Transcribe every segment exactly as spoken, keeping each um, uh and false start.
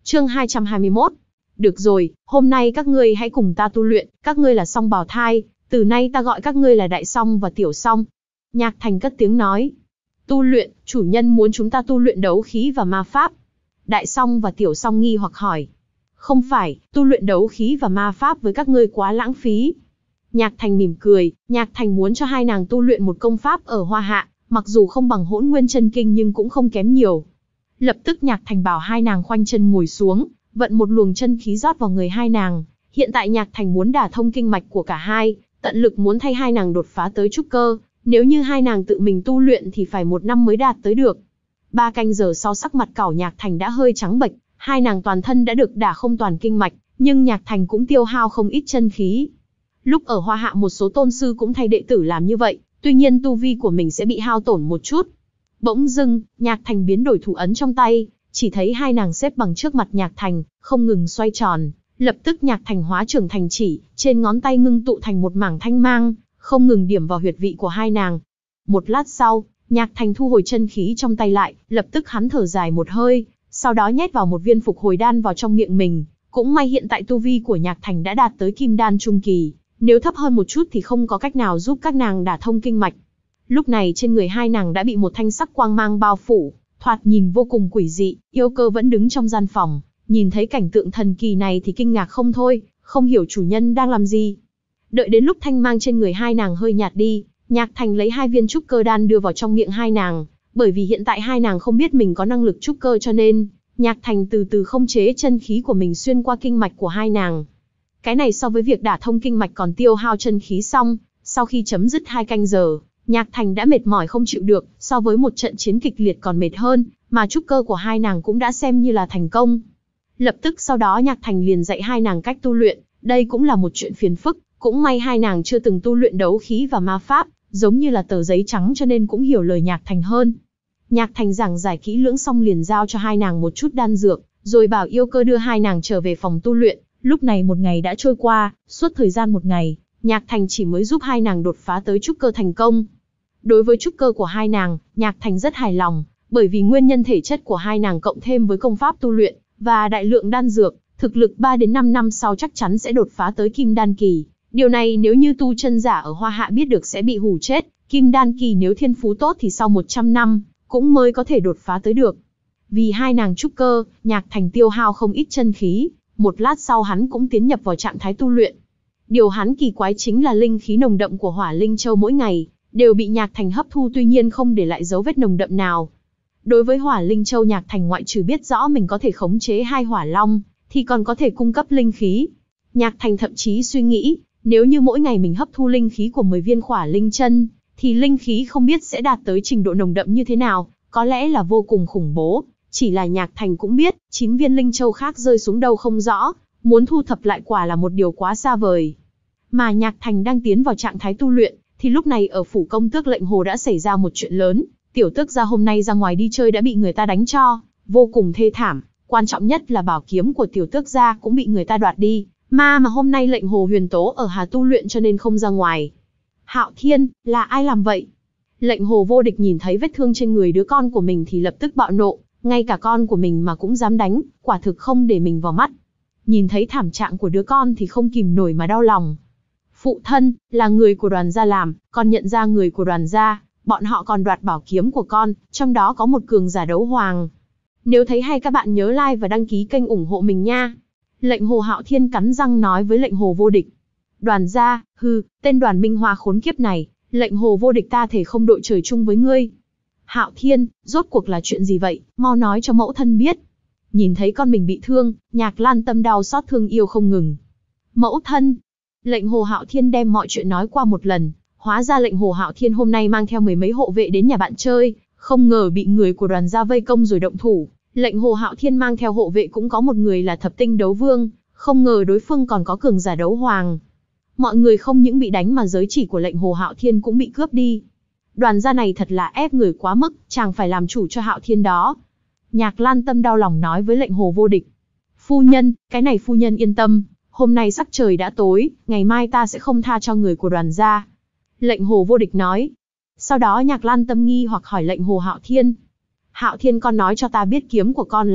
Chương hai trăm hai mươi mốt. Được rồi, hôm nay các ngươi hãy cùng ta tu luyện, các ngươi là song bào thai, từ nay ta gọi các ngươi là đại song và tiểu song. Nhạc Thành cất tiếng nói. Tu luyện, chủ nhân muốn chúng ta tu luyện đấu khí và ma pháp. Đại song và tiểu song nghi hoặc hỏi. Không phải, tu luyện đấu khí và ma pháp với các ngươi quá lãng phí. Nhạc Thành mỉm cười, Nhạc Thành muốn cho hai nàng tu luyện một công pháp ở Hoa Hạ, mặc dù không bằng Hỗn Nguyên Chân Kinh nhưng cũng không kém nhiều. Lập tức Nhạc Thành bảo hai nàng khoanh chân ngồi xuống, vận một luồng chân khí rót vào người hai nàng. Hiện tại Nhạc Thành muốn đả thông kinh mạch của cả hai, tận lực muốn thay hai nàng đột phá tới trúc cơ. Nếu như hai nàng tự mình tu luyện thì phải một năm mới đạt tới được. Ba canh giờ sau sắc mặt cảo Nhạc Thành đã hơi trắng bệch, hai nàng toàn thân đã được đả không toàn kinh mạch, nhưng Nhạc Thành cũng tiêu hao không ít chân khí. Lúc ở Hoa Hạ một số tôn sư cũng thay đệ tử làm như vậy, tuy nhiên tu vi của mình sẽ bị hao tổn một chút. Bỗng dưng, Nhạc Thành biến đổi thủ ấn trong tay, chỉ thấy hai nàng xếp bằng trước mặt Nhạc Thành, không ngừng xoay tròn. Lập tức Nhạc Thành hóa trưởng thành chỉ, trên ngón tay ngưng tụ thành một mảng thanh mang, không ngừng điểm vào huyệt vị của hai nàng. Một lát sau, Nhạc Thành thu hồi chân khí trong tay lại, lập tức hắn thở dài một hơi, sau đó nhét vào một viên phục hồi đan vào trong miệng mình. Cũng may hiện tại tu vi của Nhạc Thành đã đạt tới kim đan trung kỳ, nếu thấp hơn một chút thì không có cách nào giúp các nàng đả thông kinh mạch. Lúc này trên người hai nàng đã bị một thanh sắc quang mang bao phủ, thoạt nhìn vô cùng quỷ dị. Yêu Cơ vẫn đứng trong gian phòng, nhìn thấy cảnh tượng thần kỳ này thì kinh ngạc không thôi, không hiểu chủ nhân đang làm gì. Đợi đến lúc thanh mang trên người hai nàng hơi nhạt đi, Nhạc Thành lấy hai viên trúc cơ đan đưa vào trong miệng hai nàng, bởi vì hiện tại hai nàng không biết mình có năng lực trúc cơ cho nên, Nhạc Thành từ từ khống chế chân khí của mình xuyên qua kinh mạch của hai nàng. Cái này so với việc đả thông kinh mạch còn tiêu hao chân khí xong, sau khi chấm dứt hai canh giờ, Nhạc Thành đã mệt mỏi không chịu được, so với một trận chiến kịch liệt còn mệt hơn, mà trúc cơ của hai nàng cũng đã xem như là thành công. Lập tức sau đó Nhạc Thành liền dạy hai nàng cách tu luyện, đây cũng là một chuyện phiền phức, cũng may hai nàng chưa từng tu luyện đấu khí và ma pháp, giống như là tờ giấy trắng cho nên cũng hiểu lời Nhạc Thành hơn. Nhạc Thành giảng giải kỹ lưỡng xong liền giao cho hai nàng một chút đan dược, rồi bảo Yêu Cơ đưa hai nàng trở về phòng tu luyện. Lúc này một ngày đã trôi qua, suốt thời gian một ngày, Nhạc Thành chỉ mới giúp hai nàng đột phá tới trúc cơ thành công. Đối với trúc cơ của hai nàng, Nhạc Thành rất hài lòng, bởi vì nguyên nhân thể chất của hai nàng cộng thêm với công pháp tu luyện và đại lượng đan dược, thực lực ba đến năm năm sau chắc chắn sẽ đột phá tới kim đan kỳ. Điều này nếu như tu chân giả ở Hoa Hạ biết được sẽ bị hù chết, kim đan kỳ nếu thiên phú tốt thì sau một trăm năm cũng mới có thể đột phá tới được. Vì hai nàng trúc cơ, Nhạc Thành tiêu hao không ít chân khí, một lát sau hắn cũng tiến nhập vào trạng thái tu luyện. Điều hắn kỳ quái chính là linh khí nồng đậm của Hỏa Linh Châu mỗi ngày đều bị Nhạc Thành hấp thu, tuy nhiên không để lại dấu vết nồng đậm nào. Đối với Hỏa Linh Châu, Nhạc Thành ngoại trừ biết rõ mình có thể khống chế hai hỏa long, thì còn có thể cung cấp linh khí. Nhạc Thành thậm chí suy nghĩ, nếu như mỗi ngày mình hấp thu linh khí của mười viên Hỏa Linh Chân, thì linh khí không biết sẽ đạt tới trình độ nồng đậm như thế nào, có lẽ là vô cùng khủng bố. Chỉ là Nhạc Thành cũng biết, chín viên linh châu khác rơi xuống đâu không rõ, muốn thu thập lại quả là một điều quá xa vời. Mà Nhạc Thành đang tiến vào trạng thái tu luyện, thì lúc này ở phủ công tước Lệnh Hồ đã xảy ra một chuyện lớn. Tiểu tước gia hôm nay ra ngoài đi chơi đã bị người ta đánh cho, vô cùng thê thảm. Quan trọng nhất là bảo kiếm của tiểu tước gia cũng bị người ta đoạt đi. Mà mà hôm nay Lệnh Hồ Huyền Tố ở Hà tu luyện cho nên không ra ngoài. Hạo Thiên, là ai làm vậy? Lệnh Hồ Vô Địch nhìn thấy vết thương trên người đứa con của mình thì lập tức bạo nộ. Ngay cả con của mình mà cũng dám đánh, quả thực không để mình vào mắt. Nhìn thấy thảm trạng của đứa con thì không kìm nổi mà đau lòng. Phụ thân, là người của Đoàn gia làm, con nhận ra người của Đoàn gia, bọn họ còn đoạt bảo kiếm của con, trong đó có một cường giả đấu hoàng. Nếu thấy hay các bạn nhớ like và đăng ký kênh ủng hộ mình nha. Lệnh Hồ Hạo Thiên cắn răng nói với Lệnh Hồ Vô Địch. Đoàn gia, hừ, tên Đoàn Minh Hoa khốn kiếp này, Lệnh Hồ Vô Địch ta thể không đội trời chung với ngươi. Hạo Thiên, rốt cuộc là chuyện gì vậy, mau nói cho mẫu thân biết. Nhìn thấy con mình bị thương, Nhạc Lan tâm đau xót thương yêu không ngừng. Mẫu thân. Lệnh Hồ Hạo Thiên đem mọi chuyện nói qua một lần, hóa ra Lệnh Hồ Hạo Thiên hôm nay mang theo mười mấy hộ vệ đến nhà bạn chơi, không ngờ bị người của Đoàn gia vây công rồi động thủ. Lệnh Hồ Hạo Thiên mang theo hộ vệ cũng có một người là thập tinh đấu vương, không ngờ đối phương còn có cường giả đấu hoàng. Mọi người không những bị đánh mà giới chỉ của Lệnh Hồ Hạo Thiên cũng bị cướp đi. Đoàn gia này thật là ép người quá mức, chàng phải làm chủ cho Hạo Thiên đó. Nhạc Lan tâm đau lòng nói với Lệnh Hồ Vô Địch. Phu nhân, cái này phu nhân yên tâm, hôm nay sắc trời đã tối, ngày mai ta sẽ không tha cho người của Đoàn gia. Lệnh Hồ Vô Địch nói. Sau đó Nhạc Lan tâm nghi hoặc hỏi Lệnh Hồ Hạo Thiên. Hạo Thiên, con nói cho ta biết kiếm của con là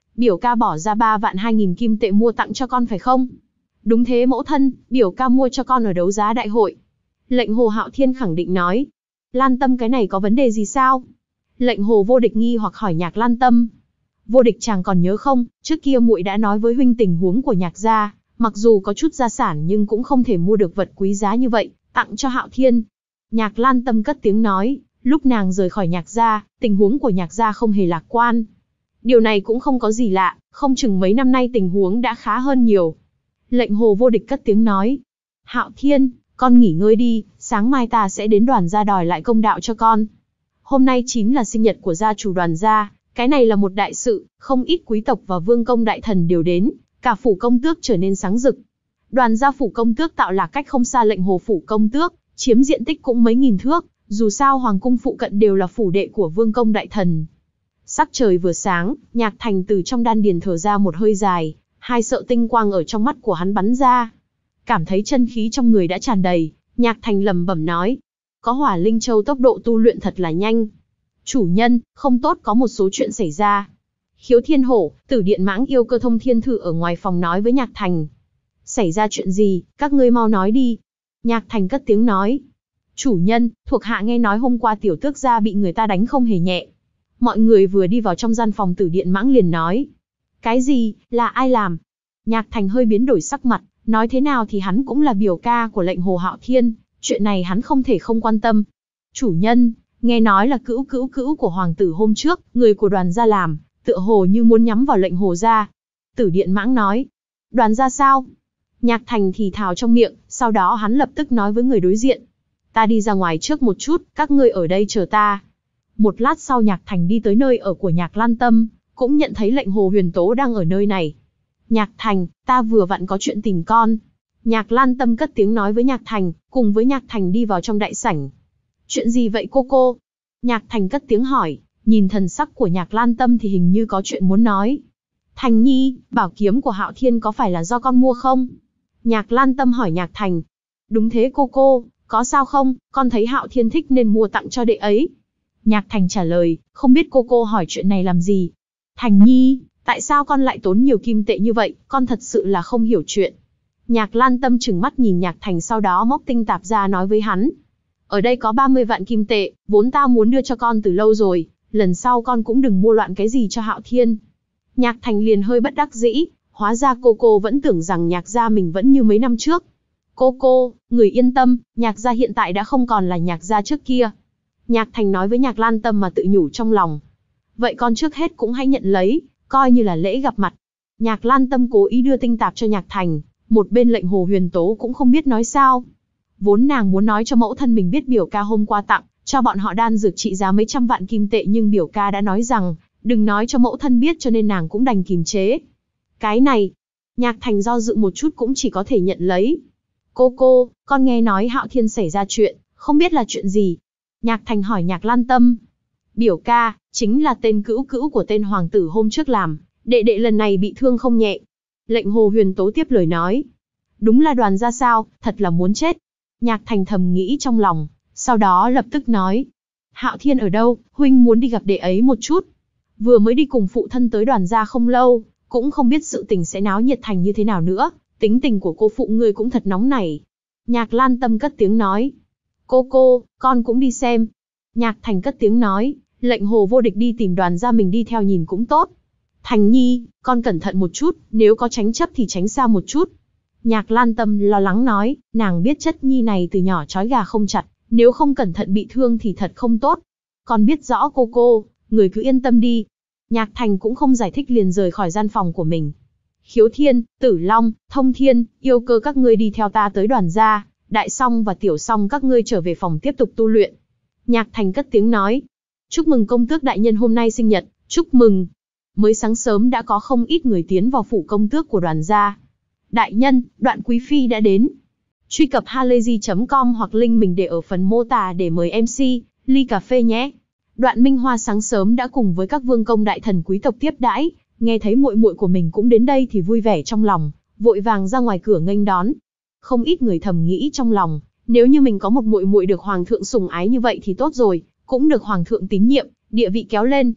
Biểu ca bỏ ra ba vạn hai nghìn kim tệ mua tặng cho con phải không? Đúng thế mẫu thân, biểu ca mua cho con ở đấu giá đại hội. Lệnh Hồ Hạo Thiên khẳng định nói. Lan Tâm cái này có vấn đề gì sao? Lệnh Hồ Vô Địch nghi hoặc hỏi Nhạc Lan Tâm. Vô Địch chàng còn nhớ không, trước kia muội đã nói với huynh tình huống của Nhạc gia, mặc dù có chút gia sản nhưng cũng không thể mua được vật quý giá như vậy, tặng cho Hạo Thiên. Nhạc Lan Tâm cất tiếng nói, lúc nàng rời khỏi Nhạc gia, tình huống của Nhạc gia không hề lạc quan. Điều này cũng không có gì lạ, không chừng mấy năm nay tình huống đã khá hơn nhiều. Lệnh Hồ Vô Địch cất tiếng nói, Hạo Thiên, con nghỉ ngơi đi, sáng mai ta sẽ đến Đoàn gia đòi lại công đạo cho con. Hôm nay chính là sinh nhật của gia chủ Đoàn gia, cái này là một đại sự, không ít quý tộc và vương công đại thần đều đến, cả phủ công tước trở nên sáng rực. Đoàn gia phủ công tước tạo là cách không xa Lệnh Hồ phủ công tước, chiếm diện tích cũng mấy nghìn thước, dù sao hoàng cung phụ cận đều là phủ đệ của vương công đại thần. Sắc trời vừa sáng, Nhạc Thành từ trong đan điền thở ra một hơi dài, hai sợi tinh quang ở trong mắt của hắn bắn ra. Cảm thấy chân khí trong người đã tràn đầy, Nhạc Thành lẩm bẩm nói, có Hỏa Linh Châu tốc độ tu luyện thật là nhanh. Chủ nhân, không tốt có một số chuyện xảy ra. Khiếu Thiên Hổ, Tử Điện Mãng yêu cơ Thông Thiên Thử ở ngoài phòng nói với Nhạc Thành. Xảy ra chuyện gì, các ngươi mau nói đi. Nhạc Thành cất tiếng nói. Chủ nhân, thuộc hạ nghe nói hôm qua tiểu tước gia bị người ta đánh không hề nhẹ. Mọi người vừa đi vào trong gian phòng Tử Điện Mãng liền nói. Cái gì, là ai làm? Nhạc Thành hơi biến đổi sắc mặt, nói thế nào thì hắn cũng là biểu ca của Lệnh Hồ Hạo Thiên, chuyện này hắn không thể không quan tâm. Chủ nhân, nghe nói là cữu cữu cữu của hoàng tử hôm trước, người của Đoàn gia làm, tựa hồ như muốn nhắm vào Lệnh Hồ gia. Tử Điện Mãng nói. Đoàn gia sao? Nhạc Thành thì thào trong miệng, sau đó hắn lập tức nói với người đối diện. Ta đi ra ngoài trước một chút, các ngươi ở đây chờ ta. Một lát sau Nhạc Thành đi tới nơi ở của Nhạc Lan Tâm, cũng nhận thấy Lệnh Hồ Huyền Tố đang ở nơi này. Nhạc Thành, ta vừa vặn có chuyện tìm con. Nhạc Lan Tâm cất tiếng nói với Nhạc Thành, cùng với Nhạc Thành đi vào trong đại sảnh. Chuyện gì vậy cô cô? Nhạc Thành cất tiếng hỏi, nhìn thần sắc của Nhạc Lan Tâm thì hình như có chuyện muốn nói. Thành nhi, bảo kiếm của Hạo Thiên có phải là do con mua không? Nhạc Lan Tâm hỏi Nhạc Thành. Đúng thế cô cô, có sao không, con thấy Hạo Thiên thích nên mua tặng cho đệ ấy. Nhạc Thành trả lời, không biết cô cô hỏi chuyện này làm gì. Thành nhi, tại sao con lại tốn nhiều kim tệ như vậy, con thật sự là không hiểu chuyện. Nhạc Lan Tâm trừng mắt nhìn Nhạc Thành sau đó móc tinh tạp ra nói với hắn. Ở đây có ba mươi vạn kim tệ, vốn ta muốn đưa cho con từ lâu rồi, lần sau con cũng đừng mua loạn cái gì cho Hạo Thiên. Nhạc Thành liền hơi bất đắc dĩ, hóa ra cô cô vẫn tưởng rằng Nhạc gia mình vẫn như mấy năm trước. Cô cô, người yên tâm, Nhạc gia hiện tại đã không còn là Nhạc gia trước kia. Nhạc Thành nói với Nhạc Lan Tâm mà tự nhủ trong lòng. Vậy con trước hết cũng hãy nhận lấy, coi như là lễ gặp mặt. Nhạc Lan Tâm cố ý đưa tinh tạp cho Nhạc Thành, một bên Lệnh Hồ Huyền Tố cũng không biết nói sao. Vốn nàng muốn nói cho mẫu thân mình biết biểu ca hôm qua tặng cho bọn họ đan dược trị giá mấy trăm vạn kim tệ, nhưng biểu ca đã nói rằng đừng nói cho mẫu thân biết, cho nên nàng cũng đành kìm chế. Cái này, Nhạc Thành do dự một chút cũng chỉ có thể nhận lấy. Cô cô, con nghe nói Hạo Thiên xảy ra chuyện, không biết là chuyện gì. Nhạc Thành hỏi Nhạc Lan Tâm. Biểu ca, chính là tên cữu cữu của tên hoàng tử hôm trước làm, đệ đệ lần này bị thương không nhẹ. Lệnh Hồ Huyền Tố tiếp lời nói. Đúng là Đoàn gia sao, thật là muốn chết. Nhạc Thành thầm nghĩ trong lòng, sau đó lập tức nói. Hạo Thiên ở đâu, huynh muốn đi gặp đệ ấy một chút. Vừa mới đi cùng phụ thân tới Đoàn gia không lâu, cũng không biết sự tình sẽ náo nhiệt thành như thế nào nữa, tính tình của cô phụ ngươi cũng thật nóng nảy. Nhạc Lan Tâm cất tiếng nói. Cô cô, con cũng đi xem. Nhạc Thành cất tiếng nói, Lệnh Hồ Vô Địch đi tìm Đoàn gia mình đi theo nhìn cũng tốt. Thành nhi, con cẩn thận một chút, nếu có tránh chấp thì tránh xa một chút. Nhạc Lan Tâm lo lắng nói, nàng biết chất nhi này từ nhỏ trói gà không chặt, nếu không cẩn thận bị thương thì thật không tốt. Con biết rõ cô cô, người cứ yên tâm đi. Nhạc Thành cũng không giải thích liền rời khỏi gian phòng của mình. Khiếu Thiên, Tử Long, Thông Thiên, yêu cơ các ngươi đi theo ta tới Đoàn gia, Đại Song và Tiểu Song các ngươi trở về phòng tiếp tục tu luyện. Nhạc Thành cất tiếng nói. Chúc mừng công tước đại nhân hôm nay sinh nhật, chúc mừng. Mới sáng sớm đã có không ít người tiến vào phủ công tước của Đoàn gia. Đại nhân, Đoạn Quý Phi đã đến. Truy cập halayzi chấm com hoặc link mình để ở phần mô tả để mời em xê, ly cà phê nhé. Đoạn Minh Hoa sáng sớm đã cùng với các vương công đại thần quý tộc tiếp đãi, nghe thấy muội muội của mình cũng đến đây thì vui vẻ trong lòng, vội vàng ra ngoài cửa nghênh đón. Không ít người thầm nghĩ trong lòng, nếu như mình có một muội muội được hoàng thượng sủng ái như vậy thì tốt rồi, cũng được hoàng thượng tín nhiệm, địa vị kéo lên.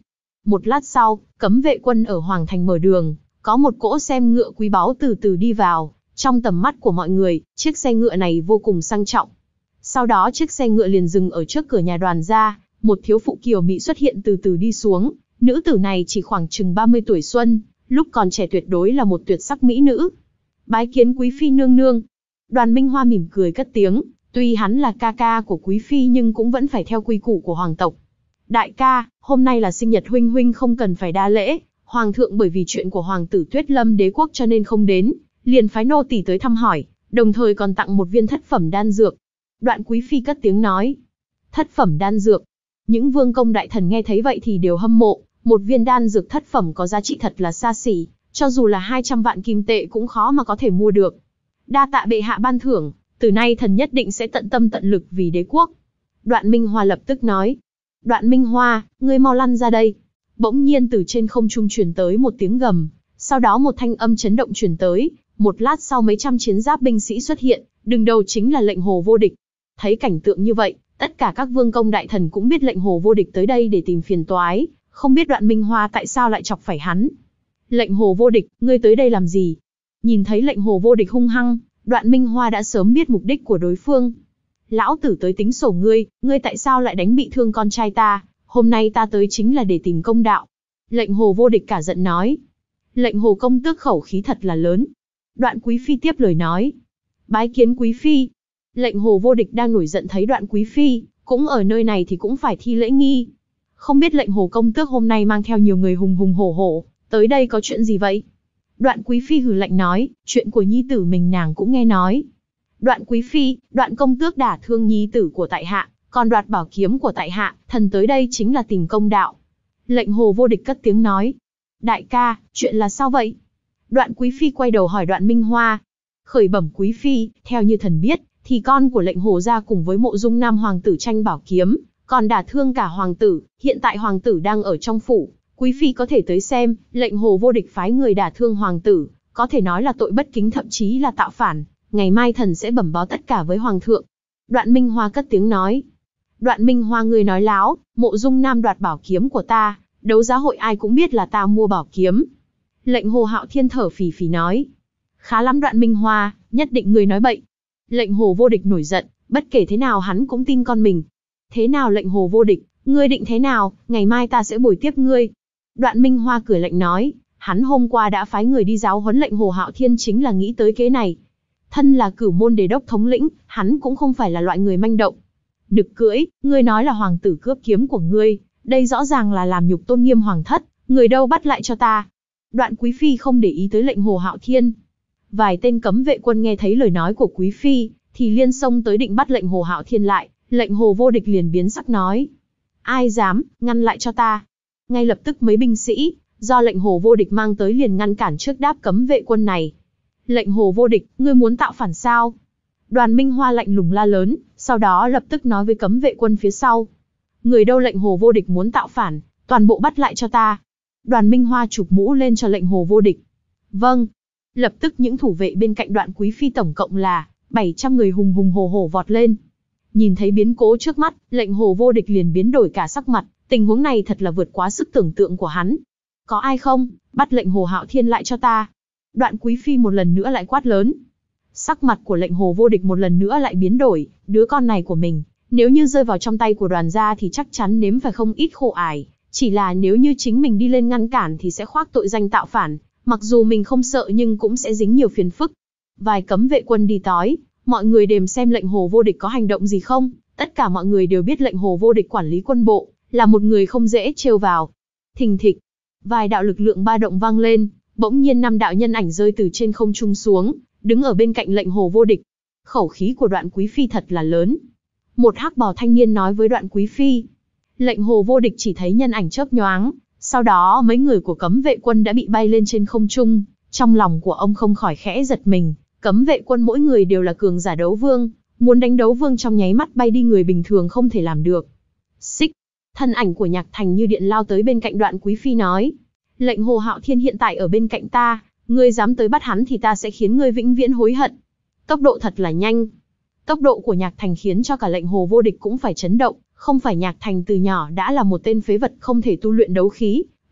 Một lát sau, cấm vệ quân ở Hoàng Thành mở đường, có một cỗ xem ngựa quý báu từ từ đi vào, trong tầm mắt của mọi người, chiếc xe ngựa này vô cùng sang trọng. Sau đó chiếc xe ngựa liền dừng ở trước cửa nhà Đoàn gia, một thiếu phụ kiều mỹ xuất hiện từ từ đi xuống, nữ tử này chỉ khoảng chừng ba mươi tuổi xuân, lúc còn trẻ tuyệt đối là một tuyệt sắc mỹ nữ. Bái kiến quý phi nương nương. Đoàn Minh Hoa mỉm cười cất tiếng, tuy hắn là ca ca của quý phi nhưng cũng vẫn phải theo quy củ của hoàng tộc. Đại ca, hôm nay là sinh nhật huynh, huynh không cần phải đa lễ, hoàng thượng bởi vì chuyện của hoàng tử Tuyết Lâm đế quốc cho nên không đến, liền phái nô tỳ tới thăm hỏi, đồng thời còn tặng một viên thất phẩm đan dược. Đoạn quý phi cất tiếng nói, thất phẩm đan dược. Những vương công đại thần nghe thấy vậy thì đều hâm mộ, một viên đan dược thất phẩm có giá trị thật là xa xỉ, cho dù là hai trăm vạn kim tệ cũng khó mà có thể mua được. Đa tạ bệ hạ ban thưởng, từ nay thần nhất định sẽ tận tâm tận lực vì đế quốc. Đoạn Minh Hoa lập tức nói, Đoạn Minh Hoa, ngươi mau lăn ra đây. Bỗng nhiên từ trên không trung truyền tới một tiếng gầm, sau đó một thanh âm chấn động truyền tới, một lát sau mấy trăm chiến giáp binh sĩ xuất hiện, đứng đầu chính là lệnh Hồ Vô Địch. Thấy cảnh tượng như vậy, tất cả các vương công đại thần cũng biết lệnh Hồ Vô Địch tới đây để tìm phiền toái, không biết Đoạn Minh Hoa tại sao lại chọc phải hắn. Lệnh Hồ Vô Địch, ngươi tới đây làm gì? Nhìn thấy lệnh Hồ Vô Địch hung hăng, Đoạn Minh Hoa đã sớm biết mục đích của đối phương. Lão tử tới tính sổ ngươi, ngươi tại sao lại đánh bị thương con trai ta? Hôm nay ta tới chính là để tìm công đạo. Lệnh Hồ Vô Địch cả giận nói. Lệnh Hồ công tước khẩu khí thật là lớn. Đoạn quý phi tiếp lời nói. Bái kiến quý phi. Lệnh Hồ Vô Địch đang nổi giận thấy Đoạn quý phi, cũng ở nơi này thì cũng phải thi lễ nghi. Không biết lệnh Hồ công tước hôm nay mang theo nhiều người hùng hùng hổ hổ, tới đây có chuyện gì vậy? Đoạn quý phi hừ lạnh nói, chuyện của nhi tử mình nàng cũng nghe nói. Đoạn quý phi, Đoạn công tước đả thương nhi tử của tại hạ, còn đoạt bảo kiếm của tại hạ, thần tới đây chính là tìm công đạo. Lệnh Hồ Vô Địch cất tiếng nói. Đại ca, chuyện là sao vậy? Đoạn quý phi quay đầu hỏi Đoạn Minh Hoa. Khởi bẩm quý phi, theo như thần biết, thì con của lệnh Hồ gia cùng với Mộ Dung Nam hoàng tử tranh bảo kiếm, còn đả thương cả hoàng tử, hiện tại hoàng tử đang ở trong phủ, quý phi có thể tới xem, lệnh Hồ Vô Địch phái người đả thương hoàng tử, có thể nói là tội bất kính thậm chí là tạo phản, ngày mai thần sẽ bẩm báo tất cả với hoàng thượng. Đoạn Minh Hoa cất tiếng nói. Đoạn Minh Hoa, người nói láo, Mộ Dung Nam đoạt bảo kiếm của ta, đấu giá hội ai cũng biết là ta mua bảo kiếm. Lệnh Hồ Hạo Thiên thở phì phì nói. Khá lắm Đoạn Minh Hoa, nhất định người nói bậy. Lệnh Hồ Vô Địch nổi giận, bất kể thế nào hắn cũng tin con mình. Thế nào lệnh Hồ Vô Địch, ngươi định thế nào, ngày mai ta sẽ bồi tiếp ngươi. Đoạn Minh Hoa cười lạnh nói, hắn hôm qua đã phái người đi giáo huấn lệnh Hồ Hạo Thiên chính là nghĩ tới kế này. Thân là cửu môn đế đốc thống lĩnh, hắn cũng không phải là loại người manh động. Nực cưỡi, ngươi nói là hoàng tử cướp kiếm của ngươi, đây rõ ràng là làm nhục tôn nghiêm hoàng thất, người đâu bắt lại cho ta. Đoạn quý phi không để ý tới lệnh Hồ Hạo Thiên. Vài tên cấm vệ quân nghe thấy lời nói của quý phi, thì liên xông tới định bắt lệnh Hồ Hạo Thiên lại, lệnh Hồ Vô Địch liền biến sắc nói. Ai dám, ngăn lại cho ta. Ngay lập tức mấy binh sĩ, do lệnh Hồ Vô Địch mang tới liền ngăn cản trước đáp cấm vệ quân này. Lệnh Hồ Vô Địch, ngươi muốn tạo phản sao? Đoàn Minh Hoa lạnh lùng la lớn, sau đó lập tức nói với cấm vệ quân phía sau. Người đâu lệnh Hồ Vô Địch muốn tạo phản, toàn bộ bắt lại cho ta. Đoàn Minh Hoa chụp mũ lên cho lệnh Hồ Vô Địch. Vâng. Lập tức những thủ vệ bên cạnh Đoạn quý phi tổng cộng là bảy trăm người hùng hùng hổ hổ vọt lên. Nhìn thấy biến cố trước mắt, lệnh Hồ Vô Địch liền biến đổi cả sắc mặt, tình huống này thật là vượt quá sức tưởng tượng của hắn. Có ai không, bắt lệnh Hồ Hạo Thiên lại cho ta. Đoạn quý phi một lần nữa lại quát lớn. Sắc mặt của lệnh Hồ Vô Địch một lần nữa lại biến đổi, đứa con này của mình, nếu như rơi vào trong tay của Đoàn gia thì chắc chắn nếm phải không ít khổ ải, chỉ là nếu như chính mình đi lên ngăn cản thì sẽ khoác tội danh tạo phản, mặc dù mình không sợ nhưng cũng sẽ dính nhiều phiền phức. Vài cấm vệ quân đi tới, mọi người đếm xem lệnh Hồ Vô Địch có hành động gì không, tất cả mọi người đều biết lệnh Hồ Vô Địch quản lý quân bộ, là một người không dễ trêu vào. Thình thịch, vài đạo lực lượng ba động vang lên, bỗng nhiên năm đạo nhân ảnh rơi từ trên không trung xuống, đứng ở bên cạnh lệnh Hồ Vô Địch. Khẩu khí của Đoạn quý phi thật là lớn. Một hắc bào thanh niên nói với Đoạn quý phi. Lệnh Hồ Vô Địch chỉ thấy nhân ảnh chớp nhoáng, sau đó mấy người của cấm vệ quân đã bị bay lên trên không trung, trong lòng của ông không khỏi khẽ giật mình, cấm vệ quân mỗi người đều là cường giả đấu vương, muốn đánh đấu vương trong nháy mắt bay đi người bình thường không thể làm được. Xích, thân ảnh của Nhạc Thành như điện lao tới bên cạnh Đoạn quý phi nói, lệnh Hồ Hạo Thiên hiện tại ở bên cạnh ta, ngươi dám tới bắt hắn thì ta sẽ khiến ngươi vĩnh viễn hối hận. Tốc độ thật là nhanh. Tốc độ của Nhạc Thành khiến cho cả lệnh Hồ Vô Địch cũng phải chấn động, không phải Nhạc Thành từ nhỏ đã là một tên phế vật không thể tu luyện đấu khí,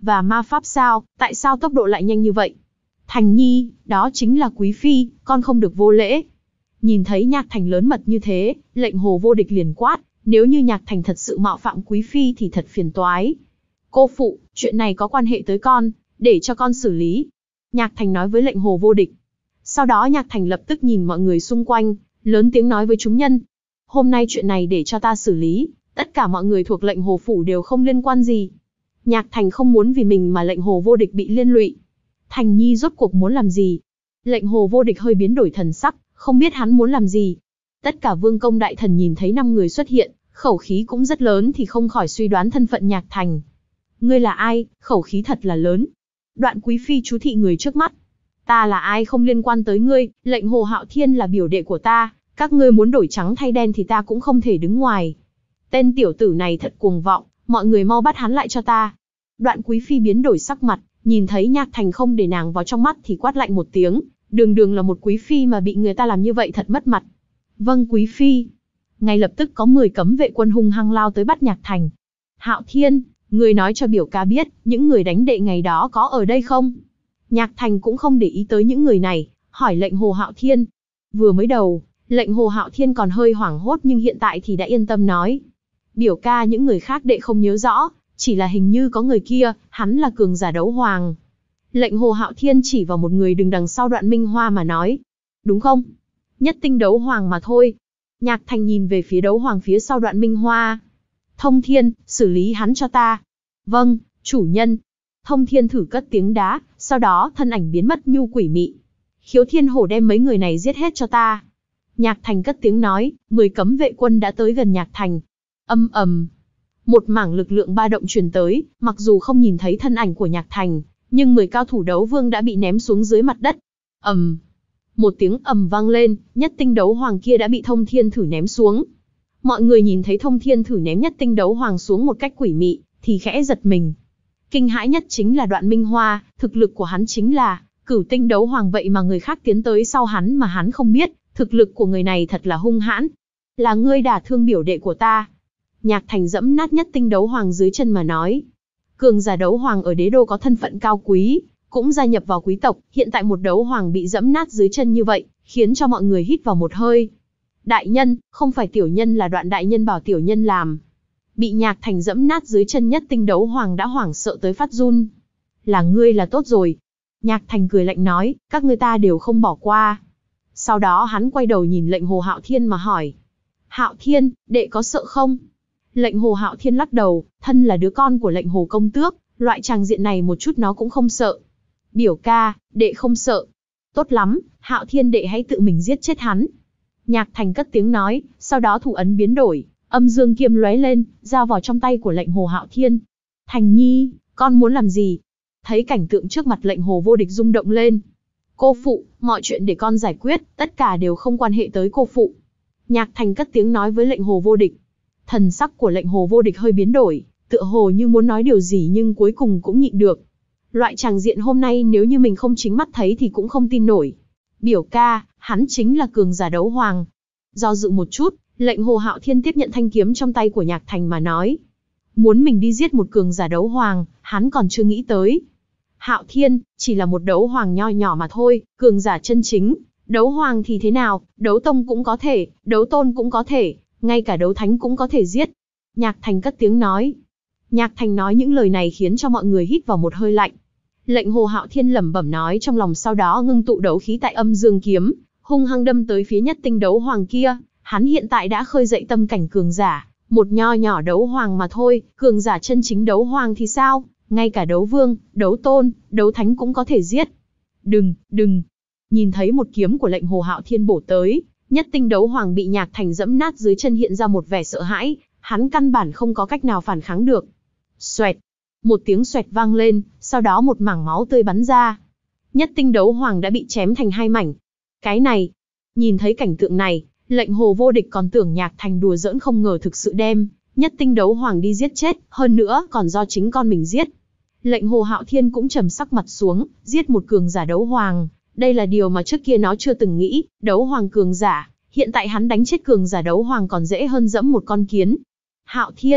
Và ma pháp sao, tại sao tốc độ lại nhanh như vậy? Thành Nhi, đó chính là quý phi, con không được vô lễ. Nhìn thấy Nhạc Thành lớn mật như thế, lệnh Hồ Vô Địch liền quát, nếu như Nhạc Thành thật sự mạo phạm quý phi thì thật phiền toái. Cô phụ, chuyện này có quan hệ tới con, để cho con xử lý. Nhạc Thành nói với lệnh Hồ Vô Địch. Sau đó Nhạc Thành lập tức nhìn mọi người xung quanh, lớn tiếng nói với chúng nhân. Hôm nay chuyện này để cho ta xử lý, tất cả mọi người thuộc lệnh Hồ Phủ đều không liên quan gì. Nhạc Thành không muốn vì mình mà lệnh Hồ Vô Địch bị liên lụy. Thành Nhi rốt cuộc muốn làm gì? Lệnh Hồ Vô Địch hơi biến đổi thần sắc, không biết hắn muốn làm gì. Tất cả vương công đại thần nhìn thấy năm người xuất hiện, khẩu khí cũng rất lớn thì không khỏi suy đoán thân phận Nhạc Thành. Ngươi là ai, khẩu khí thật là lớn. Đoạn quý phi chú thị người trước mắt. Ta là ai không liên quan tới ngươi, lệnh Hồ Hạo Thiên là biểu đệ của ta, các ngươi muốn đổi trắng thay đen thì ta cũng không thể đứng ngoài. Tên tiểu tử này thật cuồng vọng, mọi người mau bắt hắn lại cho ta. Đoạn quý phi biến đổi sắc mặt, nhìn thấy Nhạc Thành không để nàng vào trong mắt thì quát lạnh một tiếng, đường đường là một quý phi mà bị người ta làm như vậy thật mất mặt. Vâng quý phi. Ngay lập tức có mười cấm vệ quân hung hăng lao tới bắt Nhạc Thành. Hạo Thiên, người nói cho biểu ca biết, những người đánh đệ ngày đó có ở đây không? Nhạc Thành cũng không để ý tới những người này, hỏi lệnh Hồ Hạo Thiên. Vừa mới đầu, lệnh Hồ Hạo Thiên còn hơi hoảng hốt nhưng hiện tại thì đã yên tâm nói. Biểu ca những người khác đệ không nhớ rõ, chỉ là hình như có người kia, hắn là cường giả đấu hoàng. Lệnh Hồ Hạo Thiên chỉ vào một người đứng đằng sau Đoạn Minh Hoa mà nói. Đúng không? Nhất tinh đấu hoàng mà thôi. Nhạc Thành nhìn về phía đấu hoàng phía sau Đoạn Minh Hoa. Thông Thiên, xử lý hắn cho ta. Vâng, chủ nhân. Thông Thiên thử cất tiếng đá, sau đó thân ảnh biến mất nhu quỷ mị. Khiếu Thiên Hổ đem mấy người này giết hết cho ta. Nhạc Thành cất tiếng nói, mười cấm vệ quân đã tới gần Nhạc Thành. Âm ầm. Một mảng lực lượng ba động truyền tới, mặc dù không nhìn thấy thân ảnh của Nhạc Thành, nhưng mười cao thủ đấu vương đã bị ném xuống dưới mặt đất. Ầm. Một tiếng ầm vang lên, nhất tinh đấu hoàng kia đã bị Thông Thiên thử ném xuống. Mọi người nhìn thấy Thông Thiên thử ném nhất tinh đấu hoàng xuống một cách quỷ mị, thì khẽ giật mình. Kinh hãi nhất chính là Đoạn Minh Hoa, thực lực của hắn chính là cửu tinh đấu hoàng, vậy mà người khác tiến tới sau hắn mà hắn không biết, thực lực của người này thật là hung hãn. Là ngươi đả thương biểu đệ của ta. Nhạc Thành dẫm nát nhất tinh đấu hoàng dưới chân mà nói. Cường giả đấu hoàng ở đế đô có thân phận cao quý, cũng gia nhập vào quý tộc, hiện tại một đấu hoàng bị dẫm nát dưới chân như vậy, khiến cho mọi người hít vào một hơi. Đại nhân, không phải tiểu nhân là Đoạn đại nhân bảo tiểu nhân làm. Bị Nhạc Thành dẫm nát dưới chân nhất tinh đấu hoàng đã hoảng sợ tới phát run. Là ngươi là tốt rồi. Nhạc Thành cười lạnh nói, các ngươi ta đều không bỏ qua. Sau đó hắn quay đầu nhìn lệnh Hồ Hạo Thiên mà hỏi. Hạo Thiên, đệ có sợ không? Lệnh Hồ Hạo Thiên lắc đầu, thân là đứa con của lệnh Hồ công tước, loại tràng diện này một chút nó cũng không sợ. Biểu ca, đệ không sợ. Tốt lắm, Hạo Thiên đệ hãy tự mình giết chết hắn. Nhạc Thành cất tiếng nói, sau đó thủ ấn biến đổi, âm dương kiếm lóe lên, giao vào trong tay của lệnh Hồ Hạo Thiên. Thành Nhi, con muốn làm gì? Thấy cảnh tượng trước mặt lệnh Hồ Vô Địch rung động lên. Cô phụ, mọi chuyện để con giải quyết, tất cả đều không quan hệ tới cô phụ. Nhạc Thành cất tiếng nói với lệnh Hồ Vô Địch. Thần sắc của lệnh Hồ Vô Địch hơi biến đổi, tựa hồ như muốn nói điều gì nhưng cuối cùng cũng nhịn được. Loại tràng diện hôm nay nếu như mình không chính mắt thấy thì cũng không tin nổi. Biểu ca, hắn chính là cường giả đấu hoàng. Do dự một chút, lệnh Hồ Hạo Thiên tiếp nhận thanh kiếm trong tay của Nhạc Thành mà nói. Muốn mình đi giết một cường giả đấu hoàng, hắn còn chưa nghĩ tới. Hạo Thiên, chỉ là một đấu hoàng nho nhỏ mà thôi, cường giả chân chính. Đấu hoàng thì thế nào, đấu tông cũng có thể, đấu tôn cũng có thể, ngay cả đấu thánh cũng có thể giết. Nhạc Thành cất tiếng nói. Nhạc Thành nói những lời này khiến cho mọi người hít vào một hơi lạnh. Lệnh Hồ Hạo Thiên lẩm bẩm nói trong lòng, sau đó ngưng tụ đấu khí tại âm dương kiếm, hung hăng đâm tới phía nhất tinh đấu hoàng kia. Hắn hiện tại đã khơi dậy tâm cảnh cường giả, một nho nhỏ đấu hoàng mà thôi, cường giả chân chính đấu hoàng thì sao, ngay cả đấu vương, đấu tôn, đấu thánh cũng có thể giết. Đừng, đừng. Nhìn thấy một kiếm của lệnh Hồ Hạo Thiên bổ tới, nhất tinh đấu hoàng bị Nhạc Thành dẫm nát dưới chân hiện ra một vẻ sợ hãi, hắn căn bản không có cách nào phản kháng được. Xoẹt. Một tiếng xoẹt vang lên, sau đó một mảng máu tươi bắn ra. Nhất tinh đấu hoàng đã bị chém thành hai mảnh. Cái này, nhìn thấy cảnh tượng này, lệnh Hồ Vô Địch còn tưởng Nhạc Thành đùa giỡn, không ngờ thực sự đem nhất tinh đấu hoàng đi giết chết, hơn nữa còn do chính con mình giết. Lệnh Hồ Hạo Thiên cũng trầm sắc mặt xuống, giết một cường giả đấu hoàng, đây là điều mà trước kia nó chưa từng nghĩ, đấu hoàng cường giả, hiện tại hắn đánh chết cường giả đấu hoàng còn dễ hơn dẫm một con kiến. Hạo Thiên,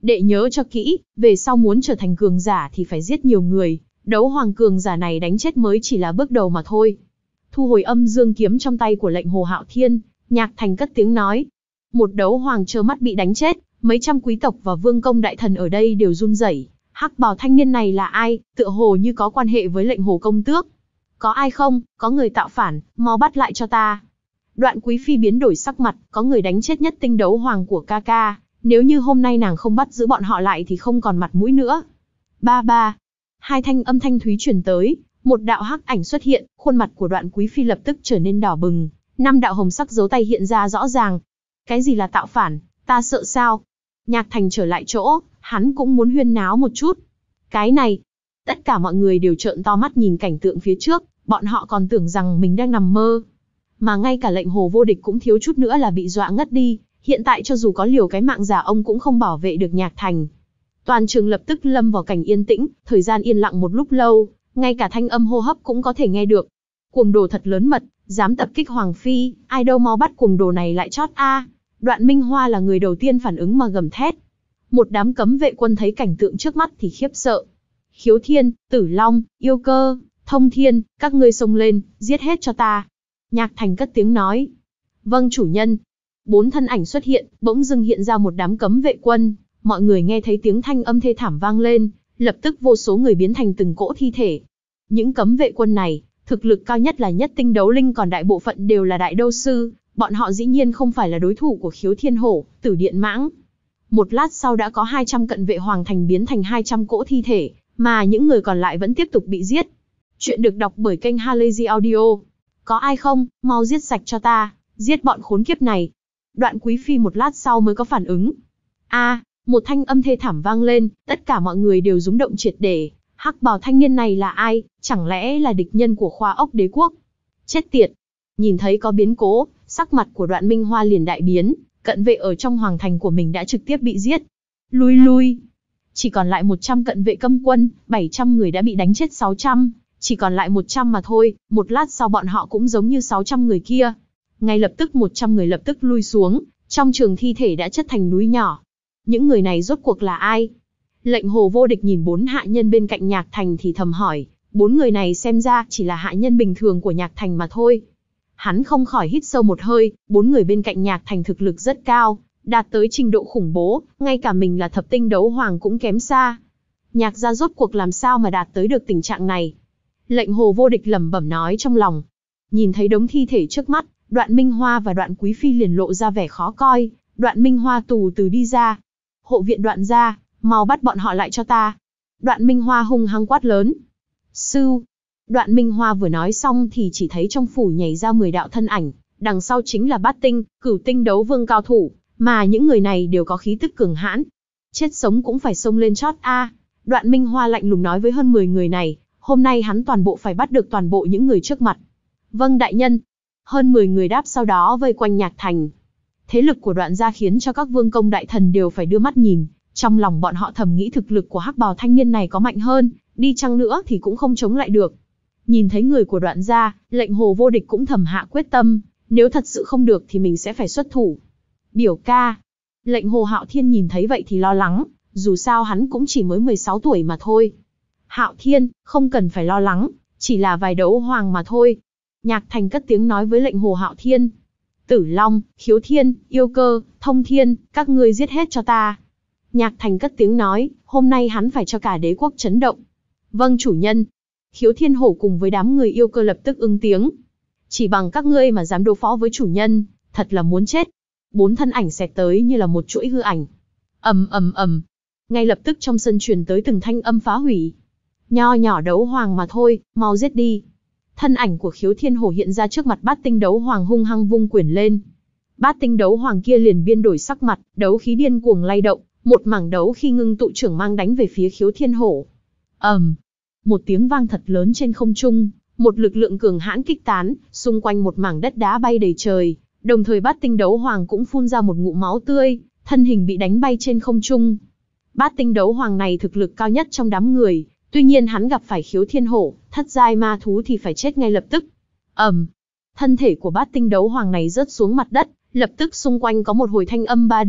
Đệ nhớ cho kỹ, về sau muốn trở thành cường giả thì phải giết nhiều người, đấu hoàng cường giả này đánh chết mới chỉ là bước đầu mà thôi. Thu hồi âm dương kiếm trong tay của lệnh Hồ Hạo Thiên, Nhạc Thành cất tiếng nói. Một đấu hoàng trơ mắt bị đánh chết, mấy trăm quý tộc và vương công đại thần ở đây đều run rẩy. Hắc bào thanh niên này là ai, tựa hồ như có quan hệ với lệnh Hồ công tước. Có ai không, có người tạo phản, mau bắt lại cho ta. Đoạn Quý Phi biến đổi sắc mặt, có người đánh chết nhất tinh đấu hoàng của ca ca. Nếu như hôm nay nàng không bắt giữ bọn họ lại thì không còn mặt mũi nữa. Ba ba. Hai thanh âm thanh thúy truyền tới, một đạo hắc ảnh xuất hiện, khuôn mặt của Đoạn Quý Phi lập tức trở nên đỏ bừng, năm đạo hồng sắc dấu tay hiện ra rõ ràng. Cái gì là tạo phản, ta sợ sao? Nhạc Thành trở lại chỗ, hắn cũng muốn huyên náo một chút. Cái này, tất cả mọi người đều trợn to mắt nhìn cảnh tượng phía trước, bọn họ còn tưởng rằng mình đang nằm mơ. Mà ngay cả lệnh Hồ vô địch cũng thiếu chút nữa là bị dọa ngất đi, hiện tại cho dù có liều cái mạng giả ông cũng không bảo vệ được Nhạc Thành. Toàn trường lập tức lâm vào cảnh yên tĩnh, thời gian yên lặng một lúc lâu, ngay cả thanh âm hô hấp cũng có thể nghe được. Cuồng đồ thật lớn mật, dám tập kích Hoàng Phi, ai đâu mau bắt cuồng đồ này lại chót a. Đoạn Minh Hoa là người đầu tiên phản ứng mà gầm thét. Một đám cấm vệ quân thấy cảnh tượng trước mắt thì khiếp sợ. Khiếu Thiên, Tử Long, Yêu Cơ, Thông Thiên, các ngươi xông lên, giết hết cho ta. Nhạc Thành cất tiếng nói. Vâng chủ nhân. Bốn thân ảnh xuất hiện, bỗng dưng hiện ra một đám cấm vệ quân. Mọi người nghe thấy tiếng thanh âm thê thảm vang lên, lập tức vô số người biến thành từng cỗ thi thể. Những cấm vệ quân này, thực lực cao nhất là nhất tinh đấu linh, còn đại bộ phận đều là đại đấu sư. Bọn họ dĩ nhiên không phải là đối thủ của Khiếu Thiên Hổ, Tử Điện Mãng. Một lát sau đã có hai trăm cận vệ hoàng thành biến thành hai trăm cỗ thi thể, mà những người còn lại vẫn tiếp tục bị giết. Chuyện được đọc bởi kênh Halazy Audio. Có ai không, mau giết sạch cho ta, giết bọn khốn kiếp này. Đoạn Quý Phi một lát sau mới có phản ứng. A, một thanh âm thê thảm vang lên, tất cả mọi người đều rúng động triệt để. Hắc bào thanh niên này là ai, chẳng lẽ là địch nhân của Khoa Ốc Đế Quốc? Chết tiệt! Nhìn thấy có biến cố, sắc mặt của Đoạn Minh Hoa liền đại biến, cận vệ ở trong hoàng thành của mình đã trực tiếp bị giết. Lui lui! Chỉ còn lại một trăm cận vệ cấm quân, bảy trăm người đã bị đánh chết sáu trăm, chỉ còn lại một trăm mà thôi, một lát sau bọn họ cũng giống như sáu trăm người kia. Ngay lập tức một trăm người lập tức lui xuống, trong trường thi thể đã chất thành núi nhỏ. Những người này rốt cuộc là ai? Lệnh Hồ vô địch nhìn bốn hạ nhân bên cạnh Nhạc Thành thì thầm hỏi, bốn người này xem ra chỉ là hạ nhân bình thường của Nhạc Thành mà thôi. Hắn không khỏi hít sâu một hơi, bốn người bên cạnh Nhạc Thành thực lực rất cao, đạt tới trình độ khủng bố, ngay cả mình là thập tinh đấu hoàng cũng kém xa. Nhạc gia rốt cuộc làm sao mà đạt tới được tình trạng này? Lệnh Hồ vô địch lẩm bẩm nói trong lòng. Nhìn thấy đống thi thể trước mắt, Đoạn Minh Hoa và Đoạn Quý Phi liền lộ ra vẻ khó coi. Đoạn Minh Hoa tù từ đi ra. Hộ viện Đoạn gia, mau bắt bọn họ lại cho ta. Đoạn Minh Hoa hung hăng quát lớn. Sưu. Đoạn Minh Hoa vừa nói xong thì chỉ thấy trong phủ nhảy ra mười đạo thân ảnh, đằng sau chính là bát tinh, cửu tinh đấu vương cao thủ, mà những người này đều có khí tức cường hãn. Chết sống cũng phải xông lên chót a. Đoạn Minh Hoa lạnh lùng nói với hơn mười người này, hôm nay hắn toàn bộ phải bắt được toàn bộ những người trước mặt. Vâng đại nhân. Hơn mười người đáp sau đó vây quanh Nhạc Thành. Thế lực của Đoạn gia khiến cho các vương công đại thần đều phải đưa mắt nhìn, trong lòng bọn họ thầm nghĩ thực lực của hắc bào thanh niên này có mạnh hơn, đi chăng nữa thì cũng không chống lại được. Nhìn thấy người của Đoạn gia, lệnh Hồ vô địch cũng thầm hạ quyết tâm, nếu thật sự không được thì mình sẽ phải xuất thủ. Biểu ca. Lệnh Hồ Hạo Thiên nhìn thấy vậy thì lo lắng, dù sao hắn cũng chỉ mới mười sáu tuổi mà thôi. Hạo Thiên, không cần phải lo lắng, chỉ là vài đấu hoàng mà thôi. Nhạc Thành cất tiếng nói với lệnh Hồ Hạo Thiên. Tử Long, Khiếu Thiên, Yêu Cơ, Thông Thiên, các ngươi giết hết cho ta. Nhạc Thành cất tiếng nói, hôm nay hắn phải cho cả đế quốc chấn động. Vâng chủ nhân. Khiếu Thiên Hổ cùng với đám người Yêu Cơ lập tức ứng tiếng. Chỉ bằng các ngươi mà dám đối phó với chủ nhân, thật là muốn chết. Bốn thân ảnh xẹt tới như là một chuỗi hư ảnh. Ầm ầm ầm. Ngay lập tức trong sân truyền tới từng thanh âm phá hủy. Nho nhỏ đấu hoàng mà thôi, mau giết đi. Thân ảnh của Khiếu Thiên Hổ hiện ra trước mặt bát tinh đấu hoàng hung hăng vung quyền lên. Bát tinh đấu hoàng kia liền biên đổi sắc mặt, đấu khí điên cuồng lay động, một mảng đấu khi ngưng tụ trưởng mang đánh về phía Khiếu Thiên Hổ. ầm, um, một tiếng vang thật lớn trên không trung, một lực lượng cường hãn kích tán, xung quanh một mảng đất đá bay đầy trời, đồng thời bát tinh đấu hoàng cũng phun ra một ngụm máu tươi, thân hình bị đánh bay trên không trung. Bát tinh đấu hoàng này thực lực cao nhất trong đám người, tuy nhiên hắn gặp phải Khiếu Thiên Hổ, thất giai ma thú thì phải chết ngay lập tức. ầm, um, thân thể của bát tinh đấu hoàng này rớt xuống mặt đất, lập tức xung quanh có một hồi thanh âm ba động,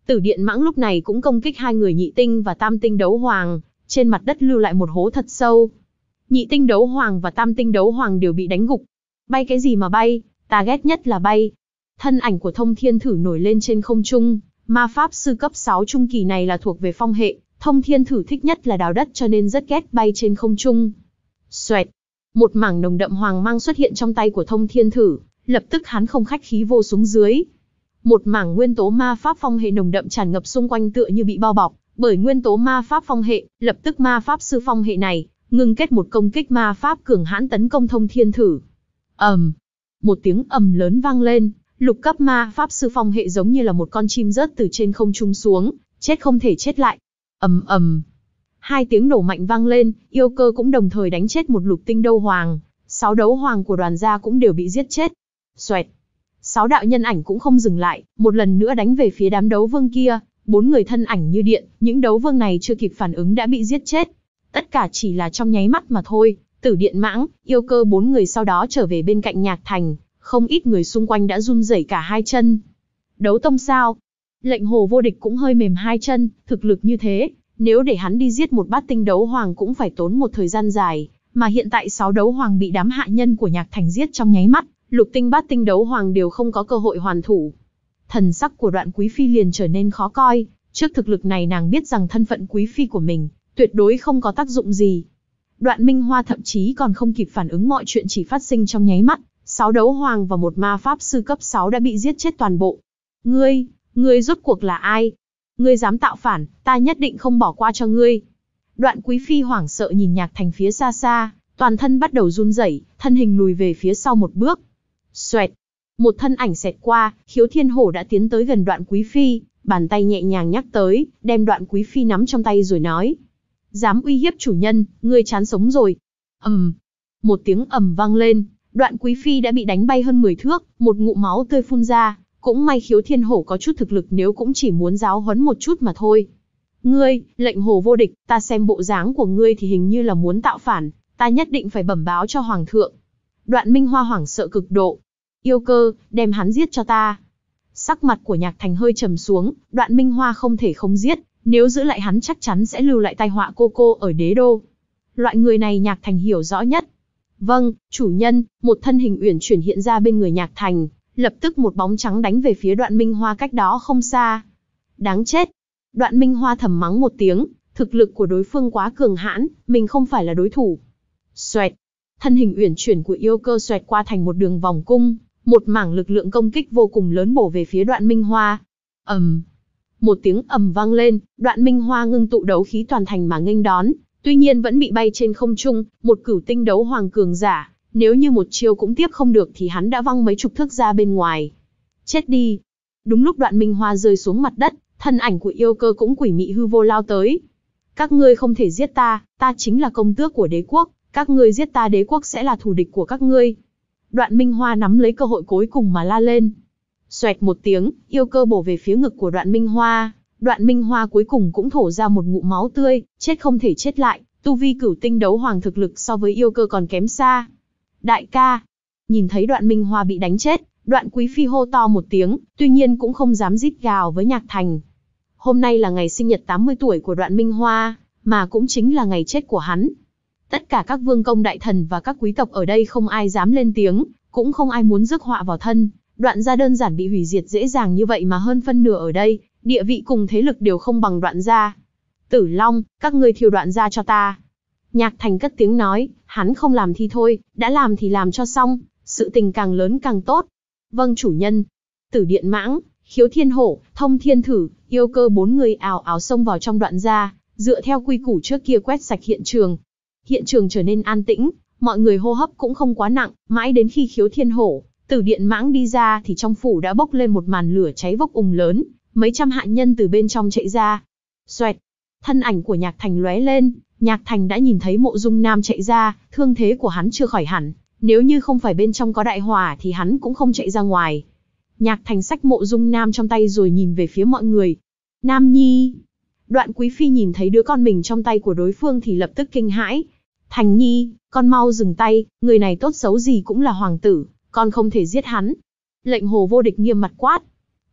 Tử Điện Mãng lúc này cũng công kích hai người nhị tinh và tam tinh đấu hoàng, trên mặt đất lưu lại một hố thật sâu. Nhị tinh đấu hoàng và tam tinh đấu hoàng đều bị đánh gục. Bay cái gì mà bay, ta ghét nhất là bay. Thân ảnh của Thông Thiên Thử nổi lên trên không trung, ma pháp sư cấp sáu trung kỳ này là thuộc về phong hệ, Thông Thiên Thử thích nhất là đào đất cho nên rất ghét bay trên không trung. Xoẹt, một mảng nồng đậm hoàng mang xuất hiện trong tay của Thông Thiên Thử, lập tức hắn không khách khí vô xuống dưới. Một mảng nguyên tố ma pháp phong hệ nồng đậm tràn ngập xung quanh tựa như bị bao bọc bởi nguyên tố ma pháp phong hệ, lập tức ma pháp sư phong hệ này ngưng kết một công kích ma pháp cường hãn tấn công Thông Thiên Thử. ầm, um, một tiếng ầm lớn vang lên, lục cấp ma pháp sư phong hệ giống như là một con chim rớt từ trên không trung xuống, chết không thể chết lại. ầm ầm, hai tiếng nổ mạnh vang lên, yêu cơ cũng đồng thời đánh chết một lục tinh đấu hoàng, sáu đấu hoàng của đoàn gia cũng đều bị giết chết. Xoẹt, sáu đạo nhân ảnh cũng không dừng lại, một lần nữa đánh về phía đám đấu vương kia, bốn người thân ảnh như điện, những đấu vương này chưa kịp phản ứng đã bị giết chết. Tất cả chỉ là trong nháy mắt mà thôi. Tử Điện Mãng, yêu cơ bốn người sau đó trở về bên cạnh Nhạc Thành, không ít người xung quanh đã run rẩy cả hai chân. Đấu tông sao? Lệnh Hồ Vô Địch cũng hơi mềm hai chân, thực lực như thế, nếu để hắn đi giết một bát tinh đấu hoàng cũng phải tốn một thời gian dài, mà hiện tại sáu đấu hoàng bị đám hạ nhân của Nhạc Thành giết trong nháy mắt, lục tinh bát tinh đấu hoàng đều không có cơ hội hoàn thủ. Thần sắc của Đoạn Quý Phi liền trở nên khó coi, trước thực lực này nàng biết rằng thân phận quý phi của mình tuyệt đối không có tác dụng gì. Đoạn Minh Hoa thậm chí còn không kịp phản ứng mọi chuyện chỉ phát sinh trong nháy mắt, sáu đấu hoàng và một ma pháp sư cấp sáu đã bị giết chết toàn bộ. Ngươi, ngươi rốt cuộc là ai? Ngươi dám tạo phản, ta nhất định không bỏ qua cho ngươi. Đoạn Quý Phi hoảng sợ nhìn Nhạc Thành phía xa xa, toàn thân bắt đầu run rẩy, thân hình lùi về phía sau một bước. Xoẹt, một thân ảnh xẹt qua, Khiếu Thiên Hổ đã tiến tới gần Đoạn Quý Phi, bàn tay nhẹ nhàng nhắc tới, đem Đoạn Quý Phi nắm trong tay rồi nói: dám uy hiếp chủ nhân, ngươi chán sống rồi. ầm, um, một tiếng ầm vang lên, Đoạn Quý Phi đã bị đánh bay hơn mười thước, một ngụm máu tươi phun ra. Cũng may Khiếu Thiên Hổ có chút thực lực, nếu cũng chỉ muốn giáo huấn một chút mà thôi. Ngươi, Lệnh Hồ Vô Địch, ta xem bộ dáng của ngươi thì hình như là muốn tạo phản, ta nhất định phải bẩm báo cho hoàng thượng. Đoạn Minh Hoa hoảng sợ cực độ. Yêu cơ, đem hắn giết cho ta. Sắc mặt của Nhạc Thành hơi trầm xuống, Đoạn Minh Hoa không thể không giết, nếu giữ lại hắn chắc chắn sẽ lưu lại tai họa cô cô ở đế đô. Loại người này Nhạc Thành hiểu rõ nhất. Vâng, chủ nhân. Một thân hình uyển chuyển hiện ra bên người Nhạc Thành, lập tức một bóng trắng đánh về phía Đoạn Minh Hoa cách đó không xa. Đáng chết. Đoạn Minh Hoa thầm mắng một tiếng, thực lực của đối phương quá cường hãn, mình không phải là đối thủ. Xoẹt, thân hình uyển chuyển của yêu cơ xoẹt qua thành một đường vòng cung, một mảng lực lượng công kích vô cùng lớn bổ về phía Đoạn Minh Hoa. ầm, một tiếng ầm vang lên, Đoạn Minh Hoa ngưng tụ đấu khí toàn thành mà nghênh đón, tuy nhiên vẫn bị bay trên không trung, một cửu tinh đấu hoàng cường giả, nếu như một chiêu cũng tiếp không được thì hắn đã văng mấy chục thước ra bên ngoài. Chết đi. Đúng lúc Đoạn Minh Hoa rơi xuống mặt đất, thân ảnh của yêu cơ cũng quỷ mị hư vô lao tới. Các ngươi không thể giết ta, ta chính là công tước của đế quốc, các ngươi giết ta đế quốc sẽ là thù địch của các ngươi. Đoạn Minh Hoa nắm lấy cơ hội cuối cùng mà la lên. Xoẹt một tiếng, yêu cơ bổ về phía ngực của Đoạn Minh Hoa. Đoạn Minh Hoa cuối cùng cũng thổ ra một ngụm máu tươi, chết không thể chết lại, tu vi cửu tinh đấu hoàng thực lực so với yêu cơ còn kém xa. Đại ca, nhìn thấy Đoạn Minh Hoa bị đánh chết, Đoạn Quý Phi hô to một tiếng, tuy nhiên cũng không dám rít gào với Nhạc Thành. Hôm nay là ngày sinh nhật tám mươi tuổi của Đoạn Minh Hoa, mà cũng chính là ngày chết của hắn. Tất cả các vương công đại thần và các quý tộc ở đây không ai dám lên tiếng, cũng không ai muốn rước họa vào thân. Đoạn gia đơn giản bị hủy diệt dễ dàng như vậy mà hơn phân nửa ở đây, địa vị cùng thế lực đều không bằng Đoạn gia. Tử Long, các ngươi thiêu Đoạn gia cho ta. Nhạc Thành cất tiếng nói, hắn không làm thì thôi, đã làm thì làm cho xong, sự tình càng lớn càng tốt. Vâng chủ nhân. Tử Điện Mãng, Khiếu Thiên Hổ, Thông Thiên Thử, yêu cơ bốn người ào ào xông vào trong Đoạn gia, dựa theo quy củ trước kia quét sạch hiện trường. Hiện trường trở nên an tĩnh, mọi người hô hấp cũng không quá nặng, mãi đến khi Khiếu Thiên Hổ, Tử Điện Mãng đi ra thì trong phủ đã bốc lên một màn lửa cháy vốc ùng lớn, mấy trăm hạ nhân từ bên trong chạy ra. Xoẹt, thân ảnh của Nhạc Thành lóe lên, Nhạc Thành đã nhìn thấy Mộ Dung Nam chạy ra, thương thế của hắn chưa khỏi hẳn, nếu như không phải bên trong có đại hỏa thì hắn cũng không chạy ra ngoài. Nhạc Thành xách Mộ Dung Nam trong tay rồi nhìn về phía mọi người. Nam Nhi. Đoạn Quý Phi nhìn thấy đứa con mình trong tay của đối phương thì lập tức kinh hãi. Thành Nhi, con mau dừng tay, người này tốt xấu gì cũng là hoàng tử, con không thể giết hắn. Lệnh Hồ Vô Địch nghiêm mặt quát.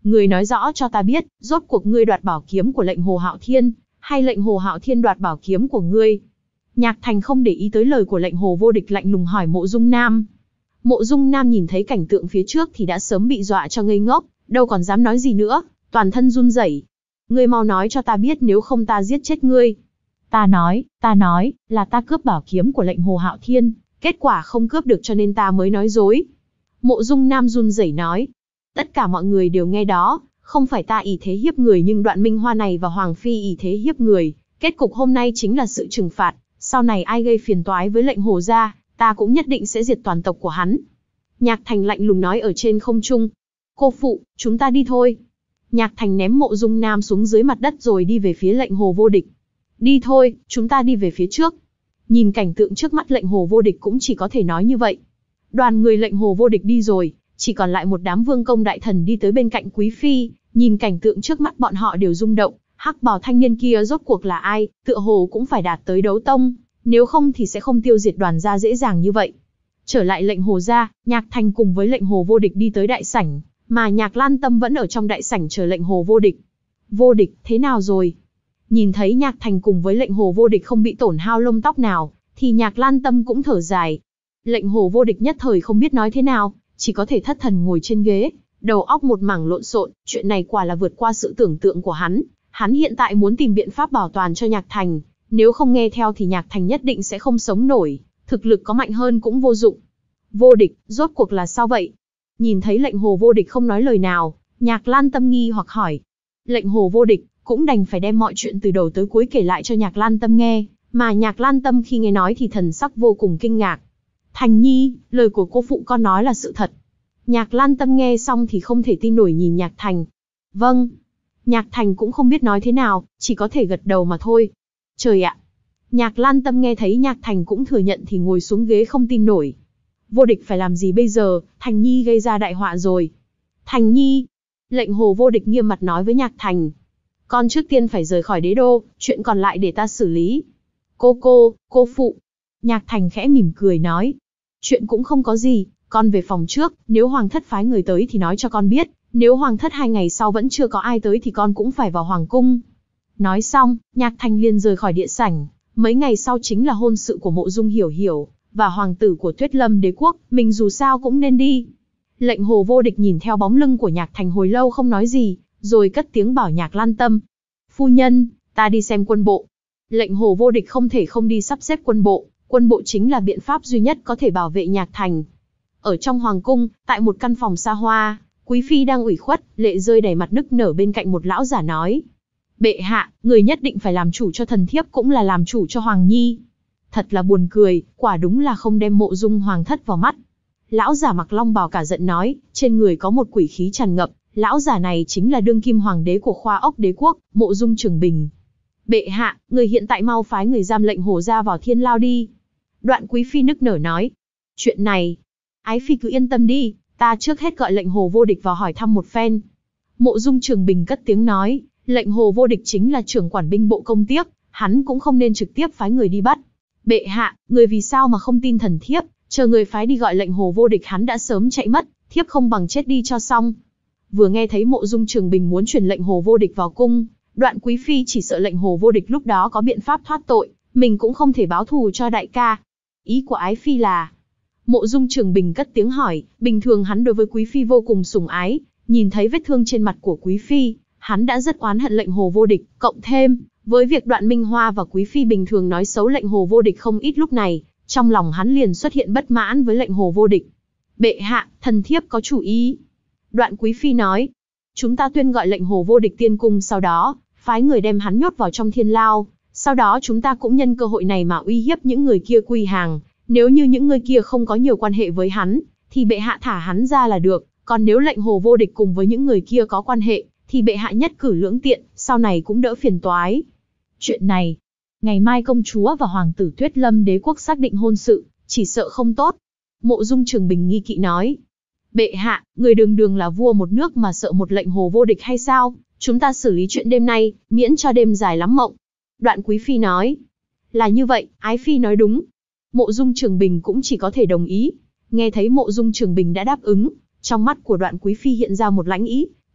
Người nói rõ cho ta biết, rốt cuộc ngươi đoạt bảo kiếm của lệnh Hồ Hạo Thiên, hay lệnh Hồ Hạo Thiên đoạt bảo kiếm của ngươi? Nhạc Thành không để ý tới lời của lệnh Hồ Vô Địch, lạnh lùng hỏi Mộ Dung Nam. Mộ Dung Nam nhìn thấy cảnh tượng phía trước thì đã sớm bị dọa cho ngây ngốc, đâu còn dám nói gì nữa, toàn thân run rẩy. Ngươi mau nói cho ta biết, nếu không ta giết chết ngươi. Ta nói, ta nói, là ta cướp bảo kiếm của lệnh Hồ Hạo Thiên, kết quả không cướp được cho nên ta mới nói dối. Mộ Dung Nam run rẩy nói. Tất cả mọi người đều nghe đó, không phải ta ỷ thế hiếp người, nhưng Đoạn Minh Hoa này và Hoàng Phi ỷ thế hiếp người, kết cục hôm nay chính là sự trừng phạt, sau này ai gây phiền toái với lệnh Hồ gia, ta cũng nhất định sẽ diệt toàn tộc của hắn. Nhạc Thành lạnh lùng nói ở trên không trung. Cô phụ, chúng ta đi thôi. Nhạc Thành ném Mộ Dung Nam xuống dưới mặt đất rồi đi về phía lệnh Hồ Vô Địch. Đi thôi, chúng ta đi về phía trước. Nhìn cảnh tượng trước mắt, lệnh Hồ Vô Địch cũng chỉ có thể nói như vậy. Đoàn người lệnh Hồ Vô Địch đi rồi, chỉ còn lại một đám vương công đại thần đi tới bên cạnh Quý Phi, nhìn cảnh tượng trước mắt bọn họ đều rung động, hắc bào thanh niên kia rốt cuộc là ai, tựa hồ cũng phải đạt tới đấu tông, nếu không thì sẽ không tiêu diệt Đoàn gia dễ dàng như vậy. Trở lại lệnh Hồ gia, Nhạc Thành cùng với lệnh Hồ Vô Địch đi tới đại sảnh, mà Nhạc Lan Tâm vẫn ở trong đại sảnh chờ lệnh Hồ Vô Địch. Vô Địch, thế nào rồi? Nhìn thấy Nhạc Thành cùng với lệnh Hồ Vô Địch không bị tổn hao lông tóc nào, thì Nhạc Lan Tâm cũng thở dài. Lệnh Hồ Vô Địch nhất thời không biết nói thế nào, chỉ có thể thất thần ngồi trên ghế, đầu óc một mảng lộn xộn. Chuyện này quả là vượt qua sự tưởng tượng của hắn. Hắn hiện tại muốn tìm biện pháp bảo toàn cho Nhạc Thành, nếu không nghe theo thì Nhạc Thành nhất định sẽ không sống nổi, thực lực có mạnh hơn cũng vô dụng. Vô Địch, rốt cuộc là sao vậy? Nhìn thấy lệnh Hồ Vô Địch không nói lời nào, Nhạc Lan Tâm nghi hoặc hỏi. Lệnh Hồ Vô Địch cũng đành phải đem mọi chuyện từ đầu tới cuối kể lại cho Nhạc Lan Tâm nghe, mà Nhạc Lan Tâm khi nghe nói thì thần sắc vô cùng kinh ngạc. Thành Nhi, lời của cô phụ con nói là sự thật. Nhạc Lan Tâm nghe xong thì không thể tin nổi nhìn Nhạc Thành. Vâng. Nhạc Thành cũng không biết nói thế nào, chỉ có thể gật đầu mà thôi. Trời ạ! Nhạc Lan Tâm nghe thấy Nhạc Thành cũng thừa nhận thì ngồi xuống ghế không tin nổi. Vô Địch phải làm gì bây giờ, Thành Nhi gây ra đại họa rồi. Thành Nhi! Lệnh Hồ Vô Địch nghiêm mặt nói với Nhạc Thành. Con trước tiên phải rời khỏi đế đô, chuyện còn lại để ta xử lý. Cô cô, cô phụ. Nhạc Thành khẽ mỉm cười nói. Chuyện cũng không có gì, con về phòng trước, nếu Hoàng thất phái người tới thì nói cho con biết, nếu Hoàng thất hai ngày sau vẫn chưa có ai tới thì con cũng phải vào Hoàng cung. Nói xong, Nhạc Thành liền rời khỏi địa sảnh, mấy ngày sau chính là hôn sự của Mộ Dung Hiểu Hiểu, và hoàng tử của Tuyết Lâm đế quốc, mình dù sao cũng nên đi. Lệnh Hồ Vô Địch nhìn theo bóng lưng của Nhạc Thành hồi lâu không nói gì, rồi cất tiếng bảo Nhạc Lan Tâm. Phu nhân, ta đi xem quân bộ. Lệnh Hồ Vô Địch không thể không đi sắp xếp quân bộ, quân bộ chính là biện pháp duy nhất có thể bảo vệ Nhạc Thành. Ở trong hoàng cung, tại một căn phòng xa hoa, Quý Phi đang ủy khuất, lệ rơi đầy mặt nức nở bên cạnh một lão giả nói. Bệ hạ, người nhất định phải làm chủ cho thần thiếp cũng là làm chủ cho Hoàng Nhi. Thật là buồn cười, quả đúng là không đem Mộ Dung Hoàng thất vào mắt. Lão giả mặc long bào cả giận nói, trên người có một quỷ khí tràn ngập, lão giả này chính là đương kim hoàng đế của Khoa Ốc đế quốc, Mộ Dung Trường Bình. Bệ hạ, người hiện tại mau phái người giam lệnh Hồ gia vào thiên lao đi. Đoạn Quý Phi nức nở nói. Chuyện này, Ái Phi cứ yên tâm đi, ta trước hết gọi lệnh Hồ Vô Địch vào hỏi thăm một phen. Mộ Dung Trường Bình cất tiếng nói, lệnh Hồ Vô Địch chính là trưởng quản binh bộ công tiếc, hắn cũng không nên trực tiếp phái người đi bắt. Bệ hạ, người vì sao mà không tin thần thiếp, chờ người phái đi gọi lệnh Hồ Vô Địch hắn đã sớm chạy mất, thiếp không bằng chết đi cho xong. Vừa nghe thấy Mộ Dung Trường Bình muốn truyền lệnh Hồ Vô Địch vào cung, Đoạn Quý Phi chỉ sợ lệnh Hồ Vô Địch lúc đó có biện pháp thoát tội, mình cũng không thể báo thù cho đại ca. Ý của Ái Phi là... Mộ Dung Trường Bình cất tiếng hỏi, bình thường hắn đối với Quý Phi vô cùng sủng ái, nhìn thấy vết thương trên mặt của Quý Phi, hắn đã rất oán hận lệnh Hồ Vô Địch, cộng thêm, với việc Đoạn Minh Hoa và Quý Phi bình thường nói xấu lệnh Hồ Vô Địch không ít lúc này, trong lòng hắn liền xuất hiện bất mãn với lệnh Hồ Vô Địch. Bệ hạ, thần thiếp có chủ ý. Đoạn Quý Phi nói, chúng ta tuyên gọi lệnh Hồ Vô Địch tiên cung, sau đó, phái người đem hắn nhốt vào trong thiên lao, sau đó chúng ta cũng nhân cơ hội này mà uy hiếp những người kia quy hàng. Nếu như những người kia không có nhiều quan hệ với hắn, thì bệ hạ thả hắn ra là được, còn nếu lệnh Hồ Vô Địch cùng với những người kia có quan hệ, thì bệ hạ nhất cử lưỡng tiện, sau này cũng đỡ phiền toái. Chuyện này, ngày mai công chúa và hoàng tử Tuyết Lâm đế quốc xác định hôn sự, chỉ sợ không tốt. Mộ Dung Trường Bình nghi kỵ nói, bệ hạ, người đường đường là vua một nước mà sợ một lệnh Hồ Vô Địch hay sao? Chúng ta xử lý chuyện đêm nay, miễn cho đêm dài lắm mộng. Đoạn Quý Phi nói, là như vậy, Ái Phi nói đúng. Mộ Dung Trường Bình cũng chỉ có thể đồng ý. Nghe thấy Mộ Dung Trường Bình đã đáp ứng, trong mắt của Đoạn Quý Phi hiện ra một lãnh ý,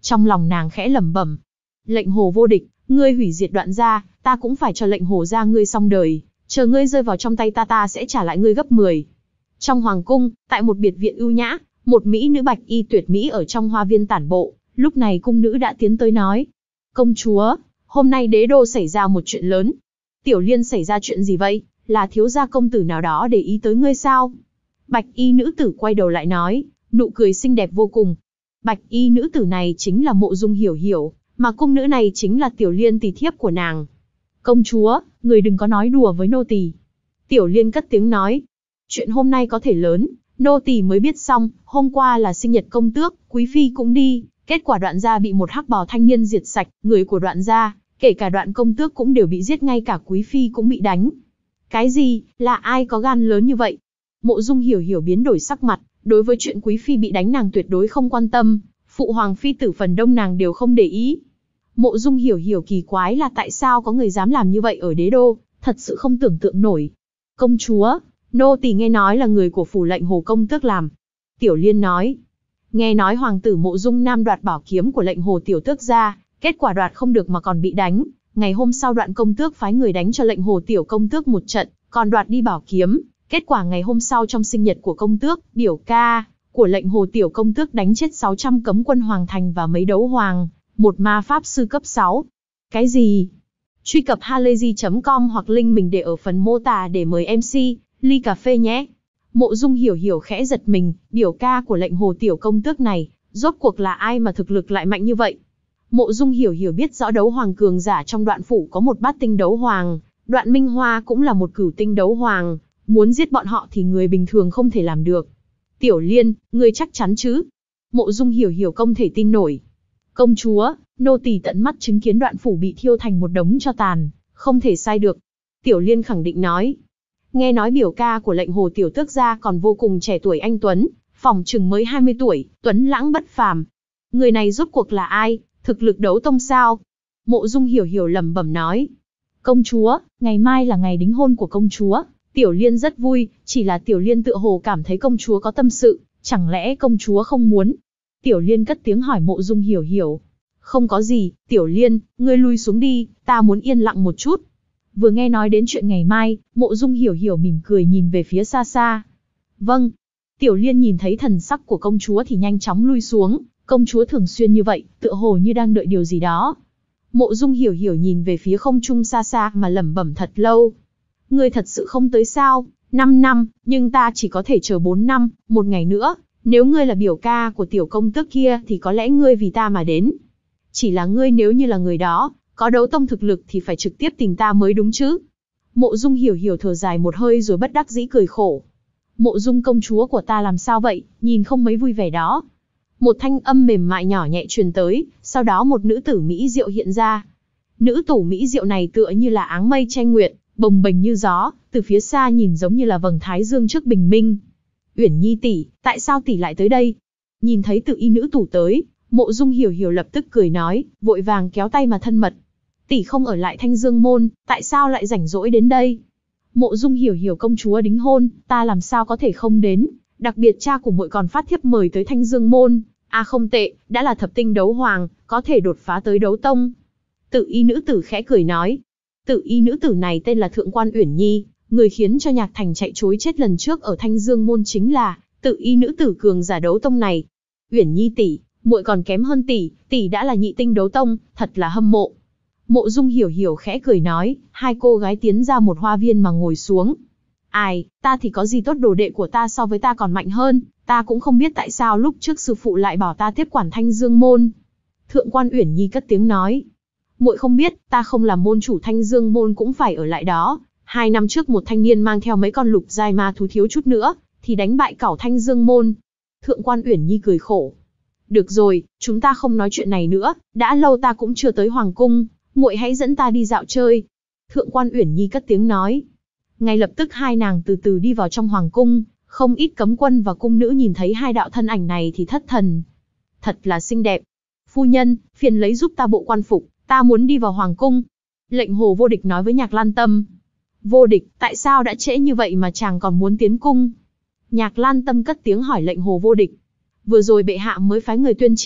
Trong lòng nàng khẽ lẩm bẩm. Lệnh Hồ vô địch, ngươi hủy diệt Đoạn gia, ta cũng phải cho lệnh Hồ gia ngươi xong đời, chờ ngươi rơi vào trong tay ta ta sẽ trả lại ngươi gấp mười. Trong hoàng cung, tại một biệt viện ưu nhã, một mỹ nữ bạch y tuyệt mỹ ở trong hoa viên tản bộ, lúc này cung nữ đã tiến tới nói. Công chúa, hôm nay đế đô xảy ra một chuyện lớn. Tiểu Liên xảy ra chuyện gì vậy? Là thiếu gia công tử nào đó để ý tới ngươi sao? Bạch y nữ tử quay đầu lại nói, nụ cười xinh đẹp vô cùng. Bạch y nữ tử này chính là Mộ Dung Hiểu Hiểu, mà cung nữ này chính là Tiểu Liên tỳ thiếp của nàng. Công chúa, người đừng có nói đùa với nô tỳ. Tiểu Liên cất tiếng nói. Chuyện hôm nay có thể lớn, nô tỳ mới biết xong, hôm qua là sinh nhật công tước, quý phi cũng đi, kết quả Đoạn gia bị một hắc bào thanh niên diệt sạch, người của Đoạn gia, kể cả Đoạn công tước cũng đều bị giết, ngay cả quý phi cũng bị đánh. Cái gì, là ai có gan lớn như vậy? Mộ Dung Hiểu Hiểu biến đổi sắc mặt, đối với chuyện quý phi bị đánh nàng tuyệt đối không quan tâm, phụ hoàng phi tử phần đông nàng đều không để ý. Mộ Dung Hiểu Hiểu kỳ quái là tại sao có người dám làm như vậy ở đế đô, thật sự không tưởng tượng nổi. Công chúa, nô tỳ nghe nói là người của phủ lệnh Hồ công tước làm. Tiểu Liên nói, nghe nói hoàng tử Mộ Dung Nam đoạt bảo kiếm của lệnh Hồ tiểu tước ra, kết quả đoạt không được mà còn bị đánh. Ngày hôm sau Đoạn công tước phái người đánh cho lệnh Hồ tiểu công tước một trận, còn đoạt đi bảo kiếm. Kết quả ngày hôm sau trong sinh nhật của công tước, biểu ca của lệnh Hồ tiểu công tước đánh chết sáu trăm cấm quân hoàng thành và mấy đấu hoàng, một ma pháp sư cấp sáu. Cái gì? Truy cập halayzi chấm com hoặc link mình để ở phần mô tả để mời em xê ly cà phê nhé. Mộ Dung Hiểu Hiểu khẽ giật mình, biểu ca của lệnh Hồ tiểu công tước này, rốt cuộc là ai mà thực lực lại mạnh như vậy? Mộ Dung Hiểu Hiểu biết rõ đấu hoàng cường giả trong Đoạn phủ có một bát tinh đấu hoàng, Đoạn Minh Hoa cũng là một cửu tinh đấu hoàng, muốn giết bọn họ thì người bình thường không thể làm được. Tiểu Liên, ngươi chắc chắn chứ? Mộ Dung Hiểu Hiểu không thể tin nổi. Công chúa, nô tỳ tận mắt chứng kiến Đoạn phủ bị thiêu thành một đống tro tàn, không thể sai được. Tiểu Liên khẳng định nói. Nghe nói biểu ca của lệnh Hồ tiểu tước gia còn vô cùng trẻ tuổi anh tuấn, phỏng chừng mới hai mươi tuổi, tuấn lãng bất phàm. Người này rốt cuộc là ai? Thực lực đấu tông sao? Mộ Dung Hiểu Hiểu lẩm bẩm nói. Công chúa, ngày mai là ngày đính hôn của công chúa. Tiểu Liên rất vui, chỉ là Tiểu Liên tựa hồ cảm thấy công chúa có tâm sự, chẳng lẽ công chúa không muốn? Tiểu Liên cất tiếng hỏi Mộ Dung Hiểu Hiểu. Không có gì, Tiểu Liên, ngươi lui xuống đi, ta muốn yên lặng một chút. Vừa nghe nói đến chuyện ngày mai, Mộ Dung Hiểu Hiểu mỉm cười nhìn về phía xa xa. Vâng. Tiểu Liên nhìn thấy thần sắc của công chúa thì nhanh chóng lui xuống, công chúa thường xuyên như vậy, tựa hồ như đang đợi điều gì đó. Mộ Dung Hiểu Hiểu nhìn về phía không trung xa xa mà lẩm bẩm thật lâu. Ngươi thật sự không tới sao? Năm năm, nhưng ta chỉ có thể chờ bốn năm, một ngày nữa. Nếu ngươi là biểu ca của tiểu công tước kia thì có lẽ ngươi vì ta mà đến. Chỉ là ngươi nếu như là người đó, có đấu tông thực lực thì phải trực tiếp tìm ta mới đúng chứ. Mộ Dung Hiểu Hiểu thở dài một hơi rồi bất đắc dĩ cười khổ. Mộ Dung công chúa của ta làm sao vậy, nhìn không mấy vui vẻ đó. Một thanh âm mềm mại nhỏ nhẹ truyền tới, sau đó một nữ tử mỹ diệu hiện ra. Nữ tử mỹ diệu này tựa như là áng mây tranh nguyệt, bồng bềnh như gió, từ phía xa nhìn giống như là vầng thái dương trước bình minh. Uyển Nhi tỷ, tại sao tỷ lại tới đây? Nhìn thấy Tự Y nữ tử tới, Mộ Dung Hiểu Hiểu lập tức cười nói, vội vàng kéo tay mà thân mật. Tỷ không ở lại Thanh Dương môn, tại sao lại rảnh rỗi đến đây? Mộ Dung Hiểu Hiểu công chúa đính hôn, ta làm sao có thể không đến? Đặc biệt cha của muội còn phát thiếp mời tới Thanh Dương môn. À không tệ, đã là thập tinh đấu hoàng, có thể đột phá tới đấu tông. Tự Y nữ tử khẽ cười nói. Tự Y nữ tử này tên là Thượng quan Uyển Nhi, người khiến cho Nhạc Thành chạy trối chết lần trước ở Thanh Dương môn chính là Tự Y nữ tử cường giả đấu tông này. Uyển Nhi tỷ, muội còn kém hơn tỷ, tỷ đã là nhị tinh đấu tông, thật là hâm mộ. Mộ Dung Hiểu Hiểu khẽ cười nói, hai cô gái tiến ra một hoa viên mà ngồi xuống. Ai, ta thì có gì tốt, đồ đệ của ta so với ta còn mạnh hơn, ta cũng không biết tại sao lúc trước sư phụ lại bảo ta tiếp quản Thanh Dương môn. Thượng quan Uyển Nhi cất tiếng nói, muội không biết, ta không làm môn chủ Thanh Dương môn cũng phải ở lại đó. Hai năm trước một thanh niên mang theo mấy con lục giai ma thú thiếu chút nữa, thì đánh bại cẩu Thanh Dương môn. Thượng quan Uyển Nhi cười khổ. Được rồi, chúng ta không nói chuyện này nữa, đã lâu ta cũng chưa tới hoàng cung, muội hãy dẫn ta đi dạo chơi. Thượng quan Uyển Nhi cất tiếng nói. Ngay lập tức hai nàng từ từ đi vào trong hoàng cung, không ít cấm quân và cung nữ nhìn thấy hai đạo thân ảnh này thì thất thần. Thật là xinh đẹp. Phu nhân, phiền lấy giúp ta bộ quan phục, ta muốn đi vào hoàng cung. Lệnh Hồ vô địch nói với Nhạc Lan Tâm. Vô địch, tại sao đã trễ như vậy mà chàng còn muốn tiến cung? Nhạc Lan Tâm cất tiếng hỏi lệnh Hồ vô địch. Vừa rồi bệ hạ mới phái người tuyên chỉ,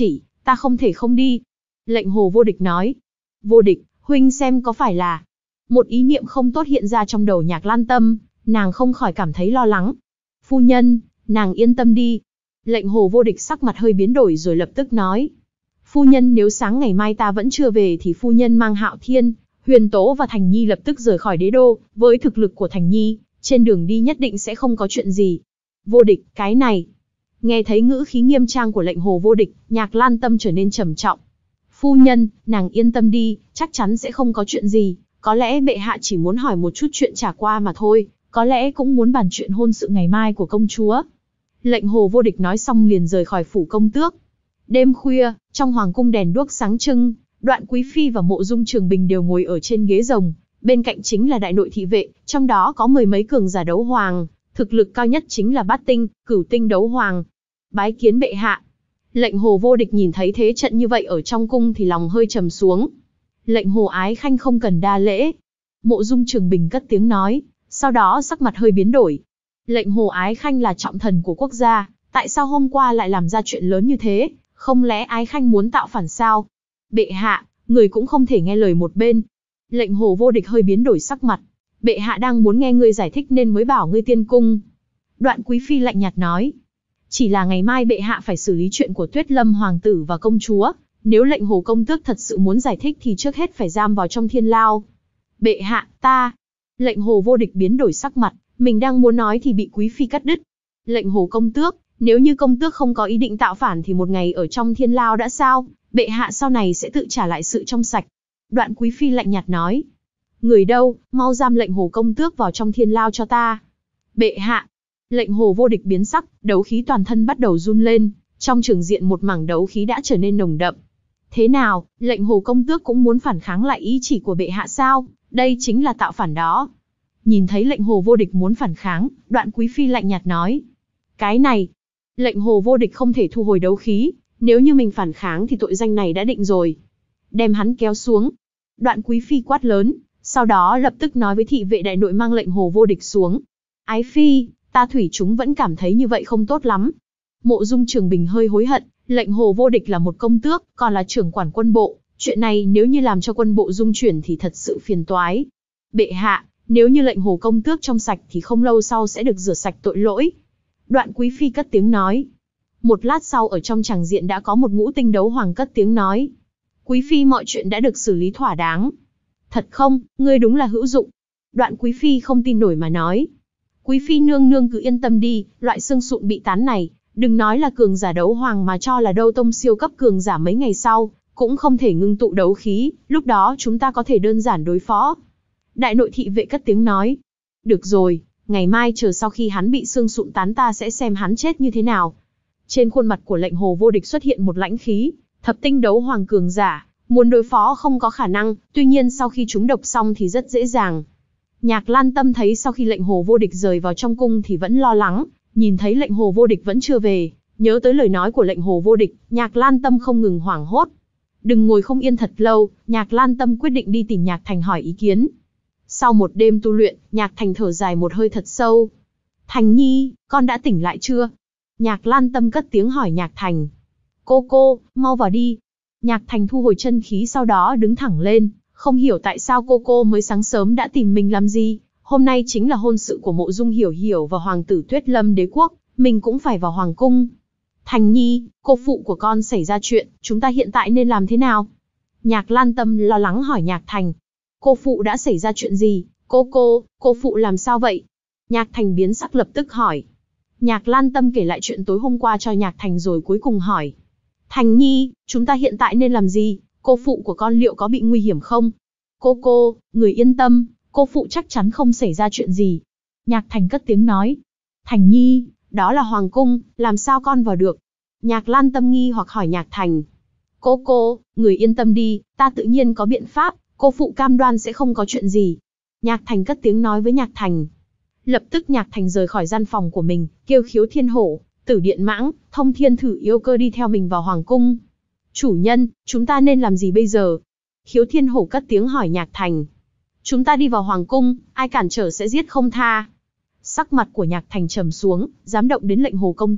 ta không thể không đi. Lệnh Hồ Vô Địch nói. Vô Địch, huynh xem có phải là... Một ý niệm không tốt hiện ra trong đầu Nhạc Lan Tâm, nàng không khỏi cảm thấy lo lắng. Phu nhân, nàng yên tâm đi. Lệnh Hồ Vô Địch sắc mặt hơi biến đổi rồi lập tức nói. Phu nhân, nếu sáng ngày mai ta vẫn chưa về thì phu nhân mang Hạo Thiên, Huyền Tố và Thành Nhi lập tức rời khỏi đế đô. Với thực lực của Thành Nhi, trên đường đi nhất định sẽ không có chuyện gì. Vô Địch, cái này... Nghe thấy ngữ khí nghiêm trang của lệnh Hồ Vô Địch, Nhạc Lan Tâm trở nên trầm trọng. Phu nhân, nàng yên tâm đi, chắc chắn sẽ không có chuyện gì. Có lẽ bệ hạ chỉ muốn hỏi một chút chuyện trả qua mà thôi, có lẽ cũng muốn bàn chuyện hôn sự ngày mai của công chúa. Lệnh Hồ Vô Địch nói xong liền rời khỏi phủ công tước. Đêm khuya, trong hoàng cung đèn đuốc sáng trưng, Đoạn Quý Phi và Mộ Dung Trường Bình đều ngồi ở trên ghế rồng, bên cạnh chính là đại nội thị vệ, trong đó có mười mấy cường giả đấu hoàng, thực lực cao nhất chính là bát tinh, cửu tinh đấu hoàng. Bái kiến bệ hạ. Lệnh Hồ Vô Địch nhìn thấy thế trận như vậy ở trong cung thì lòng hơi trầm xuống. Lệnh Hồ Ái Khanh không cần đa lễ. Mộ Dung Trường Bình cất tiếng nói, sau đó sắc mặt hơi biến đổi. Lệnh Hồ Ái Khanh là trọng thần của quốc gia, tại sao hôm qua lại làm ra chuyện lớn như thế, không lẽ Ái Khanh muốn tạo phản sao? Bệ hạ, người cũng không thể nghe lời một bên. Lệnh Hồ Vô Địch hơi biến đổi sắc mặt. Bệ hạ đang muốn nghe ngươi giải thích nên mới bảo ngươi tiên cung. Đoạn Quý Phi lạnh nhạt nói. Chỉ là ngày mai bệ hạ phải xử lý chuyện của Tuyết Lâm hoàng tử và công chúa. Nếu lệnh Hồ công tước thật sự muốn giải thích thì trước hết phải giam vào trong thiên lao. Bệ hạ, ta... Lệnh Hồ Vô Địch biến đổi sắc mặt, mình đang muốn nói thì bị Quý Phi cắt đứt. Lệnh Hồ công tước, nếu như công tước không có ý định tạo phản thì một ngày ở trong thiên lao đã sao, bệ hạ sau này sẽ tự trả lại sự trong sạch. Đoạn Quý Phi lạnh nhạt nói. Người đâu, mau giam lệnh Hồ công tước vào trong thiên lao cho ta. Bệ hạ. Lệnh Hồ Vô Địch biến sắc, đấu khí toàn thân bắt đầu run lên, trong trường diện một mảng đấu khí đã trở nên nồng đậm. Thế nào, lệnh Hồ công tước cũng muốn phản kháng lại ý chỉ của bệ hạ sao? Đây chính là tạo phản đó. Nhìn thấy lệnh Hồ Vô Địch muốn phản kháng, Đoạn Quý Phi lạnh nhạt nói. Cái này, lệnh Hồ Vô Địch không thể thu hồi đấu khí, nếu như mình phản kháng thì tội danh này đã định rồi. Đem hắn kéo xuống. Đoạn Quý Phi quát lớn, sau đó lập tức nói với thị vệ đại nội mang lệnh Hồ Vô Địch xuống. Ái Phi, ta thủy chúng vẫn cảm thấy như vậy không tốt lắm. Mộ Dung Trường Bình hơi hối hận, lệnh Hồ Vô Địch là một công tước, còn là trưởng quản quân bộ. Chuyện này nếu như làm cho quân bộ dung chuyển thì thật sự phiền toái. Bệ hạ, nếu như lệnh Hồ công tước trong sạch thì không lâu sau sẽ được rửa sạch tội lỗi. Đoạn Quý Phi cất tiếng nói. Một lát sau ở trong tràng diện đã có một ngũ tinh đấu hoàng cất tiếng nói. Quý Phi mọi chuyện đã được xử lý thỏa đáng. Thật không, ngươi đúng là hữu dụng. Đoạn Quý Phi không tin nổi mà nói. Quý Phi nương nương cứ yên tâm đi, loại xương sụn bị tán này, đừng nói là cường giả đấu hoàng mà cho là đâu tông siêu cấp cường giả mấy ngày sau, cũng không thể ngưng tụ đấu khí, lúc đó chúng ta có thể đơn giản đối phó. Đại nội thị vệ cất tiếng nói. Được rồi, ngày mai chờ sau khi hắn bị xương sụn tán ta sẽ xem hắn chết như thế nào. Trên khuôn mặt của lệnh Hồ Vô Địch xuất hiện một lãnh khí, thập tinh đấu hoàng cường giả, muốn đối phó không có khả năng, tuy nhiên sau khi chúng độc xong thì rất dễ dàng. Nhạc Lan Tâm thấy sau khi lệnh Hồ Vô Địch rời vào trong cung thì vẫn lo lắng, nhìn thấy lệnh Hồ Vô Địch vẫn chưa về, nhớ tới lời nói của lệnh Hồ Vô Địch, Nhạc Lan Tâm không ngừng hoảng hốt. Đừng ngồi không yên thật lâu, Nhạc Lan Tâm quyết định đi tìm Nhạc Thành hỏi ý kiến. Sau một đêm tu luyện, Nhạc Thành thở dài một hơi thật sâu. Thành Nhi, con đã tỉnh lại chưa? Nhạc Lan Tâm cất tiếng hỏi Nhạc Thành. Cô cô, mau vào đi. Nhạc Thành thu hồi chân khí sau đó đứng thẳng lên, không hiểu tại sao cô cô mới sáng sớm đã tìm mình làm gì. Hôm nay chính là hôn sự của Mộ Dung Hiểu Hiểu và Hoàng tử Tuyết Lâm đế quốc, mình cũng phải vào Hoàng cung. Thành Nhi, cô phụ của con xảy ra chuyện, chúng ta hiện tại nên làm thế nào? Nhạc Lan Tâm lo lắng hỏi Nhạc Thành. Cô phụ đã xảy ra chuyện gì? Cô cô, cô phụ làm sao vậy? Nhạc Thành biến sắc lập tức hỏi. Nhạc Lan Tâm kể lại chuyện tối hôm qua cho Nhạc Thành rồi cuối cùng hỏi. Thành Nhi, chúng ta hiện tại nên làm gì? Cô phụ của con liệu có bị nguy hiểm không? Cô cô, người yên tâm, cô phụ chắc chắn không xảy ra chuyện gì. Nhạc Thành cất tiếng nói. Thành Nhi, đó là Hoàng cung, làm sao con vào được? Nhạc Lan Tâm nghi hoặc hỏi Nhạc Thành. Cô cô, người yên tâm đi, ta tự nhiên có biện pháp, cô phụ cam đoan sẽ không có chuyện gì. Nhạc Thành cất tiếng nói với Nhạc Thành. Lập tức Nhạc Thành rời khỏi gian phòng của mình, kêu Khiếu Thiên Hổ, Tử Điện Mãng, Thông Thiên Thử Yêu Cơ đi theo mình vào Hoàng cung. Chủ nhân, chúng ta nên làm gì bây giờ? Khiếu Thiên Hổ cất tiếng hỏi Nhạc Thành. Chúng ta đi vào Hoàng cung, ai cản trở sẽ giết không tha. Sắc mặt của Nhạc Thành trầm xuống, dám động đến lệnh Hồ công tước,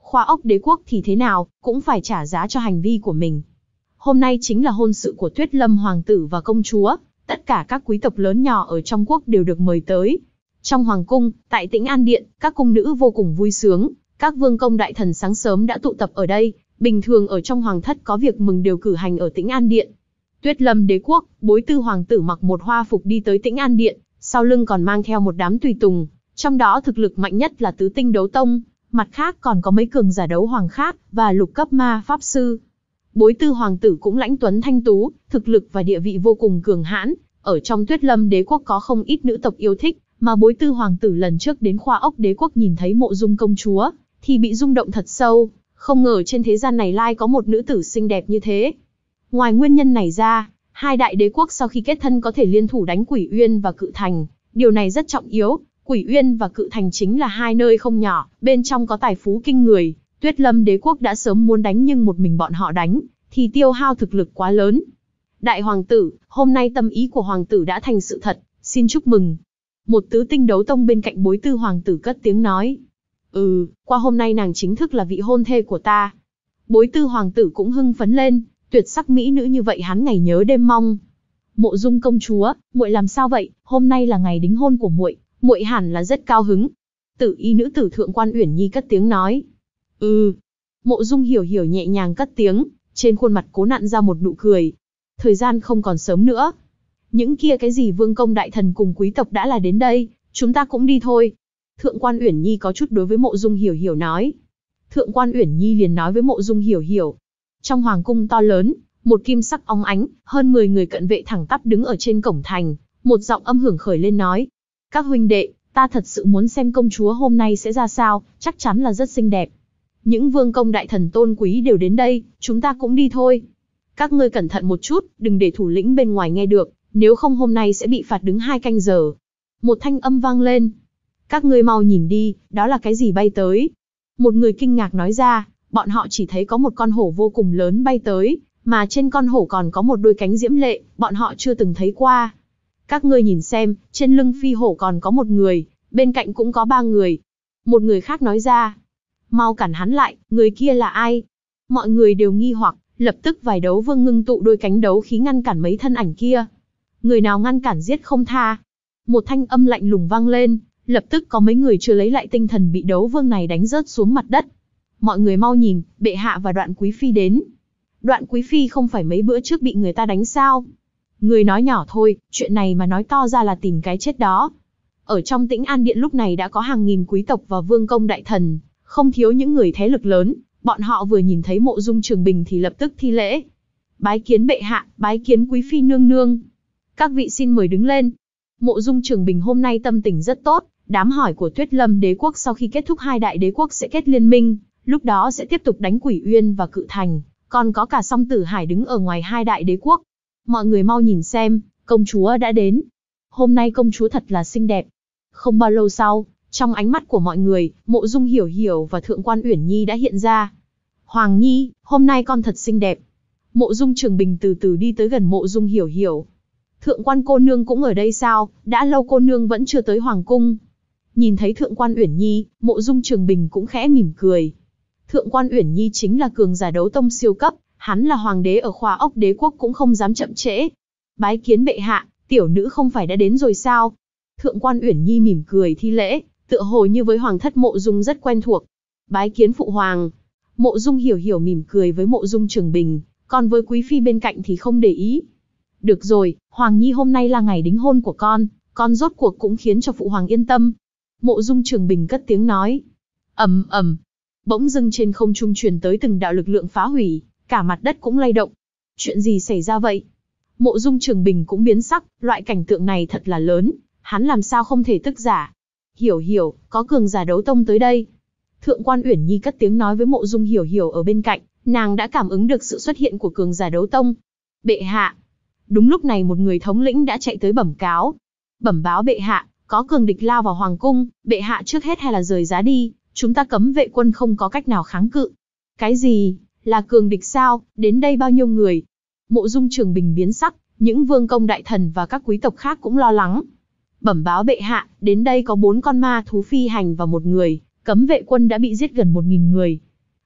Khoa ốc đế quốc thì thế nào, cũng phải trả giá cho hành vi của mình. Hôm nay chính là hôn sự của Tuyết Lâm hoàng tử và công chúa, tất cả các quý tộc lớn nhỏ ở trong quốc đều được mời tới. Trong hoàng cung, tại Tĩnh An Điện, các cung nữ vô cùng vui sướng, các vương công đại thần sáng sớm đã tụ tập ở đây, bình thường ở trong hoàng thất có việc mừng đều cử hành ở Tĩnh An Điện. Tuyết Lâm đế quốc, Bối Tư hoàng tử mặc một hoa phục đi tới Tĩnh An Điện, sau lưng còn mang theo một đám tùy tùng, trong đó thực lực mạnh nhất là tứ tinh đấu tông, mặt khác còn có mấy cường giả đấu hoàng khác và lục cấp ma pháp sư. Bối Tư hoàng tử cũng lãnh tuấn thanh tú, thực lực và địa vị vô cùng cường hãn, ở trong Tuyết Lâm đế quốc có không ít nữ tộc yêu thích, mà Bối Tư hoàng tử lần trước đến Khoa ốc đế quốc nhìn thấy Mộ Dung công chúa, thì bị rung động thật sâu, không ngờ trên thế gian này lai có một nữ tử xinh đẹp như thế. Ngoài nguyên nhân này ra, hai đại đế quốc sau khi kết thân có thể liên thủ đánh Quỷ Uyên và Cự Thành, điều này rất trọng yếu. Quỷ Uyên và Cự Thành chính là hai nơi không nhỏ, bên trong có tài phú kinh người. Tuyết Lâm đế quốc đã sớm muốn đánh nhưng một mình bọn họ đánh, thì tiêu hao thực lực quá lớn. Đại hoàng tử, hôm nay tâm ý của hoàng tử đã thành sự thật, xin chúc mừng. Một tứ tinh đấu tông bên cạnh Bối Tư hoàng tử cất tiếng nói. Ừ, qua hôm nay nàng chính thức là vị hôn thê của ta. Bối Tư hoàng tử cũng hưng phấn lên, tuyệt sắc mỹ nữ như vậy hắn ngày nhớ đêm mong. Mộ Dung công chúa, muội làm sao vậy? Hôm nay là ngày đính hôn của muội, muội hẳn là rất cao hứng. Tử y nữ tử Thượng Quan Uyển Nhi cất tiếng nói. Ừ. Mộ Dung Hiểu Hiểu nhẹ nhàng cất tiếng, trên khuôn mặt cố nặn ra một nụ cười. Thời gian không còn sớm nữa. Những kia cái gì vương công đại thần cùng quý tộc đã là đến đây, chúng ta cũng đi thôi. Thượng Quan Uyển Nhi có chút đối với Mộ Dung Hiểu Hiểu nói. Thượng Quan Uyển Nhi liền nói với Mộ Dung Hiểu Hiểu. Trong hoàng cung to lớn, một kim sắc óng ánh, hơn mười người cận vệ thẳng tắp đứng ở trên cổng thành, một giọng âm hưởng khởi lên nói. Các huynh đệ, ta thật sự muốn xem công chúa hôm nay sẽ ra sao, chắc chắn là rất xinh đẹp. Những vương công đại thần tôn quý đều đến đây, chúng ta cũng đi thôi. Các ngươi cẩn thận một chút, đừng để thủ lĩnh bên ngoài nghe được, nếu không hôm nay sẽ bị phạt đứng hai canh giờ. Một thanh âm vang lên. Các ngươi mau nhìn đi, đó là cái gì bay tới? Một người kinh ngạc nói ra, bọn họ chỉ thấy có một con hổ vô cùng lớn bay tới, mà trên con hổ còn có một đôi cánh diễm lệ, bọn họ chưa từng thấy qua. Các ngươi nhìn xem, trên lưng phi hổ còn có một người, bên cạnh cũng có ba người. Một người khác nói ra, mau cản hắn lại, người kia là ai? Mọi người đều nghi hoặc, lập tức vài đấu vương ngưng tụ đôi cánh đấu khí ngăn cản mấy thân ảnh kia. Người nào ngăn cản giết không tha. Một thanh âm lạnh lùng vang lên, lập tức có mấy người chưa lấy lại tinh thần bị đấu vương này đánh rớt xuống mặt đất. Mọi người mau nhìn, bệ hạ và Đoạn Quý phi đến. Đoạn Quý phi không phải mấy bữa trước bị người ta đánh sao? Người nói nhỏ thôi, chuyện này mà nói to ra là tìm cái chết đó. Ở trong Tĩnh An Điện lúc này đã có hàng nghìn quý tộc và vương công đại thần, không thiếu những người thế lực lớn, bọn họ vừa nhìn thấy Mộ Dung Trường Bình thì lập tức thi lễ. Bái kiến bệ hạ, bái kiến quý phi nương nương. Các vị xin mời đứng lên. Mộ Dung Trường Bình hôm nay tâm tình rất tốt, đám hỏi của Tuyết Lâm đế quốc sau khi kết thúc hai đại đế quốc sẽ kết liên minh, lúc đó sẽ tiếp tục đánh Quỷ Uyên và Cự Thành, còn có cả Song Tử Hải đứng ở ngoài hai đại đế quốc. Mọi người mau nhìn xem, công chúa đã đến. Hôm nay công chúa thật là xinh đẹp. Không bao lâu sau, trong ánh mắt của mọi người, Mộ Dung Hiểu Hiểu và Thượng Quan Uyển Nhi đã hiện ra. Hoàng Nhi, hôm nay con thật xinh đẹp. Mộ Dung Trường Bình từ từ đi tới gần Mộ Dung Hiểu Hiểu. Thượng Quan cô nương cũng ở đây sao? Đã lâu cô nương vẫn chưa tới hoàng cung. Nhìn thấy Thượng Quan Uyển Nhi, Mộ Dung Trường Bình cũng khẽ mỉm cười. Thượng Quan Uyển Nhi chính là cường giả đấu tông siêu cấp, hắn là hoàng đế ở Khoa ốc đế quốc cũng không dám chậm trễ. Bái kiến bệ hạ, tiểu nữ không phải đã đến rồi sao? Thượng Quan Uyển Nhi mỉm cười thi lễ, tựa hồ như với hoàng thất Mộ Dung rất quen thuộc. Bái kiến phụ hoàng. Mộ Dung Hiểu Hiểu mỉm cười với Mộ Dung Trường Bình, còn với quý phi bên cạnh thì không để ý. Được rồi, Hoàng Nhi hôm nay là ngày đính hôn của con, con rốt cuộc cũng khiến cho phụ hoàng yên tâm. Mộ Dung Trường Bình cất tiếng nói. Ầm ầm, bỗng dưng trên không trung truyền tới từng đạo lực lượng phá hủy, cả mặt đất cũng lay động. Chuyện gì xảy ra vậy? Mộ Dung Trường Bình cũng biến sắc, loại cảnh tượng này thật là lớn, hắn làm sao không thể tức giả. Hiểu Hiểu, có cường giả đấu tông tới đây. Thượng Quan Uyển Nhi cất tiếng nói với Mộ Dung Hiểu Hiểu ở bên cạnh, nàng đã cảm ứng được sự xuất hiện của cường giả đấu tông. Bệ hạ. Đúng lúc này một người thống lĩnh đã chạy tới bẩm cáo. Bẩm báo bệ hạ, có cường địch lao vào hoàng cung, bệ hạ trước hết hay là rời giá đi, chúng ta cấm vệ quân không có cách nào kháng cự. Cái gì? Là cường địch sao? Đến đây bao nhiêu người? Mộ Dung Trường Bình biến sắc, những vương công đại thần và các quý tộc khác cũng lo lắng. Bẩm báo bệ hạ, đến đây có bốn con ma thú phi hành và một người, cấm vệ quân đã bị giết gần một nghìn người.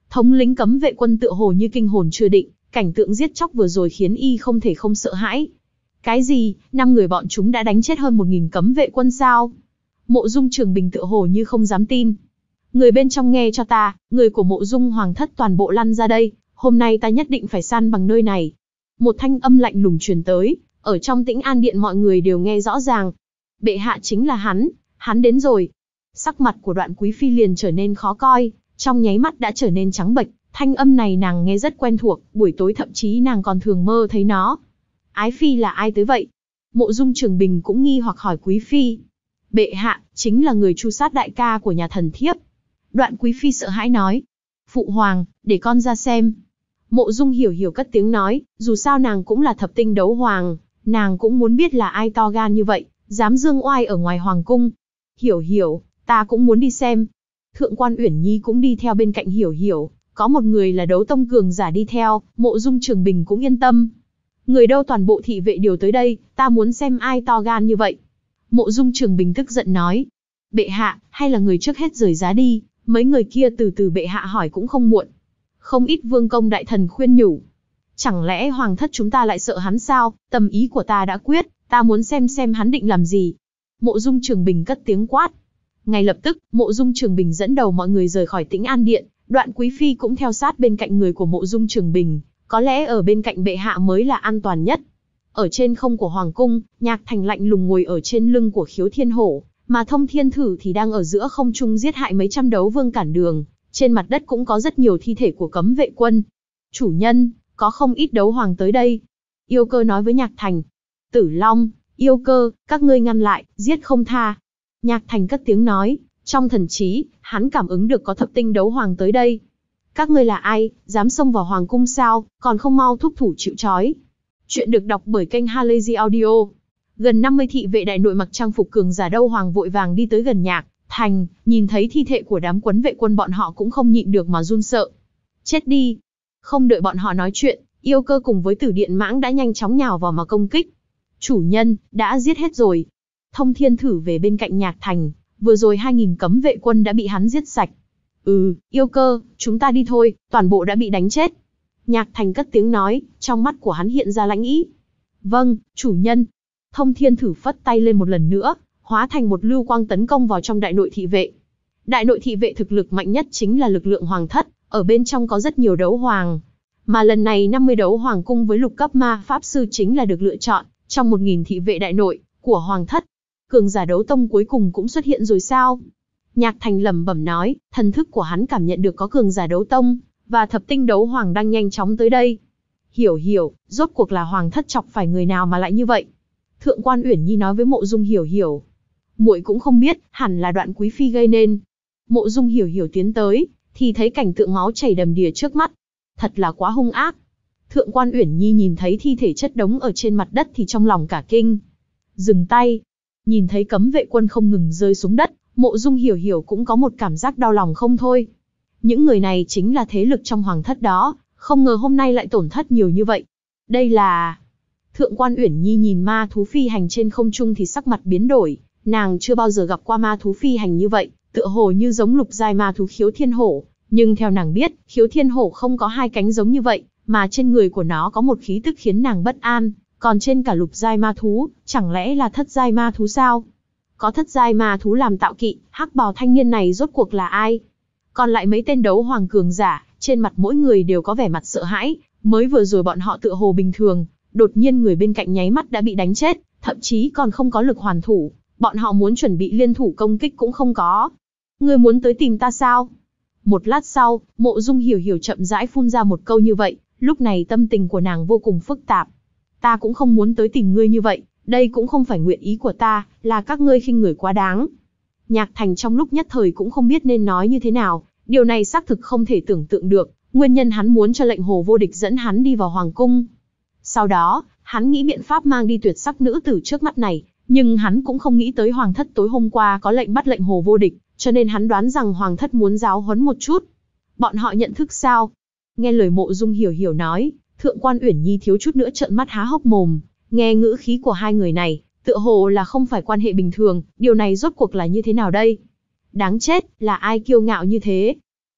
Thống lĩnh cấm vệ quân tựa hồ như kinh hồn chưa định, cảnh tượng giết chóc vừa rồi khiến y không thể không sợ hãi. Cái gì, năm người bọn chúng đã đánh chết hơn một nghìn cấm vệ quân sao? Mộ Dung Trường Bình tựa hồ như không dám tin. Người bên trong nghe cho ta, người của Mộ Dung Hoàng thất toàn bộ lăn ra đây, hôm nay ta nhất định phải san bằng nơi này. Một thanh âm lạnh lùng truyền tới, ở trong Tĩnh An Điện mọi người đều nghe rõ ràng. Bệ hạ chính là hắn, hắn đến rồi. Sắc mặt của Đoạn Quý Phi liền trở nên khó coi, trong nháy mắt đã trở nên trắng bệch. Thanh âm này nàng nghe rất quen thuộc, buổi tối thậm chí nàng còn thường mơ thấy nó. Ái Phi là ai tới vậy? Mộ Dung Trường Bình cũng nghi hoặc hỏi Quý Phi. Bệ hạ, chính là người tru sát đại ca của nhà thần thiếp. Đoạn Quý Phi sợ hãi nói. Phụ hoàng, để con ra xem. Mộ Dung Hiểu Hiểu cất tiếng nói, dù sao nàng cũng là thập tinh đấu hoàng, nàng cũng muốn biết là ai to gan như vậy, dám dương oai ở ngoài hoàng cung. Hiểu Hiểu, ta cũng muốn đi xem. Thượng quan Uyển Nhi cũng đi theo bên cạnh Hiểu Hiểu, có một người là đấu tông cường giả đi theo, Mộ Dung Trường Bình cũng yên tâm. Người đâu toàn bộ thị vệ điều tới đây, ta muốn xem ai to gan như vậy. Mộ Dung Trường Bình tức giận nói. Bệ hạ, hay là người trước hết rời giá đi, mấy người kia từ từ bệ hạ hỏi cũng không muộn. Không ít vương công đại thần khuyên nhủ. Chẳng lẽ hoàng thất chúng ta lại sợ hắn sao? Tâm ý của ta đã quyết, ta muốn xem xem hắn định làm gì. Mộ Dung Trường Bình cất tiếng quát. Ngay lập tức, Mộ Dung Trường Bình dẫn đầu mọi người rời khỏi Tĩnh An Điện, Đoạn Quý Phi cũng theo sát bên cạnh người của Mộ Dung Trường Bình, có lẽ ở bên cạnh bệ hạ mới là an toàn nhất. Ở trên không của hoàng cung, Nhạc Thành lạnh lùng ngồi ở trên lưng của Khiếu Thiên Hổ, mà Thông Thiên Thử thì đang ở giữa không trung giết hại mấy trăm đấu vương cản đường. Trên mặt đất cũng có rất nhiều thi thể của cấm vệ quân. Chủ nhân, có không ít đấu hoàng tới đây. Yêu Cơ nói với Nhạc Thành. Tử Long, Yêu Cơ, các ngươi ngăn lại, giết không tha. Nhạc Thành cất tiếng nói, trong thần trí, hắn cảm ứng được có thập tinh đấu hoàng tới đây. Các ngươi là ai, dám xông vào hoàng cung sao, còn không mau thúc thủ chịu trói. Chuyện được đọc bởi kênh Halazy Audio. Gần năm mươi thị vệ đại nội mặc trang phục cường giả đấu hoàng vội vàng đi tới gần Nhạc Thành, nhìn thấy thi thể của đám quấn vệ quân bọn họ cũng không nhịn được mà run sợ. Chết đi! Không đợi bọn họ nói chuyện, Yêu Cơ cùng với Tử Điện Mãng đã nhanh chóng nhào vào mà công kích. Chủ nhân, đã giết hết rồi. Thông Thiên Thử về bên cạnh Nhạc Thành, vừa rồi hai nghìn cấm vệ quân đã bị hắn giết sạch. Ừ, Yêu Cơ, chúng ta đi thôi, toàn bộ đã bị đánh chết. Nhạc Thành cất tiếng nói, trong mắt của hắn hiện ra lãnh ý. Vâng, chủ nhân. Thông Thiên Thử phất tay lên một lần nữa, hóa thành một lưu quang tấn công vào trong đại nội thị vệ. Đại nội thị vệ thực lực mạnh nhất chính là lực lượng hoàng thất, ở bên trong có rất nhiều đấu hoàng. Mà lần này năm mươi đấu hoàng cung với lục cấp ma pháp sư chính là được lựa chọn, trong một nghìn thị vệ đại nội, của hoàng thất. Cường giả đấu tông cuối cùng cũng xuất hiện rồi sao? Nhạc Thành lẩm bẩm nói, thần thức của hắn cảm nhận được có cường giả đấu tông, và thập tinh đấu hoàng đang nhanh chóng tới đây. Hiểu Hiểu, rốt cuộc là hoàng thất chọc phải người nào mà lại như vậy? Thượng quan Uyển Nhi nói với Mộ Dung Hiểu Hiểu. Muội cũng không biết, hẳn là Đoạn Quý Phi gây nên. Mộ Dung Hiểu Hiểu tiến tới, thì thấy cảnh tượng máu chảy đầm đìa trước mắt. Thật là quá hung ác. Thượng quan Uyển Nhi nhìn thấy thi thể chất đống ở trên mặt đất thì trong lòng cả kinh. Dừng tay. Nhìn thấy cấm vệ quân không ngừng rơi xuống đất, Mộ Dung Hiểu Hiểu cũng có một cảm giác đau lòng không thôi. Những người này chính là thế lực trong hoàng thất đó, không ngờ hôm nay lại tổn thất nhiều như vậy. Đây là... Thượng quan Uyển Nhi nhìn ma thú phi hành trên không trung thì sắc mặt biến đổi, nàng chưa bao giờ gặp qua ma thú phi hành như vậy, tựa hồ như giống lục giai ma thú Khiếu Thiên Hổ, nhưng theo nàng biết, Khiếu Thiên Hổ không có hai cánh giống như vậy, mà trên người của nó có một khí tức khiến nàng bất an, còn trên cả lục giai ma thú, chẳng lẽ là thất giai ma thú sao? Có thất giai ma thú làm tạo kỵ, hắc bào thanh niên này rốt cuộc là ai? Còn lại mấy tên đấu hoàng cường giả, trên mặt mỗi người đều có vẻ mặt sợ hãi, mới vừa rồi bọn họ tựa hồ bình thường, đột nhiên người bên cạnh nháy mắt đã bị đánh chết, thậm chí còn không có lực hoàn thủ, bọn họ muốn chuẩn bị liên thủ công kích cũng không có. Ngươi muốn tới tìm ta sao? Một lát sau, Mộ Dung Hiểu Hiểu chậm rãi phun ra một câu như vậy, lúc này tâm tình của nàng vô cùng phức tạp. Ta cũng không muốn tới tìm ngươi như vậy, đây cũng không phải nguyện ý của ta, là các ngươi khinh người quá đáng. Nhạc Thành trong lúc nhất thời cũng không biết nên nói như thế nào, điều này xác thực không thể tưởng tượng được, nguyên nhân hắn muốn cho lệnh hồ vô địch dẫn hắn đi vào hoàng cung. Sau đó, hắn nghĩ biện pháp mang đi tuyệt sắc nữ tử trước mắt này, nhưng hắn cũng không nghĩ tới hoàng thất tối hôm qua có lệnh bắt lệnh hồ vô địch, cho nên hắn đoán rằng hoàng thất muốn giáo huấn một chút. Bọn họ nhận thức sao? Nghe lời Mộ Dung Hiểu Hiểu nói, Thượng quan Uyển Nhi thiếu chút nữa trợn mắt há hốc mồm, nghe ngữ khí của hai người này, tựa hồ là không phải quan hệ bình thường, điều này rốt cuộc là như thế nào đây? Đáng chết, là ai kiêu ngạo như thế?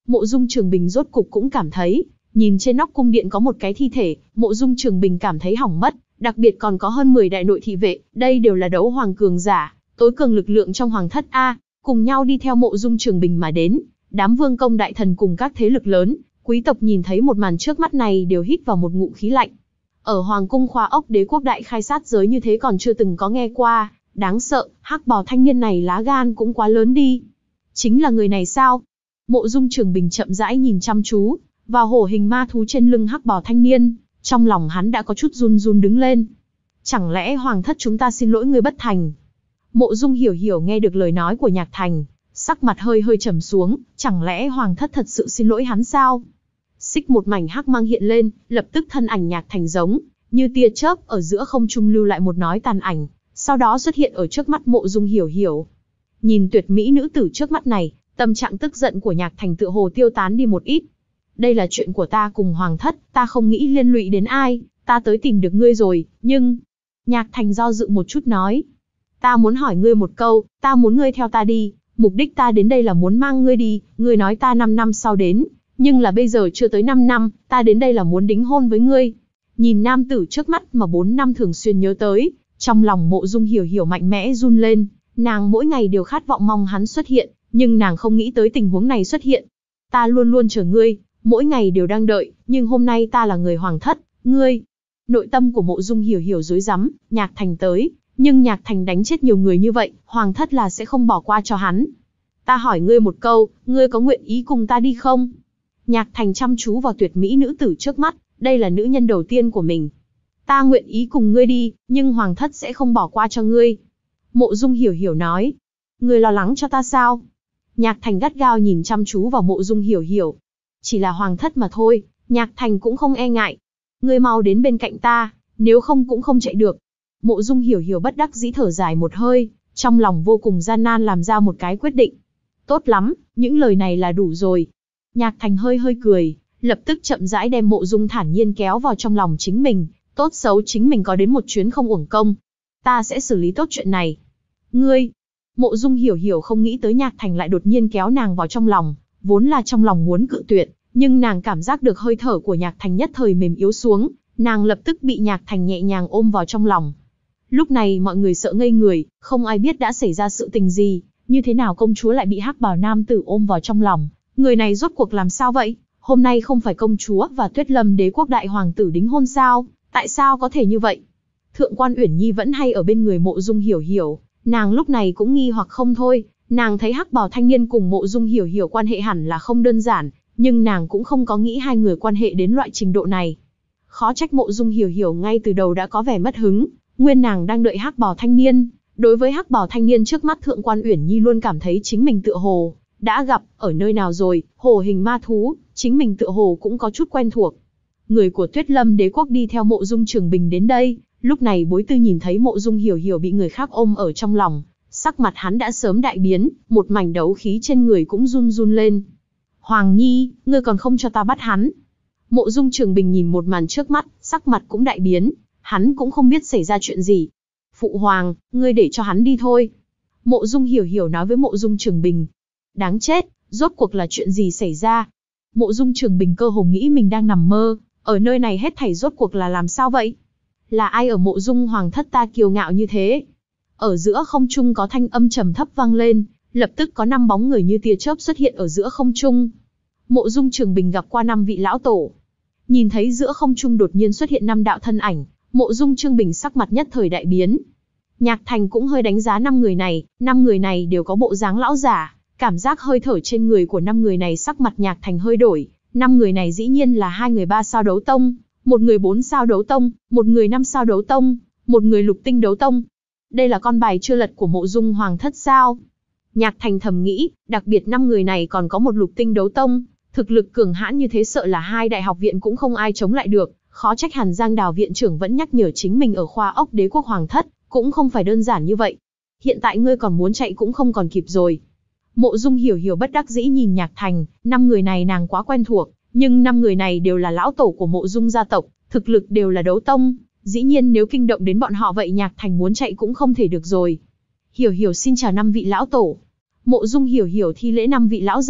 Mộ Dung Trường Bình rốt cục cũng cảm thấy, nhìn trên nóc cung điện có một cái thi thể, Mộ Dung Trường Bình cảm thấy hỏng mất, đặc biệt còn có hơn mười đại nội thị vệ, đây đều là đấu hoàng cường giả, tối cường lực lượng trong hoàng thất a, cùng nhau đi theo Mộ Dung Trường Bình mà đến, đám vương công đại thần cùng các thế lực lớn, quý tộc nhìn thấy một màn trước mắt này đều hít vào một ngụm khí lạnh. Ở hoàng cung Khoa Ốc Đế quốc đại khai sát giới như thế còn chưa từng có nghe qua, đáng sợ, hắc bào thanh niên này lá gan cũng quá lớn đi. Chính là người này sao? Mộ Dung Trường Bình chậm rãi nhìn chăm chú vào hổ hình ma thú trên lưng hắc bào thanh niên, trong lòng hắn đã có chút run run đứng lên. Chẳng lẽ hoàng thất chúng ta xin lỗi người bất thành? Mộ Dung Hiểu Hiểu nghe được lời nói của Nhạc Thành, sắc mặt hơi hơi trầm xuống, chẳng lẽ hoàng thất thật sự xin lỗi hắn sao? Xích một mảnh hắc mang hiện lên, lập tức thân ảnh Nhạc Thành giống như tia chớp ở giữa không trung lưu lại một nói tàn ảnh, sau đó xuất hiện ở trước mắt Mộ Dung Hiểu Hiểu. Nhìn tuyệt mỹ nữ tử trước mắt này, tâm trạng tức giận của Nhạc Thành tựa hồ tiêu tán đi một ít. Đây là chuyện của ta cùng hoàng thất, ta không nghĩ liên lụy đến ai, ta tới tìm được ngươi rồi, nhưng... Nhạc Thành do dự một chút nói. Ta muốn hỏi ngươi một câu, ta muốn ngươi theo ta đi, mục đích ta đến đây là muốn mang ngươi đi, ngươi nói ta năm năm sau đến, nhưng là bây giờ chưa tới năm năm, ta đến đây là muốn đính hôn với ngươi. Nhìn nam tử trước mắt mà bốn năm thường xuyên nhớ tới, trong lòng Mộ Dung Hiểu Hiểu mạnh mẽ run lên, nàng mỗi ngày đều khát vọng mong hắn xuất hiện, nhưng nàng không nghĩ tới tình huống này xuất hiện. Ta luôn luôn chờ ngươi, mỗi ngày đều đang đợi, nhưng hôm nay ta là người hoàng thất, ngươi... Nội tâm của Mộ Dung Hiểu Hiểu rối rắm, Nhạc Thành tới, nhưng Nhạc Thành đánh chết nhiều người như vậy, hoàng thất là sẽ không bỏ qua cho hắn. Ta hỏi ngươi một câu, ngươi có nguyện ý cùng ta đi không? Nhạc Thành chăm chú vào tuyệt mỹ nữ tử trước mắt, đây là nữ nhân đầu tiên của mình. Ta nguyện ý cùng ngươi đi, nhưng hoàng thất sẽ không bỏ qua cho ngươi. Mộ Dung Hiểu Hiểu nói. Ngươi lo lắng cho ta sao? Nhạc Thành gắt gao nhìn chăm chú vào Mộ Dung Hiểu Hiểu. Chỉ là hoàng thất mà thôi, Nhạc Thành cũng không e ngại. Ngươi mau đến bên cạnh ta, nếu không cũng không chạy được. Mộ Dung Hiểu Hiểu bất đắc dĩ thở dài một hơi, trong lòng vô cùng gian nan làm ra một cái quyết định. Tốt lắm, những lời này là đủ rồi. Nhạc Thành hơi hơi cười, lập tức chậm rãi đem Mộ Dung thản nhiên kéo vào trong lòng chính mình, tốt xấu chính mình có đến một chuyến không uổng công. Ta sẽ xử lý tốt chuyện này. Ngươi, Mộ Dung Hiểu Hiểu không nghĩ tới Nhạc Thành lại đột nhiên kéo nàng vào trong lòng, vốn là trong lòng muốn cự tuyệt, nhưng nàng cảm giác được hơi thở của Nhạc Thành nhất thời mềm yếu xuống, nàng lập tức bị Nhạc Thành nhẹ nhàng ôm vào trong lòng. Lúc này mọi người sợ ngây người, không ai biết đã xảy ra sự tình gì, như thế nào công chúa lại bị hắc bào nam tử ôm vào trong lòng, người này rốt cuộc làm sao vậy? Hôm nay không phải công chúa và Tuyết Lâm đế quốc đại hoàng tử đính hôn sao? Tại sao có thể như vậy? Thượng quan Uyển Nhi vẫn hay ở bên người Mộ Dung Hiểu Hiểu, nàng lúc này cũng nghi hoặc không thôi, nàng thấy hắc bào thanh niên cùng Mộ Dung Hiểu Hiểu quan hệ hẳn là không đơn giản, nhưng nàng cũng không có nghĩ hai người quan hệ đến loại trình độ này. Khó trách Mộ Dung Hiểu Hiểu ngay từ đầu đã có vẻ mất hứng, nguyên nàng đang đợi hắc bào thanh niên. Đối với hắc bào thanh niên trước mắt Thượng quan Uyển Nhi luôn cảm thấy chính mình tựa hồ đã gặp ở nơi nào rồi, hổ hình ma thú, chính mình tựa hồ cũng có chút quen thuộc. Người của Tuyết Lâm đế quốc đi theo Mộ Dung Trường Bình đến đây, lúc này Bối Tư nhìn thấy Mộ Dung Hiểu Hiểu bị người khác ôm ở trong lòng, sắc mặt hắn đã sớm đại biến, một mảnh đấu khí trên người cũng run run lên. Hoàng Nhi, ngươi còn không cho ta bắt hắn. Mộ Dung Trường Bình nhìn một màn trước mắt, sắc mặt cũng đại biến, hắn cũng không biết xảy ra chuyện gì. Phụ hoàng, ngươi để cho hắn đi thôi. Mộ Dung Hiểu Hiểu nói với Mộ Dung Trường Bình. Đáng chết, rốt cuộc là chuyện gì xảy ra? Mộ Dung Trường Bình cơ hồ nghĩ mình đang nằm mơ, ở nơi này hết thảy rốt cuộc là làm sao vậy? Là ai ở Mộ Dung hoàng thất ta kiêu ngạo như thế? Ở giữa không trung có thanh âm trầm thấp vang lên, lập tức có năm bóng người như tia chớp xuất hiện ở giữa không trung. Mộ Dung Trường Bình gặp qua năm vị lão tổ. Nhìn thấy giữa không trung đột nhiên xuất hiện năm đạo thân ảnh, Mộ Dung Trường Bình sắc mặt nhất thời đại biến. Nhạc Thành cũng hơi đánh giá năm người này, năm người này đều có bộ dáng lão giả, cảm giác hơi thở trên người của năm người này sắc mặt Nhạc Thành hơi đổi. Năm người này dĩ nhiên là hai người ba sao đấu tông, một người bốn sao đấu tông, một người năm sao đấu tông, một người lục tinh đấu tông. Đây là con bài chưa lật của Mộ Dung hoàng thất sao? Nhạc Thành thầm nghĩ, đặc biệt năm người này còn có một lục tinh đấu tông, thực lực cường hãn như thế sợ là hai đại học viện cũng không ai chống lại được, khó trách Hàn Giang Đào viện trưởng vẫn nhắc nhở chính mình ở Khoa Ốc Đế quốc hoàng thất, cũng không phải đơn giản như vậy. Hiện tại ngươi còn muốn chạy cũng không còn kịp rồi. Mộ Dung Hiểu Hiểu bất đắc dĩ nhìn Nhạc Thành, năm người này nàng quá quen thuộc, nhưng năm người này đều là lão tổ của Mộ Dung gia tộc, thực lực đều là đấu tông, dĩ nhiên nếu kinh động đến bọn họ vậy Nhạc Thành muốn chạy cũng không thể được rồi. Hiểu Hiểu xin chào năm vị lão tổ. Mộ Dung Hiểu Hiểu thi lễ năm vị lão giả,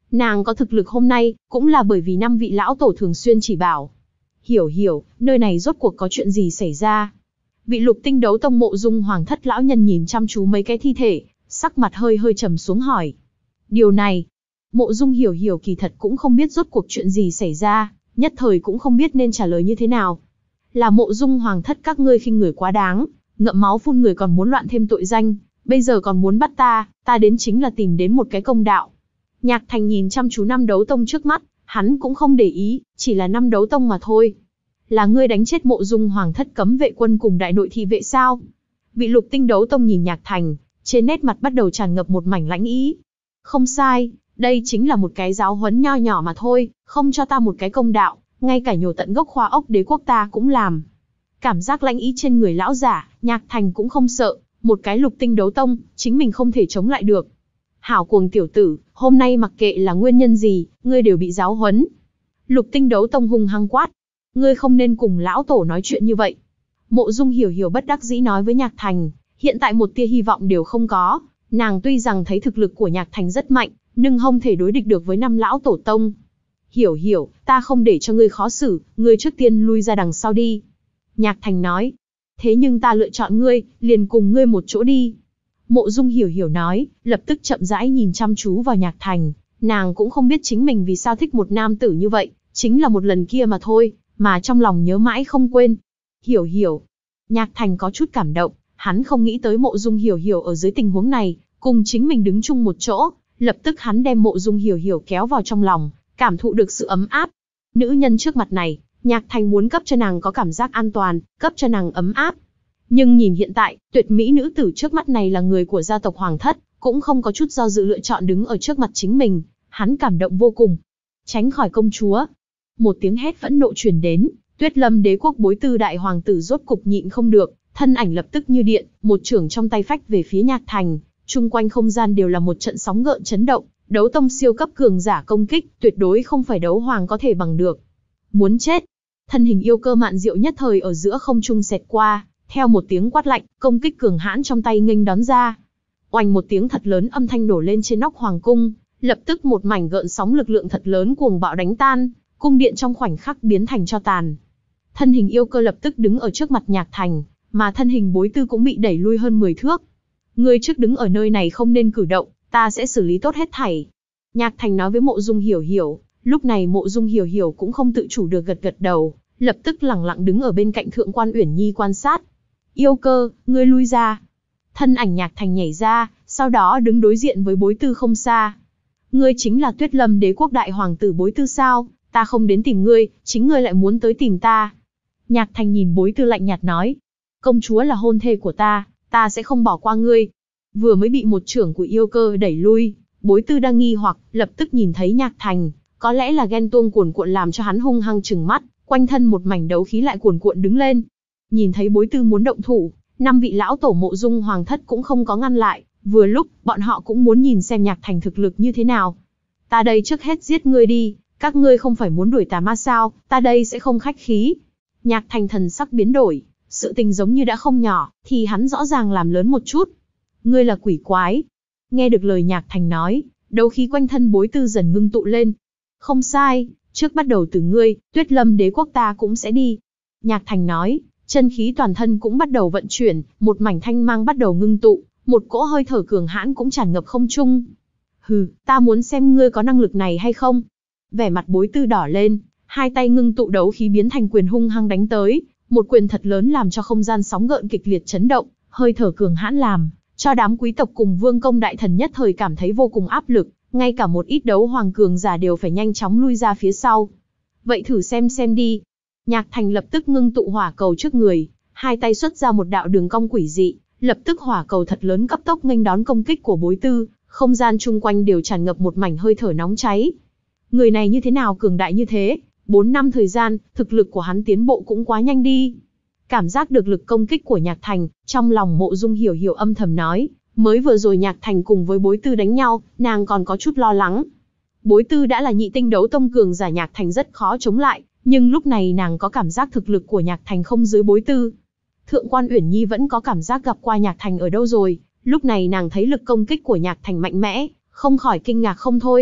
Nàng có thực lực hôm nay, cũng là bởi vì năm vị lão tổ thường xuyên chỉ bảo. Hiểu hiểu, nơi này rốt cuộc có chuyện gì xảy ra? Vị Lục Tinh Đấu Tông Mộ Dung Hoàng thất lão nhân nhìn chăm chú mấy cái thi thể, sắc mặt hơi hơi trầm xuống hỏi. Điều này, Mộ Dung Hiểu Hiểu kỳ thật cũng không biết rốt cuộc chuyện gì xảy ra, nhất thời cũng không biết nên trả lời như thế nào. Là Mộ Dung Hoàng thất các ngươi khinh người quá đáng, ngậm máu phun người còn muốn loạn thêm tội danh, bây giờ còn muốn bắt ta, ta đến chính là tìm đến một cái công đạo. Nhạc Thành nhìn chăm chú năm đấu tông trước mắt, hắn cũng không để ý, chỉ là năm đấu tông mà thôi. Là ngươi đánh chết Mộ Dung Hoàng thất cấm vệ quân cùng đại nội thị vệ sao? Vị Lục Tinh Đấu Tông nhìn Nhạc Thành, trên nét mặt bắt đầu tràn ngập một mảnh lãnh ý. Không sai, đây chính là một cái giáo huấn nho nhỏ mà thôi, không cho ta một cái công đạo, ngay cả nhổ tận gốc khoa ốc đế quốc ta cũng làm. Cảm giác lãnh ý trên người lão giả, Nhạc Thành cũng không sợ, một cái Lục Tinh Đấu Tông, chính mình không thể chống lại được. Hảo cuồng tiểu tử, hôm nay mặc kệ là nguyên nhân gì, ngươi đều bị giáo huấn. Lục Tinh Đấu Tông hung hăng quát. Ngươi không nên cùng lão tổ nói chuyện như vậy. Mộ Dung Hiểu Hiểu bất đắc dĩ nói với Nhạc Thành, hiện tại một tia hy vọng đều không có. Nàng tuy rằng thấy thực lực của Nhạc Thành rất mạnh, nhưng không thể đối địch được với năm lão tổ tông. Hiểu Hiểu, ta không để cho ngươi khó xử, ngươi trước tiên lui ra đằng sau đi. Nhạc Thành nói, thế nhưng ta lựa chọn ngươi, liền cùng ngươi một chỗ đi. Mộ Dung Hiểu Hiểu nói, lập tức chậm rãi nhìn chăm chú vào Nhạc Thành. Nàng cũng không biết chính mình vì sao thích một nam tử như vậy, chính là một lần kia mà thôi, mà trong lòng nhớ mãi không quên. Hiểu Hiểu. Nhạc Thành có chút cảm động, hắn không nghĩ tới Mộ Dung Hiểu Hiểu ở dưới tình huống này, cùng chính mình đứng chung một chỗ, lập tức hắn đem Mộ Dung Hiểu Hiểu kéo vào trong lòng, cảm thụ được sự ấm áp. Nữ nhân trước mặt này, Nhạc Thành muốn cấp cho nàng có cảm giác an toàn, cấp cho nàng ấm áp. Nhưng nhìn hiện tại, tuyệt mỹ nữ tử trước mắt này là người của gia tộc Hoàng thất, cũng không có chút do dự lựa chọn đứng ở trước mặt chính mình, hắn cảm động vô cùng. Tránh khỏi công chúa. Một tiếng hét phẫn nộ truyền đến, Tuyết Lâm đế quốc Bối Tư đại hoàng tử rốt cục nhịn không được, thân ảnh lập tức như điện, một chưởng trong tay phách về phía Nhạc Thành, chung quanh không gian đều là một trận sóng gợn chấn động, đấu tông siêu cấp cường giả công kích, tuyệt đối không phải đấu hoàng có thể bằng được. Muốn chết. Thân hình yêu cơ Mạn Diệu nhất thời ở giữa không trung xẹt qua, theo một tiếng quát lạnh, công kích cường hãn trong tay nghênh đón ra. Oanh một tiếng thật lớn âm thanh nổ lên trên nóc hoàng cung, lập tức một mảnh gợn sóng lực lượng thật lớn cuồng bạo đánh tan, cung điện trong khoảnh khắc biến thành tro tàn. Thân hình yêu cơ lập tức đứng ở trước mặt Nhạc Thành, mà thân hình Bối Tư cũng bị đẩy lui hơn mười thước. Ngươi trước đứng ở nơi này không nên cử động, ta sẽ xử lý tốt hết thảy. Nhạc Thành nói với Mộ Dung Hiểu Hiểu, lúc này Mộ Dung Hiểu Hiểu cũng không tự chủ được gật gật đầu, lập tức lẳng lặng đứng ở bên cạnh Thượng quan Uyển Nhi quan sát. Yêu cơ, ngươi lui ra. Thân ảnh Nhạc Thành nhảy ra, sau đó đứng đối diện với Bối Tư không xa. Ngươi chính là Tuyết Lâm đế quốc đại hoàng tử Bối Tư sao? Ta không đến tìm ngươi, chính ngươi lại muốn tới tìm ta. Nhạc Thành nhìn Bối Tư lạnh nhạt nói. Công chúa là hôn thê của ta, ta sẽ không bỏ qua ngươi. Vừa mới bị một chưởng của yêu cơ đẩy lui, Bối Tư đang nghi hoặc, lập tức nhìn thấy Nhạc Thành, có lẽ là ghen tuông cuồn cuộn làm cho hắn hung hăng trừng mắt, quanh thân một mảnh đấu khí lại cuồn cuộn đứng lên. Nhìn thấy Bối Tư muốn động thủ, năm vị lão tổ Mộ Dung Hoàng thất cũng không có ngăn lại, vừa lúc, bọn họ cũng muốn nhìn xem Nhạc Thành thực lực như thế nào. Ta đây trước hết giết ngươi đi, các ngươi không phải muốn đuổi tà ma sao, ta đây sẽ không khách khí. Nhạc Thành thần sắc biến đổi, sự tình giống như đã không nhỏ, thì hắn rõ ràng làm lớn một chút. Ngươi là quỷ quái. Nghe được lời Nhạc Thành nói, đấu khí quanh thân Bối Tư dần ngưng tụ lên. Không sai, trước bắt đầu từ ngươi, Tuyết Lâm đế quốc ta cũng sẽ đi. Nhạc Thành nói, chân khí toàn thân cũng bắt đầu vận chuyển, một mảnh thanh mang bắt đầu ngưng tụ, một cỗ hơi thở cường hãn cũng tràn ngập không trung. Hừ, ta muốn xem ngươi có năng lực này hay không. Vẻ mặt Bối Tư đỏ lên, hai tay ngưng tụ đấu khí biến thành quyền hung hăng đánh tới, một quyền thật lớn làm cho không gian sóng gợn kịch liệt chấn động, hơi thở cường hãn làm cho đám quý tộc cùng vương công đại thần nhất thời cảm thấy vô cùng áp lực, ngay cả một ít đấu hoàng cường giả đều phải nhanh chóng lui ra phía sau. Vậy thử xem xem đi. Nhạc Thành lập tức ngưng tụ hỏa cầu trước người, hai tay xuất ra một đạo đường cong quỷ dị, lập tức hỏa cầu thật lớn cấp tốc nghênh đón công kích của Bối Tư, không gian chung quanh đều tràn ngập một mảnh hơi thở nóng cháy. Người này như thế nào cường đại như thế? Bốn năm thời gian, thực lực của hắn tiến bộ cũng quá nhanh đi. Cảm giác được lực công kích của Nhạc Thành, trong lòng Mộ Dung Hiểu Hiểu âm thầm nói, mới vừa rồi Nhạc Thành cùng với Bối Tư đánh nhau, nàng còn có chút lo lắng. Bối Tư đã là nhị tinh đấu tông cường giả, Nhạc Thành rất khó chống lại, nhưng lúc này nàng có cảm giác thực lực của Nhạc Thành không dưới Bối Tư. Thượng quan Uyển Nhi vẫn có cảm giác gặp qua Nhạc Thành ở đâu rồi, lúc này nàng thấy lực công kích của Nhạc Thành mạnh mẽ, không khỏi kinh ngạc không thôi.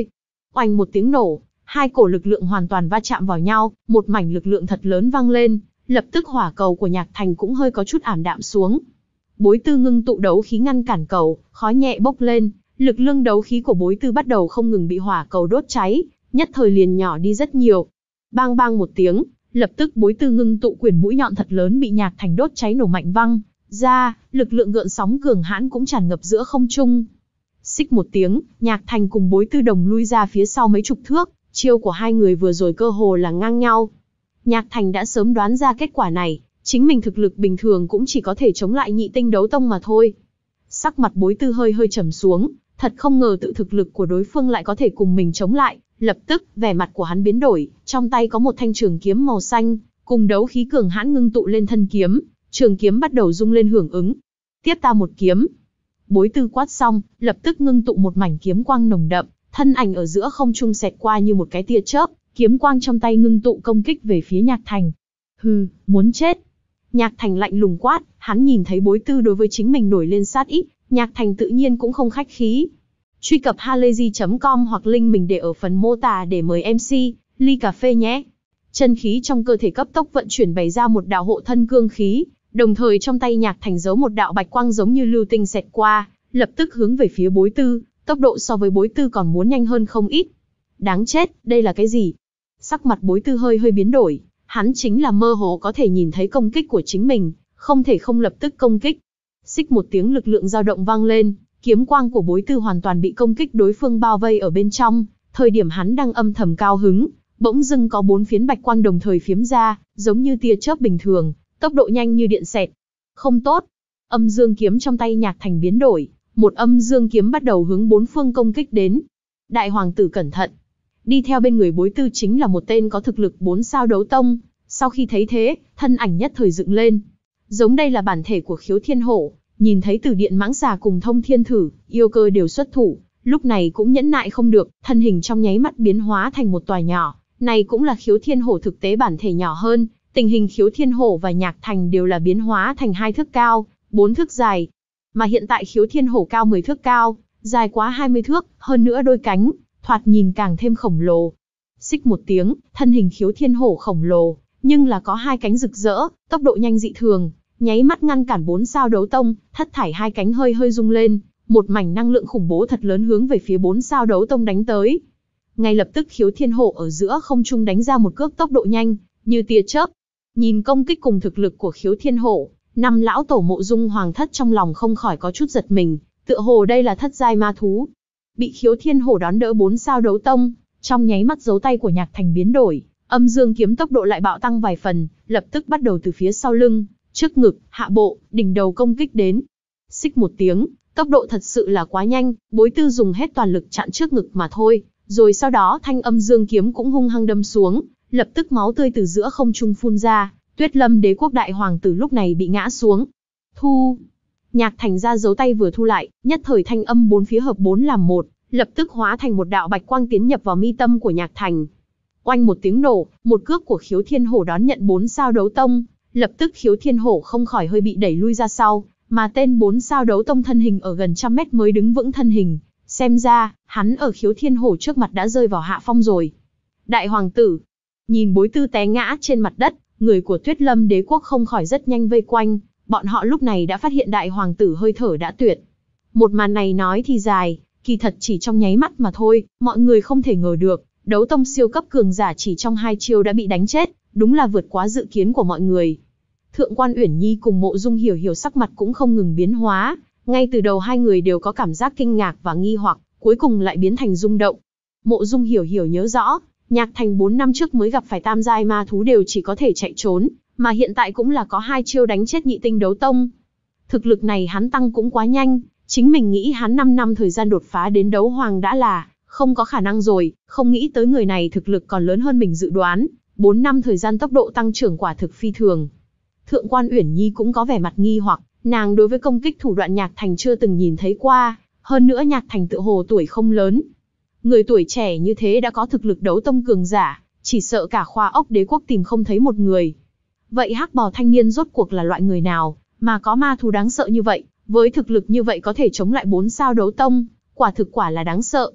Oanh một tiếng nổ, hai cổ lực lượng hoàn toàn va chạm vào nhau, một mảnh lực lượng thật lớn vang lên, lập tức hỏa cầu của Nhạc Thành cũng hơi có chút ảm đạm xuống. Bối Tư ngưng tụ đấu khí ngăn cản cầu, khói nhẹ bốc lên, lực lượng đấu khí của Bối Tư bắt đầu không ngừng bị hỏa cầu đốt cháy, nhất thời liền nhỏ đi rất nhiều. Bang bang một tiếng, lập tức Bối Tư ngưng tụ quyền mũi nhọn thật lớn bị Nhạc Thành đốt cháy nổ mạnh văng ra, lực lượng gợn sóng cường hãn cũng tràn ngập giữa không trung. Xích một tiếng, Nhạc Thành cùng Bối Tư đồng lui ra phía sau mấy chục thước, chiêu của hai người vừa rồi cơ hồ là ngang nhau. Nhạc Thành đã sớm đoán ra kết quả này, chính mình thực lực bình thường cũng chỉ có thể chống lại nhị tinh đấu tông mà thôi. Sắc mặt Bối Tư hơi hơi trầm xuống, thật không ngờ tự thực lực của đối phương lại có thể cùng mình chống lại, lập tức, vẻ mặt của hắn biến đổi, trong tay có một thanh trường kiếm màu xanh, cùng đấu khí cường hãn ngưng tụ lên thân kiếm, trường kiếm bắt đầu rung lên hưởng ứng. Tiếp ta một kiếm. Bối Tư quát xong, lập tức ngưng tụ một mảnh kiếm quang nồng đậm, thân ảnh ở giữa không trung xẹt qua như một cái tia chớp, kiếm quang trong tay ngưng tụ công kích về phía Nhạc Thành. Hừ, muốn chết. Nhạc Thành lạnh lùng quát, hắn nhìn thấy Bối Tư đối với chính mình nổi lên sát ý, Nhạc Thành tự nhiên cũng không khách khí. Truy cập halayzi chấm com hoặc link mình để ở phần mô tả để mời em xê, ly cà phê nhé. Chân khí trong cơ thể cấp tốc vận chuyển bày ra một đạo hộ thân cương khí, đồng thời trong tay Nhạc Thành giấu một đạo bạch quang giống như lưu tinh xẹt qua, lập tức hướng về phía Bối Tư, tốc độ so với Bối Tư còn muốn nhanh hơn không ít. Đáng chết, đây là cái gì? Sắc mặt Bối Tư hơi hơi biến đổi, hắn chính là mơ hồ có thể nhìn thấy công kích của chính mình, không thể không lập tức công kích. Xích một tiếng lực lượng dao động vang lên, kiếm quang của Bối Tư hoàn toàn bị công kích đối phương bao vây ở bên trong, thời điểm hắn đang âm thầm cao hứng, bỗng dưng có bốn phiến bạch quang đồng thời phiếm ra, giống như tia chớp bình thường, tốc độ nhanh như điện xẹt. Không tốt. Âm dương kiếm trong tay Nhạc Thành biến đổi, một âm dương kiếm bắt đầu hướng bốn phương công kích đến. Đại hoàng tử cẩn thận. Đi theo bên người Bối Tư chính là một tên có thực lực bốn sao đấu tông, sau khi thấy thế, thân ảnh nhất thời dựng lên. Giống đây là bản thể của Khiếu Thiên Hổ, nhìn thấy Tử Điện Mãng Xà cùng Thông Thiên Thử, yêu cơ đều xuất thủ, lúc này cũng nhẫn nại không được, thân hình trong nháy mắt biến hóa thành một tòa nhỏ, này cũng là Khiếu Thiên Hổ thực tế bản thể nhỏ hơn, tình hình Khiếu Thiên Hổ và Nhạc Thành đều là biến hóa thành hai thước cao, bốn thước dài. Mà hiện tại Khiếu Thiên Hổ cao mười thước cao, dài quá hai mươi thước, hơn nữa đôi cánh, thoạt nhìn càng thêm khổng lồ. Xích một tiếng, thân hình Khiếu Thiên Hổ khổng lồ, nhưng là có hai cánh rực rỡ, tốc độ nhanh dị thường, nháy mắt ngăn cản bốn sao đấu tông, thất thải hai cánh hơi hơi rung lên, một mảnh năng lượng khủng bố thật lớn hướng về phía bốn sao đấu tông đánh tới. Ngay lập tức Khiếu Thiên Hổ ở giữa không trung đánh ra một cước tốc độ nhanh, như tia chớp. Nhìn công kích cùng thực lực của Khiếu Thiên Hổ, năm lão tổ Mộ Dung Hoàng thất trong lòng không khỏi có chút giật mình, tựa hồ đây là thất giai ma thú. Bị Khiếu Thiên Hổ đón đỡ bốn sao đấu tông, trong nháy mắt dấu tay của Nhạc Thành biến đổi, âm dương kiếm tốc độ lại bạo tăng vài phần, lập tức bắt đầu từ phía sau lưng, trước ngực, hạ bộ, đỉnh đầu công kích đến. Xích một tiếng, tốc độ thật sự là quá nhanh, Bối Tư dùng hết toàn lực chặn trước ngực mà thôi, rồi sau đó thanh âm dương kiếm cũng hung hăng đâm xuống, lập tức máu tươi từ giữa không trung phun ra, Tuyết Lâm Đế quốc đại hoàng tử lúc này bị ngã xuống. Thu. Nhạc Thành ra dấu tay vừa thu lại, nhất thời thanh âm bốn phía hợp bốn làm một, lập tức hóa thành một đạo bạch quang tiến nhập vào mi tâm của Nhạc Thành. Oanh một tiếng nổ, một cước của Khiếu Thiên Hổ đón nhận bốn sao đấu tông, lập tức Khiếu Thiên Hổ không khỏi hơi bị đẩy lui ra sau, mà tên bốn sao đấu tông thân hình ở gần trăm mét mới đứng vững thân hình, xem ra, hắn ở Khiếu Thiên Hổ trước mặt đã rơi vào hạ phong rồi. Đại hoàng tử, nhìn Bối Tư té ngã trên mặt đất, người của Tuyết Lâm Đế quốc không khỏi rất nhanh vây quanh, bọn họ lúc này đã phát hiện đại hoàng tử hơi thở đã tuyệt. Một màn này nói thì dài, kỳ thật chỉ trong nháy mắt mà thôi, mọi người không thể ngờ được, đấu tông siêu cấp cường giả chỉ trong hai chiêu đã bị đánh chết, đúng là vượt quá dự kiến của mọi người. Thượng quan Uyển Nhi cùng Mộ Dung Hiểu Hiểu sắc mặt cũng không ngừng biến hóa, ngay từ đầu hai người đều có cảm giác kinh ngạc và nghi hoặc, cuối cùng lại biến thành rung động. Mộ Dung Hiểu Hiểu nhớ rõ, Nhạc Thành bốn năm trước mới gặp phải tam giai ma thú đều chỉ có thể chạy trốn, mà hiện tại cũng là có hai chiêu đánh chết nhị tinh đấu tông. Thực lực này hắn tăng cũng quá nhanh, chính mình nghĩ hắn năm năm thời gian đột phá đến đấu hoàng đã là không có khả năng rồi, không nghĩ tới người này thực lực còn lớn hơn mình dự đoán, bốn năm thời gian tốc độ tăng trưởng quả thực phi thường. Thượng quan Uyển Nhi cũng có vẻ mặt nghi hoặc, nàng đối với công kích thủ đoạn Nhạc Thành chưa từng nhìn thấy qua, hơn nữa Nhạc Thành tự hồ tuổi không lớn. Người tuổi trẻ như thế đã có thực lực đấu tông cường giả, chỉ sợ cả khoa ốc đế quốc tìm không thấy một người. Vậy hắc bào thanh niên rốt cuộc là loại người nào, mà có ma thú đáng sợ như vậy, với thực lực như vậy có thể chống lại bốn sao đấu tông, quả thực quả là đáng sợ.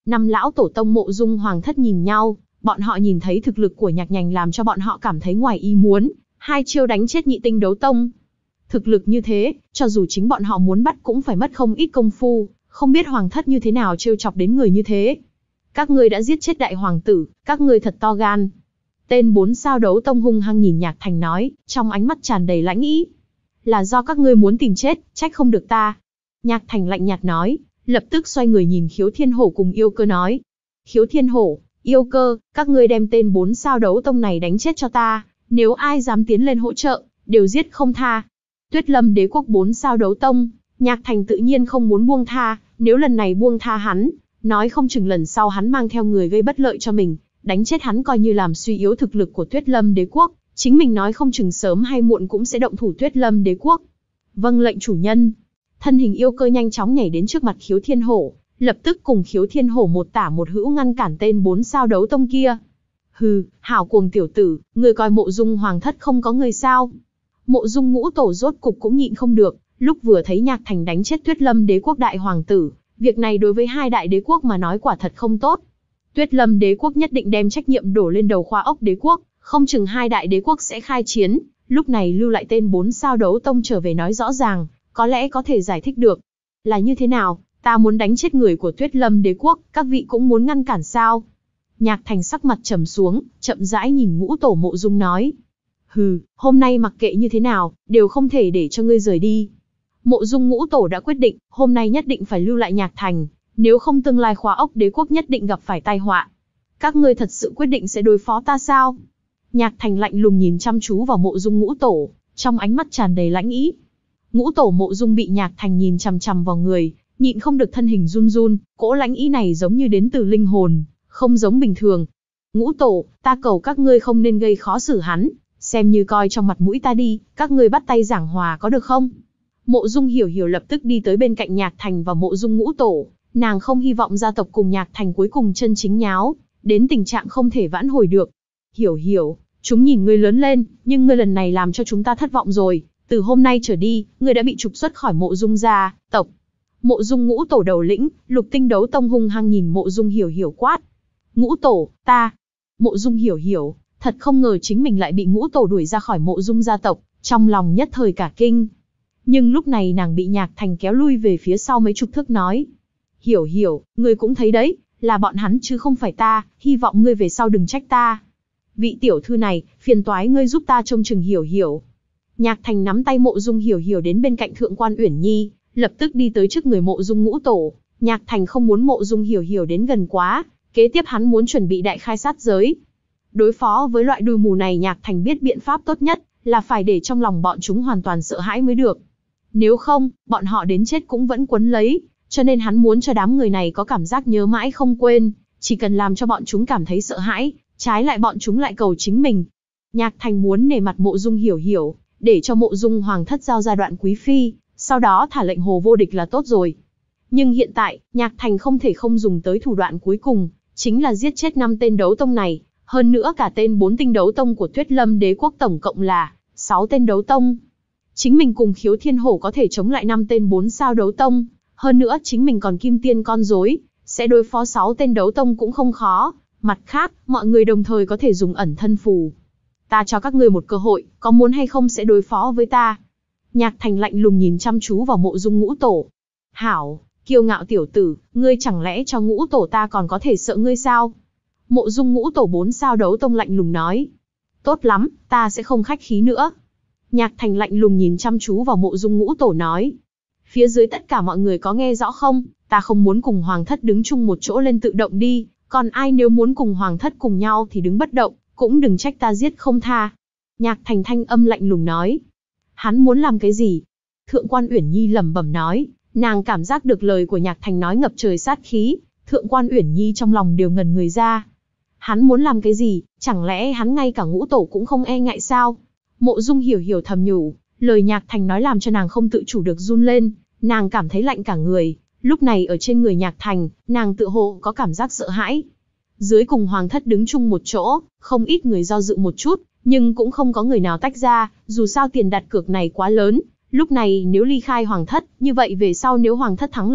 Năm lão tổ tông Mộ Dung Hoàng thất nhìn nhau, bọn họ nhìn thấy thực lực của Nhạc Nhành làm cho bọn họ cảm thấy ngoài ý muốn, hai chiêu đánh chết nhị tinh đấu tông. Thực lực như thế, cho dù chính bọn họ muốn bắt cũng phải mất không ít công phu, không biết Hoàng thất như thế nào trêu chọc đến người như thế. Các ngươi đã giết chết đại hoàng tử, các ngươi thật to gan. Tên bốn sao đấu tông hung hăng nhìn Nhạc Thành nói, trong ánh mắt tràn đầy lãnh ý. Là do các ngươi muốn tìm chết, trách không được ta. Nhạc Thành lạnh nhạt nói, lập tức xoay người nhìn Khiếu Thiên Hổ cùng Yêu Cơ nói. Khiếu Thiên Hổ, Yêu Cơ, các ngươi đem tên bốn sao đấu tông này đánh chết cho ta, nếu ai dám tiến lên hỗ trợ, đều giết không tha. Tuyết Lâm đế quốc bốn sao đấu tông, Nhạc Thành tự nhiên không muốn buông tha, nếu lần này buông tha hắn, nói không chừng lần sau hắn mang theo người gây bất lợi cho mình, đánh chết hắn coi như làm suy yếu thực lực của Tuyết Lâm đế quốc, chính mình nói không chừng sớm hay muộn cũng sẽ động thủ Tuyết Lâm đế quốc. Vâng lệnh chủ nhân. Thân hình Yêu Cơ nhanh chóng nhảy đến trước mặt Khiếu Thiên Hổ, lập tức cùng Khiếu Thiên Hổ một tả một hữu ngăn cản tên bốn sao đấu tông kia. Hừ, hảo cuồng tiểu tử, ngươi coi Mộ Dung Hoàng thất không có người sao? Mộ Dung ngũ tổ rốt cục cũng nhịn không được, lúc vừa thấy Nhạc Thành đánh chết Tuyết Lâm đế quốc đại hoàng tử, việc này đối với hai đại đế quốc mà nói quả thật không tốt. Tuyết Lâm đế quốc nhất định đem trách nhiệm đổ lên đầu Khoa Ốc đế quốc, không chừng hai đại đế quốc sẽ khai chiến, lúc này lưu lại tên bốn sao đấu tông trở về nói rõ ràng, có lẽ có thể giải thích được. Là như thế nào, ta muốn đánh chết người của Tuyết Lâm đế quốc, các vị cũng muốn ngăn cản sao? Nhạc Thành sắc mặt trầm xuống, chậm rãi nhìn ngũ tổ Mộ Dung nói. Hừ, hôm nay mặc kệ như thế nào, đều không thể để cho ngươi rời đi. Mộ Dung ngũ tổ đã quyết định, hôm nay nhất định phải lưu lại Nhạc Thành, nếu không tương lai Khoa Ốc đế quốc nhất định gặp phải tai họa. Các ngươi thật sự quyết định sẽ đối phó ta sao? Nhạc Thành lạnh lùng nhìn chăm chú vào Mộ Dung ngũ tổ, trong ánh mắt tràn đầy lãnh ý. Ngũ tổ Mộ Dung bị Nhạc Thành nhìn chằm chằm vào người, nhịn không được thân hình run run, cỗ lãnh ý này giống như đến từ linh hồn, không giống bình thường. Ngũ tổ, ta cầu các ngươi không nên gây khó xử hắn, xem như coi trong mặt mũi ta đi, các ngươi bắt tay giảng hòa có được không? Mộ Dung Hiểu Hiểu lập tức đi tới bên cạnh Nhạc Thành và Mộ Dung ngũ tổ, nàng không hy vọng gia tộc cùng Nhạc Thành cuối cùng chân chính nháo, đến tình trạng không thể vãn hồi được. Hiểu Hiểu, chúng nhìn ngươi lớn lên, nhưng ngươi lần này làm cho chúng ta thất vọng rồi, từ hôm nay trở đi, ngươi đã bị trục xuất khỏi Mộ Dung gia tộc. Mộ Dung ngũ tổ đầu lĩnh, Lục Tinh đấu tông hung hăng nhìn Mộ Dung Hiểu Hiểu quát. Ngũ tổ, ta. Mộ Dung Hiểu Hiểu, thật không ngờ chính mình lại bị ngũ tổ đuổi ra khỏi Mộ Dung gia tộc, trong lòng nhất thời cả kinh. Nhưng lúc này nàng bị Nhạc Thành kéo lui về phía sau mấy chục thước nói. Hiểu Hiểu, ngươi cũng thấy đấy, là bọn hắn chứ không phải ta, hy vọng ngươi về sau đừng trách ta. Vị tiểu thư này, phiền toái ngươi giúp ta trông chừng Hiểu Hiểu. Nhạc Thành nắm tay Mộ Dung Hiểu Hiểu đến bên cạnh Thượng quan Uyển Nhi, lập tức đi tới trước người Mộ Dung ngũ tổ. Nhạc Thành không muốn Mộ Dung Hiểu Hiểu đến gần quá, kế tiếp hắn muốn chuẩn bị đại khai sát giới. Đối phó với loại đuôi mù này Nhạc Thành biết biện pháp tốt nhất, là phải để trong lòng bọn chúng hoàn toàn sợ hãi mới được. Nếu không, bọn họ đến chết cũng vẫn quấn lấy, cho nên hắn muốn cho đám người này có cảm giác nhớ mãi không quên, chỉ cần làm cho bọn chúng cảm thấy sợ hãi, trái lại bọn chúng lại cầu chính mình. Nhạc Thành muốn nể mặt Mộ Dung Hiểu Hiểu, để cho Mộ Dung Hoàng thất giao ra Đoạn Quý phi, sau đó thả lệnh hồ vô địch là tốt rồi. Nhưng hiện tại, Nhạc Thành không thể không dùng tới thủ đoạn cuối cùng, chính là giết chết năm tên đấu tông này, hơn nữa cả tên bốn tinh đấu tông của Tuyết Lâm đế quốc tổng cộng là sáu tên đấu tông. Chính mình cùng Khiếu Thiên Hổ có thể chống lại năm tên bốn sao đấu tông, hơn nữa chính mình còn kim tiên con rối, sẽ đối phó sáu tên đấu tông cũng không khó. Mặt khác, mọi người đồng thời có thể dùng ẩn thân phù. Ta cho các ngươi một cơ hội, có muốn hay không sẽ đối phó với ta? Nhạc Thành lạnh lùng nhìn chăm chú vào Mộ Dung ngũ tổ. Hảo, kiêu ngạo tiểu tử, ngươi chẳng lẽ cho ngũ tổ ta còn có thể sợ ngươi sao? Mộ Dung ngũ tổ bốn sao đấu tông lạnh lùng nói. Tốt lắm, ta sẽ không khách khí nữa. Nhạc Thành lạnh lùng nhìn chăm chú vào Mộ Dung ngũ tổ nói. Phía dưới tất cả mọi người có nghe rõ không? Ta không muốn cùng Hoàng thất đứng chung một chỗ lên tự động đi, còn ai nếu muốn cùng Hoàng thất cùng nhau thì đứng bất động, cũng đừng trách ta giết không tha. Nhạc Thành thanh âm lạnh lùng nói. Hắn muốn làm cái gì? Thượng quan Uyển Nhi lẩm bẩm nói, nàng cảm giác được lời của Nhạc Thành nói ngập trời sát khí, Thượng quan Uyển Nhi trong lòng đều ngẩn người ra. Hắn muốn làm cái gì? Chẳng lẽ hắn ngay cả ngũ tổ cũng không e ngại sao? Mộ Dung Hiểu Hiểu thầm nhủ, lời Nhạc Thành nói làm cho nàng không tự chủ được run lên, nàng cảm thấy lạnh cả người. Lúc này ở trên người Nhạc Thành, nàng tự hồ có cảm giác sợ hãi. Dưới cùng Hoàng thất đứng chung một chỗ, không ít người do dự một chút, nhưng cũng không có người nào tách ra, dù sao tiền đặt cược này quá lớn. Lúc này nếu ly khai Hoàng thất, như vậy về sau nếu Hoàng thất thắng lợi,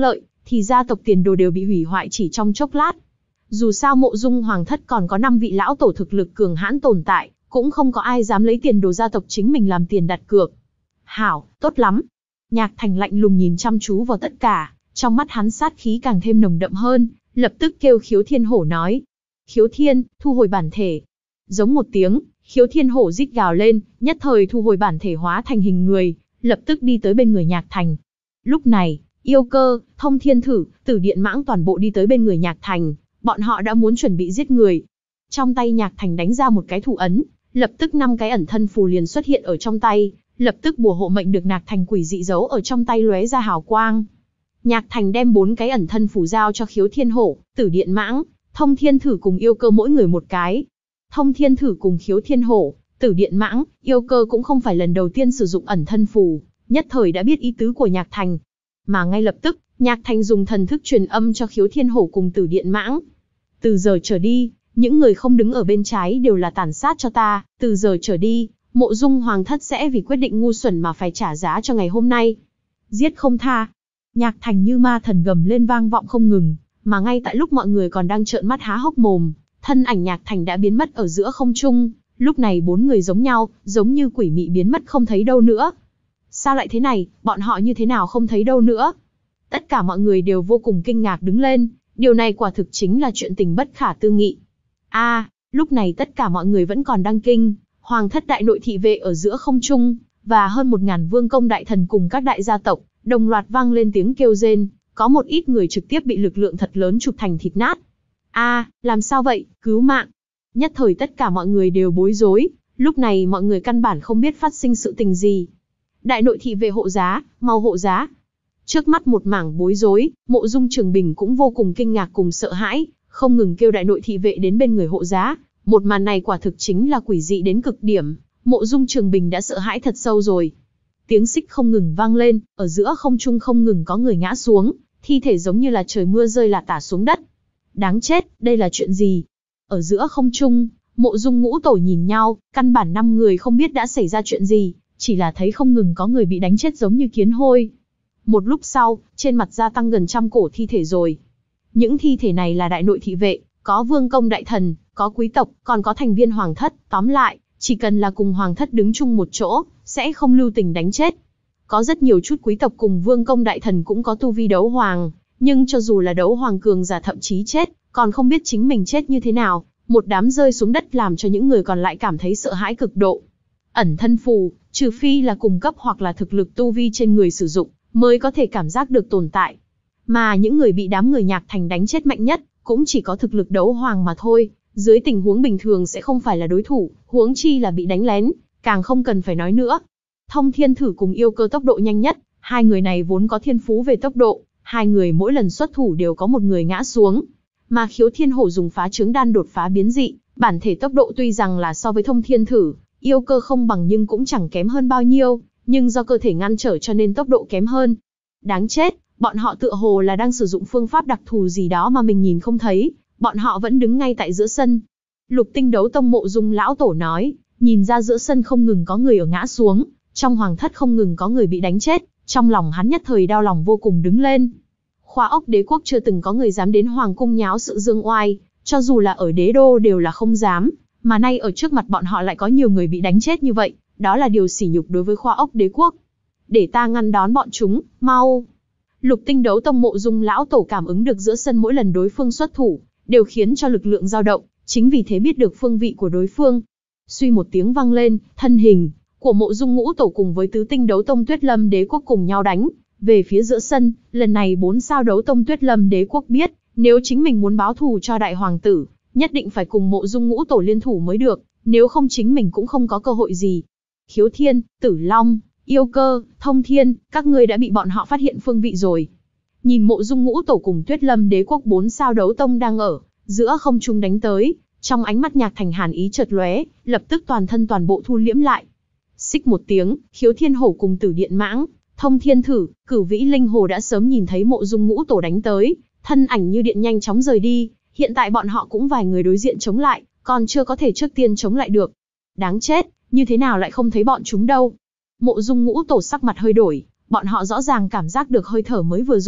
thì gia tộc tiền đồ đều bị hủy hoại chỉ trong chốc lát. Dù sao Mộ Dung Hoàng thất còn có năm vị lão tổ thực lực cường hãn tồn tại, cũng không có ai dám lấy tiền đồ gia tộc chính mình làm tiền đặt cược. Hảo, tốt lắm. Nhạc Thành lạnh lùng nhìn chăm chú vào tất cả, trong mắt hắn sát khí càng thêm nồng đậm hơn, lập tức kêu Khiếu Thiên Hổ nói. Khiếu Thiên, thu hồi bản thể. Giống một tiếng, Khiếu Thiên Hổ rít gào lên, nhất thời thu hồi bản thể hóa thành hình người, lập tức đi tới bên người Nhạc Thành. Lúc này, Yêu Cơ, Thông Thiên Thử, Tử Điện Mãng toàn bộ đi tới bên người Nhạc Thành, bọn họ đã muốn chuẩn bị giết người. Trong tay Nhạc Thành đánh ra một cái thủ ấn, lập tức năm cái ẩn thân phù liền xuất hiện ở trong tay, lập tức bùa hộ mệnh được Nhạc Thành quỷ dị giấu ở trong tay lóe ra hào quang. Nhạc Thành đem bốn cái ẩn thân phù giao cho Khiếu Thiên Hổ, Tử Điện Mãng, Thông Thiên Thử cùng Yêu Cơ mỗi người một cái. Thông Thiên Thử cùng Khiếu Thiên Hổ, Tử Điện Mãng, Yêu Cơ cũng không phải lần đầu tiên sử dụng ẩn thân phù, nhất thời đã biết ý tứ của Nhạc Thành. Mà ngay lập tức, Nhạc Thành dùng thần thức truyền âm cho Khiếu Thiên Hổ cùng Tử Điện Mãng. Từ giờ trở đi, những người không đứng ở bên trái đều là tàn sát cho ta, từ giờ trở đi, Mộ Dung Hoàng thất sẽ vì quyết định ngu xuẩn mà phải trả giá cho ngày hôm nay. Giết không tha. Nhạc Thành như ma thần gầm lên vang vọng không ngừng, mà ngay tại lúc mọi người còn đang trợn mắt há hốc mồm, thân ảnh Nhạc Thành đã biến mất ở giữa không trung, lúc này bốn người giống nhau, giống như quỷ mị biến mất không thấy đâu nữa. Sao lại thế này, bọn họ như thế nào không thấy đâu nữa? Tất cả mọi người đều vô cùng kinh ngạc đứng lên, điều này quả thực chính là chuyện tình bất khả tư nghị. A, à, lúc này tất cả mọi người vẫn còn đang kinh, Hoàng thất đại nội thị vệ ở giữa không trung, và hơn một ngàn vương công đại thần cùng các đại gia tộc, đồng loạt vang lên tiếng kêu rên, có một ít người trực tiếp bị lực lượng thật lớn chụp thành thịt nát. A, à, làm sao vậy, cứu mạng. Nhất thời tất cả mọi người đều bối rối, lúc này mọi người căn bản không biết phát sinh sự tình gì. Đại nội thị vệ hộ giá, mau hộ giá. Trước mắt một mảng bối rối, Mộ Dung Trường Bình cũng vô cùng kinh ngạc cùng sợ hãi, không ngừng kêu đại nội thị vệ đến bên người hộ giá. Một màn này quả thực chính là quỷ dị đến cực điểm, Mộ Dung Trường Bình đã sợ hãi thật sâu rồi. Tiếng xích không ngừng vang lên, ở giữa không trung không ngừng có người ngã xuống, thi thể giống như là trời mưa rơi lả tả xuống đất. Đáng chết, đây là chuyện gì? Ở giữa không trung, Mộ Dung ngũ tổ nhìn nhau, căn bản năm người không biết đã xảy ra chuyện gì, chỉ là thấy không ngừng có người bị đánh chết giống như kiến hôi. Một lúc sau, trên mặt gia tăng gần trăm cổ thi thể rồi. Những thi thể này là đại nội thị vệ, có vương công đại thần, có quý tộc, còn có thành viên hoàng thất, tóm lại, chỉ cần là cùng hoàng thất đứng chung một chỗ, sẽ không lưu tình đánh chết. Có rất nhiều chút quý tộc cùng vương công đại thần cũng có tu vi đấu hoàng, nhưng cho dù là đấu hoàng cường giả thậm chí chết, còn không biết chính mình chết như thế nào, một đám rơi xuống đất làm cho những người còn lại cảm thấy sợ hãi cực độ. Ẩn thân phù, trừ phi là cùng cấp hoặc là thực lực tu vi trên người sử dụng, mới có thể cảm giác được tồn tại. Mà những người bị đám người Nhạc Thành đánh chết mạnh nhất, cũng chỉ có thực lực đấu hoàng mà thôi, dưới tình huống bình thường sẽ không phải là đối thủ, huống chi là bị đánh lén, càng không cần phải nói nữa. Thông Thiên Thử cùng Yêu Cơ tốc độ nhanh nhất, hai người này vốn có thiên phú về tốc độ, hai người mỗi lần xuất thủ đều có một người ngã xuống. Mà Khiếu Thiên Hổ dùng phá trướng đan đột phá biến dị, bản thể tốc độ tuy rằng là so với Thông Thiên Thử, Yêu Cơ không bằng nhưng cũng chẳng kém hơn bao nhiêu, nhưng do cơ thể ngăn trở cho nên tốc độ kém hơn. Đáng chết, bọn họ tựa hồ là đang sử dụng phương pháp đặc thù gì đó mà mình nhìn không thấy, bọn họ vẫn đứng ngay tại giữa sân. Lục Tinh Đấu Tông Mộ Dung lão tổ nói, nhìn ra giữa sân không ngừng có người ở ngã xuống, trong hoàng thất không ngừng có người bị đánh chết, trong lòng hắn nhất thời đau lòng vô cùng đứng lên. Khoa ốc đế quốc chưa từng có người dám đến hoàng cung nháo sự dương oai, cho dù là ở đế đô đều là không dám, mà nay ở trước mặt bọn họ lại có nhiều người bị đánh chết như vậy, đó là điều sỉ nhục đối với khoa ốc đế quốc. Để ta ngăn đón bọn chúng, mau. Lục Tinh Đấu Tông Mộ Dung lão tổ cảm ứng được giữa sân mỗi lần đối phương xuất thủ, đều khiến cho lực lượng dao động, chính vì thế biết được phương vị của đối phương. Suy một tiếng vang lên, thân hình của Mộ Dung ngũ tổ cùng với Tứ Tinh Đấu Tông Tuyết Lâm đế quốc cùng nhau đánh về phía giữa sân. Lần này bốn sao Đấu Tông Tuyết Lâm đế quốc biết, nếu chính mình muốn báo thù cho đại hoàng tử, nhất định phải cùng Mộ Dung ngũ tổ liên thủ mới được, nếu không chính mình cũng không có cơ hội gì. Khiếu Thiên, Tử Long, Yêu Cơ, Thông Thiên, các ngươi đã bị bọn họ phát hiện phương vị rồi. Nhìn Mộ Dung ngũ tổ cùng Tuyết Lâm đế quốc bốn sao Đấu Tông đang ở giữa không trung đánh tới, trong ánh mắt Nhạc Thành hàn ý chợt lóe, lập tức toàn thân toàn bộ thu liễm lại. Xích một tiếng, Khiếu Thiên Hổ cùng Tử Điện Mãng, Thông Thiên Thử, Cửu Vĩ Linh Hồ đã sớm nhìn thấy Mộ Dung ngũ tổ đánh tới, thân ảnh như điện nhanh chóng rời đi. Hiện tại bọn họ cũng vài người đối diện chống lại, còn chưa có thể trước tiên chống lại được. Đáng chết, như thế nào lại không thấy bọn chúng đâu? Mộ Dung ngũ tổ sắc mặt hơi đổi, bọn họ rõ ràng cảm giác được hơi thở mới vừa rồi,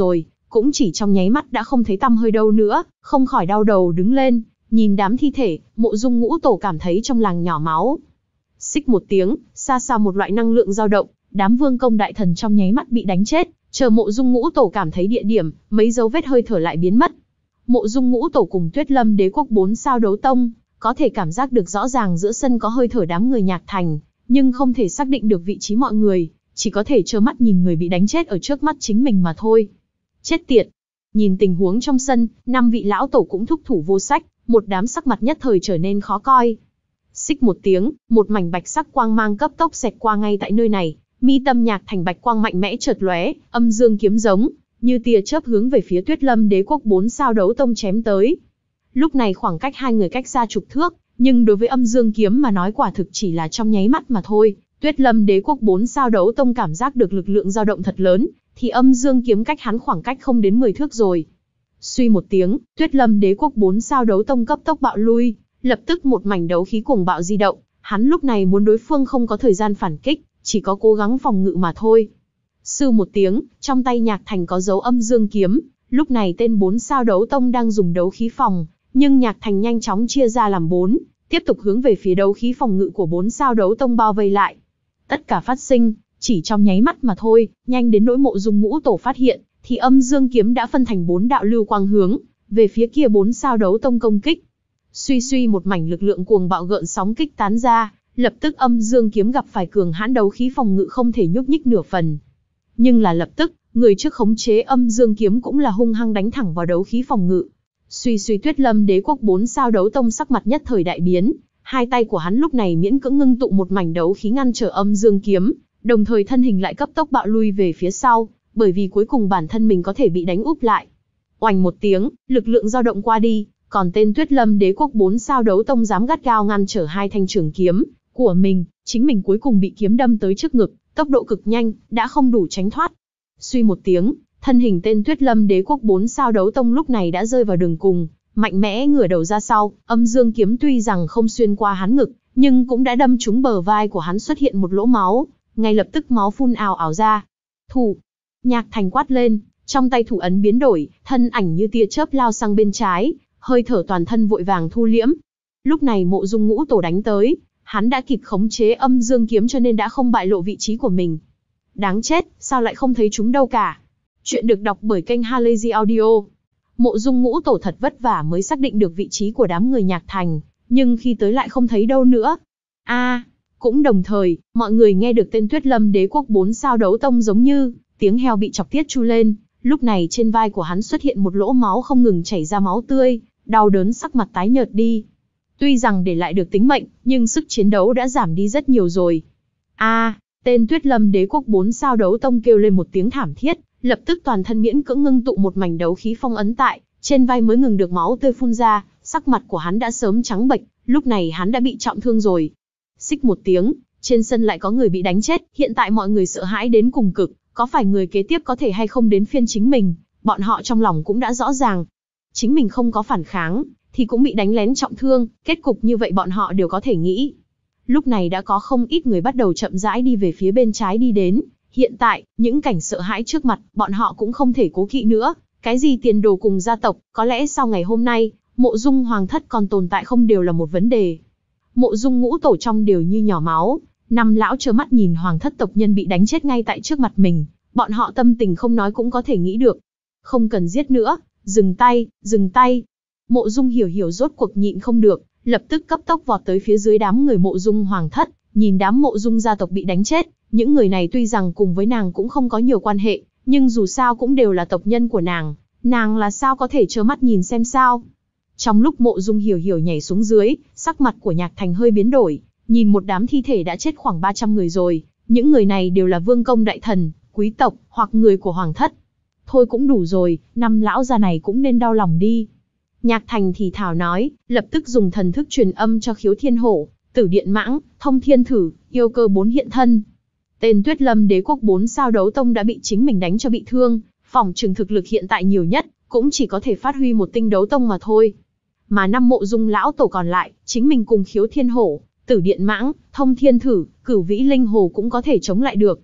cũng chỉ trong nháy mắt đã không thấy tăm hơi đâu nữa, không khỏi đau đầu đứng lên, nhìn đám thi thể, Mộ Dung Ngũ Tổ cảm thấy trong làng nhỏ máu. Xích một tiếng, xa xa một loại năng lượng dao động, đám vương công đại thần trong nháy mắt bị đánh chết, chờ Mộ Dung Ngũ Tổ cảm thấy địa điểm, mấy dấu vết hơi thở lại biến mất. Mộ Dung Ngũ Tổ cùng Tuyết Lâm Đế quốc bốn sao đấu tông, có thể cảm giác được rõ ràng giữa sân có hơi thở đám người Nhạc Thành, nhưng không thể xác định được vị trí mọi người, chỉ có thể trơ mắt nhìn người bị đánh chết ở trước mắt chính mình mà thôi. Chết tiệt! Nhìn tình huống trong sân, năm vị lão tổ cũng thúc thủ vô sách, một đám sắc mặt nhất thời trở nên khó coi. Xích một tiếng, một mảnh bạch sắc quang mang cấp tốc xẹt qua ngay tại nơi này, mi tâm Nhạc Thành bạch quang mạnh mẽ chợt lóe, âm dương kiếm giống như tia chớp hướng về phía Tuyết Lâm Đế quốc bốn sao đấu tông chém tới. Lúc này khoảng cách hai người cách xa chục thước, nhưng đối với âm dương kiếm mà nói quả thực chỉ là trong nháy mắt mà thôi. Tuyết Lâm Đế quốc bốn sao đấu tông cảm giác được lực lượng dao động thật lớn, thì âm dương kiếm cách hắn khoảng cách không đến mười thước rồi. Suy một tiếng, Tuyết Lâm Đế quốc bốn sao đấu tông cấp tốc bạo lui, lập tức một mảnh đấu khí cuồng bạo di động, hắn lúc này muốn đối phương không có thời gian phản kích, chỉ có cố gắng phòng ngự mà thôi. Sư một tiếng, trong tay Nhạc Thành có dấu âm dương kiếm, lúc này tên bốn sao đấu tông đang dùng đấu khí phòng, nhưng Nhạc Thành nhanh chóng chia ra làm bốn, tiếp tục hướng về phía đấu khí phòng ngự của bốn sao đấu tông bao vây lại. Tất cả phát sinh, chỉ trong nháy mắt mà thôi, nhanh đến nỗi Mộ Dung Ngũ Tổ phát hiện, thì âm dương kiếm đã phân thành bốn đạo lưu quang hướng, về phía kia bốn sao đấu tông công kích. Suy suy một mảnh lực lượng cuồng bạo gợn sóng kích tán ra, lập tức âm dương kiếm gặp phải cường hãn đấu khí phòng ngự không thể nhúc nhích nửa phần. Nhưng là lập tức, người trước khống chế âm dương kiếm cũng là hung hăng đánh thẳng vào đấu khí phòng ngự. Suy suy Tuyết Lâm Đế quốc bốn sao đấu tông sắc mặt nhất thời đại biến, hai tay của hắn lúc này miễn cưỡng ngưng tụ một mảnh đấu khí ngăn trở âm dương kiếm, đồng thời thân hình lại cấp tốc bạo lui về phía sau, bởi vì cuối cùng bản thân mình có thể bị đánh úp lại. Oành một tiếng, lực lượng dao động qua đi, còn tên Tuyết Lâm Đế quốc bốn sao đấu tông dám gắt gao ngăn trở hai thanh trường kiếm của mình, chính mình cuối cùng bị kiếm đâm tới trước ngực, tốc độ cực nhanh, đã không đủ tránh thoát. Suy một tiếng, thân hình tên Tuyết Lâm Đế quốc bốn sao đấu tông lúc này đã rơi vào đường cùng, mạnh mẽ ngửa đầu ra sau, âm dương kiếm tuy rằng không xuyên qua hắn ngực, nhưng cũng đã đâm trúng bờ vai của hắn xuất hiện một lỗ máu, ngay lập tức máu phun ào ào ra. Thủ! Nhạc Thành quát lên, trong tay thủ ấn biến đổi, thân ảnh như tia chớp lao sang bên trái, hơi thở toàn thân vội vàng thu liễm. Lúc này Mộ Dung Ngũ Tổ đánh tới, hắn đã kịp khống chế âm dương kiếm cho nên đã không bại lộ vị trí của mình. Đáng chết, sao lại không thấy chúng đâu cả. Chuyện được đọc bởi kênh Halazy Audio. Mộ Dung Ngũ Tổ thật vất vả mới xác định được vị trí của đám người Nhạc Thành, nhưng khi tới lại không thấy đâu nữa. A, à, cũng đồng thời, mọi người nghe được tên Tuyết Lâm Đế quốc bốn sao đấu tông giống như tiếng heo bị chọc tiết chu lên, lúc này trên vai của hắn xuất hiện một lỗ máu không ngừng chảy ra máu tươi, đau đớn sắc mặt tái nhợt đi. Tuy rằng để lại được tính mệnh, nhưng sức chiến đấu đã giảm đi rất nhiều rồi. A, à, tên Tuyết Lâm Đế quốc bốn sao đấu tông kêu lên một tiếng thảm thiết, lập tức toàn thân miễn cưỡng ngưng tụ một mảnh đấu khí phong ấn tại, trên vai mới ngừng được máu tươi phun ra, sắc mặt của hắn đã sớm trắng bệch, lúc này hắn đã bị trọng thương rồi. Xích một tiếng, trên sân lại có người bị đánh chết, hiện tại mọi người sợ hãi đến cùng cực, có phải người kế tiếp có thể hay không đến phiên chính mình, bọn họ trong lòng cũng đã rõ ràng. Chính mình không có phản kháng, thì cũng bị đánh lén trọng thương, kết cục như vậy bọn họ đều có thể nghĩ. Lúc này đã có không ít người bắt đầu chậm rãi đi về phía bên trái đi đến, hiện tại, những cảnh sợ hãi trước mặt, bọn họ cũng không thể cố kỵ nữa, cái gì tiền đồ cùng gia tộc, có lẽ sau ngày hôm nay, Mộ Dung hoàng thất còn tồn tại không đều là một vấn đề. Mộ Dung Ngũ Tổ trong đều như nhỏ máu, năm lão trơ mắt nhìn hoàng thất tộc nhân bị đánh chết ngay tại trước mặt mình, bọn họ tâm tình không nói cũng có thể nghĩ được. Không cần giết nữa, dừng tay, dừng tay. Mộ Dung Hiểu Hiểu rốt cuộc nhịn không được, lập tức cấp tốc vọt tới phía dưới đám người Mộ Dung hoàng thất, nhìn đám Mộ Dung gia tộc bị đánh chết, những người này tuy rằng cùng với nàng cũng không có nhiều quan hệ, nhưng dù sao cũng đều là tộc nhân của nàng, nàng là sao có thể trơ mắt nhìn xem sao. Trong lúc Mộ Dung Hiểu Hiểu nhảy xuống dưới, sắc mặt của Nhạc Thành hơi biến đổi, nhìn một đám thi thể đã chết khoảng ba trăm người rồi, những người này đều là vương công đại thần, quý tộc, hoặc người của hoàng thất. Thôi cũng đủ rồi, năm lão già này cũng nên đau lòng đi. Nhạc Thành thì thào nói, lập tức dùng thần thức truyền âm cho Khiếu Thiên Hổ, Tử Điện Mãng, Thông Thiên Thử, Yêu Cơ bốn hiện thân. Tên Tuyết Lâm Đế quốc bốn sao đấu tông đã bị chính mình đánh cho bị thương, phỏng chừng thực lực hiện tại nhiều nhất, cũng chỉ có thể phát huy một tinh đấu tông mà thôi. Mà năm Mộ Dung lão tổ còn lại, chính mình cùng Khiếu Thiên Hổ, Tử Điện Mãng, Thông Thiên Thử, Cửu Vĩ Linh Hồ cũng có thể chống lại được.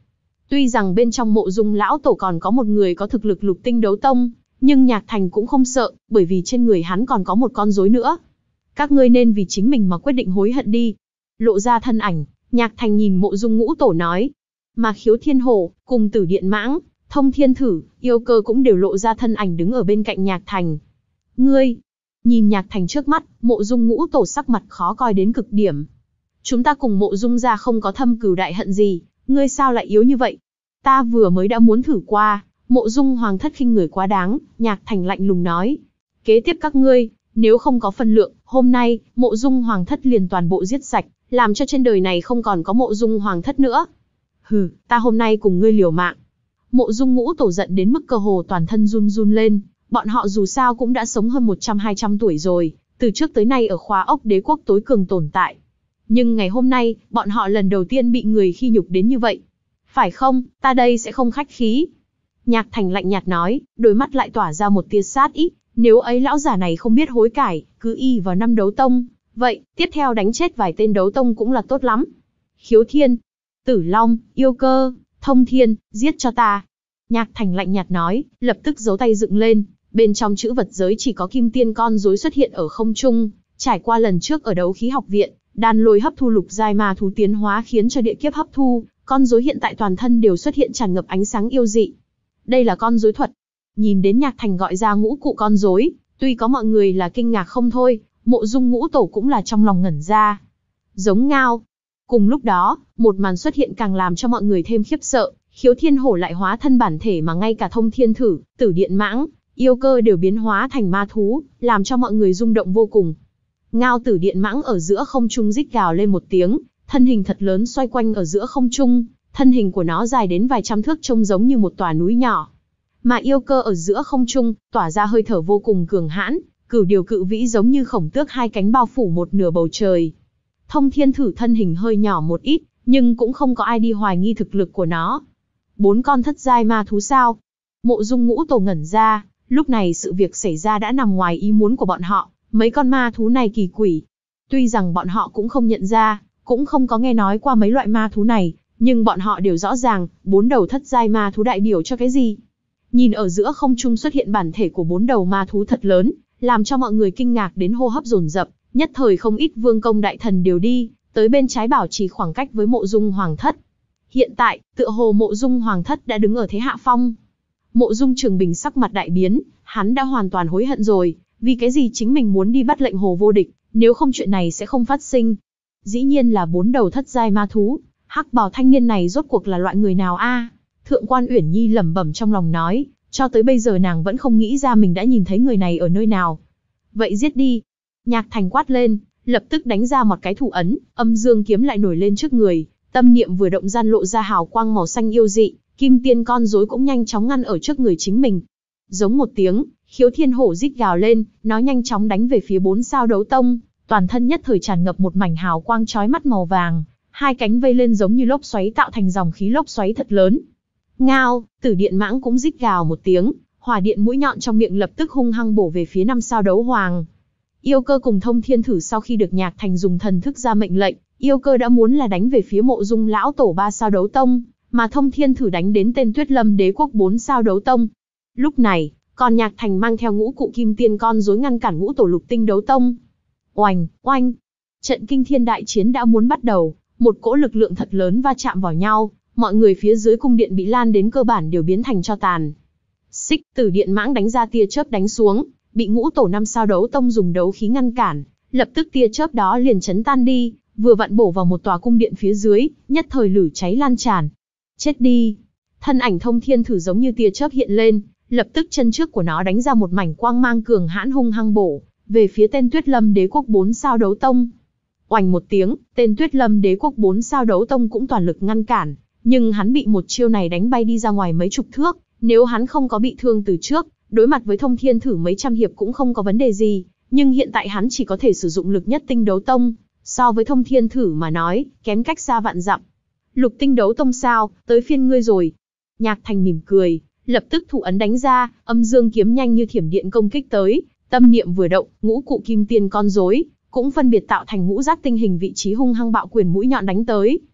Tuy rằng bên trong Mộ Dung lão tổ còn có một người có thực lực lục tinh đấu tông, nhưng Nhạc Thành cũng không sợ, bởi vì trên người hắn còn có một con rối nữa. Các ngươi nên vì chính mình mà quyết định hối hận đi. Lộ ra thân ảnh, Nhạc Thành nhìn Mộ Dung ngũ tổ nói. Mà Khiếu Thiên Hổ, cùng Tử Điện Mãng, Thông Thiên Thử, Yêu Cơ cũng đều lộ ra thân ảnh đứng ở bên cạnh Nhạc Thành. Ngươi, nhìn Nhạc Thành trước mắt, Mộ Dung ngũ tổ sắc mặt khó coi đến cực điểm. Chúng ta cùng Mộ Dung gia không có thâm cừu đại hận gì, ngươi sao lại yếu như vậy? Ta vừa mới đã muốn thử qua, Mộ Dung hoàng thất khinh người quá đáng, Nhạc Thành lạnh lùng nói. Kế tiếp các ngươi, nếu không có phân lượng, hôm nay, Mộ Dung hoàng thất liền toàn bộ giết sạch, làm cho trên đời này không còn có Mộ Dung hoàng thất nữa. Hừ, ta hôm nay cùng ngươi liều mạng. Mộ Dung ngũ tổ giận đến mức cơ hồ toàn thân run run lên, bọn họ dù sao cũng đã sống hơn một trăm hai trăm tuổi rồi, từ trước tới nay ở Khóa Ốc Đế quốc tối cường tồn tại. Nhưng ngày hôm nay, bọn họ lần đầu tiên bị người khi nhục đến như vậy. Phải không, ta đây sẽ không khách khí. Nhạc Thành lạnh nhạt nói, đôi mắt lại tỏa ra một tia sát ý, nếu ấy lão giả này không biết hối cải, cứ y vào năm đấu tông, vậy, tiếp theo đánh chết vài tên đấu tông cũng là tốt lắm. Khiếu Thiên, Tử Long, Yêu Cơ, Thông Thiên, giết cho ta. Nhạc Thành lạnh nhạt nói, lập tức giấu tay dựng lên, bên trong chữ vật giới chỉ có kim tiên con rối xuất hiện ở không trung, trải qua lần trước ở đấu khí học viện, đan lôi hấp thu lục giai ma thú tiến hóa khiến cho địa kiếp hấp thu, con rối hiện tại toàn thân đều xuất hiện tràn ngập ánh sáng yêu dị. Đây là con rối thuật. Nhìn đến Nhạc Thành gọi ra ngũ cụ con rối, tuy có mọi người là kinh ngạc không thôi, Mộ Dung ngũ tổ cũng là trong lòng ngẩn ra. Giống ngao. Cùng lúc đó, một màn xuất hiện càng làm cho mọi người thêm khiếp sợ, Khiếu Thiên Hổ lại hóa thân bản thể mà ngay cả Thông Thiên Thử, Tử Điện Mãng, Yêu Cơ đều biến hóa thành ma thú, làm cho mọi người rung động vô cùng. Ngao Tử Điện Mãng ở giữa không trung rít gào lên một tiếng, thân hình thật lớn xoay quanh ở giữa không trung, thân hình của nó dài đến vài trăm thước trông giống như một tòa núi nhỏ. Mà Yêu Cơ ở giữa không trung, tỏa ra hơi thở vô cùng cường hãn, cửu điều cự vĩ giống như khổng tước hai cánh bao phủ một nửa bầu trời. Thông Thiên Thử thân hình hơi nhỏ một ít, nhưng cũng không có ai đi hoài nghi thực lực của nó. Bốn con thất giai ma thú sao? Mộ Dung ngũ tổ ngẩn ra, lúc này sự việc xảy ra đã nằm ngoài ý muốn của bọn họ, mấy con ma thú này kỳ quỷ. Tuy rằng bọn họ cũng không nhận ra, cũng không có nghe nói qua mấy loại ma thú này, nhưng bọn họ đều rõ ràng, bốn đầu thất giai ma thú đại biểu cho cái gì. Nhìn ở giữa không trung xuất hiện bản thể của bốn đầu ma thú thật lớn, làm cho mọi người kinh ngạc đến hô hấp dồn dập, nhất thời không ít vương công đại thần đều đi, tới bên trái bảo trì khoảng cách với Mộ Dung hoàng thất. Hiện tại, tựa hồ Mộ Dung hoàng thất đã đứng ở thế hạ phong. Mộ Dung Trường Bình sắc mặt đại biến, hắn đã hoàn toàn hối hận rồi, vì cái gì chính mình muốn đi bắt lệnh hồ vô địch, nếu không chuyện này sẽ không phát sinh. Dĩ nhiên là bốn đầu thất giai ma thú, hắc bào thanh niên này rốt cuộc là loại người nào a? Thượng quan Uyển Nhi lẩm bẩm trong lòng nói, cho tới bây giờ nàng vẫn không nghĩ ra mình đã nhìn thấy người này ở nơi nào. Vậy giết đi. Nhạc Thành quát lên, lập tức đánh ra một cái thủ ấn, âm dương kiếm lại nổi lên trước người, tâm niệm vừa động gian lộ ra hào quang màu xanh yêu dị, kim tiên con rối cũng nhanh chóng ngăn ở trước người chính mình. Giống một tiếng, Khiếu Thiên Hổ rít gào lên, nó nhanh chóng đánh về phía bốn sao đấu tông, toàn thân nhất thời tràn ngập một mảnh hào quang chói mắt màu vàng, hai cánh vây lên giống như lốc xoáy tạo thành dòng khí lốc xoáy thật lớn. Ngao, Tử Điện Mãng cũng rít gào một tiếng, hỏa điện mũi nhọn trong miệng lập tức hung hăng bổ về phía năm sao đấu hoàng. Yêu Cơ cùng Thông Thiên Thử sau khi được Nhạc Thành dùng thần thức ra mệnh lệnh, Yêu Cơ đã muốn là đánh về phía Mộ Dung lão tổ ba sao đấu tông, mà Thông Thiên Thử đánh đến tên Tuyết Lâm đế quốc bốn sao đấu tông. Lúc này, còn Nhạc Thành mang theo ngũ cụ kim tiên con rối ngăn cản ngũ tổ lục tinh đấu tông. Oanh, oanh! Trận kinh thiên đại chiến đã muốn bắt đầu, một cỗ lực lượng thật lớn va chạm vào nhau, mọi người phía dưới cung điện bị lan đến cơ bản đều biến thành tro tàn. Xích, Tử Điện Mãng đánh ra tia chớp đánh xuống, bị ngũ tổ năm sao đấu tông dùng đấu khí ngăn cản, lập tức tia chớp đó liền chấn tan đi, vừa vặn bổ vào một tòa cung điện phía dưới, nhất thời lửa cháy lan tràn. Chết đi! Thân ảnh Thông Thiên Thử giống như tia chớp hiện lên, lập tức chân trước của nó đánh ra một mảnh quang mang cường hãn hung hăng bổ về phía tên Tuyết Lâm đế quốc bốn sao đấu tông. Oành một tiếng, tên Tuyết Lâm đế quốc bốn sao đấu tông cũng toàn lực ngăn cản, nhưng hắn bị một chiêu này đánh bay đi ra ngoài mấy chục thước, nếu hắn không có bị thương từ trước, đối mặt với Thông Thiên Thử mấy trăm hiệp cũng không có vấn đề gì, nhưng hiện tại hắn chỉ có thể sử dụng lực nhất tinh đấu tông, so với Thông Thiên Thử mà nói, kém cách xa vạn dặm. Lục tinh đấu tông sao, tới phiên ngươi rồi. Nhạc Thành mỉm cười, lập tức thủ ấn đánh ra, âm dương kiếm nhanh như thiểm điện công kích tới, tâm niệm vừa động, ngũ cụ kim tiên con rối cũng phân biệt tạo thành ngũ giác tinh hình vị trí hung hăng bạo quyền mũi nhọn đánh tới.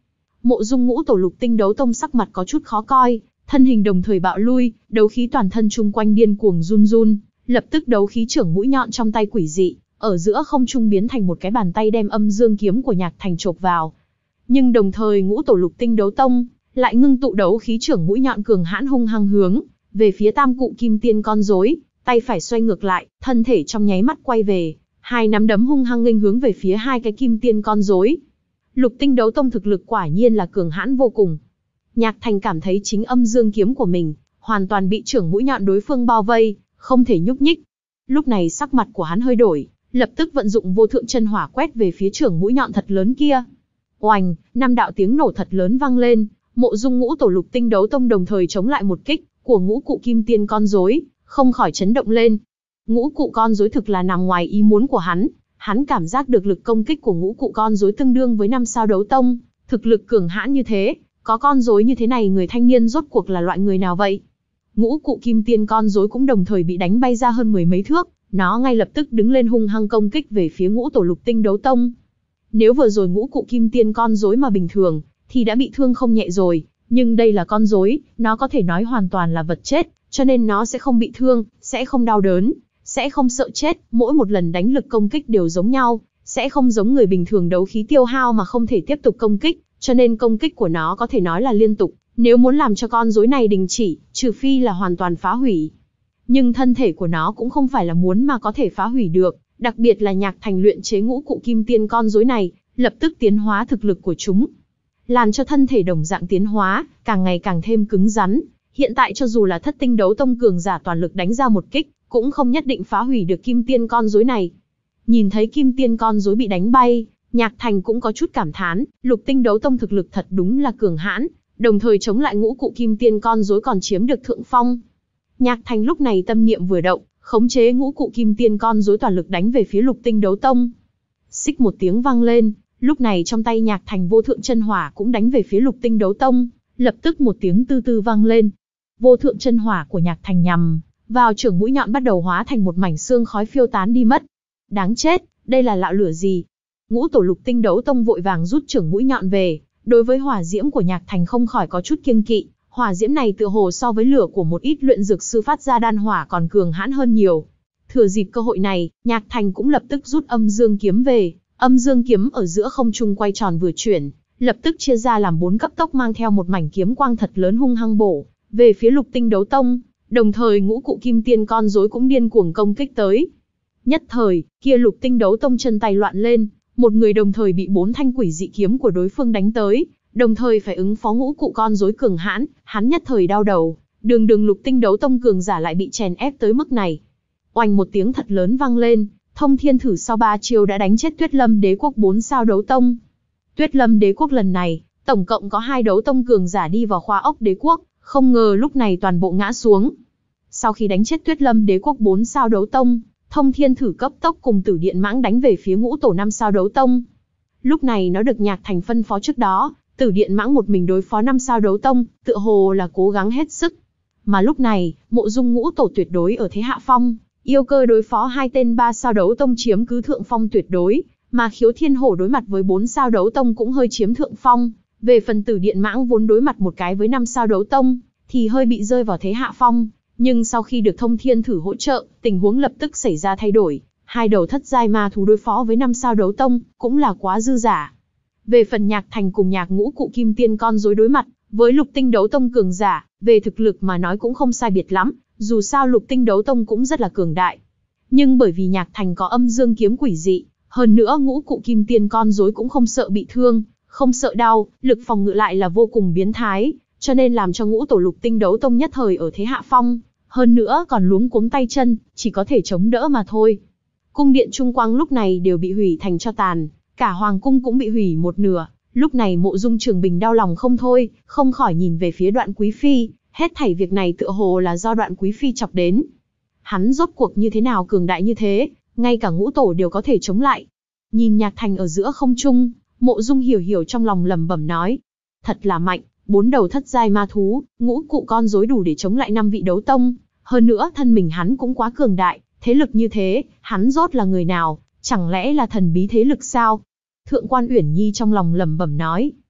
Mộ Dung ngũ tổ Lục Tinh Đấu Tông sắc mặt có chút khó coi, thân hình đồng thời bạo lui, đấu khí toàn thân chung quanh điên cuồng run run, lập tức đấu khí trưởng mũi nhọn trong tay quỷ dị, ở giữa không trung biến thành một cái bàn tay đem âm dương kiếm của Nhạc Thành chộp vào. Nhưng đồng thời ngũ tổ Lục Tinh Đấu Tông lại ngưng tụ đấu khí trưởng mũi nhọn cường hãn hung hăng hướng về phía tam cụ kim tiên con rối, tay phải xoay ngược lại, thân thể trong nháy mắt quay về, hai nắm đấm hung hăng nghênh hướng về phía hai cái kim tiên con rối. Lục Tinh Đấu Tông thực lực quả nhiên là cường hãn vô cùng. Nhạc Thành cảm thấy chính âm dương kiếm của mình hoàn toàn bị trưởng mũi nhọn đối phương bao vây, không thể nhúc nhích. Lúc này sắc mặt của hắn hơi đổi, lập tức vận dụng vô thượng chân hỏa quét về phía trưởng mũi nhọn thật lớn kia. Oành, năm đạo tiếng nổ thật lớn vang lên, Mộ Dung ngũ tổ Lục Tinh Đấu Tông đồng thời chống lại một kích của ngũ cụ kim tiên con rối, không khỏi chấn động lên. Ngũ cụ con rối thực là nằm ngoài ý muốn của hắn, hắn cảm giác được lực công kích của ngũ cụ con rối tương đương với năm sao đấu tông, thực lực cường hãn như thế, có con rối như thế này người thanh niên rốt cuộc là loại người nào vậy? Ngũ cụ kim tiên con rối cũng đồng thời bị đánh bay ra hơn mười mấy thước, nó ngay lập tức đứng lên hung hăng công kích về phía ngũ tổ Lục Tinh Đấu Tông. Nếu vừa rồi ngũ cụ kim tiên con rối mà bình thường, thì đã bị thương không nhẹ rồi, nhưng đây là con rối, nó có thể nói hoàn toàn là vật chết, cho nên nó sẽ không bị thương, sẽ không đau đớn, sẽ không sợ chết, mỗi một lần đánh lực công kích đều giống nhau, sẽ không giống người bình thường đấu khí tiêu hao mà không thể tiếp tục công kích, cho nên công kích của nó có thể nói là liên tục, nếu muốn làm cho con rối này đình chỉ, trừ phi là hoàn toàn phá hủy. Nhưng thân thể của nó cũng không phải là muốn mà có thể phá hủy được, đặc biệt là Nhạc Thành luyện chế ngũ cụ kim tiên con rối này, lập tức tiến hóa thực lực của chúng, làm cho thân thể đồng dạng tiến hóa, càng ngày càng thêm cứng rắn. Hiện tại cho dù là Thất Tinh Đấu Tông cường giả toàn lực đánh ra một kích, cũng không nhất định phá hủy được kim tiên con rối này. Nhìn thấy kim tiên con rối bị đánh bay, Nhạc Thành cũng có chút cảm thán, Lục Tinh Đấu Tông thực lực thật đúng là cường hãn, đồng thời chống lại ngũ cụ kim tiên con rối còn chiếm được thượng phong. Nhạc Thành lúc này tâm niệm vừa động, khống chế ngũ cụ kim tiên con rối toàn lực đánh về phía Lục Tinh Đấu Tông. Xích một tiếng vang lên, lúc này trong tay Nhạc Thành vô thượng chân hỏa cũng đánh về phía Lục Tinh Đấu Tông, lập tức một tiếng tư tư vang lên. Vô thượng chân hỏa của Nhạc Thành nhằm vào trưởng mũi nhọn bắt đầu hóa thành một mảnh xương khói phiêu tán đi mất. Đáng chết, đây là lạo lửa gì? Ngũ tổ Lục Tinh Đấu Tông vội vàng rút trưởng mũi nhọn về, đối với hỏa diễm của Nhạc Thành không khỏi có chút kiêng kỵ, hỏa diễm này tựa hồ so với lửa của một ít luyện dược sư phát ra đan hỏa còn cường hãn hơn nhiều. Thừa dịp cơ hội này, Nhạc Thành cũng lập tức rút âm dương kiếm về, âm dương kiếm ở giữa không trung quay tròn vừa chuyển, lập tức chia ra làm bốn cấp tốc mang theo một mảnh kiếm quang thật lớn hung hăng bổ về phía Lục Tinh Đấu Tông, đồng thời ngũ cụ kim tiên con rối cũng điên cuồng công kích tới. Nhất thời, kia Lục Tinh Đấu Tông chân tay loạn lên, một người đồng thời bị bốn thanh quỷ dị kiếm của đối phương đánh tới, đồng thời phải ứng phó ngũ cụ con rối cường hãn, hắn nhất thời đau đầu, đường đường Lục Tinh Đấu Tông cường giả lại bị chèn ép tới mức này. Oanh một tiếng thật lớn vang lên, Thông Thiên Thử sau ba chiêu đã đánh chết Tuyết Lâm Đế Quốc bốn sao đấu tông. Tuyết Lâm Đế Quốc lần này, tổng cộng có hai đấu tông cường giả đi vào khoa ốc đế quốc, không ngờ lúc này toàn bộ ngã xuống. Sau khi đánh chết Tuyết Lâm Đế Quốc bốn sao đấu tông, Thông Thiên Thử cấp tốc cùng Tử Điện Mãng đánh về phía ngũ tổ năm sao đấu tông. Lúc này nó được Nhạc Thành phân phó trước đó, Tử Điện Mãng một mình đối phó năm sao đấu tông, tựa hồ là cố gắng hết sức. Mà lúc này, Mộ Dung ngũ tổ tuyệt đối ở thế hạ phong, Yêu Cơ đối phó hai tên ba sao đấu tông chiếm cứ thượng phong tuyệt đối, mà Khiếu Thiên Hổ đối mặt với bốn sao đấu tông cũng hơi chiếm thượng phong. Về phần Tử Điện Mãng vốn đối mặt một cái với năm sao đấu tông, thì hơi bị rơi vào thế hạ phong. Nhưng sau khi được Thông Thiên Thử hỗ trợ, tình huống lập tức xảy ra thay đổi. Hai đầu thất giai ma thú đối phó với năm sao đấu tông, cũng là quá dư giả. Về phần Nhạc Thành cùng Nhạc ngũ cụ kim tiên con rối đối mặt với Lục Tinh Đấu Tông cường giả, về thực lực mà nói cũng không sai biệt lắm, dù sao Lục Tinh Đấu Tông cũng rất là cường đại. Nhưng bởi vì Nhạc Thành có âm dương kiếm quỷ dị, hơn nữa ngũ cụ kim tiên con rối cũng không sợ bị thương, không sợ đau, lực phòng ngự lại là vô cùng biến thái, cho nên làm cho ngũ tổ Lục Tinh Đấu Tông nhất thời ở thế hạ phong, hơn nữa còn luống cuống tay chân, chỉ có thể chống đỡ mà thôi. Cung điện Trung Quang lúc này đều bị hủy thành tro tàn, cả hoàng cung cũng bị hủy một nửa. Lúc này Mộ Dung Trường Bình đau lòng không thôi, không khỏi nhìn về phía Đoạn Quý Phi, hết thảy việc này tựa hồ là do Đoạn Quý Phi chọc đến. Hắn rốt cuộc như thế nào cường đại như thế, ngay cả ngũ tổ đều có thể chống lại. Nhìn Nhạc Thành ở giữa không trung, Mộ Dung hiểu hiểu trong lòng lẩm bẩm nói, thật là mạnh, bốn đầu thất giai ma thú, ngũ cụ con rối đủ để chống lại năm vị đấu tông, hơn nữa thân mình hắn cũng quá cường đại, thế lực như thế, hắn rốt là người nào, chẳng lẽ là thần bí thế lực sao? Thượng quan Uyển Nhi trong lòng lẩm bẩm nói.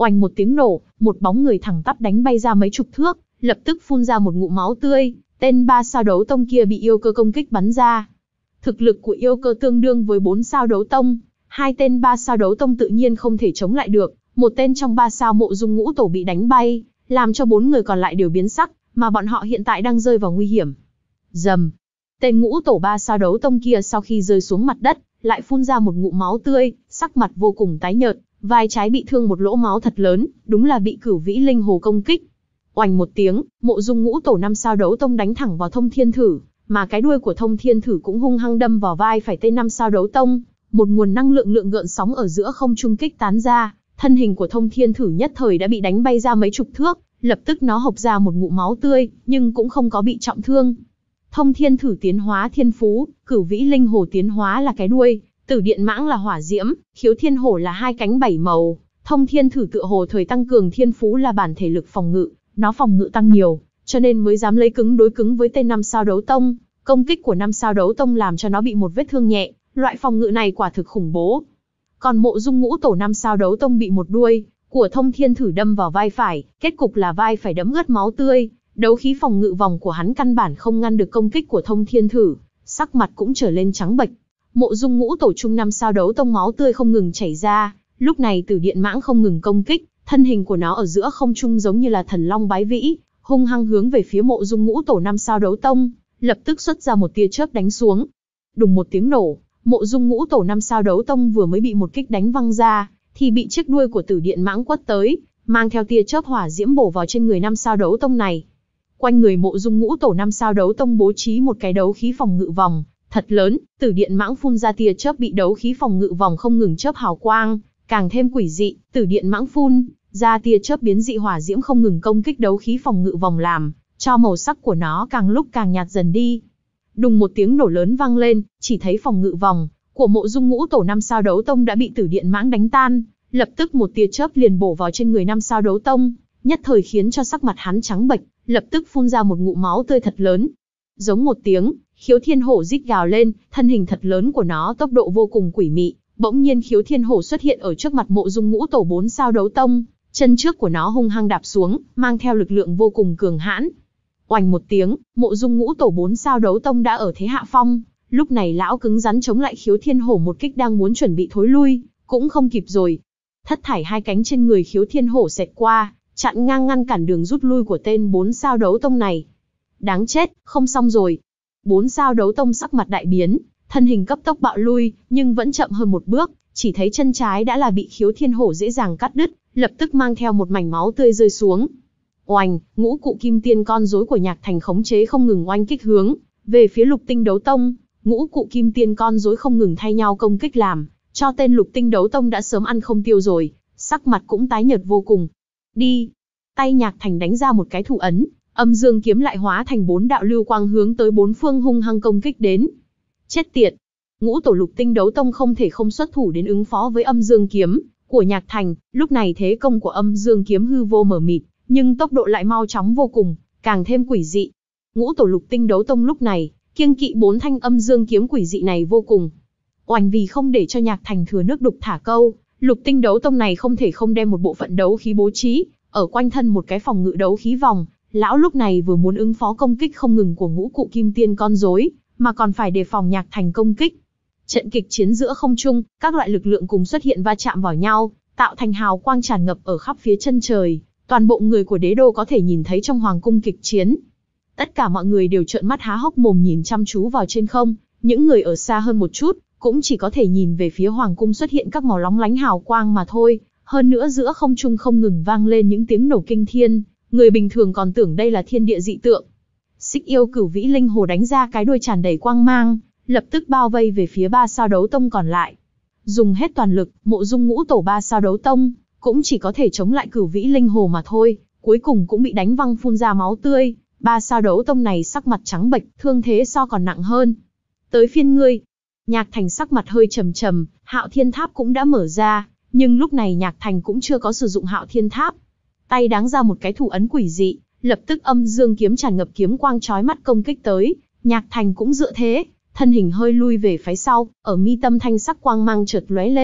Oành một tiếng nổ, một bóng người thẳng tắp đánh bay ra mấy chục thước, lập tức phun ra một ngụm máu tươi, tên ba sao đấu tông kia bị yêu cơ công kích bắn ra. Thực lực của yêu cơ tương đương với bốn sao đấu tông, hai tên ba sao đấu tông tự nhiên không thể chống lại được, một tên trong ba sao Mộ Dung Ngũ Tổ bị đánh bay, làm cho bốn người còn lại đều biến sắc, mà bọn họ hiện tại đang rơi vào nguy hiểm. Rầm, tên Ngũ Tổ ba sao đấu tông kia sau khi rơi xuống mặt đất, lại phun ra một ngụm máu tươi, sắc mặt vô cùng tái nhợt, vai trái bị thương một lỗ máu thật lớn, đúng là bị Cửu Vĩ Linh Hồ công kích. Oành một tiếng, Mộ Dung Ngũ Tổ năm sao đấu tông đánh thẳng vào Thông Thiên Thử, mà cái đuôi của Thông Thiên Thử cũng hung hăng đâm vào vai phải tên năm sao đấu tông, một nguồn năng lượng lượng gợn sóng ở giữa không trung kích tán ra, thân hình của Thông Thiên Thử nhất thời đã bị đánh bay ra mấy chục thước, lập tức nó hộc ra một ngụm máu tươi, nhưng cũng không có bị trọng thương. Thông Thiên Thử tiến hóa thiên phú, Cửu Vĩ Linh Hồ tiến hóa là cái đuôi, Tử Điện Mãng là hỏa diễm, Khiếu Thiên Hổ là hai cánh bảy màu, Thông Thiên Thử tựa hồ thời tăng cường thiên phú là bản thể lực phòng ngự, nó phòng ngự tăng nhiều, cho nên mới dám lấy cứng đối cứng với tên năm sao đấu tông. Công kích của năm sao đấu tông làm cho nó bị một vết thương nhẹ, loại phòng ngự này quả thực khủng bố. Còn Mộ Dung Ngũ Tổ năm sao đấu tông bị một đuôi của Thông Thiên Thử đâm vào vai phải, kết cục là vai phải đẫm ướt máu tươi, đấu khí phòng ngự vòng của hắn căn bản không ngăn được công kích của Thông Thiên Thử, sắc mặt cũng trở lên trắng bệch. Mộ Dung Ngũ Tổ trung năm sao đấu tông máu tươi không ngừng chảy ra, lúc này Tử Điện Mãng không ngừng công kích, thân hình của nó ở giữa không trung giống như là thần long bái vĩ, hung hăng hướng về phía Mộ Dung Ngũ Tổ năm sao đấu tông, lập tức xuất ra một tia chớp đánh xuống. Đùng một tiếng nổ, Mộ Dung Ngũ Tổ năm sao đấu tông vừa mới bị một kích đánh văng ra, thì bị chiếc đuôi của Tử Điện Mãng quất tới, mang theo tia chớp hỏa diễm bổ vào trên người năm sao đấu tông này. Quanh người Mộ Dung Ngũ Tổ năm sao đấu tông bố trí một cái đấu khí phòng ngự vòng thật lớn, Tử Điện Mãng phun ra tia chớp bị đấu khí phòng ngự vòng không ngừng chớp hào quang, càng thêm quỷ dị. Tử Điện Mãng phun ra tia chớp biến dị hỏa diễm không ngừng công kích đấu khí phòng ngự vòng, làm cho màu sắc của nó càng lúc càng nhạt dần đi. Đùng một tiếng nổ lớn vang lên, chỉ thấy phòng ngự vòng của Mộ Dung Ngũ Tổ năm sao đấu tông đã bị Tử Điện Mãng đánh tan, lập tức một tia chớp liền bổ vào trên người năm sao đấu tông, nhất thời khiến cho sắc mặt hắn trắng bệch, lập tức phun ra một ngụm máu tươi thật lớn. Giống một tiếng, Khiếu Thiên Hổ rít gào lên, thân hình thật lớn của nó tốc độ vô cùng quỷ mị, bỗng nhiên Khiếu Thiên Hổ xuất hiện ở trước mặt Mộ Dung Ngũ Tổ bốn sao đấu tông, chân trước của nó hung hăng đạp xuống, mang theo lực lượng vô cùng cường hãn. Oành một tiếng, Mộ Dung Ngũ Tổ bốn sao đấu tông đã ở thế hạ phong, lúc này lão cứng rắn chống lại Khiếu Thiên Hổ một kích, đang muốn chuẩn bị thối lui, cũng không kịp rồi. Thất thải hai cánh trên người Khiếu Thiên Hổ xẹt qua, chặn ngang ngăn cản đường rút lui của tên bốn sao đấu tông này. Đáng chết, không xong rồi. Bốn sao đấu tông sắc mặt đại biến, thân hình cấp tốc bạo lui, nhưng vẫn chậm hơn một bước, chỉ thấy chân trái đã là bị Khiếu Thiên Hổ dễ dàng cắt đứt, lập tức mang theo một mảnh máu tươi rơi xuống. Oành, ngũ cụ kim tiên con rối của Nhạc Thành khống chế không ngừng oanh kích hướng về phía Lục Tinh Đấu Tông, ngũ cụ kim tiên con rối không ngừng thay nhau công kích, làm cho tên Lục Tinh Đấu Tông đã sớm ăn không tiêu rồi, sắc mặt cũng tái nhợt vô cùng. Đi! Tay Nhạc Thành đánh ra một cái thủ ấn, Âm Dương kiếm lại hóa thành bốn đạo lưu quang hướng tới bốn phương hung hăng công kích đến. Chết tiệt! Ngũ tổ Lục Tinh Đấu Tông không thể không xuất thủ đến ứng phó với Âm Dương kiếm của Nhạc Thành, lúc này thế công của Âm Dương kiếm hư vô mờ mịt, nhưng tốc độ lại mau chóng vô cùng, càng thêm quỷ dị. Ngũ tổ Lục Tinh Đấu Tông lúc này kiêng kỵ bốn thanh Âm Dương kiếm quỷ dị này vô cùng. Oành, vì không để cho Nhạc Thành thừa nước đục thả câu, Lục Tinh Đấu Tông này không thể không đem một bộ phận đấu khí bố trí ở quanh thân một cái phòng ngự đấu khí vòng. Lão lúc này vừa muốn ứng phó công kích không ngừng của ngũ cụ kim tiên con rối, mà còn phải đề phòng Nhạc Thành công kích. Trận kịch chiến giữa không trung, các loại lực lượng cùng xuất hiện va chạm vào nhau, tạo thành hào quang tràn ngập ở khắp phía chân trời. Toàn bộ người của đế đô có thể nhìn thấy trong hoàng cung kịch chiến. Tất cả mọi người đều trợn mắt há hốc mồm nhìn chăm chú vào trên không, những người ở xa hơn một chút cũng chỉ có thể nhìn về phía hoàng cung xuất hiện các màu lóng lánh hào quang mà thôi. Hơn nữa giữa không trung không ngừng vang lên những tiếng nổ kinh thiên, người bình thường còn tưởng đây là thiên địa dị tượng. Xích yêu Cửu Vĩ Linh Hồ đánh ra cái đuôi tràn đầy quang mang, lập tức bao vây về phía ba sao đấu tông còn lại. Dùng hết toàn lực, Mộ Dung Ngũ Tổ ba sao đấu tông cũng chỉ có thể chống lại Cửu Vĩ Linh Hồ mà thôi, cuối cùng cũng bị đánh văng phun ra máu tươi. Ba sao đấu tông này sắc mặt trắng bệch, thương thế so còn nặng hơn. Tới phiên ngươi. Nhạc Thành sắc mặt hơi trầm trầm, Hạo Thiên Tháp cũng đã mở ra, nhưng lúc này Nhạc Thành cũng chưa có sử dụng Hạo Thiên Tháp. Tay đáng ra một cái thủ ấn quỷ dị, lập tức Âm Dương kiếm tràn ngập kiếm quang chói mắt công kích tới. Nhạc Thành cũng dựa thế, thân hình hơi lui về phía sau, ở mi tâm thanh sắc quang mang chợt lóe lên,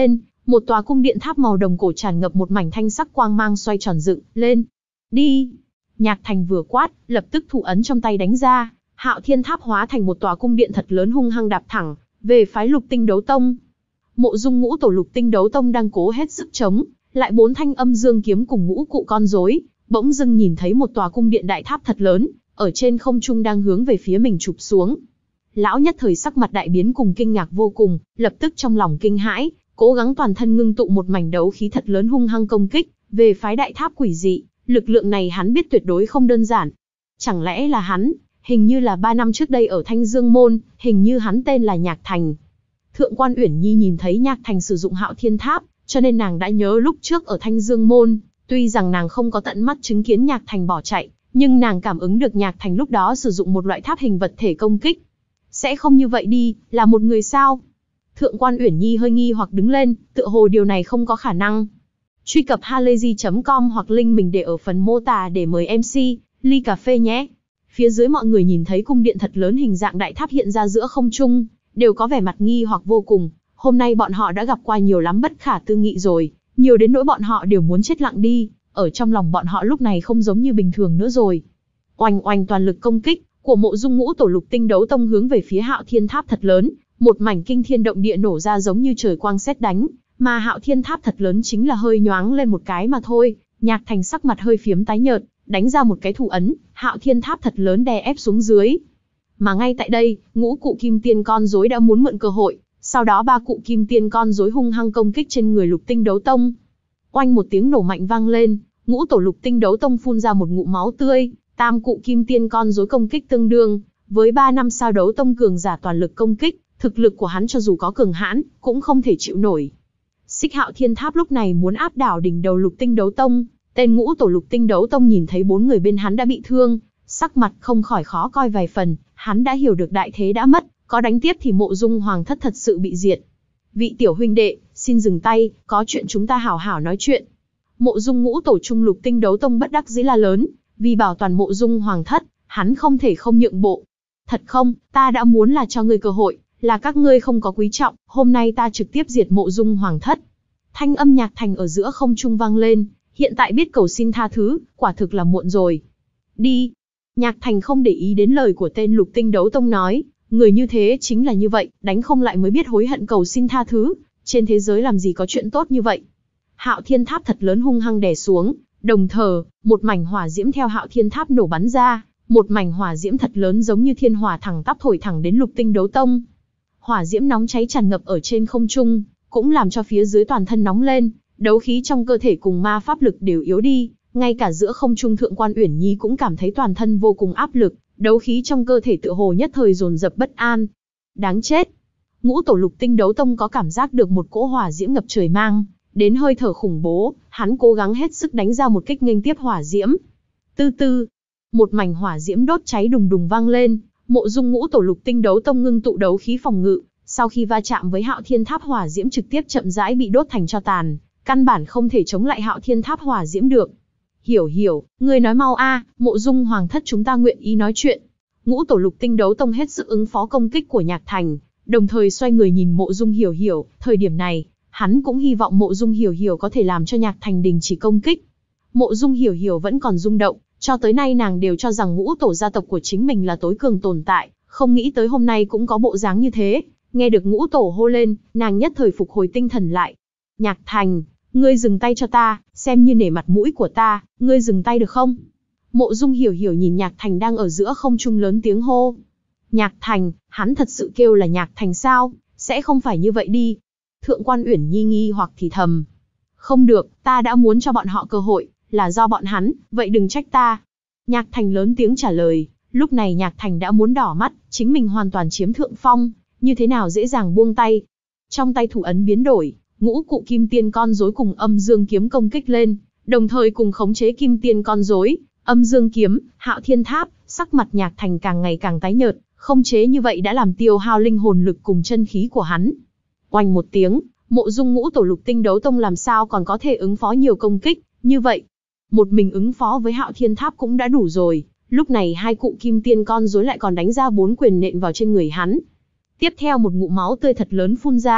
một tòa cung điện tháp màu đồng cổ tràn ngập một mảnh thanh sắc quang mang xoay tròn dựng lên. Đi! Nhạc Thành vừa quát, lập tức thủ ấn trong tay đánh ra, Hạo Thiên Tháp hóa thành một tòa cung điện thật lớn hung hăng đạp thẳng về phái Lục Tinh Đấu Tông. Mộ Dung ngũ tổ Lục Tinh Đấu Tông đang cố hết sức chống lại bốn thanh âm dương kiếm cùng ngũ cụ con rối, bỗng dưng nhìn thấy một tòa cung điện đại tháp thật lớn ở trên không trung đang hướng về phía mình chụp xuống. Lão nhất thời sắc mặt đại biến cùng kinh ngạc vô cùng, lập tức trong lòng kinh hãi, cố gắng toàn thân ngưng tụ một mảnh đấu khí thật lớn hung hăng công kích về phái đại tháp quỷ dị. Lực lượng này hắn biết tuyệt đối không đơn giản. Chẳng lẽ là hắn? Hình như là ba năm trước đây ở Thanh Dương Môn, hình như hắn tên là Nhạc Thành. Thượng quan Uyển Nhi nhìn thấy Nhạc Thành sử dụng Hạo Thiên Tháp, cho nên nàng đã nhớ lúc trước ở Thanh Dương Môn, tuy rằng nàng không có tận mắt chứng kiến Nhạc Thành bỏ chạy, nhưng nàng cảm ứng được Nhạc Thành lúc đó sử dụng một loại tháp hình vật thể công kích. Sẽ không như vậy đi, là một người sao? Thượng quan Uyển Nhi hơi nghi hoặc đứng lên, tựa hồ điều này không có khả năng. Truy cập halayzi chấm com hoặc link mình để ở phần mô tả để mời em xê, ly cà phê nhé. Phía dưới mọi người nhìn thấy cung điện thật lớn hình dạng đại tháp hiện ra giữa không trung, đều có vẻ mặt nghi hoặc vô cùng. Hôm nay bọn họ đã gặp qua nhiều lắm bất khả tư nghị rồi, nhiều đến nỗi bọn họ đều muốn chết lặng đi. Ở trong lòng bọn họ lúc này không giống như bình thường nữa rồi. Oanh oanh toàn lực công kích của Mộ Dung ngũ tổ Lục Tinh Đấu Tông hướng về phía Hạo Thiên Tháp thật lớn, một mảnh kinh thiên động địa nổ ra giống như trời quang sét đánh, mà Hạo Thiên Tháp thật lớn chính là hơi nhoáng lên một cái mà thôi. Nhạc Thành sắc mặt hơi phiếm tái nhợt, đánh ra một cái thủ ấn, Hạo Thiên Tháp thật lớn đè ép xuống dưới. Mà ngay tại đây, ngũ cụ kim tiên con rối đã muốn mượn cơ hội, sau đó ba cụ kim tiên con rối hung hăng công kích trên người Lục Tinh Đấu Tông. Oanh một tiếng nổ mạnh vang lên, ngũ tổ Lục Tinh Đấu Tông phun ra một ngụm máu tươi, tam cụ kim tiên con rối công kích tương đương với ba năm sao đấu tông cường giả toàn lực công kích, thực lực của hắn cho dù có cường hãn, cũng không thể chịu nổi. Xích Hạo Thiên Tháp lúc này muốn áp đảo đỉnh đầu Lục Tinh Đấu Tông, tên ngũ tổ Lục Tinh Đấu Tông nhìn thấy bốn người bên hắn đã bị thương, sắc mặt không khỏi khó coi vài phần, hắn đã hiểu được đại thế đã mất, có đánh tiếp thì Mộ Dung Hoàng thất thật sự bị diệt. Vị tiểu huynh đệ, xin dừng tay, có chuyện chúng ta hảo hảo nói chuyện. Mộ Dung ngũ tổ trung Lục Tinh Đấu Tông bất đắc dĩ la lớn, vì bảo toàn Mộ Dung Hoàng thất, hắn không thể không nhượng bộ. Thật không, ta đã muốn là cho ngươi cơ hội, là các ngươi không có quý trọng, hôm nay ta trực tiếp diệt Mộ Dung Hoàng thất. Thanh âm Nhạc Thành ở giữa không trung vang lên, hiện tại biết cầu xin tha thứ, quả thực là muộn rồi. Đi. Nhạc Thành không để ý đến lời của tên Lục Tinh Đấu Tông nói, người như thế chính là như vậy, đánh không lại mới biết hối hận cầu xin tha thứ, trên thế giới làm gì có chuyện tốt như vậy. Hạo Thiên Tháp thật lớn hung hăng đè xuống, đồng thời, một mảnh hỏa diễm theo Hạo Thiên Tháp nổ bắn ra, một mảnh hỏa diễm thật lớn giống như thiên hỏa thẳng tắp thổi thẳng đến Lục Tinh Đấu Tông. Hỏa diễm nóng cháy tràn ngập ở trên không trung, cũng làm cho phía dưới toàn thân nóng lên, đấu khí trong cơ thể cùng ma pháp lực đều yếu đi, ngay cả giữa không trung Thượng quan Uyển Nhi cũng cảm thấy toàn thân vô cùng áp lực, đấu khí trong cơ thể tựa hồ nhất thời dồn dập bất an. Đáng chết! Ngũ tổ Lục Tinh Đấu Tông có cảm giác được một cỗ hỏa diễm ngập trời mang đến hơi thở khủng bố, hắn cố gắng hết sức đánh ra một kích nghênh tiếp hỏa diễm. Tư tư, một mảnh hỏa diễm đốt cháy đùng đùng vang lên, Mộ Dung ngũ tổ Lục Tinh Đấu Tông ngưng tụ đấu khí phòng ngự, sau khi va chạm với Hạo Thiên Tháp hỏa diễm trực tiếp chậm rãi bị đốt thành tro tàn, căn bản không thể chống lại Hạo Thiên Tháp hỏa diễm được. Hiểu hiểu, ngươi nói mau a, Mộ Dung Hoàng thất chúng ta nguyện ý nói chuyện. Ngũ tổ Lục Tinh Đấu Tông hết sức ứng phó công kích của Nhạc Thành, đồng thời xoay người nhìn Mộ Dung Hiểu Hiểu, thời điểm này, hắn cũng hy vọng Mộ Dung Hiểu Hiểu có thể làm cho Nhạc Thành đình chỉ công kích. Mộ Dung Hiểu Hiểu vẫn còn rung động, cho tới nay nàng đều cho rằng ngũ tổ gia tộc của chính mình là tối cường tồn tại, không nghĩ tới hôm nay cũng có bộ dáng như thế. Nghe được ngũ tổ hô lên, nàng nhất thời phục hồi tinh thần lại. Nhạc Thành, ngươi dừng tay cho ta, xem như nể mặt mũi của ta, ngươi dừng tay được không? Mộ Dung Hiểu Hiểu nhìn Nhạc Thành đang ở giữa không trung lớn tiếng hô. Nhạc Thành, hắn thật sự kêu là Nhạc Thành sao? Sẽ không phải như vậy đi. Thượng quan Uyển Nhi nghi hoặc thì thầm. Không được, ta đã muốn cho bọn họ cơ hội, là do bọn hắn, vậy đừng trách ta. Nhạc Thành lớn tiếng trả lời, lúc này Nhạc Thành đã muốn đỏ mắt, chính mình hoàn toàn chiếm thượng phong, như thế nào dễ dàng buông tay. Trong tay thủ ấn biến đổi, ngũ cụ kim tiên con rối cùng âm dương kiếm công kích lên, đồng thời cùng khống chế kim tiên con rối, âm dương kiếm, Hạo Thiên Tháp, sắc mặt Nhạc Thành càng ngày càng tái nhợt, khống chế như vậy đã làm tiêu hao linh hồn lực cùng chân khí của hắn. Oanh một tiếng, Mộ Dung ngũ tổ Lục Tinh Đấu Tông làm sao còn có thể ứng phó nhiều công kích như vậy. Một mình ứng phó với Hạo Thiên Tháp cũng đã đủ rồi, lúc này hai cụ kim tiên con rối lại còn đánh ra bốn quyền nện vào trên người hắn. Tiếp theo một ngụm máu tươi thật lớn phun ra,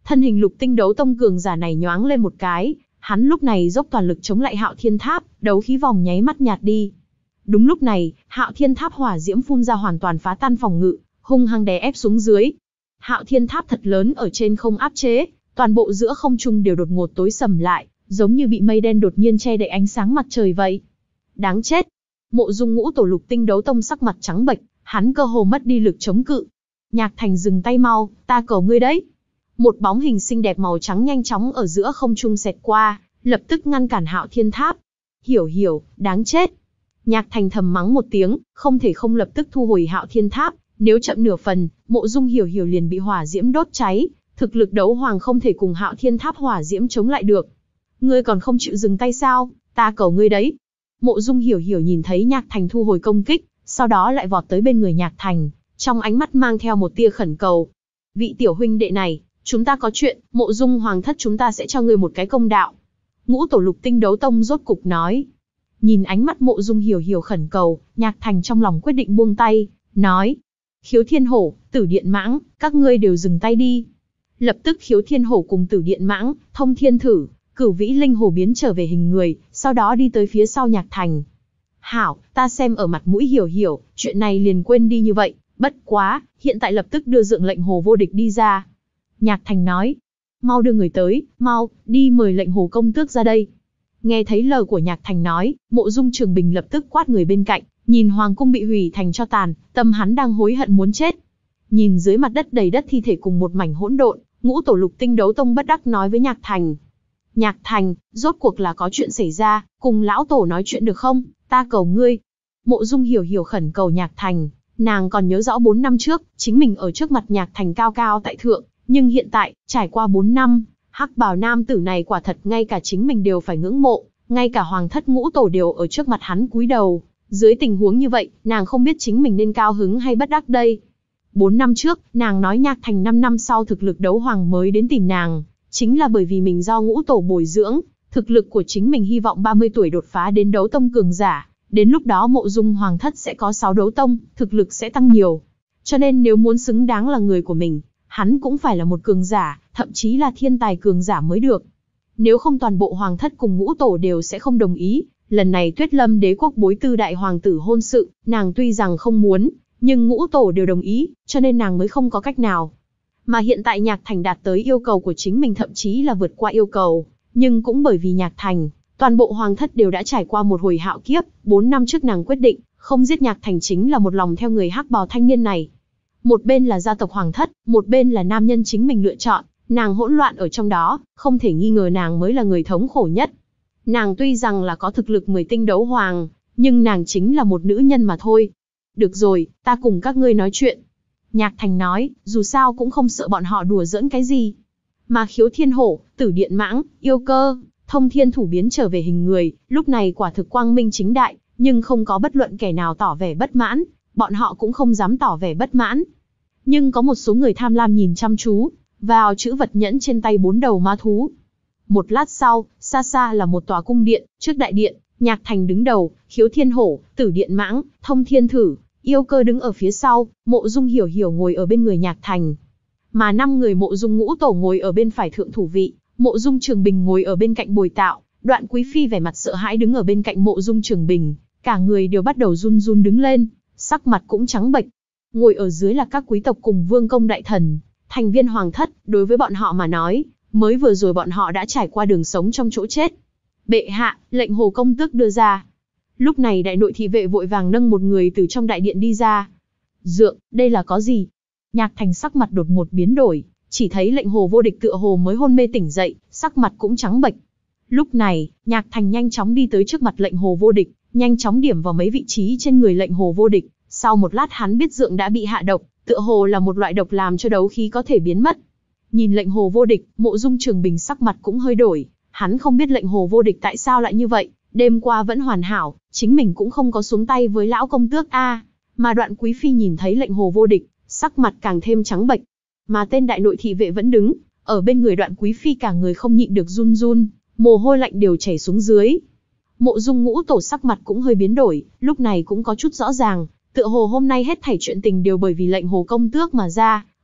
Thân hình Lục Tinh Đấu Tông cường giả này nhoáng lên một cái, hắn lúc này dốc toàn lực chống lại Hạo Thiên Tháp, đấu khí vòng nháy mắt nhạt đi. Đúng lúc này, Hạo Thiên Tháp hỏa diễm phun ra hoàn toàn phá tan phòng ngự, hung hăng đè ép xuống dưới. Hạo Thiên Tháp thật lớn ở trên không áp chế, toàn bộ giữa không trung đều đột ngột tối sầm lại, giống như bị mây đen đột nhiên che đậy ánh sáng mặt trời vậy. Đáng chết! Mộ Dung Ngũ Tổ Lục Tinh Đấu Tông sắc mặt trắng bệch, hắn cơ hồ mất đi lực chống cự. Nhạc Thành dừng tay mau, ta cầu ngươi đấy. Một bóng hình xinh đẹp màu trắng nhanh chóng ở giữa không trung xẹt qua, lập tức ngăn cản Hạo Thiên Tháp. Hiểu hiểu, đáng chết. Nhạc Thành thầm mắng một tiếng, không thể không lập tức thu hồi Hạo Thiên Tháp, nếu chậm nửa phần, Mộ Dung Hiểu Hiểu liền bị hỏa diễm đốt cháy, thực lực đấu hoàng không thể cùng Hạo Thiên Tháp hỏa diễm chống lại được. Ngươi còn không chịu dừng tay sao? Ta cầu ngươi đấy. Mộ Dung Hiểu Hiểu nhìn thấy Nhạc Thành thu hồi công kích, sau đó lại vọt tới bên người Nhạc Thành, trong ánh mắt mang theo một tia khẩn cầu. Vị tiểu huynh đệ này, chúng ta có chuyện, Mộ Dung Hoàng thất chúng ta sẽ cho ngươi một cái công đạo. Ngũ Tổ Lục Tinh Đấu Tông rốt cục nói. Nhìn ánh mắt Mộ Dung Hiểu Hiểu khẩn cầu, Nhạc Thành trong lòng quyết định buông tay, nói. Khiếu Thiên Hổ, Tử Điện Mãng, các ngươi đều dừng tay đi. Lập tức Khiếu Thiên Hổ cùng Tử Điện Mãng, Thông Thiên Thử, Cửu Vĩ Linh Hổ biến trở về hình người, sau đó đi tới phía sau Nhạc Thành. Hảo, ta xem ở mặt mũi Hiểu Hiểu, chuyện này liền quên đi như vậy, bất quá, hiện tại lập tức đưa Dượng Lệnh Hồ vô địch đi ra. Nhạc Thành nói, mau đưa người tới, mau, đi mời Lệnh Hồ công tước ra đây. Nghe thấy lời của Nhạc Thành nói, Mộ Dung Trường Bình lập tức quát người bên cạnh, nhìn hoàng cung bị hủy thành tro tàn, tâm hắn đang hối hận muốn chết. Nhìn dưới mặt đất đầy đất thi thể cùng một mảnh hỗn độn, Ngũ Tổ Lục Tinh Đấu Tông bất đắc nói với Nhạc Thành. Nhạc Thành, rốt cuộc là có chuyện xảy ra, cùng lão tổ nói chuyện được không, ta cầu ngươi. Mộ Dung Hiểu Hiểu khẩn cầu Nhạc Thành, nàng còn nhớ rõ bốn năm trước, chính mình ở trước mặt Nhạc Thành cao cao tại thượng, nhưng hiện tại, trải qua bốn năm, hắc bào nam tử này quả thật ngay cả chính mình đều phải ngưỡng mộ, ngay cả hoàng thất Ngũ Tổ đều ở trước mặt hắn cúi đầu. Dưới tình huống như vậy, nàng không biết chính mình nên cao hứng hay bất đắc đây. Bốn năm trước, nàng nói Nhạc Thành năm năm sau thực lực đấu hoàng mới đến tìm nàng, chính là bởi vì mình do Ngũ Tổ bồi dưỡng, thực lực của chính mình hy vọng ba mươi tuổi đột phá đến đấu tông cường giả, đến lúc đó Mộ Dung Hoàng thất sẽ có sáu đấu tông, thực lực sẽ tăng nhiều. Cho nên nếu muốn xứng đáng là người của mình, hắn cũng phải là một cường giả, thậm chí là thiên tài cường giả mới được. Nếu không toàn bộ hoàng thất cùng Ngũ Tổ đều sẽ không đồng ý. Lần này Tuyết Lâm đế quốc bối tư đại hoàng tử hôn sự, nàng tuy rằng không muốn, nhưng Ngũ Tổ đều đồng ý, cho nên nàng mới không có cách nào. Mà hiện tại Nhạc Thành đạt tới yêu cầu của chính mình, thậm chí là vượt qua yêu cầu, nhưng cũng bởi vì Nhạc Thành, toàn bộ hoàng thất đều đã trải qua một hồi hạo kiếp, bốn năm trước nàng quyết định, không giết Nhạc Thành chính là một lòng theo người hắc bào thanh niên này. Một bên là gia tộc hoàng thất, một bên là nam nhân chính mình lựa chọn, nàng hỗn loạn ở trong đó, không thể nghi ngờ nàng mới là người thống khổ nhất. Nàng tuy rằng là có thực lực mười tinh đấu hoàng, nhưng nàng chính là một nữ nhân mà thôi. Được rồi, ta cùng các ngươi nói chuyện. Nhạc Thành nói, dù sao cũng không sợ bọn họ đùa giỡn cái gì. Mà Khiếu Thiên Hổ, Tử Điện Mãng, Yêu Cơ, Thông Thiên Thủ biến trở về hình người, lúc này quả thực quang minh chính đại, nhưng không có bất luận kẻ nào tỏ vẻ bất mãn, bọn họ cũng không dám tỏ vẻ bất mãn. Nhưng có một số người tham lam nhìn chăm chú vào chữ vật nhẫn trên tay bốn đầu ma thú. Một lát sau, xa xa là một tòa cung điện, trước đại điện, Nhạc Thành đứng đầu, Khiếu Thiên Hổ, Tử Điện Mãng, Thông Thiên Thử, Yêu Cơ đứng ở phía sau, Mộ Dung Hiểu Hiểu ngồi ở bên người Nhạc Thành. Mà năm người Mộ Dung Ngũ Tổ ngồi ở bên phải thượng thủ vị, Mộ Dung Trường Bình ngồi ở bên cạnh bồi tạo, Đoạn Quý Phi vẻ mặt sợ hãi đứng ở bên cạnh Mộ Dung Trường Bình, cả người đều bắt đầu run run đứng lên, sắc mặt cũng trắng bệch. Ngồi ở dưới là các quý tộc cùng vương công đại thần, thành viên hoàng thất, đối với bọn họ mà nói, mới vừa rồi bọn họ đã trải qua đường sống trong chỗ chết. Bệ hạ, lệnh Hồ công tước đưa ra. Lúc này đại nội thị vệ vội vàng nâng một người từ trong đại điện đi ra. Dượng, đây là có gì? Nhạc Thành sắc mặt đột ngột biến đổi, chỉ thấy lệnh Hồ vô địch tựa hồ mới hôn mê tỉnh dậy, sắc mặt cũng trắng bệch. Lúc này, Nhạc Thành nhanh chóng đi tới trước mặt lệnh Hồ vô địch, nhanh chóng điểm vào mấy vị trí trên người lệnh Hồ vô địch. Sau một lát hắn biết Dượng đã bị hạ độc, tựa hồ là một loại độc làm cho đấu khí có thể biến mất. Nhìn lệnh Hồ vô địch, Mộ Dung Trường Bình sắc mặt cũng hơi đổi, hắn không biết lệnh Hồ vô địch tại sao lại như vậy, đêm qua vẫn hoàn hảo, chính mình cũng không có xuống tay với lão công tước a. Mà Đoạn Quý Phi nhìn thấy lệnh Hồ vô địch, sắc mặt càng thêm trắng bệch. Mà tên đại nội thị vệ vẫn đứng ở bên người Đoạn Quý Phi, cả người không nhịn được run run, mồ hôi lạnh đều chảy xuống dưới. Mộ Dung Ngũ Tổ sắc mặt cũng hơi biến đổi, lúc này cũng có chút rõ ràng, tựa hồ hôm nay hết thảy chuyện tình đều bởi vì lệnh Hồ công tước mà ra,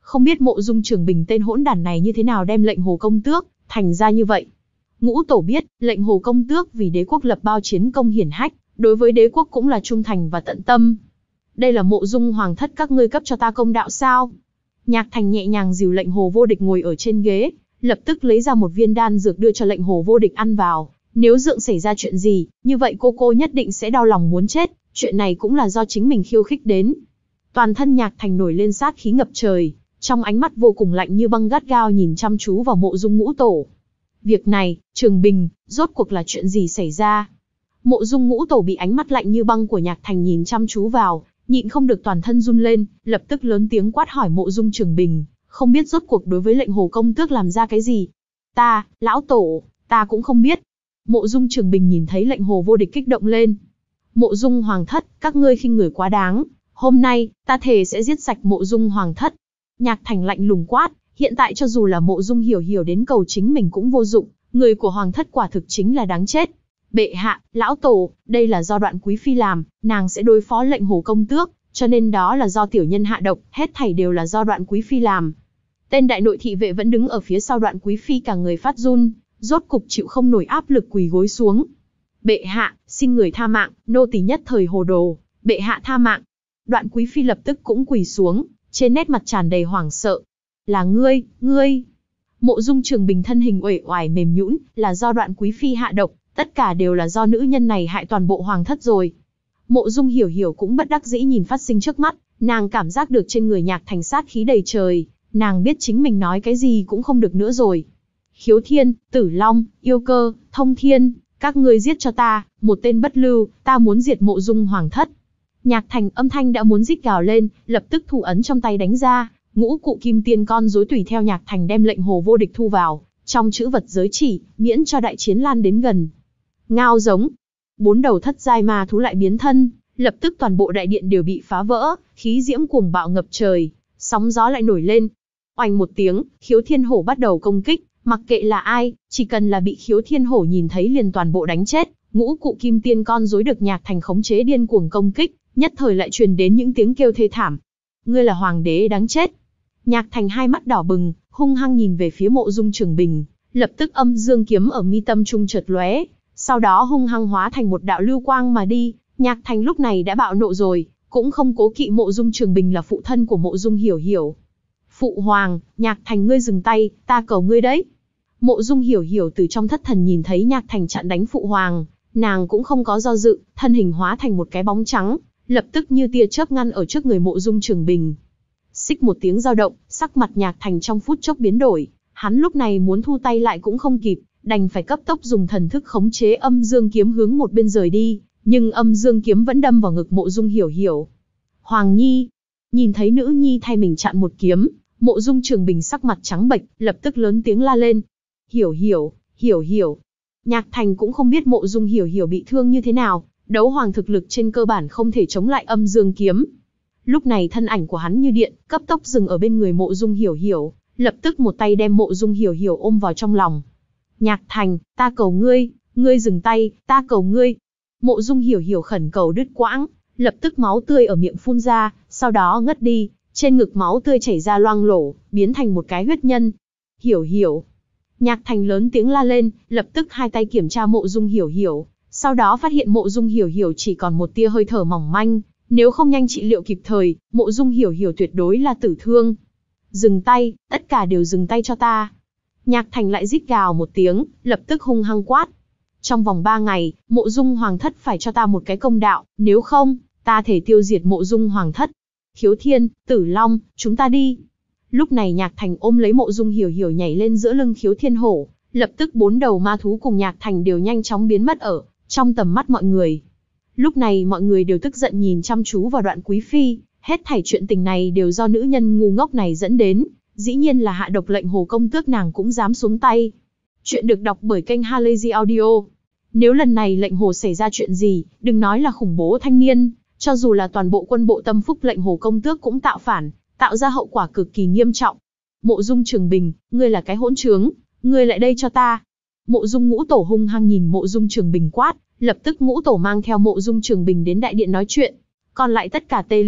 Không biết Mộ Dung Trường Bình tên hỗn đản này như thế nào đem lệnh Hồ Công Tước thành ra như vậy. Ngũ tổ biết, lệnh Hồ Công Tước vì đế quốc lập bao chiến công hiển hách, đối với đế quốc cũng là trung thành và tận tâm. Đây là Mộ Dung Hoàng thất các ngươi cấp cho ta công đạo sao? Nhạc Thành nhẹ nhàng dìu lệnh Hồ Vô Địch ngồi ở trên ghế, lập tức lấy ra một viên đan dược đưa cho lệnh Hồ Vô Địch ăn vào. Nếu dượng xảy ra chuyện gì, như vậy cô cô nhất định sẽ đau lòng muốn chết, chuyện này cũng là do chính mình khiêu khích đến. Toàn thân Nhạc Thành nổi lên sát khí ngập trời, trong ánh mắt vô cùng lạnh như băng gắt gao nhìn chăm chú vào Mộ Dung Ngũ Tổ. Việc này, Trường Bình, rốt cuộc là chuyện gì xảy ra? Mộ Dung Ngũ Tổ bị ánh mắt lạnh như băng của Nhạc Thành nhìn chăm chú vào, nhịn không được toàn thân run lên, lập tức lớn tiếng quát hỏi Mộ Dung Trường Bình, không biết rốt cuộc đối với lệnh Hồ Công Tước làm ra cái gì? Ta, lão tổ, ta cũng không biết. Mộ Dung Trường Bình nhìn thấy lệnh Hồ Vô Địch kích động lên. Mộ Dung Hoàng thất, các ngươi khinh người quá đáng, hôm nay, ta thề sẽ giết sạch Mộ Dung Hoàng thất. Nhạc Thành lạnh lùng quát, hiện tại cho dù là Mộ Dung Hiểu Hiểu đến cầu chính mình cũng vô dụng, người của Hoàng thất quả thực chính là đáng chết. Bệ hạ, lão tổ, đây là do Đoạn Quý phi làm, nàng sẽ đối phó lệnh Hồ Công Tước, cho nên đó là do tiểu nhân hạ độc, hết thảy đều là do Đoạn Quý phi làm. Tên đại nội thị vệ vẫn đứng ở phía sau Đoạn Quý phi cả người phát run, rốt cục chịu không nổi áp lực quỳ gối xuống. Bệ hạ, xin người tha mạng, nô tỳ nhất thời hồ đồ, bệ hạ tha mạng. Đoạn Quý phi lập tức cũng quỳ xuống, trên nét mặt tràn đầy hoảng sợ. Là ngươi, ngươi. Mộ Dung Trường Bình thân hình uể oải mềm nhũn, là do Đoạn Quý phi hạ độc, tất cả đều là do nữ nhân này hại toàn bộ hoàng thất rồi. Mộ Dung Hiểu Hiểu cũng bất đắc dĩ nhìn phát sinh trước mắt, nàng cảm giác được trên người Nhạc Thành sát khí đầy trời, nàng biết chính mình nói cái gì cũng không được nữa rồi. Khiếu Thiên, Tử Long, Yêu Cơ, Thông Thiên, các ngươi giết cho ta, một tên bất lưu, ta muốn diệt Mộ Dung Hoàng thất. Nhạc Thành âm thanh đã muốn rít gào lên, lập tức thủ ấn trong tay đánh ra, ngũ cụ kim tiên con rối tùy theo Nhạc Thành đem lệnh Hồ Vô Địch thu vào, trong chữ vật giới chỉ, miễn cho đại chiến lan đến gần. Ngao giống, bốn đầu thất giai ma thú lại biến thân, lập tức toàn bộ đại điện đều bị phá vỡ, khí diễm cuồng bạo ngập trời, sóng gió lại nổi lên. Oanh một tiếng, Khiếu Thiên Hổ bắt đầu công kích, mặc kệ là ai, chỉ cần là bị Khiếu Thiên Hổ nhìn thấy liền toàn bộ đánh chết. Ngũ cụ kim tiên con rối được Nhạc Thành khống chế điên cuồng công kích, nhất thời lại truyền đến những tiếng kêu thê thảm. Ngươi là hoàng đế đáng chết. Nhạc Thành hai mắt đỏ bừng, hung hăng nhìn về phía Mộ Dung Trường Bình, lập tức âm dương kiếm ở mi tâm trung chợt lóe, sau đó hung hăng hóa thành một đạo lưu quang mà đi. Nhạc Thành lúc này đã bạo nộ rồi, cũng không cố kỵ Mộ Dung Trường Bình là phụ thân của Mộ Dung Hiểu Hiểu. Phụ hoàng, Nhạc Thành ngươi dừng tay, ta cầu ngươi đấy. Mộ Dung Hiểu Hiểu từ trong thất thần nhìn thấy Nhạc Thành chặn đánh phụ hoàng, nàng cũng không có do dự, thân hình hóa thành một cái bóng trắng, lập tức như tia chớp ngăn ở trước người Mộ Dung Trường Bình. Xích một tiếng dao động, sắc mặt Nhạc Thành trong phút chốc biến đổi, hắn lúc này muốn thu tay lại cũng không kịp, đành phải cấp tốc dùng thần thức khống chế âm dương kiếm hướng một bên rời đi, nhưng âm dương kiếm vẫn đâm vào ngực Mộ Dung Hiểu Hiểu. Hoàng Nhi, nhìn thấy nữ nhi thay mình chặn một kiếm, Mộ Dung Trường Bình sắc mặt trắng bệch, lập tức lớn tiếng la lên. Hiểu Hiểu, Hiểu Hiểu. Nhạc Thành cũng không biết Mộ Dung Hiểu Hiểu bị thương như thế nào, đấu hoàng thực lực trên cơ bản không thể chống lại âm dương kiếm. Lúc này thân ảnh của hắn như điện, cấp tốc dừng ở bên người Mộ Dung Hiểu Hiểu, lập tức một tay đem Mộ Dung Hiểu Hiểu ôm vào trong lòng. Nhạc Thành, ta cầu ngươi, ngươi dừng tay, ta cầu ngươi. Mộ Dung Hiểu Hiểu khẩn cầu đứt quãng, lập tức máu tươi ở miệng phun ra, sau đó ngất đi, trên ngực máu tươi chảy ra loang lổ, biến thành một cái huyết nhân. Hiểu Hiểu. Nhạc Thành lớn tiếng la lên, lập tức hai tay kiểm tra Mộ Dung Hiểu Hiểu, sau đó phát hiện Mộ Dung Hiểu Hiểu chỉ còn một tia hơi thở mỏng manh, nếu không nhanh trị liệu kịp thời, Mộ Dung Hiểu Hiểu tuyệt đối là tử thương. Dừng tay, tất cả đều dừng tay cho ta. Nhạc Thành lại rít gào một tiếng, lập tức hung hăng quát. Trong vòng ba ngày, Mộ Dung Hoàng thất phải cho ta một cái công đạo, nếu không, ta thể tiêu diệt Mộ Dung Hoàng thất. Khiếu Thiên, Tử Long, chúng ta đi. Lúc này Nhạc Thành ôm lấy Mộ Dung Hiểu Hiểu nhảy lên giữa lưng Khiếu Thiên Hổ, lập tức bốn đầu ma thú cùng Nhạc Thành đều nhanh chóng biến mất ở trong tầm mắt mọi người. Lúc này mọi người đều tức giận nhìn chăm chú vào Đoạn Quý phi, hết thảy chuyện tình này đều do nữ nhân ngu ngốc này dẫn đến, dĩ nhiên là hạ độc lệnh Hồ Công Tước nàng cũng dám xuống tay. Chuyện được đọc bởi kênh Halazy Audio. Nếu lần này lệnh Hồ xảy ra chuyện gì, đừng nói là khủng bố thanh niên, cho dù là toàn bộ quân bộ tâm phúc lệnh Hồ Công Tước cũng tạo phản, tạo ra hậu quả cực kỳ nghiêm trọng. Mộ Dung Trường Bình, ngươi là cái hỗn trướng, ngươi lại đây cho ta. Mộ Dung Ngũ Tổ hung hăng nhìn Mộ Dung Trường Bình quát, lập tức Ngũ Tổ mang theo Mộ Dung Trường Bình đến đại điện nói chuyện. Còn lại tất cả tê liệt,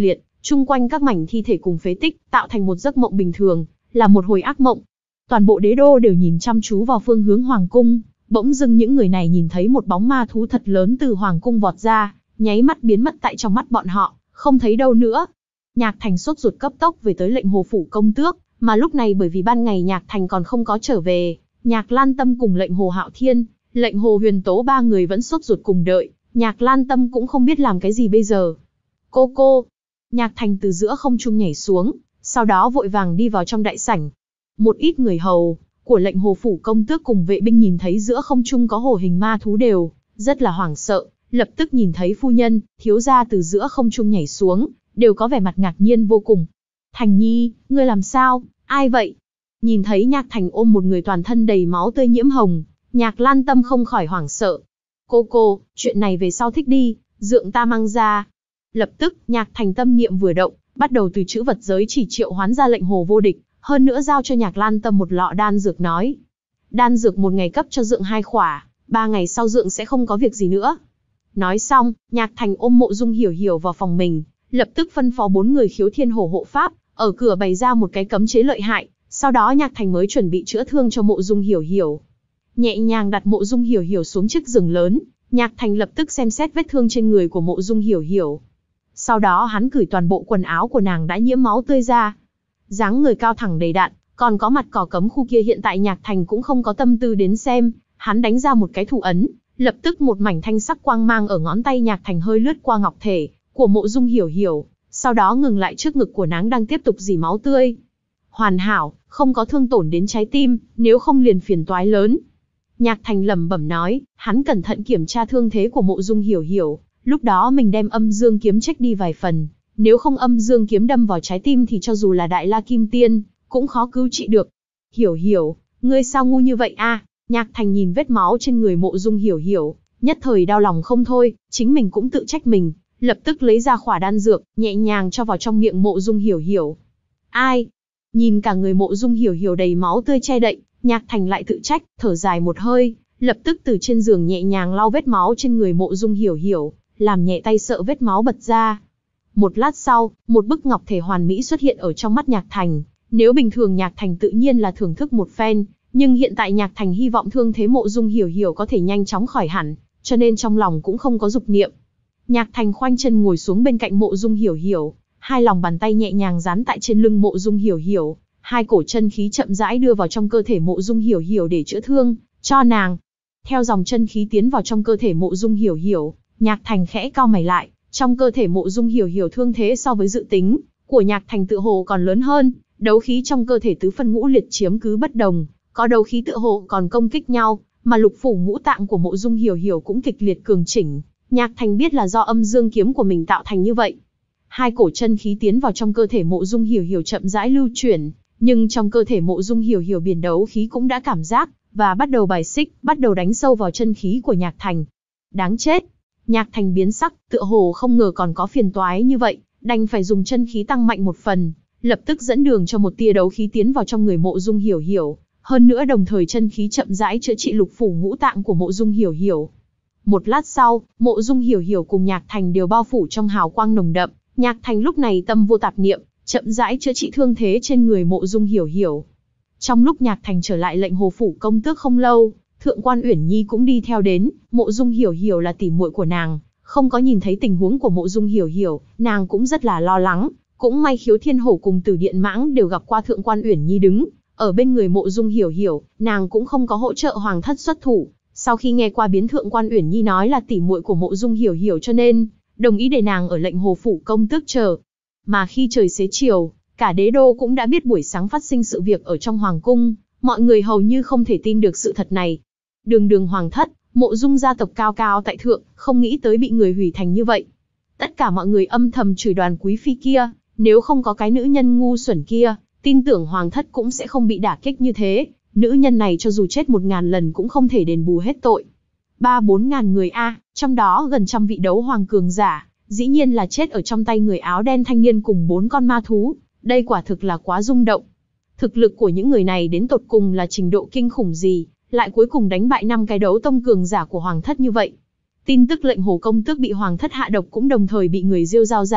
chung quanh các mảnh thi thể cùng phế tích, tạo thành một giấc mộng bình thường, là một hồi ác mộng. Toàn bộ đế đô đều nhìn chăm chú vào phương hướng hoàng cung, bỗng dưng những người này nhìn thấy một bóng ma thú thật lớn từ hoàng cung vọt ra, nháy mắt biến mất tại trong mắt bọn họ, không thấy đâu nữa. Nhạc Thành sốt ruột cấp tốc về tới lệnh hồ phủ công tước, mà lúc này bởi vì ban ngày Nhạc Thành còn không có trở về, Nhạc Lan Tâm cùng lệnh hồ Hạo Thiên, lệnh hồ Huyền Tố ba người vẫn sốt ruột cùng đợi, Nhạc Lan Tâm cũng không biết làm cái gì bây giờ. Cô cô, Nhạc Thành từ giữa không trung nhảy xuống, sau đó vội vàng đi vào trong đại sảnh. Một ít người hầu của lệnh hồ phủ công tước cùng vệ binh nhìn thấy giữa không trung có hồ hình ma thú đều rất là hoảng sợ, lập tức nhìn thấy phu nhân, thiếu gia từ giữa không trung nhảy xuống, đều có vẻ mặt ngạc nhiên vô cùng. Thành Nhi, ngươi làm sao, ai vậy? Nhìn thấy Nhạc Thành ôm một người toàn thân đầy máu tươi nhiễm hồng, Nhạc Lan Tâm không khỏi hoảng sợ. Cô cô, chuyện này về sau thích đi, dượng ta mang ra. Lập tức, Nhạc Thành tâm niệm vừa động, bắt đầu từ chữ vật giới chỉ triệu hoán ra lệnh hồ vô địch, hơn nữa giao cho Nhạc Lan Tâm một lọ đan dược nói. Đan dược một ngày cấp cho dượng hai khỏa, ba ngày sau dượng sẽ không có việc gì nữa. Nói xong, Nhạc Thành ôm Mộ Dung Hiểu Hiểu vào phòng mình, lập tức phân phó bốn người khiếu thiên hổ hộ pháp, ở cửa bày ra một cái cấm chế lợi hại, sau đó Nhạc Thành mới chuẩn bị chữa thương cho Mộ Dung Hiểu Hiểu. Nhẹ nhàng đặt Mộ Dung Hiểu Hiểu xuống chiếc giường lớn, Nhạc Thành lập tức xem xét vết thương trên người của Mộ Dung Hiểu Hiểu. Sau đó hắn cởi toàn bộ quần áo của nàng đã nhiễm máu tươi ra. Dáng người cao thẳng đầy đặn, còn có mặt cỏ cấm khu kia hiện tại Nhạc Thành cũng không có tâm tư đến xem, hắn đánh ra một cái thủ ấn, lập tức một mảnh thanh sắc quang mang ở ngón tay Nhạc Thành hơi lướt qua ngọc thể của Mộ Dung Hiểu Hiểu, sau đó ngừng lại trước ngực của nàng đang tiếp tục rỉ máu tươi. Hoàn hảo, không có thương tổn đến trái tim, nếu không liền phiền toái lớn. Nhạc Thành lẩm bẩm nói, hắn cẩn thận kiểm tra thương thế của Mộ Dung Hiểu Hiểu, lúc đó mình đem âm dương kiếm trách đi vài phần, nếu không âm dương kiếm đâm vào trái tim thì cho dù là đại la kim tiên, cũng khó cứu trị được. Hiểu Hiểu, ngươi sao ngu như vậy a? Nhạc Thành nhìn vết máu trên người Mộ Dung Hiểu Hiểu, nhất thời đau lòng không thôi, chính mình cũng tự trách mình, lập tức lấy ra khỏa đan dược, nhẹ nhàng cho vào trong miệng Mộ Dung Hiểu Hiểu. Ai? Nhìn cả người Mộ Dung Hiểu Hiểu đầy máu tươi che đậy, Nhạc Thành lại tự trách, thở dài một hơi, lập tức từ trên giường nhẹ nhàng lau vết máu trên người Mộ Dung Hiểu Hiểu, làm nhẹ tay sợ vết máu bật ra. Một lát sau, một bức ngọc thể hoàn mỹ xuất hiện ở trong mắt Nhạc Thành. Nếu bình thường Nhạc Thành tự nhiên là thưởng thức một phen, nhưng hiện tại Nhạc Thành hy vọng thương thế Mộ Dung Hiểu Hiểu có thể nhanh chóng khỏi hẳn, cho nên trong lòng cũng không có dục niệm. Nhạc Thành khoanh chân ngồi xuống bên cạnh Mộ Dung Hiểu Hiểu, hai lòng bàn tay nhẹ nhàng dán tại trên lưng Mộ Dung Hiểu Hiểu, hai cổ chân khí chậm rãi đưa vào trong cơ thể Mộ Dung Hiểu Hiểu để chữa thương cho nàng. Theo dòng chân khí tiến vào trong cơ thể Mộ Dung Hiểu Hiểu, Nhạc Thành khẽ cau mày lại, trong cơ thể Mộ Dung Hiểu Hiểu thương thế so với dự tính của Nhạc Thành tự hồ còn lớn hơn, đấu khí trong cơ thể tứ phân ngũ liệt chiếm cứ bất đồng, có đấu khí tự hồ còn công kích nhau, mà lục phủ ngũ tạng của Mộ Dung Hiểu Hiểu cũng kịch liệt cường chỉnh. Nhạc Thành biết là do âm dương kiếm của mình tạo thành như vậy. Hai cổ chân khí tiến vào trong cơ thể Mộ Dung Hiểu Hiểu chậm rãi lưu chuyển, nhưng trong cơ thể Mộ Dung Hiểu Hiểu biển đấu khí cũng đã cảm giác và bắt đầu bài xích, bắt đầu đánh sâu vào chân khí của Nhạc Thành. Đáng chết! Nhạc Thành biến sắc, tựa hồ không ngờ còn có phiền toái như vậy, đành phải dùng chân khí tăng mạnh một phần, lập tức dẫn đường cho một tia đấu khí tiến vào trong người Mộ Dung Hiểu Hiểu, hơn nữa đồng thời chân khí chậm rãi chữa trị lục phủ ngũ tạng của Mộ Dung Hiểu Hiểu. Một lát sau, Mộ Dung Hiểu Hiểu cùng Nhạc Thành đều bao phủ trong hào quang nồng đậm, Nhạc Thành lúc này tâm vô tạp niệm, chậm rãi chữa trị thương thế trên người Mộ Dung Hiểu Hiểu. Trong lúc Nhạc Thành trở lại lệnh hồ phủ công tước không lâu, Thượng quan Uyển Nhi cũng đi theo đến, Mộ Dung Hiểu Hiểu là tỉ muội của nàng, không có nhìn thấy tình huống của Mộ Dung Hiểu Hiểu, nàng cũng rất là lo lắng, cũng may Khiếu Thiên Hổ cùng Tử Điện Mãng đều gặp qua Thượng quan Uyển Nhi đứng ở bên người Mộ Dung Hiểu Hiểu, nàng cũng không có hỗ trợ hoàng thất xuất thủ. Sau khi nghe qua biến Thượng quan Uyển Nhi nói là tỉ muội của Mộ Dung Hiểu Hiểu cho nên đồng ý để nàng ở lệnh hồ phủ công tước chờ. Mà khi trời xế chiều, cả đế đô cũng đã biết buổi sáng phát sinh sự việc ở trong hoàng cung, mọi người hầu như không thể tin được sự thật này. Đường đường hoàng thất, Mộ Dung gia tộc cao cao tại thượng, không nghĩ tới bị người hủy thành như vậy. Tất cả mọi người âm thầm chửi Đoàn quý phi kia, nếu không có cái nữ nhân ngu xuẩn kia, tin tưởng hoàng thất cũng sẽ không bị đả kích như thế. Nữ nhân này cho dù chết một ngàn lần cũng không thể đền bù hết tội. Ba bốn ngàn người a, à, trong đó gần trăm vị đấu hoàng cường giả, dĩ nhiên là chết ở trong tay người áo đen thanh niên cùng bốn con ma thú. Đây quả thực là quá rung động. Thực lực của những người này đến tột cùng là trình độ kinh khủng gì, lại cuối cùng đánh bại năm cái đấu tông cường giả của hoàng thất như vậy. Tin tức lệnh hồ công tước bị hoàng thất hạ độc cũng đồng thời bị người rêu rao ra,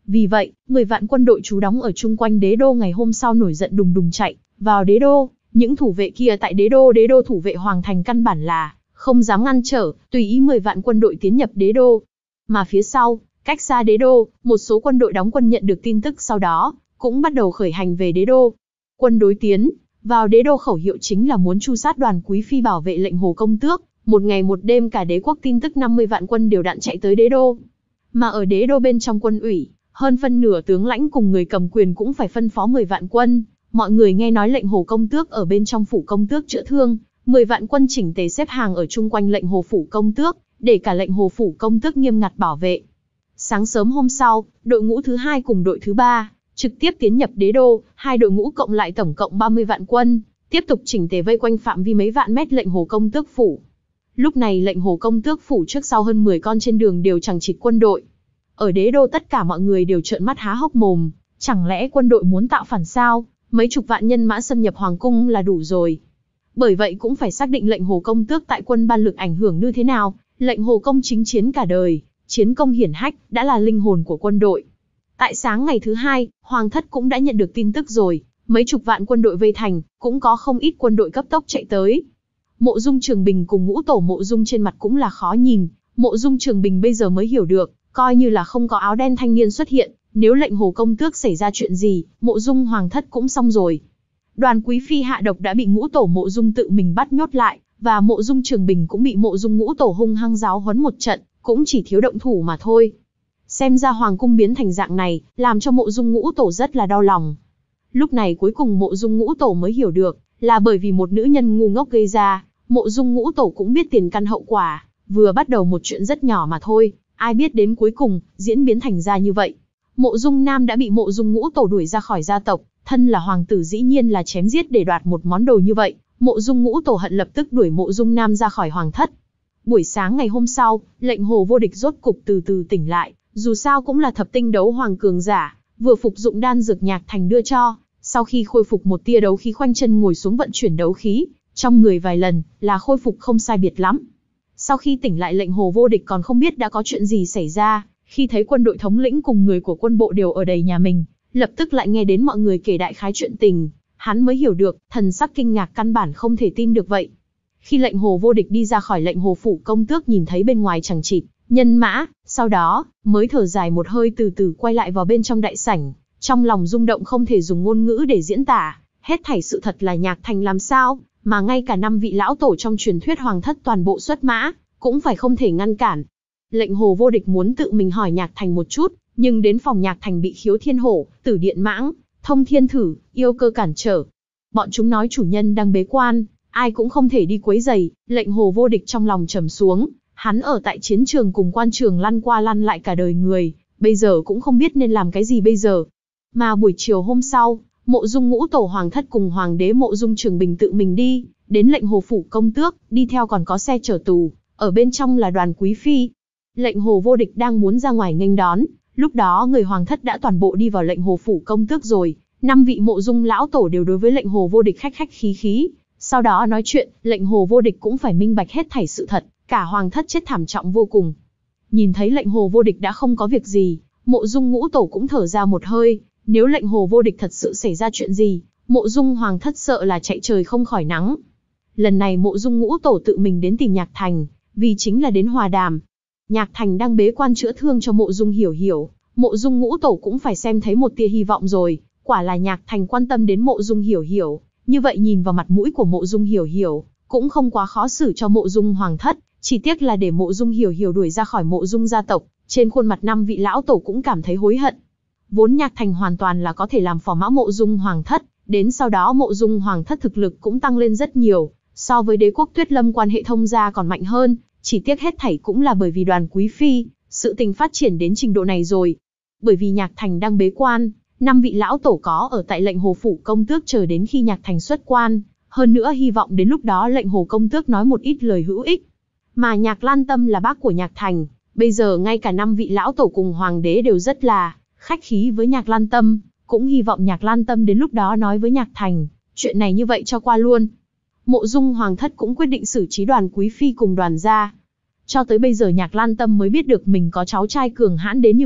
Vì vậy, mười vạn quân đội trú đóng ở chung quanh đế đô ngày hôm sau nổi giận đùng đùng chạy vào đế đô. Những thủ vệ kia tại đế đô đế đô thủ vệ hoàng thành căn bản là không dám ngăn trở, tùy ý mười vạn quân đội tiến nhập đế đô. Mà phía sau, cách xa đế đô, một số quân đội đóng quân nhận được tin tức sau đó, cũng bắt đầu khởi hành về đế đô. Quân đối tiến vào đế đô khẩu hiệu chính là muốn tru sát Đoàn Quý Phi bảo vệ lệnh Hồ Công Tước. Một ngày một đêm cả đế quốc tin tức năm mươi vạn quân đều đặn chạy tới đế đô. Mà ở đế đô bên trong quân ủy, hơn phân nửa tướng lãnh cùng người cầm quyền cũng phải phân phó mười vạn quân. Mọi người nghe nói lệnh Hồ Công Tước ở bên trong phủ công tước chữa thương, mười vạn quân chỉnh tề xếp hàng ở chung quanh lệnh Hồ phủ công tước, để cả lệnh Hồ phủ công tước nghiêm ngặt bảo vệ. Sáng sớm hôm sau, đội ngũ thứ hai cùng đội thứ ba trực tiếp tiến nhập đế đô, hai đội ngũ cộng lại tổng cộng ba mươi vạn quân, tiếp tục chỉnh tề vây quanh phạm vi mấy vạn mét lệnh Hồ công tước phủ. Lúc này lệnh Hồ công tước phủ trước sau hơn mười con trên đường đều chẳng chịt quân đội. Ở đế đô tất cả mọi người đều trợn mắt há hốc mồm, chẳng lẽ quân đội muốn tạo phản sao? Mấy chục vạn nhân mã xâm nhập hoàng cung là đủ rồi. Bởi vậy cũng phải xác định lệnh Hồ công tước tại quân ban lực ảnh hưởng như thế nào. Lệnh Hồ công chính chiến cả đời, chiến công hiển hách, đã là linh hồn của quân đội. Tại sáng ngày thứ hai, hoàng thất cũng đã nhận được tin tức rồi, mấy chục vạn quân đội vây thành, cũng có không ít quân đội cấp tốc chạy tới. Mộ Dung Trường Bình cùng ngũ tổ Mộ Dung trên mặt cũng là khó nhìn, Mộ Dung Trường Bình bây giờ mới hiểu được, coi như là không có áo đen thanh niên xuất hiện, nếu lệnh Hồ công tước xảy ra chuyện gì, Mộ Dung hoàng thất cũng xong rồi. Đoàn Quý Phi hạ độc đã bị ngũ tổ Mộ Dung tự mình bắt nhốt lại, và Mộ Dung Trường Bình cũng bị Mộ Dung ngũ tổ hung hăng giáo huấn một trận, cũng chỉ thiếu động thủ mà thôi. Xem ra hoàng cung biến thành dạng này, làm cho Mộ Dung ngũ tổ rất là đau lòng. Lúc này cuối cùng Mộ Dung ngũ tổ mới hiểu được, là bởi vì một nữ nhân ngu ngốc gây ra. Mộ Dung ngũ tổ cũng biết tiền căn hậu quả, vừa bắt đầu một chuyện rất nhỏ mà thôi, ai biết đến cuối cùng, diễn biến thành ra như vậy. Mộ Dung Nam đã bị Mộ Dung ngũ tổ đuổi ra khỏi gia tộc, thân là hoàng tử dĩ nhiên là chém giết để đoạt một món đồ như vậy. Mộ Dung ngũ tổ hận lập tức đuổi Mộ Dung Nam ra khỏi hoàng thất. Buổi sáng ngày hôm sau, lệnh Hồ vô địch rốt cục từ từ tỉnh lại, dù sao cũng là thập tinh đấu hoàng cường giả, vừa phục dụng đan dược Nhạc Thành đưa cho, sau khi khôi phục một tia đấu khí khoanh chân ngồi xuống vận chuyển đấu khí, trong người vài lần, là khôi phục không sai biệt lắm. Sau khi tỉnh lại lệnh Hồ vô địch còn không biết đã có chuyện gì xảy ra, khi thấy quân đội thống lĩnh cùng người của quân bộ đều ở đầy nhà mình, lập tức lại nghe đến mọi người kể đại khái chuyện tình, hắn mới hiểu được, thần sắc kinh ngạc căn bản không thể tin được vậy. Khi lệnh Hồ vô địch đi ra khỏi lệnh Hồ phủ công tước nhìn thấy bên ngoài chẳng chịt nhân mã, sau đó, mới thở dài một hơi từ từ quay lại vào bên trong đại sảnh, trong lòng rung động không thể dùng ngôn ngữ để diễn tả, hết thảy sự thật là Nhạc Thành làm sao, mà ngay cả năm vị lão tổ trong truyền thuyết hoàng thất toàn bộ xuất mã, cũng phải không thể ngăn cản. Lệnh Hồ vô địch muốn tự mình hỏi Nhạc Thành một chút, nhưng đến phòng Nhạc Thành bị Khiếu Thiên Hổ, Tử Điện Mãng, Thông Thiên Thử, Yêu Cơ cản trở. Bọn chúng nói chủ nhân đang bế quan, ai cũng không thể đi quấy rầy. Lệnh Hồ vô địch trong lòng trầm xuống, hắn ở tại chiến trường cùng quan trường lăn qua lăn lại cả đời người, bây giờ cũng không biết nên làm cái gì bây giờ. Mà buổi chiều hôm sau, Mộ Dung ngũ tổ hoàng thất cùng hoàng đế Mộ Dung Trường Bình tự mình đi, đến lệnh Hồ phủ công tước, đi theo còn có xe chở tù, ở bên trong là Đoàn Quý Phi. Lệnh Hồ vô địch đang muốn ra ngoài nghênh đón, lúc đó người hoàng thất đã toàn bộ đi vào lệnh Hồ phủ công tước rồi, năm vị Mộ Dung lão tổ đều đối với lệnh Hồ vô địch khách khách khí khí, sau đó nói chuyện, lệnh Hồ vô địch cũng phải minh bạch hết thảy sự thật, cả hoàng thất chết thảm trọng vô cùng. Nhìn thấy lệnh Hồ vô địch đã không có việc gì, Mộ Dung ngũ tổ cũng thở ra một hơi, nếu lệnh Hồ vô địch thật sự xảy ra chuyện gì, Mộ Dung hoàng thất sợ là chạy trời không khỏi nắng. Lần này Mộ Dung ngũ tổ tự mình đến tìm Nhạc Thành, vì chính là đến hòa đàm. Nhạc Thành đang bế quan chữa thương cho Mộ Dung Hiểu Hiểu, Mộ Dung ngũ tổ cũng phải xem thấy một tia hy vọng rồi, quả là Nhạc Thành quan tâm đến Mộ Dung Hiểu Hiểu, như vậy nhìn vào mặt mũi của Mộ Dung Hiểu Hiểu, cũng không quá khó xử cho Mộ Dung hoàng thất, chỉ tiếc là để Mộ Dung Hiểu Hiểu đuổi ra khỏi Mộ Dung gia tộc, trên khuôn mặt năm vị lão tổ cũng cảm thấy hối hận. Vốn Nhạc Thành hoàn toàn là có thể làm phò mã Mộ Dung hoàng thất, đến sau đó Mộ Dung hoàng thất thực lực cũng tăng lên rất nhiều, so với đế quốc Tuyết Lâm quan hệ thông gia còn mạnh hơn, chỉ tiếc hết thảy cũng là bởi vì Đoàn Quý Phi, sự tình phát triển đến trình độ này rồi. Bởi vì Nhạc Thành đang bế quan, năm vị lão tổ có ở tại lệnh Hồ phủ công tước chờ đến khi Nhạc Thành xuất quan, hơn nữa hy vọng đến lúc đó lệnh Hồ công tước nói một ít lời hữu ích. Mà Nhạc Lan Tâm là bác của Nhạc Thành, bây giờ ngay cả năm vị lão tổ cùng hoàng đế đều rất là khách khí với Nhạc Lan Tâm, cũng hy vọng Nhạc Lan Tâm đến lúc đó nói với Nhạc Thành, chuyện này như vậy cho qua luôn. Mộ Dung hoàng thất cũng quyết định xử trí Đoàn Quý Phi cùng Đoàn gia. Cho tới bây giờ Nhạc Lan Tâm mới biết được mình có cháu trai cường hãn đến như vậy,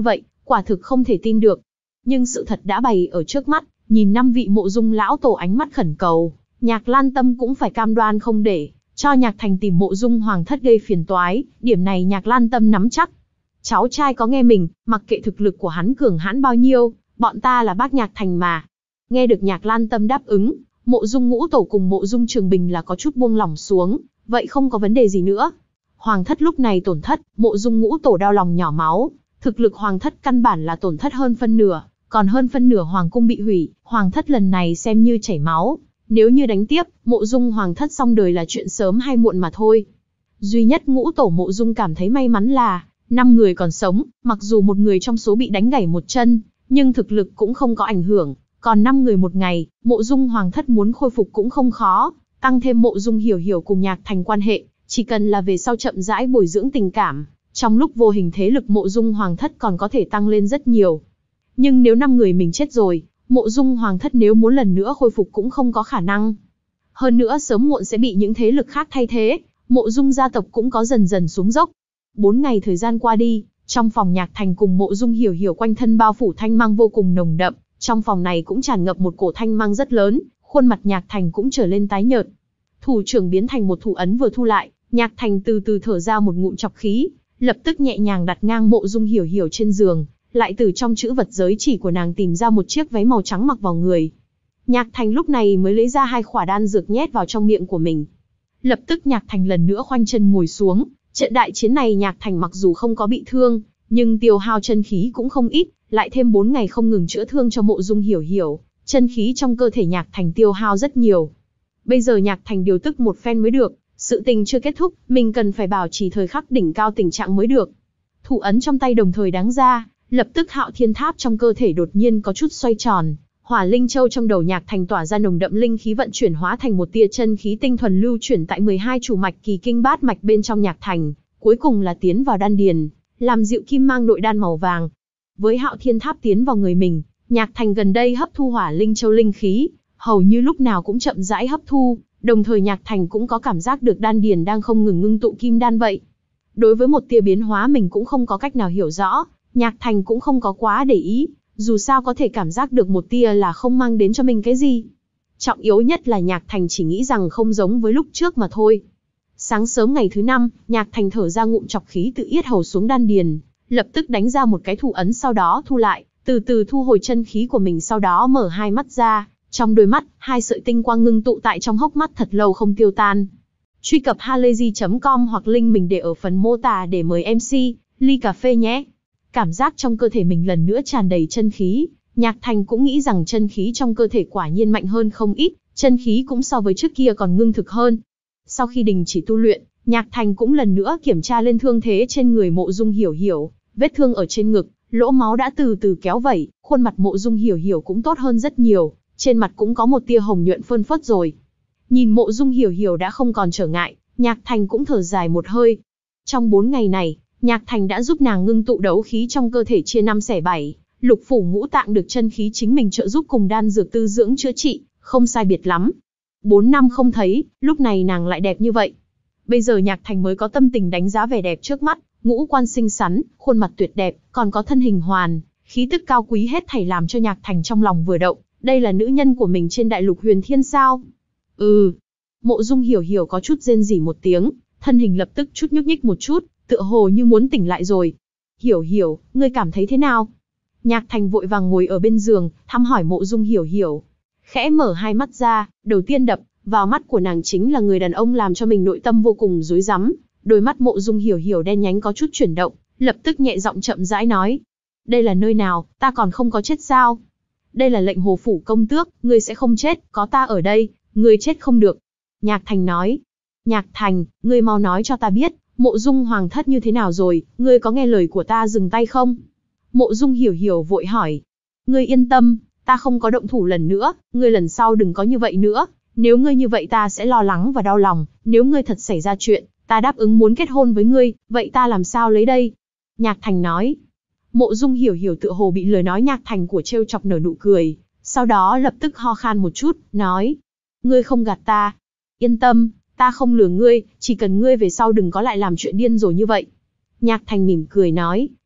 quả thực không thể tin được. Nhưng sự thật đã bày ở trước mắt, nhìn năm vị mộ dung lão tổ ánh mắt khẩn cầu, Nhạc Lan Tâm cũng phải cam đoan không để cho Nhạc Thành tìm mộ dung hoàng thất gây phiền toái, điểm này Nhạc Lan Tâm nắm chắc. Cháu trai có nghe mình, mặc kệ thực lực của hắn cường hãn bao nhiêu, bọn ta là bác Nhạc Thành mà. Nghe được Nhạc Lan Tâm đáp ứng, mộ dung ngũ tổ cùng mộ dung Trường Bình là có chút buông lỏng xuống, vậy không có vấn đề gì nữa. Hoàng thất lúc này tổn thất, mộ dung ngũ tổ đau lòng nhỏ máu, thực lực hoàng thất căn bản là tổn thất hơn phân nửa, còn hơn phân nửa hoàng cung bị hủy, hoàng thất lần này xem như chảy máu. Nếu như đánh tiếp, mộ dung hoàng thất xong đời là chuyện sớm hay muộn mà thôi. Duy nhất ngũ tổ mộ dung cảm thấy may mắn là, năm người còn sống, mặc dù một người trong số bị đánh gãy một chân, nhưng thực lực cũng không có ảnh hưởng, còn năm người một ngày, mộ dung hoàng thất muốn khôi phục cũng không khó, tăng thêm mộ dung hiểu hiểu cùng Nhạc Thành quan hệ, chỉ cần là về sau chậm rãi bồi dưỡng tình cảm, trong lúc vô hình thế lực mộ dung hoàng thất còn có thể tăng lên rất nhiều. Nhưng nếu năm người mình chết rồi, mộ dung hoàng thất nếu muốn lần nữa khôi phục cũng không có khả năng. Hơn nữa sớm muộn sẽ bị những thế lực khác thay thế, mộ dung gia tộc cũng có dần dần xuống dốc. Bốn ngày thời gian qua đi, trong phòng Nhạc Thành cùng mộ dung hiểu hiểu quanh thân bao phủ thanh mang vô cùng nồng đậm, trong phòng này cũng tràn ngập một cổ thanh mang rất lớn, khuôn mặt Nhạc Thành cũng trở lên tái nhợt. Thủ trưởng biến thành một thủ ấn vừa thu lại, Nhạc Thành từ từ thở ra một ngụm trọc khí, lập tức nhẹ nhàng đặt ngang mộ dung hiểu hiểu trên giường, lại từ trong chữ vật giới chỉ của nàng tìm ra một chiếc váy màu trắng mặc vào người. Nhạc Thành lúc này mới lấy ra hai khỏa đan dược nhét vào trong miệng của mình. Lập tức Nhạc Thành lần nữa khoanh chân ngồi xuống, trận đại chiến này Nhạc Thành mặc dù không có bị thương, nhưng tiêu hao chân khí cũng không ít, lại thêm bốn ngày không ngừng chữa thương cho mộ dung hiểu hiểu, chân khí trong cơ thể Nhạc Thành tiêu hao rất nhiều. Bây giờ Nhạc Thành điều tức một phen mới được, sự tình chưa kết thúc, mình cần phải bảo trì thời khắc đỉnh cao tình trạng mới được. Thủ ấn trong tay đồng thời đáng ra, lập tức Hạo Thiên Tháp trong cơ thể đột nhiên có chút xoay tròn, Hỏa Linh Châu trong đầu Nhạc Thành tỏa ra nồng đậm linh khí vận chuyển hóa thành một tia chân khí tinh thuần lưu chuyển tại mười hai chủ mạch kỳ kinh bát mạch bên trong Nhạc Thành, cuối cùng là tiến vào đan điền, làm dịu kim mang nội đan màu vàng. Với Hạo Thiên Tháp tiến vào người mình, Nhạc Thành gần đây hấp thu Hỏa Linh Châu linh khí, hầu như lúc nào cũng chậm rãi hấp thu, đồng thời Nhạc Thành cũng có cảm giác được đan điền đang không ngừng ngưng tụ kim đan vậy. Đối với một tia biến hóa mình cũng không có cách nào hiểu rõ, Nhạc Thành cũng không có quá để ý, dù sao có thể cảm giác được một tia là không mang đến cho mình cái gì. Trọng yếu nhất là Nhạc Thành chỉ nghĩ rằng không giống với lúc trước mà thôi. Sáng sớm ngày thứ năm, Nhạc Thành thở ra ngụm trọc khí từ yết hầu xuống đan điền, lập tức đánh ra một cái thủ ấn sau đó thu lại, từ từ thu hồi chân khí của mình sau đó mở hai mắt ra, trong đôi mắt, hai sợi tinh quang ngưng tụ tại trong hốc mắt thật lâu không tiêu tan. Truy cập halayzi chấm com hoặc link mình để ở phần mô tả để mời em xê, ly cà phê nhé. Cảm giác trong cơ thể mình lần nữa tràn đầy chân khí, Nhạc Thành cũng nghĩ rằng chân khí trong cơ thể quả nhiên mạnh hơn không ít, chân khí cũng so với trước kia còn ngưng thực hơn. Sau khi đình chỉ tu luyện, Nhạc Thành cũng lần nữa kiểm tra lên thương thế trên người mộ dung hiểu hiểu, vết thương ở trên ngực, lỗ máu đã từ từ kéo vẩy, khuôn mặt mộ dung hiểu hiểu cũng tốt hơn rất nhiều, trên mặt cũng có một tia hồng nhuận phơn phớt rồi. Nhìn mộ dung hiểu hiểu đã không còn trở ngại, Nhạc Thành cũng thở dài một hơi. Trong bốn ngày này, Nhạc Thành đã giúp nàng ngưng tụ đấu khí trong cơ thể chia năm xẻ bảy, lục phủ ngũ tạng được chân khí chính mình trợ giúp cùng đan dược tư dưỡng chữa trị, không sai biệt lắm. Bốn năm không thấy, lúc này nàng lại đẹp như vậy. Bây giờ Nhạc Thành mới có tâm tình đánh giá vẻ đẹp trước mắt, ngũ quan xinh xắn, khuôn mặt tuyệt đẹp, còn có thân hình hoàn, khí tức cao quý hết thảy làm cho Nhạc Thành trong lòng vừa động, đây là nữ nhân của mình trên đại lục huyền thiên sao? Ừ. Mộ dung hiểu hiểu có chút rên rỉ một tiếng, thân hình lập tức chút nhúc nhích một chút, tựa hồ như muốn tỉnh lại rồi. Hiểu hiểu, ngươi cảm thấy thế nào? Nhạc Thành vội vàng ngồi ở bên giường, thăm hỏi mộ dung hiểu hiểu. Khẽ mở hai mắt ra, đầu tiên đập vào mắt của nàng chính là người đàn ông làm cho mình nội tâm vô cùng rối rắm. Đôi mắt mộ dung hiểu hiểu đen nhánh có chút chuyển động, lập tức nhẹ giọng chậm rãi nói. Đây là nơi nào, ta còn không có chết sao? Đây là lệnh hồ phủ công tước, ngươi sẽ không chết, có ta ở đây, ngươi chết không được. Nhạc Thành nói. Nhạc Thành, ngươi mau nói cho ta biết, mộ dung hoàng thất như thế nào rồi, ngươi có nghe lời của ta dừng tay không? Mộ dung hiểu hiểu vội hỏi. Ngươi yên tâm, ta không có động thủ lần nữa, ngươi lần sau đừng có như vậy nữa, nếu ngươi như vậy ta sẽ lo lắng và đau lòng, nếu ngươi thật xảy ra chuyện, ta đáp ứng muốn kết hôn với ngươi, vậy ta làm sao lấy đây? Nhạc Thành nói. Mộ dung hiểu hiểu tựa hồ bị lời nói Nhạc Thành của trêu chọc nở nụ cười, sau đó lập tức ho khan một chút, nói. Ngươi không gạt ta. Yên tâm, ta không lừa ngươi, chỉ cần ngươi về sau đừng có lại làm chuyện điên rồ như vậy. Nhạc Thành mỉm cười nói,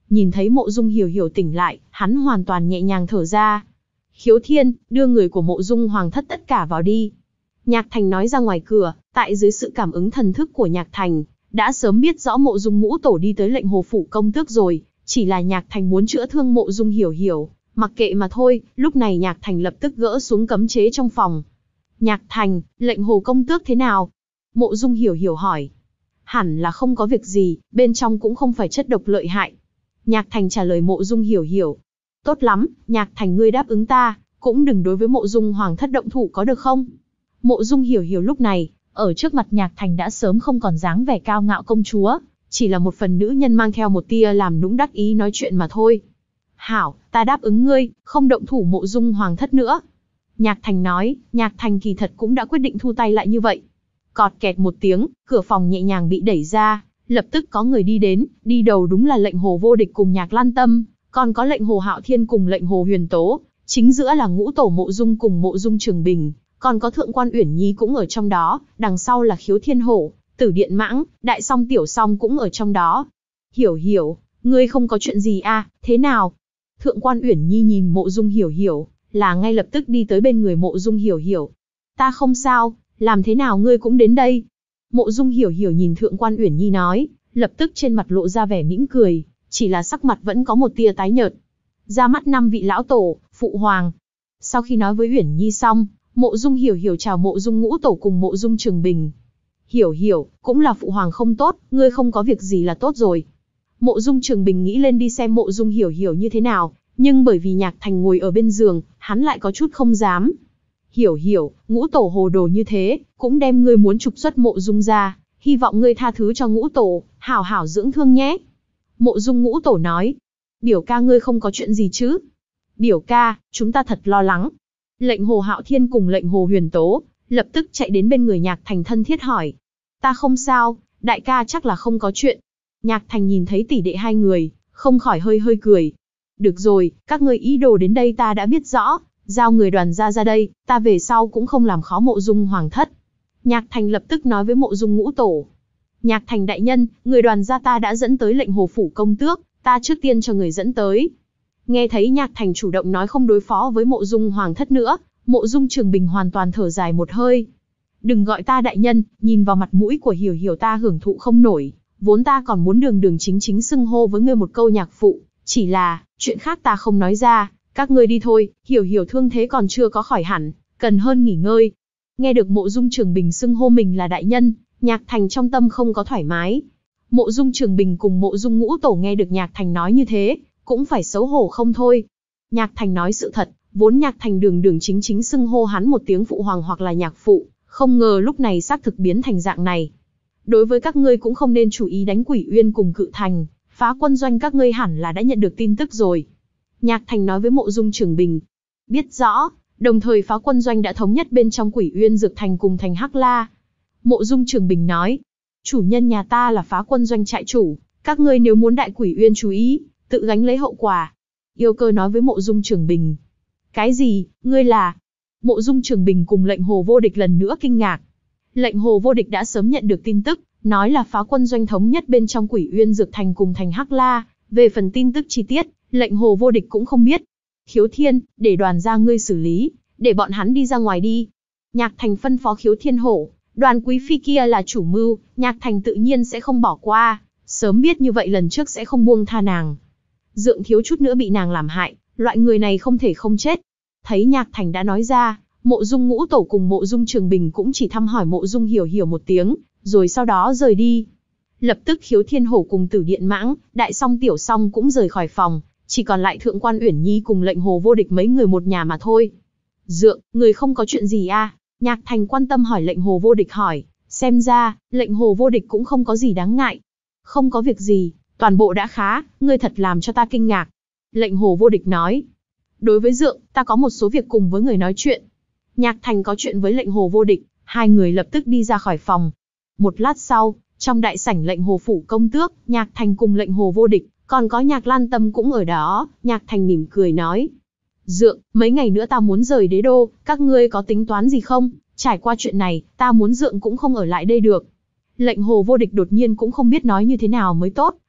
Nhìn thấy Mộ Dung Hiểu Hiểu tỉnh lại, hắn hoàn toàn nhẹ nhàng thở ra. Khiếu Thiên, đưa người của Mộ Dung Hoàng thất tất cả vào đi. Nhạc Thành nói ra ngoài cửa, tại dưới sự cảm ứng thần thức của Nhạc Thành, đã sớm biết rõ Mộ Dung Ngũ Tổ đi tới lệnh hồ phủ công tước rồi, chỉ là Nhạc Thành muốn chữa thương Mộ Dung Hiểu Hiểu, mặc kệ mà thôi. Lúc này Nhạc Thành lập tức gỡ xuống cấm chế trong phòng. Nhạc Thành, lệnh hồ công tước thế nào? Mộ Dung Hiểu Hiểu hỏi. Hẳn là không có việc gì, bên trong cũng không phải chất độc lợi hại. Nhạc Thành trả lời Mộ Dung Hiểu Hiểu. Tốt lắm, Nhạc Thành ngươi đáp ứng ta, cũng đừng đối với Mộ Dung Hoàng thất động thủ có được không? Mộ Dung Hiểu Hiểu lúc này, ở trước mặt Nhạc Thành đã sớm không còn dáng vẻ cao ngạo công chúa, chỉ là một phần nữ nhân mang theo một tia làm nũng đắc ý nói chuyện mà thôi. Hảo, ta đáp ứng ngươi, không động thủ Mộ Dung Hoàng thất nữa. Nhạc Thành nói, Nhạc Thành kỳ thật cũng đã quyết định thu tay lại như vậy. Cọt kẹt một tiếng, cửa phòng nhẹ nhàng bị đẩy ra, lập tức có người đi đến, đi đầu đúng là lệnh hồ vô địch cùng Nhạc Lan Tâm, còn có lệnh hồ Hạo Thiên cùng lệnh hồ Huyền Tố, chính giữa là ngũ tổ Mộ Dung cùng Mộ Dung Trường Bình, còn có thượng quan Uyển Nhi cũng ở trong đó, đằng sau là Khiếu Thiên Hổ, Tử Điện Mãng, Đại Song Tiểu Song cũng ở trong đó. Hiểu Hiểu, ngươi không có chuyện gì à, thế nào? Thượng quan Uyển Nhi nhìn Mộ Dung Hiểu Hiểu, là ngay lập tức đi tới bên người Mộ Dung Hiểu Hiểu. Ta không sao, làm thế nào ngươi cũng đến đây? Mộ Dung Hiểu Hiểu nhìn Thượng quan Uyển Nhi nói, lập tức trên mặt lộ ra vẻ mỉm cười, chỉ là sắc mặt vẫn có một tia tái nhợt. Ra mắt năm vị lão tổ, phụ hoàng. Sau khi nói với Uyển Nhi xong, Mộ Dung Hiểu Hiểu chào Mộ Dung Ngũ Tổ cùng Mộ Dung Trường Bình. Hiểu Hiểu, cũng là phụ hoàng không tốt, ngươi không có việc gì là tốt rồi. Mộ Dung Trường Bình nghĩ lên đi xem Mộ Dung Hiểu Hiểu như thế nào, nhưng bởi vì Nhạc Thành ngồi ở bên giường, hắn lại có chút không dám. Hiểu Hiểu, Ngũ Tổ hồ đồ như thế, cũng đem ngươi muốn trục xuất Mộ Dung ra, hy vọng ngươi tha thứ cho Ngũ Tổ, hảo hảo dưỡng thương nhé. Mộ Dung Ngũ Tổ nói, biểu ca ngươi không có chuyện gì chứ? Biểu ca, chúng ta thật lo lắng. Lệnh hồ Hạo Thiên cùng lệnh hồ Huyền Tố, lập tức chạy đến bên người Nhạc Thành thân thiết hỏi. Ta không sao, đại ca chắc là không có chuyện. Nhạc Thành nhìn thấy tỷ đệ hai người, không khỏi hơi hơi cười. Được rồi, các ngươi ý đồ đến đây ta đã biết rõ, giao người đoàn gia ra đây, ta về sau cũng không làm khó Mộ Dung Hoàng thất. Nhạc Thành lập tức nói với Mộ Dung Ngũ Tổ. Nhạc Thành đại nhân, người đoàn gia ta đã dẫn tới lệnh hồ phủ công tước, ta trước tiên cho người dẫn tới. Nghe thấy Nhạc Thành chủ động nói không đối phó với Mộ Dung Hoàng thất nữa, Mộ Dung Trường Bình hoàn toàn thở dài một hơi. Đừng gọi ta đại nhân, nhìn vào mặt mũi của Hiểu Hiểu ta hưởng thụ không nổi, vốn ta còn muốn đường đường chính chính xưng hô với ngươi một câu nhạc phụ, chỉ là, chuyện khác ta không nói ra, các ngươi đi thôi, Hiểu Hiểu thương thế còn chưa có khỏi hẳn, cần hơn nghỉ ngơi. Nghe được Mộ Dung Trường Bình xưng hô mình là đại nhân, Nhạc Thành trong tâm không có thoải mái. Mộ Dung Trường Bình cùng Mộ Dung Ngũ Tổ nghe được Nhạc Thành nói như thế, cũng phải xấu hổ không thôi. Nhạc Thành nói sự thật, vốn Nhạc Thành đường đường chính chính xưng hô hắn một tiếng phụ hoàng hoặc là nhạc phụ, không ngờ lúc này xác thực biến thành dạng này. Đối với các ngươi cũng không nên chủ ý đánh Quỷ Uyên cùng Cự Thành, phá quân doanh các ngươi hẳn là đã nhận được tin tức rồi. Nhạc Thành nói với Mộ Dung Trường Bình. Biết rõ, đồng thời phá quân doanh đã thống nhất bên trong Quỷ Uyên Dược Thành cùng thành Hắc La. Mộ Dung Trường Bình nói, chủ nhân nhà ta là phá quân doanh trại chủ, các ngươi nếu muốn đại Quỷ Uyên chú ý, tự gánh lấy hậu quả. Yêu Cơ nói với Mộ Dung Trường Bình. Cái gì, ngươi là? Mộ Dung Trường Bình cùng lệnh hồ vô địch lần nữa kinh ngạc. Lệnh hồ vô địch đã sớm nhận được tin tức, nói là phá quân doanh thống nhất bên trong Quỷ Uyên Dược Thành cùng thành Hắc La, về phần tin tức chi tiết, lệnh hồ vô địch cũng không biết. Khiếu Thiên, để đoàn gia ngươi xử lý, để bọn hắn đi ra ngoài đi. Nhạc Thành phân phó Khiếu Thiên Hổ, đoàn quý phi kia là chủ mưu, Nhạc Thành tự nhiên sẽ không bỏ qua, sớm biết như vậy lần trước sẽ không buông tha nàng. Dượng thiếu chút nữa bị nàng làm hại, loại người này không thể không chết. Thấy Nhạc Thành đã nói ra, Mộ Dung Ngũ Tổ cùng Mộ Dung Trường Bình cũng chỉ thăm hỏi Mộ Dung Hiểu Hiểu một tiếng, rồi sau đó rời đi. Lập tức Khiếu Thiên Hổ cùng Tử Điện Mãng, Đại Song Tiểu Song cũng rời khỏi phòng, chỉ còn lại Thượng quan Uyển Nhi cùng lệnh hồ vô địch mấy người một nhà mà thôi. Dượng, người không có chuyện gì à? Nhạc Thành quan tâm hỏi lệnh hồ vô địch hỏi, xem ra, lệnh hồ vô địch cũng không có gì đáng ngại. Không có việc gì, toàn bộ đã khá, ngươi thật làm cho ta kinh ngạc. Lệnh hồ vô địch nói, đối với dượng, ta có một số việc cùng với người nói chuyện. Nhạc Thành có chuyện với lệnh hồ vô địch, hai người lập tức đi ra khỏi phòng. Một lát sau, trong đại sảnh lệnh hồ phủ công tước, Nhạc Thành cùng lệnh hồ vô địch, còn có Nhạc Lan Tâm cũng ở đó. Nhạc Thành mỉm cười nói, dượng, mấy ngày nữa ta muốn rời đế đô, các ngươi có tính toán gì không? Trải qua chuyện này, ta muốn dượng cũng không ở lại đây được. Lệnh hồ vô địch đột nhiên cũng không biết nói như thế nào mới tốt,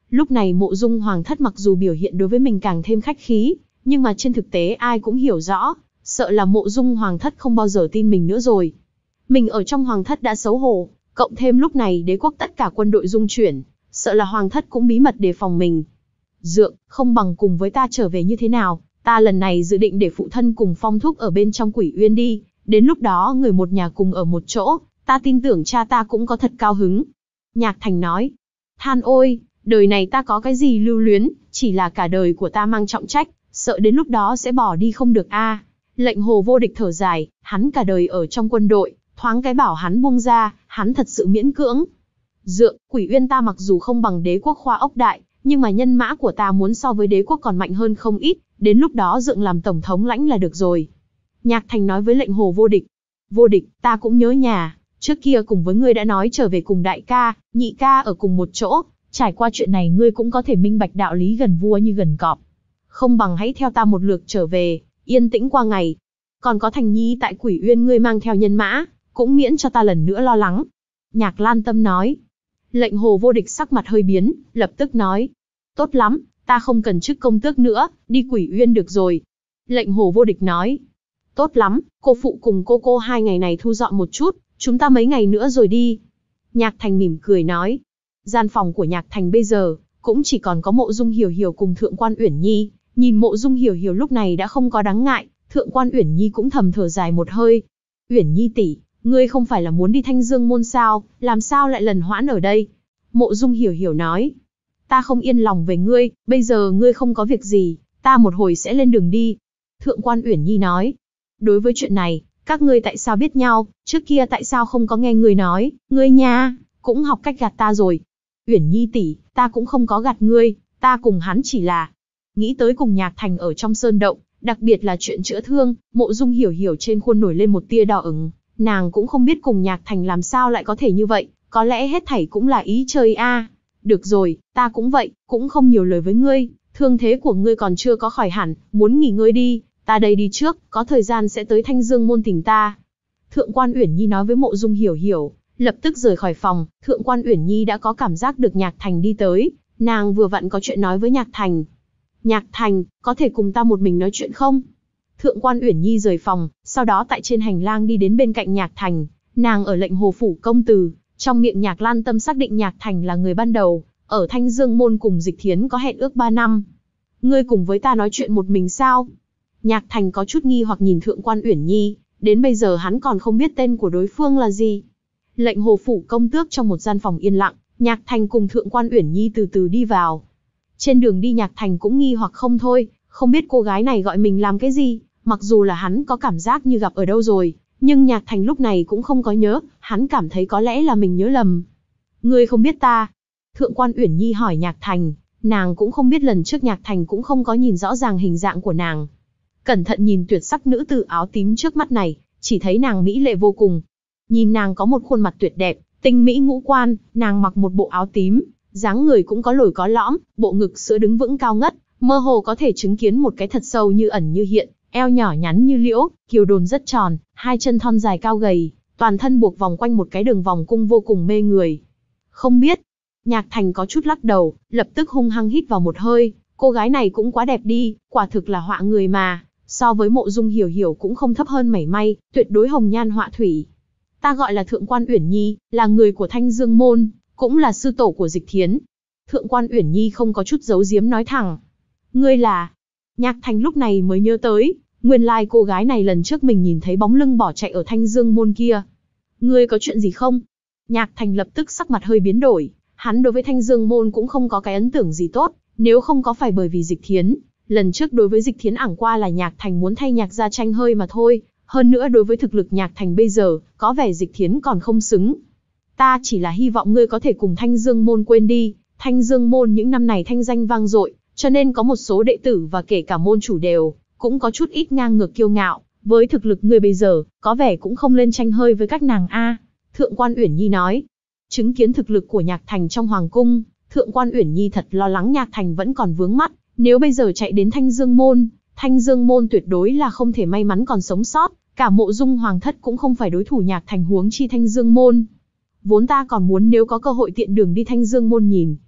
Lúc này Mộ Dung Hoàng thất mặc dù biểu hiện đối với mình càng thêm khách khí, nhưng mà trên thực tế ai cũng hiểu rõ, sợ là Mộ Dung Hoàng thất không bao giờ tin mình nữa rồi. Mình ở trong Hoàng thất đã xấu hổ, cộng thêm lúc này đế quốc tất cả quân đội dung chuyển, sợ là Hoàng thất cũng bí mật đề phòng mình. Dượng, không bằng cùng với ta trở về như thế nào, ta lần này dự định để phụ thân cùng Phong thúc ở bên trong Quỷ Uyên đi, đến lúc đó người một nhà cùng ở một chỗ, ta tin tưởng cha ta cũng có thật cao hứng. Nhạc Thành nói, than ôi, đời này ta có cái gì lưu luyến, chỉ là cả đời của ta mang trọng trách, sợ đến lúc đó sẽ bỏ đi không được a. Lệnh Hồ Vô Địch thở dài, hắn cả đời ở trong quân đội, thoáng cái bảo hắn buông ra, hắn thật sự miễn cưỡng. Dượng, Quỷ Uyên ta mặc dù không bằng đế quốc khoa ốc đại, nhưng mà nhân mã của ta muốn so với đế quốc còn mạnh hơn không ít, đến lúc đó Dượng làm tổng thống lãnh là được rồi. Nhạc Thành nói với Lệnh Hồ Vô Địch, Vô Địch, ta cũng nhớ nhà, trước kia cùng với ngươi đã nói trở về cùng đại ca, nhị ca ở cùng một chỗ, trải qua chuyện này ngươi cũng có thể minh bạch đạo lý gần vua như gần cọp. Không bằng hãy theo ta một lượt trở về, yên tĩnh qua ngày. Còn có Thành Nhi tại Quỷ Uyên ngươi mang theo nhân mã, cũng miễn cho ta lần nữa lo lắng. Nhạc Lan Tâm nói. Lệnh Hồ Vô Địch sắc mặt hơi biến, lập tức nói. Tốt lắm, ta không cần chức công tước nữa, đi Quỷ Uyên được rồi. Lệnh Hồ Vô Địch nói. Tốt lắm, cô phụ cùng cô cô hai ngày này thu dọn một chút, chúng ta mấy ngày nữa rồi đi. Nhạc Thành mỉm cười nói. Gian phòng của Nhạc Thành bây giờ, cũng chỉ còn có Mộ Dung Hiểu Hiểu cùng Thượng quan Uyển Nhi. Nhìn Mộ Dung Hiểu Hiểu lúc này đã không có đáng ngại, Thượng quan Uyển Nhi cũng thầm thở dài một hơi. Uyển Nhi tỷ, ngươi không phải là muốn đi Thanh Dương môn sao, làm sao lại lần hoãn ở đây? Mộ Dung Hiểu Hiểu nói. Ta không yên lòng về ngươi, bây giờ ngươi không có việc gì, ta một hồi sẽ lên đường đi. Thượng quan Uyển Nhi nói. Đối với chuyện này, các ngươi tại sao biết nhau, trước kia tại sao không có nghe ngươi nói, ngươi nha, cũng học cách gạt ta rồi. Uyển Nhi tỷ, ta cũng không có gạt ngươi, ta cùng hắn chỉ là nghĩ tới cùng Nhạc Thành ở trong sơn động, đặc biệt là chuyện chữa thương. Mộ Dung Hiểu Hiểu trên khuôn nổi lên một tia đỏ ửng, nàng cũng không biết cùng Nhạc Thành làm sao lại có thể như vậy, có lẽ hết thảy cũng là ý trời a. Được rồi, ta cũng vậy, cũng không nhiều lời với ngươi, thương thế của ngươi còn chưa có khỏi hẳn, muốn nghỉ ngơi đi, ta đây đi trước, có thời gian sẽ tới Thanh Dương môn tìm ta. Thượng quan Uyển Nhi nói với Mộ Dung Hiểu Hiểu, lập tức rời khỏi phòng. Thượng quan Uyển Nhi đã có cảm giác được Nhạc Thành đi tới, nàng vừa vặn có chuyện nói với Nhạc Thành. Nhạc Thành, có thể cùng ta một mình nói chuyện không? Thượng quan Uyển Nhi rời phòng, sau đó tại trên hành lang đi đến bên cạnh Nhạc Thành, nàng ở Lệnh Hồ phủ công từ, trong miệng Nhạc Lan Tâm xác định Nhạc Thành là người ban đầu, ở Thanh Dương môn cùng Dịch Thiến có hẹn ước ba năm. Ngươi cùng với ta nói chuyện một mình sao? Nhạc Thành có chút nghi hoặc nhìn Thượng quan Uyển Nhi, đến bây giờ hắn còn không biết tên của đối phương là gì. Lệnh Hồ phủ công tước trong một gian phòng yên lặng, Nhạc Thành cùng Thượng quan Uyển Nhi từ từ đi vào. Trên đường đi Nhạc Thành cũng nghi hoặc không thôi, không biết cô gái này gọi mình làm cái gì, mặc dù là hắn có cảm giác như gặp ở đâu rồi, nhưng Nhạc Thành lúc này cũng không có nhớ, hắn cảm thấy có lẽ là mình nhớ lầm. Ngươi không biết ta? Thượng quan Uyển Nhi hỏi Nhạc Thành, nàng cũng không biết lần trước Nhạc Thành cũng không có nhìn rõ ràng hình dạng của nàng. Cẩn thận nhìn tuyệt sắc nữ tử áo tím trước mắt này, chỉ thấy nàng mỹ lệ vô cùng. Nhìn nàng có một khuôn mặt tuyệt đẹp, tinh mỹ ngũ quan, nàng mặc một bộ áo tím, dáng người cũng có lồi có lõm, bộ ngực sữa đứng vững cao ngất, mơ hồ có thể chứng kiến một cái thật sâu như ẩn như hiện, eo nhỏ nhắn như liễu, kiều đồn rất tròn, hai chân thon dài cao gầy, toàn thân buộc vòng quanh một cái đường vòng cung vô cùng mê người. Không biết. Nhạc Thành có chút lắc đầu, lập tức hung hăng hít vào một hơi, cô gái này cũng quá đẹp đi, quả thực là họa người mà, so với Mộ Dung Hiểu Hiểu cũng không thấp hơn mảy may, tuyệt đối hồng nhan họa thủy. Ta gọi là Thượng quan Uyển Nhi, là người của Thanh Dương môn, cũng là sư tổ của Dịch Thiến. Thượng quan Uyển Nhi không có chút giấu giếm nói thẳng. Ngươi là? Nhạc Thành lúc này mới nhớ tới, nguyên lai cô gái này lần trước mình nhìn thấy bóng lưng bỏ chạy ở Thanh Dương môn kia. Ngươi có chuyện gì không? Nhạc Thành lập tức sắc mặt hơi biến đổi, hắn đối với Thanh Dương môn cũng không có cái ấn tượng gì tốt, nếu không có phải bởi vì Dịch Thiến. Lần trước đối với Dịch Thiến ảng qua là Nhạc Thành muốn thay Nhạc gia tranh hơi mà thôi, hơn nữa đối với thực lực Nhạc Thành bây giờ, có vẻ Dịch Thiến còn không xứng. Ta chỉ là hy vọng ngươi có thể cùng Thanh Dương môn quên đi, Thanh Dương môn những năm này thanh danh vang dội, cho nên có một số đệ tử và kể cả môn chủ đều, cũng có chút ít ngang ngược kiêu ngạo, với thực lực ngươi bây giờ, có vẻ cũng không lên tranh hơi với các nàng a. Thượng quan Uyển Nhi nói, chứng kiến thực lực của Nhạc Thành trong hoàng cung, Thượng quan Uyển Nhi thật lo lắng Nhạc Thành vẫn còn vướng mắt, nếu bây giờ chạy đến Thanh Dương môn, Thanh Dương môn tuyệt đối là không thể may mắn còn sống sót, cả Mộ Dung hoàng thất cũng không phải đối thủ Nhạc Thành huống chi Thanh Dương môn. Vốn ta còn muốn nếu có cơ hội tiện đường đi Thanh Dương môn nhìn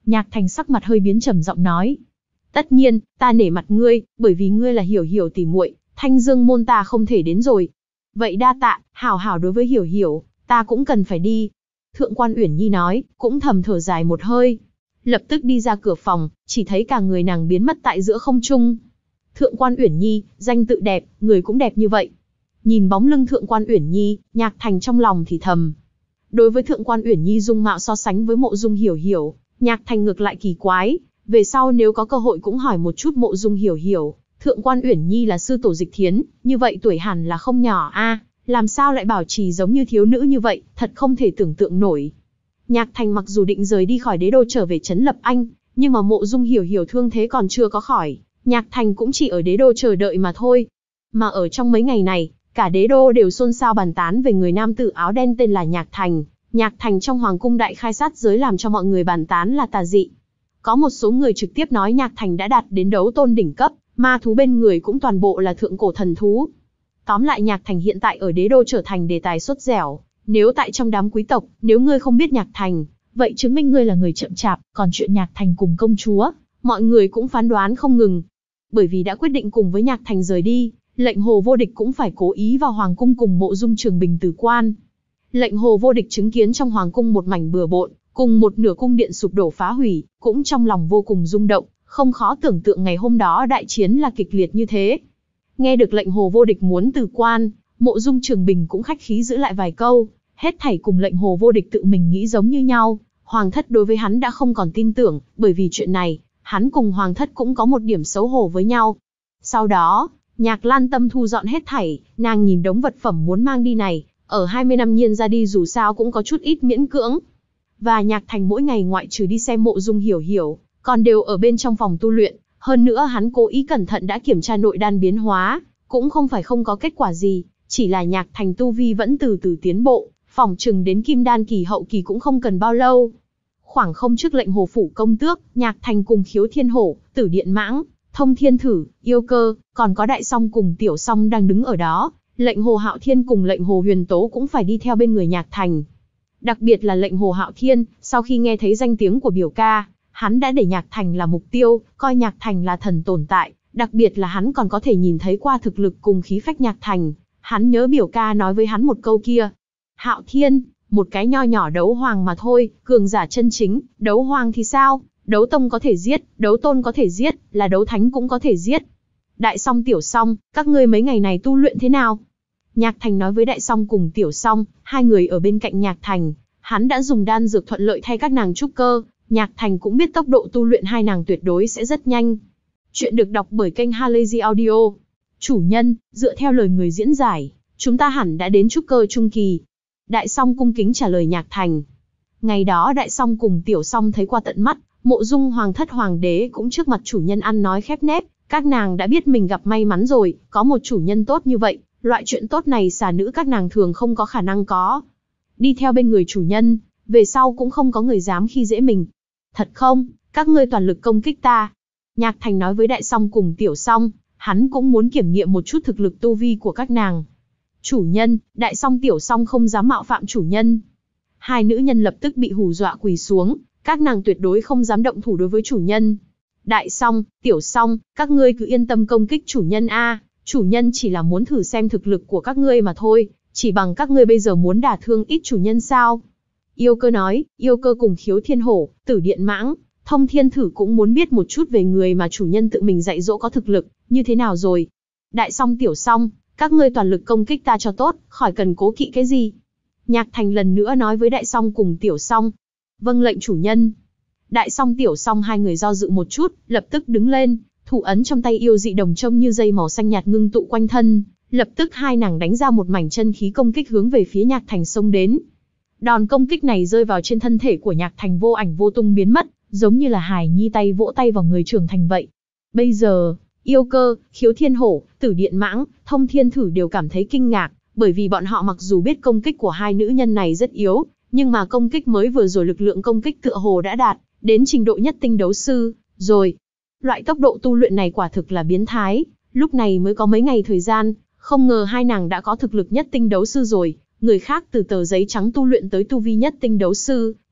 Nhạc Thành sắc mặt hơi biến trầm giọng nói. Tất nhiên, ta nể mặt ngươi, bởi vì ngươi là Hiểu Hiểu tỉ muội, Thanh Dương môn ta không thể đến rồi. Vậy đa tạ, hảo hảo đối với Hiểu Hiểu, ta cũng cần phải đi. Thượng quan Uyển Nhi nói, cũng thầm thở dài một hơi. Lập tức đi ra cửa phòng, chỉ thấy cả người nàng biến mất tại giữa không trung. Thượng quan Uyển Nhi, danh tự đẹp, người cũng đẹp như vậy. Nhìn bóng lưng Thượng quan Uyển Nhi, Nhạc Thành trong lòng thì thầm. Đối với Thượng quan Uyển Nhi dung mạo so sánh với Mộ Dung Hiểu Hiểu, Nhạc Thành ngược lại kỳ quái. Về sau nếu có cơ hội cũng hỏi một chút Mộ Dung Hiểu Hiểu. Thượng quan Uyển Nhi là sư tổ Dịch Thiến, như vậy tuổi hẳn là không nhỏ a, à, làm sao lại bảo trì giống như thiếu nữ như vậy, thật không thể tưởng tượng nổi. Nhạc Thành mặc dù định rời đi khỏi đế đô trở về trấn Lập Anh, nhưng mà Mộ Dung Hiểu Hiểu thương thế còn chưa có khỏi, Nhạc Thành cũng chỉ ở đế đô chờ đợi mà thôi. Mà ở trong mấy ngày này, cả đế đô đều xôn xao bàn tán về người nam tử áo đen tên là Nhạc Thành. Nhạc Thành trong hoàng cung đại khai sát giới làm cho mọi người bàn tán là tà dị. Có một số người trực tiếp nói Nhạc Thành đã đạt đến đấu tôn đỉnh cấp, ma thú bên người cũng toàn bộ là thượng cổ thần thú. Tóm lại Nhạc Thành hiện tại ở đế đô trở thành đề tài sốt dẻo. Nếu tại trong đám quý tộc, nếu ngươi không biết Nhạc Thành, vậy chứng minh ngươi là người chậm chạp, còn chuyện Nhạc Thành cùng công chúa, mọi người cũng phán đoán không ngừng. Bởi vì đã quyết định cùng với Nhạc Thành rời đi, lệnh Hồ Vô Địch cũng phải cố ý vào hoàng cung cùng Mộ Dung Trường Bình từ quan. Lệnh Hồ Vô Địch chứng kiến trong hoàng cung một mảnh bừa bộn, cùng một nửa cung điện sụp đổ phá hủy, cũng trong lòng vô cùng rung động, không khó tưởng tượng ngày hôm đó đại chiến là kịch liệt như thế. Nghe được lệnh Hồ Vô Địch muốn từ quan, Mộ Dung Trường Bình cũng khách khí giữ lại vài câu, hết thảy cùng lệnh Hồ Vô Địch tự mình nghĩ giống như nhau. Hoàng thất đối với hắn đã không còn tin tưởng, bởi vì chuyện này, hắn cùng Hoàng thất cũng có một điểm xấu hổ với nhau. Sau đó, Nhạc Lan Tâm thu dọn hết thảy, nàng nhìn đống vật phẩm muốn mang đi này, ở hai mươi năm nhiên ra đi dù sao cũng có chút ít miễn cưỡng. Và Nhạc Thành mỗi ngày ngoại trừ đi xem Mộ Dung Hiểu Hiểu, còn đều ở bên trong phòng tu luyện, hơn nữa hắn cố ý cẩn thận đã kiểm tra nội đan biến hóa, cũng không phải không có kết quả gì, chỉ là Nhạc Thành tu vi vẫn từ từ tiến bộ, phỏng chừng đến kim đan kỳ hậu kỳ cũng không cần bao lâu. Khoảng không trước lệnh Hồ phủ công tước, Nhạc Thành cùng Khiếu Thiên Hổ, Tử Điện Mãng, Thông Thiên Thử, Yêu Cơ, còn có Đại Song cùng Tiểu Song đang đứng ở đó, lệnh Hồ Hạo Thiên cùng lệnh Hồ Huyền Tố cũng phải đi theo bên người Nhạc Thành. Đặc biệt là lệnh Hồ Hạo Thiên, sau khi nghe thấy danh tiếng của biểu ca, hắn đã để Nhạc Thành là mục tiêu, coi Nhạc Thành là thần tồn tại, đặc biệt là hắn còn có thể nhìn thấy qua thực lực cùng khí phách Nhạc Thành. Hắn nhớ biểu ca nói với hắn một câu kia. Hạo Thiên, một cái nho nhỏ đấu hoàng mà thôi, cường giả chân chính, đấu hoàng thì sao? Đấu tông có thể giết, đấu tôn có thể giết, là đấu thánh cũng có thể giết. Đại Song Tiểu Song, các ngươi mấy ngày này tu luyện thế nào? Nhạc Thành nói với Đại Song cùng Tiểu Song, hai người ở bên cạnh Nhạc Thành, hắn đã dùng đan dược thuận lợi thay các nàng trúc cơ, Nhạc Thành cũng biết tốc độ tu luyện hai nàng tuyệt đối sẽ rất nhanh. Chuyện được đọc bởi kênh Halazy Audio. Chủ nhân, dựa theo lời người diễn giải, chúng ta hẳn đã đến trúc cơ trung kỳ. Đại Song cung kính trả lời Nhạc Thành. Ngày đó Đại Song cùng Tiểu Song thấy qua tận mắt, Mộ Dung Hoàng thất Hoàng đế cũng trước mặt chủ nhân ăn nói khép nép, các nàng đã biết mình gặp may mắn rồi, có một chủ nhân tốt như vậy, loại chuyện tốt này xà nữ các nàng thường không có khả năng có. Đi theo bên người chủ nhân, về sau cũng không có người dám khi dễ mình. Thật không, các ngươi toàn lực công kích ta. Nhạc Thành nói với Đại Song cùng Tiểu Song, hắn cũng muốn kiểm nghiệm một chút thực lực tu vi của các nàng. Chủ nhân, Đại Song Tiểu Song không dám mạo phạm chủ nhân. Hai nữ nhân lập tức bị hù dọa quỳ xuống, các nàng tuyệt đối không dám động thủ đối với chủ nhân. Đại Song, Tiểu Song, các ngươi cứ yên tâm công kích chủ nhân a, chủ nhân chỉ là muốn thử xem thực lực của các ngươi mà thôi, chỉ bằng các ngươi bây giờ muốn đả thương ít chủ nhân sao? Yêu Cơ nói, Yêu Cơ cùng Khiếu Thiên Hổ, Tử Điện Mãng, Thông Thiên Thử cũng muốn biết một chút về người mà chủ nhân tự mình dạy dỗ có thực lực như thế nào rồi. Đại Song Tiểu Song, các ngươi toàn lực công kích ta cho tốt, khỏi cần cố kỵ cái gì. Nhạc Thành lần nữa nói với Đại Song cùng Tiểu Song. Vâng lệnh chủ nhân. Đại Song Tiểu Song hai người do dự một chút, lập tức đứng lên, thủ ấn trong tay yêu dị đồng trông như dây màu xanh nhạt ngưng tụ quanh thân, lập tức hai nàng đánh ra một mảnh chân khí công kích hướng về phía Nhạc Thành xông đến. Đòn công kích này rơi vào trên thân thể của Nhạc Thành vô ảnh vô tung biến mất, giống như là hài nhi tay vỗ tay vào người trưởng thành vậy. Bây giờ, Yêu Cơ, Khiếu Thiên Hổ, Tử Điện Mãng, Thông Thiên Thử đều cảm thấy kinh ngạc, bởi vì bọn họ mặc dù biết công kích của hai nữ nhân này rất yếu, nhưng mà công kích mới vừa rồi lực lượng công kích tựa hồ đã đạt đến trình độ nhất tinh đấu sư rồi. Loại tốc độ tu luyện này quả thực là biến thái, lúc này mới có mấy ngày thời gian, không ngờ hai nàng đã có thực lực nhất tinh đấu sư rồi, người khác từ tờ giấy trắng tu luyện tới tu vi nhất tinh đấu sư,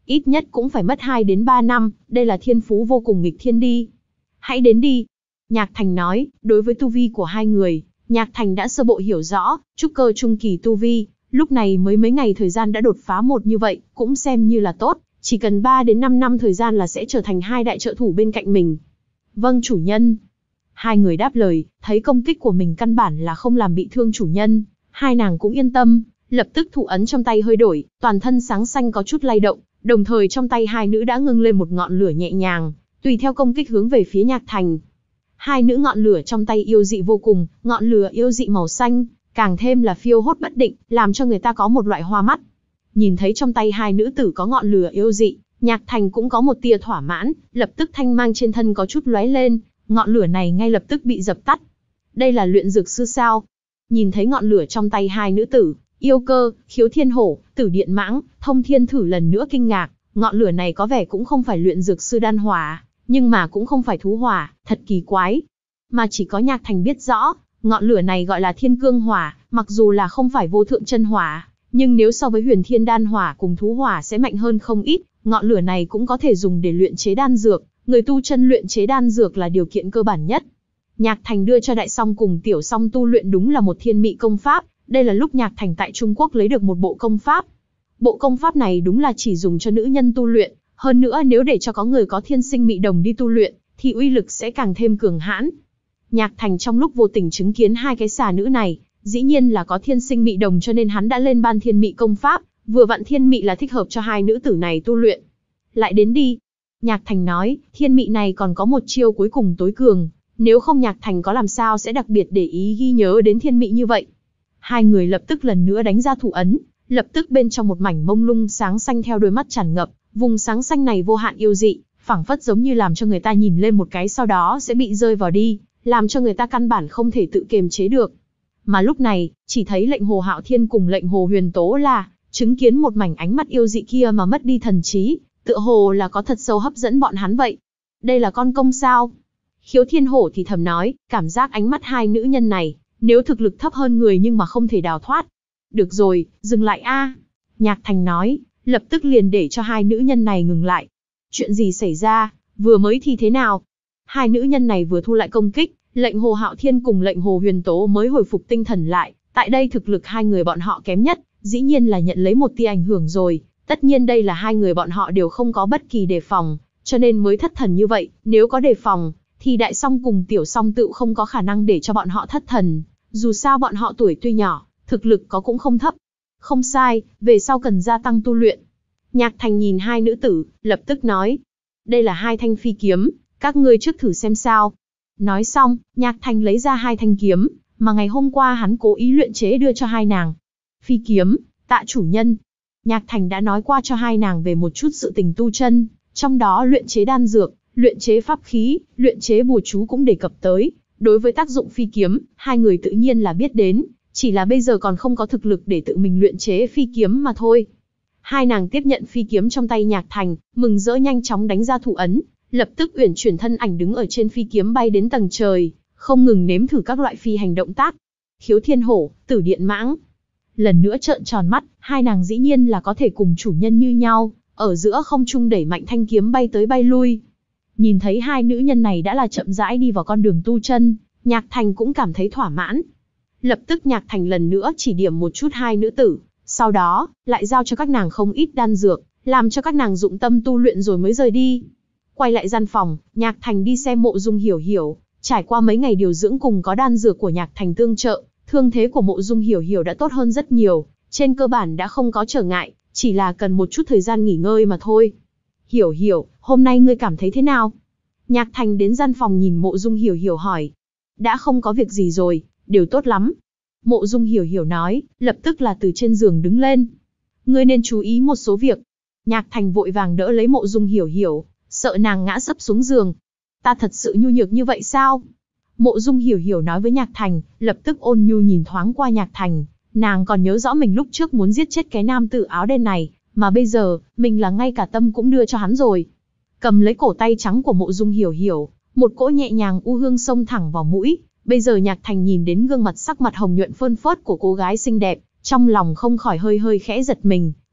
ít nhất cũng phải mất hai đến ba năm, đây là thiên phú vô cùng nghịch thiên đi. Hãy đến đi. Nhạc Thành nói, đối với tu vi của hai người, Nhạc Thành đã sơ bộ hiểu rõ, trúc cơ trung kỳ tu vi, lúc này mới mấy ngày thời gian đã đột phá một như vậy, cũng xem như là tốt, chỉ cần ba đến năm năm thời gian là sẽ trở thành hai đại trợ thủ bên cạnh mình. Vâng chủ nhân. Hai người đáp lời, thấy công kích của mình căn bản là không làm bị thương chủ nhân, hai nàng cũng yên tâm, lập tức thủ ấn trong tay hơi đổi, toàn thân sáng xanh có chút lay động, đồng thời trong tay hai nữ đã ngưng lên một ngọn lửa nhẹ nhàng, tùy theo công kích hướng về phía Nhạc Thành. Hai nữ ngọn lửa trong tay yêu dị vô cùng, ngọn lửa yêu dị màu xanh, càng thêm là phiêu hốt bất định, làm cho người ta có một loại hoa mắt. Nhìn thấy trong tay hai nữ tử có ngọn lửa yêu dị, Nhạc Thành cũng có một tia thỏa mãn, lập tức thanh mang trên thân có chút lóe lên, ngọn lửa này ngay lập tức bị dập tắt. Đây là luyện dược sư sao? Nhìn thấy ngọn lửa trong tay hai nữ tử, Yêu Cơ, Khiếu Thiên Hổ, Tử Điện Mãng, Thông Thiên Thử lần nữa kinh ngạc, ngọn lửa này có vẻ cũng không phải luyện dược sư đan hỏa, nhưng mà cũng không phải thú hỏa, thật kỳ quái. Mà chỉ có Nhạc Thành biết rõ, ngọn lửa này gọi là Thiên Cương Hỏa, mặc dù là không phải vô thượng chân hỏa, nhưng nếu so với Huyền Thiên đan hỏa cùng thú hỏa sẽ mạnh hơn không ít, ngọn lửa này cũng có thể dùng để luyện chế đan dược, người tu chân luyện chế đan dược là điều kiện cơ bản nhất. Nhạc Thành đưa cho Đại Song cùng Tiểu Song tu luyện đúng là một thiên mị công pháp, đây là lúc Nhạc Thành tại Trung Quốc lấy được một bộ công pháp. Bộ công pháp này đúng là chỉ dùng cho nữ nhân tu luyện, hơn nữa nếu để cho có người có thiên sinh mị đồng đi tu luyện, thì uy lực sẽ càng thêm cường hãn. Nhạc Thành trong lúc vô tình chứng kiến hai cái xà nữ này, dĩ nhiên là có thiên sinh mị đồng cho nên hắn đã lên ban thiên mị công pháp, vừa vặn thiên mị là thích hợp cho hai nữ tử này tu luyện. Lại đến đi. Nhạc Thành nói, thiên mị này còn có một chiêu cuối cùng tối cường, nếu không Nhạc Thành có làm sao sẽ đặc biệt để ý ghi nhớ đến thiên mị như vậy. Hai người lập tức lần nữa đánh ra thủ ấn, lập tức bên trong một mảnh mông lung sáng xanh theo đôi mắt tràn ngập, vùng sáng xanh này vô hạn yêu dị, phảng phất giống như làm cho người ta nhìn lên một cái sau đó sẽ bị rơi vào đi, làm cho người ta căn bản không thể tự kiềm chế được. Mà lúc này, chỉ thấy lệnh Hồ Hạo Thiên cùng lệnh Hồ Huyền Tố là chứng kiến một mảnh ánh mắt yêu dị kia mà mất đi thần trí, tựa hồ là có thật sâu hấp dẫn bọn hắn vậy. Đây là con công sao? Khiếu Thiên Hổ thì thầm nói, cảm giác ánh mắt hai nữ nhân này, nếu thực lực thấp hơn người nhưng mà không thể đào thoát. Được rồi, dừng lại a. Nhạc Thành nói, lập tức liền để cho hai nữ nhân này ngừng lại. Chuyện gì xảy ra, vừa mới thì thế nào? Hai nữ nhân này vừa thu lại công kích, lệnh Hồ Hạo Thiên cùng lệnh Hồ Huyền Tố mới hồi phục tinh thần lại. Tại đây thực lực hai người bọn họ kém nhất, dĩ nhiên là nhận lấy một tia ảnh hưởng rồi. Tất nhiên đây là hai người bọn họ đều không có bất kỳ đề phòng, cho nên mới thất thần như vậy. Nếu có đề phòng, thì Đại Song cùng Tiểu Song tự không có khả năng để cho bọn họ thất thần. Dù sao bọn họ tuổi tuy nhỏ, thực lực có cũng không thấp. Không sai, về sau cần gia tăng tu luyện. Nhạc Thành nhìn hai nữ tử, lập tức nói. Đây là hai thanh phi kiếm, các ngươi trước thử xem sao. Nói xong, Nhạc Thành lấy ra hai thanh kiếm, mà ngày hôm qua hắn cố ý luyện chế đưa cho hai nàng. Phi kiếm, tạ chủ nhân. Nhạc Thành đã nói qua cho hai nàng về một chút sự tình tu chân, trong đó luyện chế đan dược, luyện chế pháp khí, luyện chế bùa chú cũng đề cập tới. Đối với tác dụng phi kiếm, hai người tự nhiên là biết đến, chỉ là bây giờ còn không có thực lực để tự mình luyện chế phi kiếm mà thôi. Hai nàng tiếp nhận phi kiếm trong tay Nhạc Thành, mừng rỡ nhanh chóng đánh ra thủ ấn, lập tức uyển chuyển thân ảnh đứng ở trên phi kiếm bay đến tầng trời, không ngừng nếm thử các loại phi hành động tác. Khiếu Thiên Hổ, Tử Điện Mãng, lần nữa trợn tròn mắt, hai nàng dĩ nhiên là có thể cùng chủ nhân như nhau, ở giữa không trung đẩy mạnh thanh kiếm bay tới bay lui. Nhìn thấy hai nữ nhân này đã là chậm rãi đi vào con đường tu chân, Nhạc Thành cũng cảm thấy thỏa mãn. Lập tức Nhạc Thành lần nữa chỉ điểm một chút hai nữ tử, sau đó, lại giao cho các nàng không ít đan dược, làm cho các nàng dụng tâm tu luyện rồi mới rời đi. Quay lại gian phòng, Nhạc Thành đi xem Mộ Dung Hiểu Hiểu, trải qua mấy ngày điều dưỡng cùng có đan dược của Nhạc Thành tương trợ, thương thế của Mộ Dung Hiểu Hiểu đã tốt hơn rất nhiều, trên cơ bản đã không có trở ngại, chỉ là cần một chút thời gian nghỉ ngơi mà thôi. Hiểu Hiểu, hôm nay ngươi cảm thấy thế nào? Nhạc Thành đến gian phòng nhìn Mộ Dung Hiểu Hiểu hỏi. Đã không có việc gì rồi, đều tốt lắm. Mộ Dung Hiểu Hiểu nói, lập tức là từ trên giường đứng lên. Ngươi nên chú ý một số việc. Nhạc Thành vội vàng đỡ lấy Mộ Dung Hiểu Hiểu, sợ nàng ngã sấp xuống giường. Ta thật sự nhu nhược như vậy sao? Mộ Dung Hiểu Hiểu nói với Nhạc Thành, lập tức ôn nhu nhìn thoáng qua Nhạc Thành. Nàng còn nhớ rõ mình lúc trước muốn giết chết cái nam tử áo đen này, mà bây giờ, mình là ngay cả tâm cũng đưa cho hắn rồi. Cầm lấy cổ tay trắng của Mộ Dung Hiểu Hiểu, một cỗ nhẹ nhàng u hương xông thẳng vào mũi. Bây giờ Nhạc Thành nhìn đến gương mặt sắc mặt hồng nhuận phơn phớt của cô gái xinh đẹp, trong lòng không khỏi hơi hơi khẽ giật mình,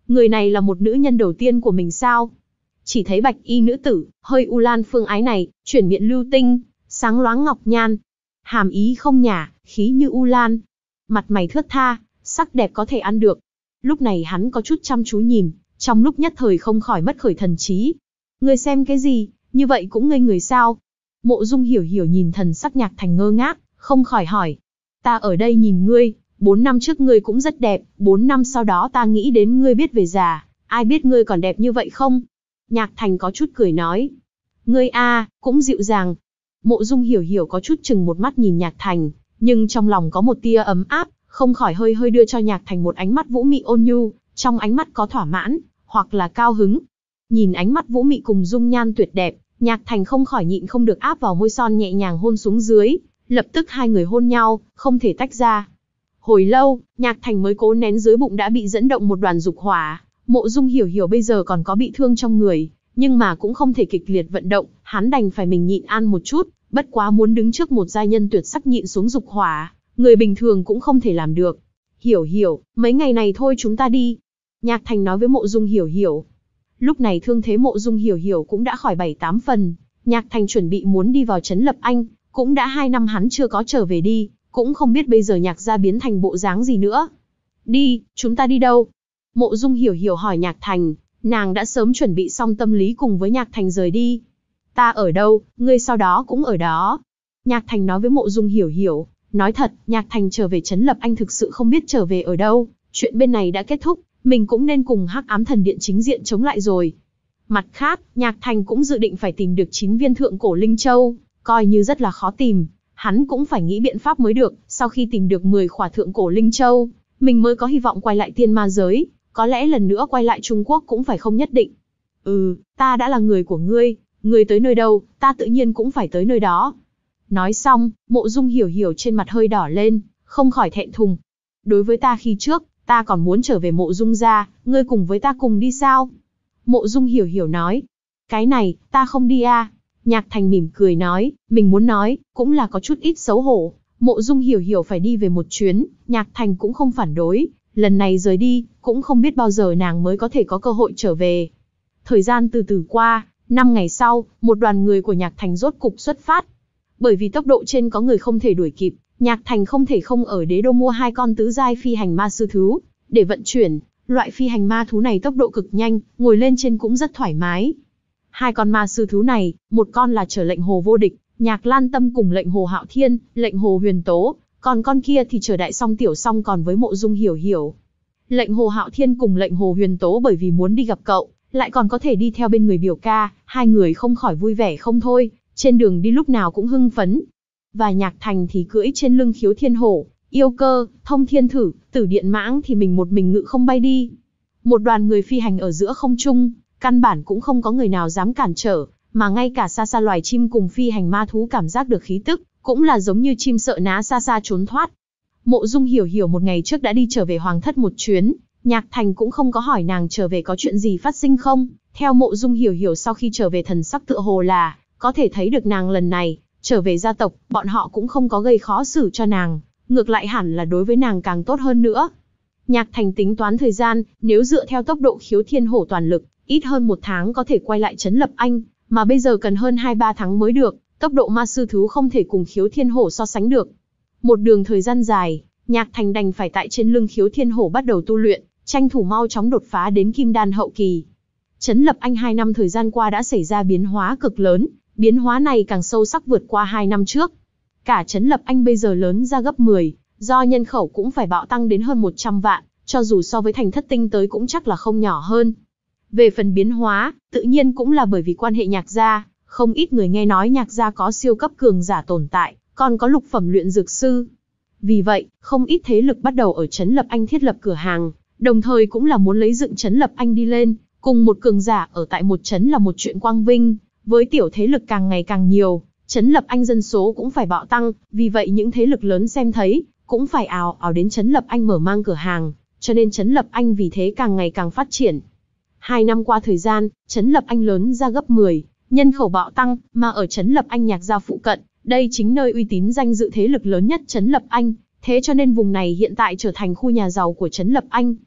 người này là một nữ nhân đầu tiên của mình sao? Chỉ thấy bạch y nữ tử, hơi u lan phương ái này, chuyển miệng lưu tinh, sáng loáng ngọc nhan. Hàm ý không nhả, khí như u lan. Mặt mày thướt tha, sắc đẹp có thể ăn được. Lúc này hắn có chút chăm chú nhìn, trong lúc nhất thời không khỏi mất khởi thần trí. Ngươi xem cái gì, như vậy cũng ngây người sao? Mộ Dung Hiểu Hiểu nhìn thần sắc Nhạc Thành ngơ ngác, không khỏi hỏi. Ta ở đây nhìn ngươi, bốn năm trước ngươi cũng rất đẹp, bốn năm sau đó ta nghĩ đến ngươi biết về già, ai biết ngươi còn đẹp như vậy không? Nhạc Thành có chút cười nói. Ngươi a, cũng dịu dàng. Mộ Dung Hiểu Hiểu có chút chừng một mắt nhìn Nhạc Thành, nhưng trong lòng có một tia ấm áp, không khỏi hơi hơi đưa cho Nhạc Thành một ánh mắt vũ mị ôn nhu, trong ánh mắt có thỏa mãn, hoặc là cao hứng. Nhìn ánh mắt vũ mị cùng dung nhan tuyệt đẹp, Nhạc Thành không khỏi nhịn không được áp vào môi son nhẹ nhàng hôn xuống dưới, lập tức hai người hôn nhau, không thể tách ra. Hồi lâu, Nhạc Thành mới cố nén dưới bụng đã bị dẫn động một đoàn dục hỏa. Mộ Dung Hiểu Hiểu bây giờ còn có bị thương trong người, nhưng mà cũng không thể kịch liệt vận động, hắn đành phải mình nhịn ăn một chút, bất quá muốn đứng trước một giai nhân tuyệt sắc nhịn xuống dục hỏa, người bình thường cũng không thể làm được. Hiểu Hiểu, mấy ngày này thôi chúng ta đi. Nhạc Thành nói với Mộ Dung Hiểu Hiểu. Lúc này thương thế Mộ Dung Hiểu Hiểu cũng đã khỏi bảy tám phần, Nhạc Thành chuẩn bị muốn đi vào trấn Lập Anh, cũng đã hai năm hắn chưa có trở về đi, cũng không biết bây giờ Nhạc gia biến thành bộ dáng gì nữa. Đi, chúng ta đi đâu? Mộ Dung Hiểu Hiểu hỏi Nhạc Thành, nàng đã sớm chuẩn bị xong tâm lý cùng với Nhạc Thành rời đi. Ta ở đâu, ngươi sau đó cũng ở đó. Nhạc Thành nói với Mộ Dung Hiểu Hiểu, nói thật, Nhạc Thành trở về trấn Lập Anh thực sự không biết trở về ở đâu, chuyện bên này đã kết thúc, mình cũng nên cùng Hắc Ám Thần Điện chính diện chống lại rồi. Mặt khác, Nhạc Thành cũng dự định phải tìm được chín viên thượng cổ linh châu, coi như rất là khó tìm, hắn cũng phải nghĩ biện pháp mới được, sau khi tìm được mười khỏa thượng cổ linh châu, mình mới có hy vọng quay lại tiên ma giới, có lẽ lần nữa quay lại Trung Quốc cũng phải không nhất định. Ừ, ta đã là người của ngươi, ngươi tới nơi đâu, ta tự nhiên cũng phải tới nơi đó. Nói xong, Mộ Dung Hiểu Hiểu trên mặt hơi đỏ lên, không khỏi thẹn thùng. Đối với ta khi trước, ta còn muốn trở về Mộ Dung gia, ngươi cùng với ta cùng đi sao? Mộ Dung Hiểu Hiểu nói. Cái này, ta không đi a. Nhạc Thành mỉm cười nói, mình muốn nói, cũng là có chút ít xấu hổ. Mộ Dung Hiểu Hiểu phải đi về một chuyến, Nhạc Thành cũng không phản đối. Lần này rời đi, cũng không biết bao giờ nàng mới có thể có cơ hội trở về. Thời gian từ từ qua, năm ngày sau, một đoàn người của Nhạc Thành rốt cục xuất phát. Bởi vì tốc độ trên có người không thể đuổi kịp, Nhạc Thành không thể không ở đế đô mua hai con tứ giai phi hành ma sư thú, để vận chuyển. Loại phi hành ma thú này tốc độ cực nhanh, ngồi lên trên cũng rất thoải mái. Hai con ma sư thú này, một con là Trở Lệnh Hồ Vô Địch, Nhạc Lan Tâm cùng Lệnh Hồ Hạo Thiên, Lệnh Hồ Huyền Tố, còn con kia thì Trở Đại Song Tiểu Song còn với Mộ Dung Hiểu Hiểu. Lệnh Hồ Hạo Thiên cùng Lệnh Hồ Huyền Tố bởi vì muốn đi gặp cậu, lại còn có thể đi theo bên người biểu ca, hai người không khỏi vui vẻ không thôi, trên đường đi lúc nào cũng hưng phấn. Và Nhạc Thành thì cưỡi trên lưng Khiếu Thiên Hổ, Yêu Cơ, Thông Thiên Thử, Tử Điện Mãng thì mình một mình ngự không bay đi. Một đoàn người phi hành ở giữa không trung, căn bản cũng không có người nào dám cản trở, mà ngay cả xa xa loài chim cùng phi hành ma thú cảm giác được khí tức, cũng là giống như chim sợ ná xa xa trốn thoát. Mộ Dung Hiểu Hiểu một ngày trước đã đi trở về Hoàng Thất một chuyến, Nhạc Thành cũng không có hỏi nàng trở về có chuyện gì phát sinh không. Theo Mộ Dung Hiểu Hiểu sau khi trở về thần sắc tựa hồ là, có thể thấy được nàng lần này, trở về gia tộc, bọn họ cũng không có gây khó xử cho nàng, ngược lại hẳn là đối với nàng càng tốt hơn nữa. Nhạc Thành tính toán thời gian, nếu dựa theo tốc độ Khiếu Thiên Hổ toàn lực, ít hơn một tháng có thể quay lại trấn Lập Anh, mà bây giờ cần hơn hai ba tháng mới được, tốc độ ma sư thú không thể cùng Khiếu Thiên Hổ so sánh được. Một đường thời gian dài, Nhạc Thành đành phải tại trên lưng Khiếu Thiên Hổ bắt đầu tu luyện, tranh thủ mau chóng đột phá đến Kim Đan hậu kỳ. Trấn Lập Anh hai năm thời gian qua đã xảy ra biến hóa cực lớn, biến hóa này càng sâu sắc vượt qua hai năm trước. Cả Trấn Lập Anh bây giờ lớn ra gấp mười, do nhân khẩu cũng phải bạo tăng đến hơn một trăm vạn, cho dù so với thành Thất Tinh tới cũng chắc là không nhỏ hơn. Về phần biến hóa, tự nhiên cũng là bởi vì quan hệ Nhạc gia, không ít người nghe nói Nhạc gia có siêu cấp cường giả tồn tại, còn có lục phẩm luyện dược sư. Vì vậy, không ít thế lực bắt đầu ở Trấn Lập Anh thiết lập cửa hàng, đồng thời cũng là muốn lấy dựng Trấn Lập Anh đi lên, cùng một cường giả ở tại một trấn là một chuyện quang vinh, với tiểu thế lực càng ngày càng nhiều, Trấn Lập Anh dân số cũng phải bạo tăng, vì vậy những thế lực lớn xem thấy, cũng phải ào ào đến Trấn Lập Anh mở mang cửa hàng, cho nên Trấn Lập Anh vì thế càng ngày càng phát triển. Hai năm qua thời gian, Trấn Lập Anh lớn ra gấp mười, nhân khẩu bạo tăng, mà ở Trấn Lập Anh Nhạc gia phụ cận, đây chính nơi uy tín danh dự thế lực lớn nhất Trấn Lập Anh, thế cho nên vùng này hiện tại trở thành khu nhà giàu của Trấn Lập Anh.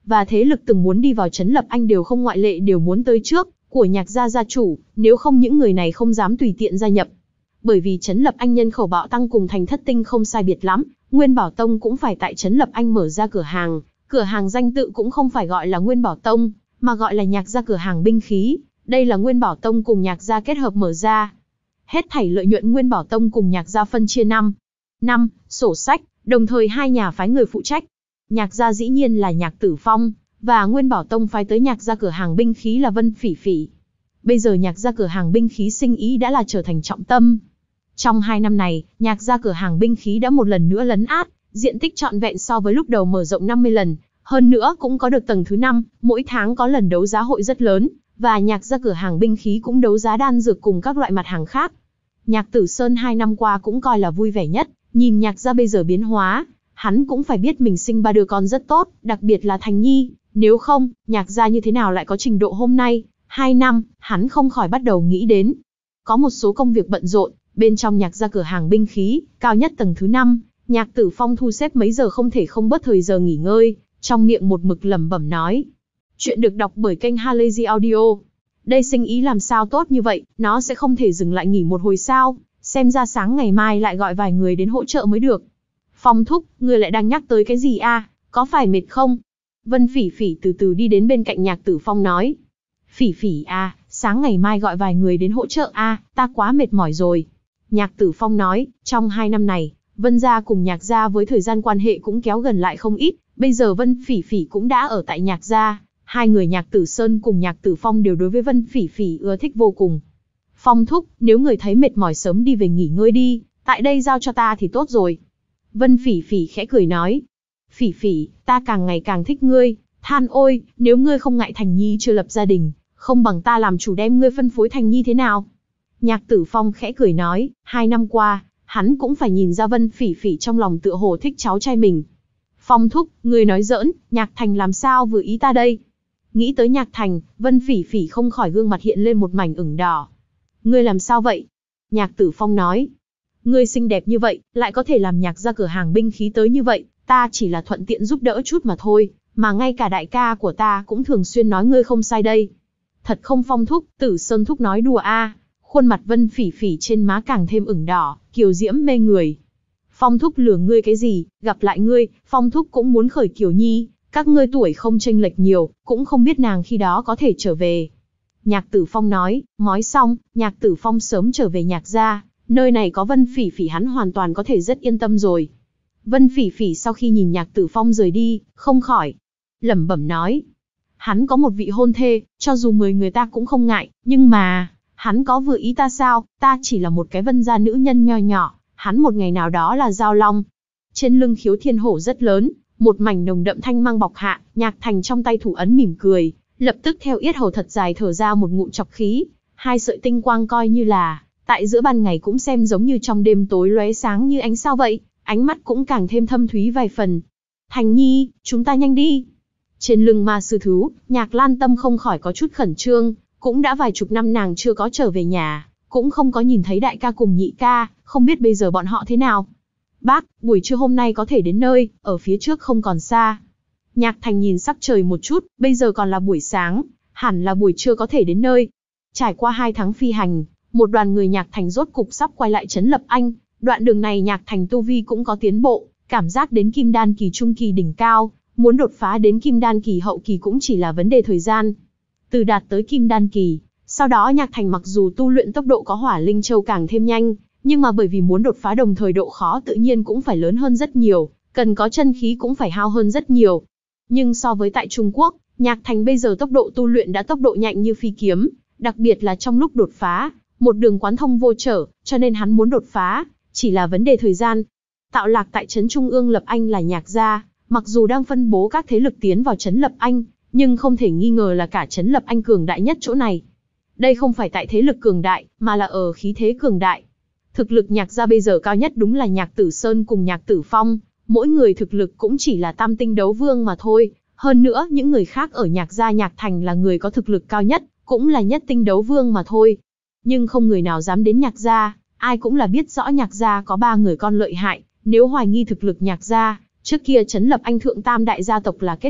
và thế lực từng muốn đi vào Trấn Lập Anh đều không ngoại lệ đều muốn tới trước của Nhạc gia gia chủ, nếu không những người này không dám tùy tiện gia nhập. Bởi vì Trấn Lập Anh nhân khẩu bạo tăng cùng thành Thất Tinh không sai biệt lắm, Nguyên Bảo Tông cũng phải tại Trấn Lập Anh mở ra cửa hàng, cửa hàng danh tự cũng không phải gọi là Nguyên Bảo Tông, mà gọi là Nhạc gia cửa hàng binh khí, đây là Nguyên Bảo Tông cùng Nhạc gia kết hợp mở ra. Hết thảy lợi nhuận Nguyên Bảo Tông cùng Nhạc gia phân chia năm năm, sổ sách, đồng thời hai nhà phái người phụ trách. Nhạc gia dĩ nhiên là Nhạc Tử Phong, và Nguyên Bảo Tông phái tới Nhạc gia cửa hàng binh khí là Vân Phỉ Phỉ. Bây giờ Nhạc gia cửa hàng binh khí sinh ý đã là trở thành trọng tâm. Trong hai năm này, Nhạc gia cửa hàng binh khí đã một lần nữa lấn át, diện tích trọn vẹn so với lúc đầu mở rộng năm mươi lần, hơn nữa cũng có được tầng thứ năm, mỗi tháng có lần đấu giá hội rất lớn, và Nhạc gia cửa hàng binh khí cũng đấu giá đan dược cùng các loại mặt hàng khác. Nhạc Tử Sơn hai năm qua cũng coi là vui vẻ nhất, nhìn Nhạc gia bây giờ biến hóa, hắn cũng phải biết mình sinh ba đứa con rất tốt, đặc biệt là Thành Nhi, nếu không, Nhạc gia như thế nào lại có trình độ hôm nay. Hai năm, hắn không khỏi bắt đầu nghĩ đến. Có một số công việc bận rộn, bên trong Nhạc gia cửa hàng binh khí, cao nhất tầng thứ năm, Nhạc Tử Phong thu xếp mấy giờ không thể không bớt thời giờ nghỉ ngơi, trong miệng một mực lẩm bẩm nói. Chuyện được đọc bởi kênh Halazy Audio. Đây sinh ý làm sao tốt như vậy, nó sẽ không thể dừng lại nghỉ một hồi sao, xem ra sáng ngày mai lại gọi vài người đến hỗ trợ mới được. Phong thúc, ngươi lại đang nhắc tới cái gì a? Có phải mệt không? Vân Phỉ Phỉ từ từ đi đến bên cạnh Nhạc Tử Phong nói. Phỉ Phỉ a, sáng ngày mai gọi vài người đến hỗ trợ a, ta quá mệt mỏi rồi. Nhạc Tử Phong nói, trong hai năm này, Vân gia cùng Nhạc gia với thời gian quan hệ cũng kéo gần lại không ít, bây giờ Vân Phỉ Phỉ cũng đã ở tại Nhạc gia, hai người Nhạc Tử Sơn cùng Nhạc Tử Phong đều đối với Vân Phỉ Phỉ ưa thích vô cùng. Phong thúc, nếu người thấy mệt mỏi sớm đi về nghỉ ngơi đi, tại đây giao cho ta thì tốt rồi. Vân Phỉ Phỉ khẽ cười nói. Phỉ Phỉ, ta càng ngày càng thích ngươi, than ôi, nếu ngươi không ngại Thành Nhi chưa lập gia đình, không bằng ta làm chủ đem ngươi phân phối Thành Nhi thế nào? Nhạc Tử Phong khẽ cười nói, hai năm qua, hắn cũng phải nhìn ra Vân Phỉ Phỉ trong lòng tựa hồ thích cháu trai mình. Phong thúc, ngươi nói giỡn, Nhạc Thành làm sao vừa ý ta đây? Nghĩ tới Nhạc Thành, Vân Phỉ Phỉ không khỏi gương mặt hiện lên một mảnh ửng đỏ. Ngươi làm sao vậy? Nhạc Tử Phong nói. Ngươi xinh đẹp như vậy, lại có thể làm Nhạc gia cửa hàng binh khí tới như vậy, ta chỉ là thuận tiện giúp đỡ chút mà thôi, mà ngay cả đại ca của ta cũng thường xuyên nói ngươi không sai đây. Thật không Phong thúc, Tử Sơn thúc nói đùa a. À. Khuôn mặt Vân Phỉ Phỉ trên má càng thêm ửng đỏ, kiều diễm mê người. Phong thúc lừa ngươi cái gì, gặp lại ngươi, Phong thúc cũng muốn khởi Kiều Nhi, các ngươi tuổi không chênh lệch nhiều, cũng không biết nàng khi đó có thể trở về. Nhạc Tử Phong nói, nói xong, Nhạc Tử Phong sớm trở về Nhạc gia, nơi này có Vân Phỉ Phỉ hắn hoàn toàn có thể rất yên tâm rồi. Vân Phỉ Phỉ sau khi nhìn Nhạc Tử Phong rời đi, không khỏi lẩm bẩm nói. Hắn có một vị hôn thê, cho dù mười người ta cũng không ngại, nhưng mà, hắn có vừa ý ta sao, ta chỉ là một cái Vân gia nữ nhân nho nhỏ, hắn một ngày nào đó là Giao Long. Trên lưng Khiếu Thiên Hổ rất lớn, một mảnh nồng đậm thanh mang bọc hạ, Nhạc Thành trong tay thủ ấn mỉm cười, lập tức theo yết hầu thật dài thở ra một ngụm trọc khí, hai sợi tinh quang coi như là, tại giữa ban ngày cũng xem giống như trong đêm tối lóe sáng như ánh sao vậy, ánh mắt cũng càng thêm thâm thúy vài phần. Thành Nhi, chúng ta nhanh đi. Trên lưng ma sư thú, Nhạc Lan Tâm không khỏi có chút khẩn trương, cũng đã vài chục năm nàng chưa có trở về nhà, cũng không có nhìn thấy đại ca cùng nhị ca, không biết bây giờ bọn họ thế nào. Bác, buổi trưa hôm nay có thể đến nơi, ở phía trước không còn xa. Nhạc Thành nhìn sắc trời một chút, bây giờ còn là buổi sáng, hẳn là buổi trưa có thể đến nơi. Trải qua hai tháng phi hành, một đoàn người Nhạc Thành rốt cục sắp quay lại Trấn Lập Anh, đoạn đường này Nhạc Thành tu vi cũng có tiến bộ, cảm giác đến Kim Đan kỳ trung kỳ đỉnh cao, muốn đột phá đến Kim Đan kỳ hậu kỳ cũng chỉ là vấn đề thời gian. Từ đạt tới Kim Đan kỳ, sau đó Nhạc Thành mặc dù tu luyện tốc độ có Hỏa Linh Châu càng thêm nhanh, nhưng mà bởi vì muốn đột phá đồng thời độ khó tự nhiên cũng phải lớn hơn rất nhiều, cần có chân khí cũng phải hao hơn rất nhiều. Nhưng so với tại Trung Quốc, Nhạc Thành bây giờ tốc độ tu luyện đã tốc độ nhanh như phi kiếm, đặc biệt là trong lúc đột phá, một đường quán thông vô trở, cho nên hắn muốn đột phá, chỉ là vấn đề thời gian. Tạo lạc tại Trấn Trung ương Lập Anh là Nhạc gia, mặc dù đang phân bố các thế lực tiến vào Trấn Lập Anh, nhưng không thể nghi ngờ là cả Trấn Lập Anh cường đại nhất chỗ này. Đây không phải tại thế lực cường đại, mà là ở khí thế cường đại. Thực lực Nhạc gia bây giờ cao nhất đúng là Nhạc Tử Sơn cùng Nhạc Tử Phong, mỗi người thực lực cũng chỉ là tam tinh đấu vương mà thôi. Hơn nữa, những người khác ở Nhạc gia Nhạc Thành là người có thực lực cao nhất, cũng là nhất tinh đấu vương mà thôi. Nhưng không người nào dám đến Nhạc gia, ai cũng là biết rõ Nhạc gia có ba người con lợi hại, nếu hoài nghi thực lực Nhạc gia, trước kia Trấn Lập Anh thượng tam đại gia tộc là kết cục,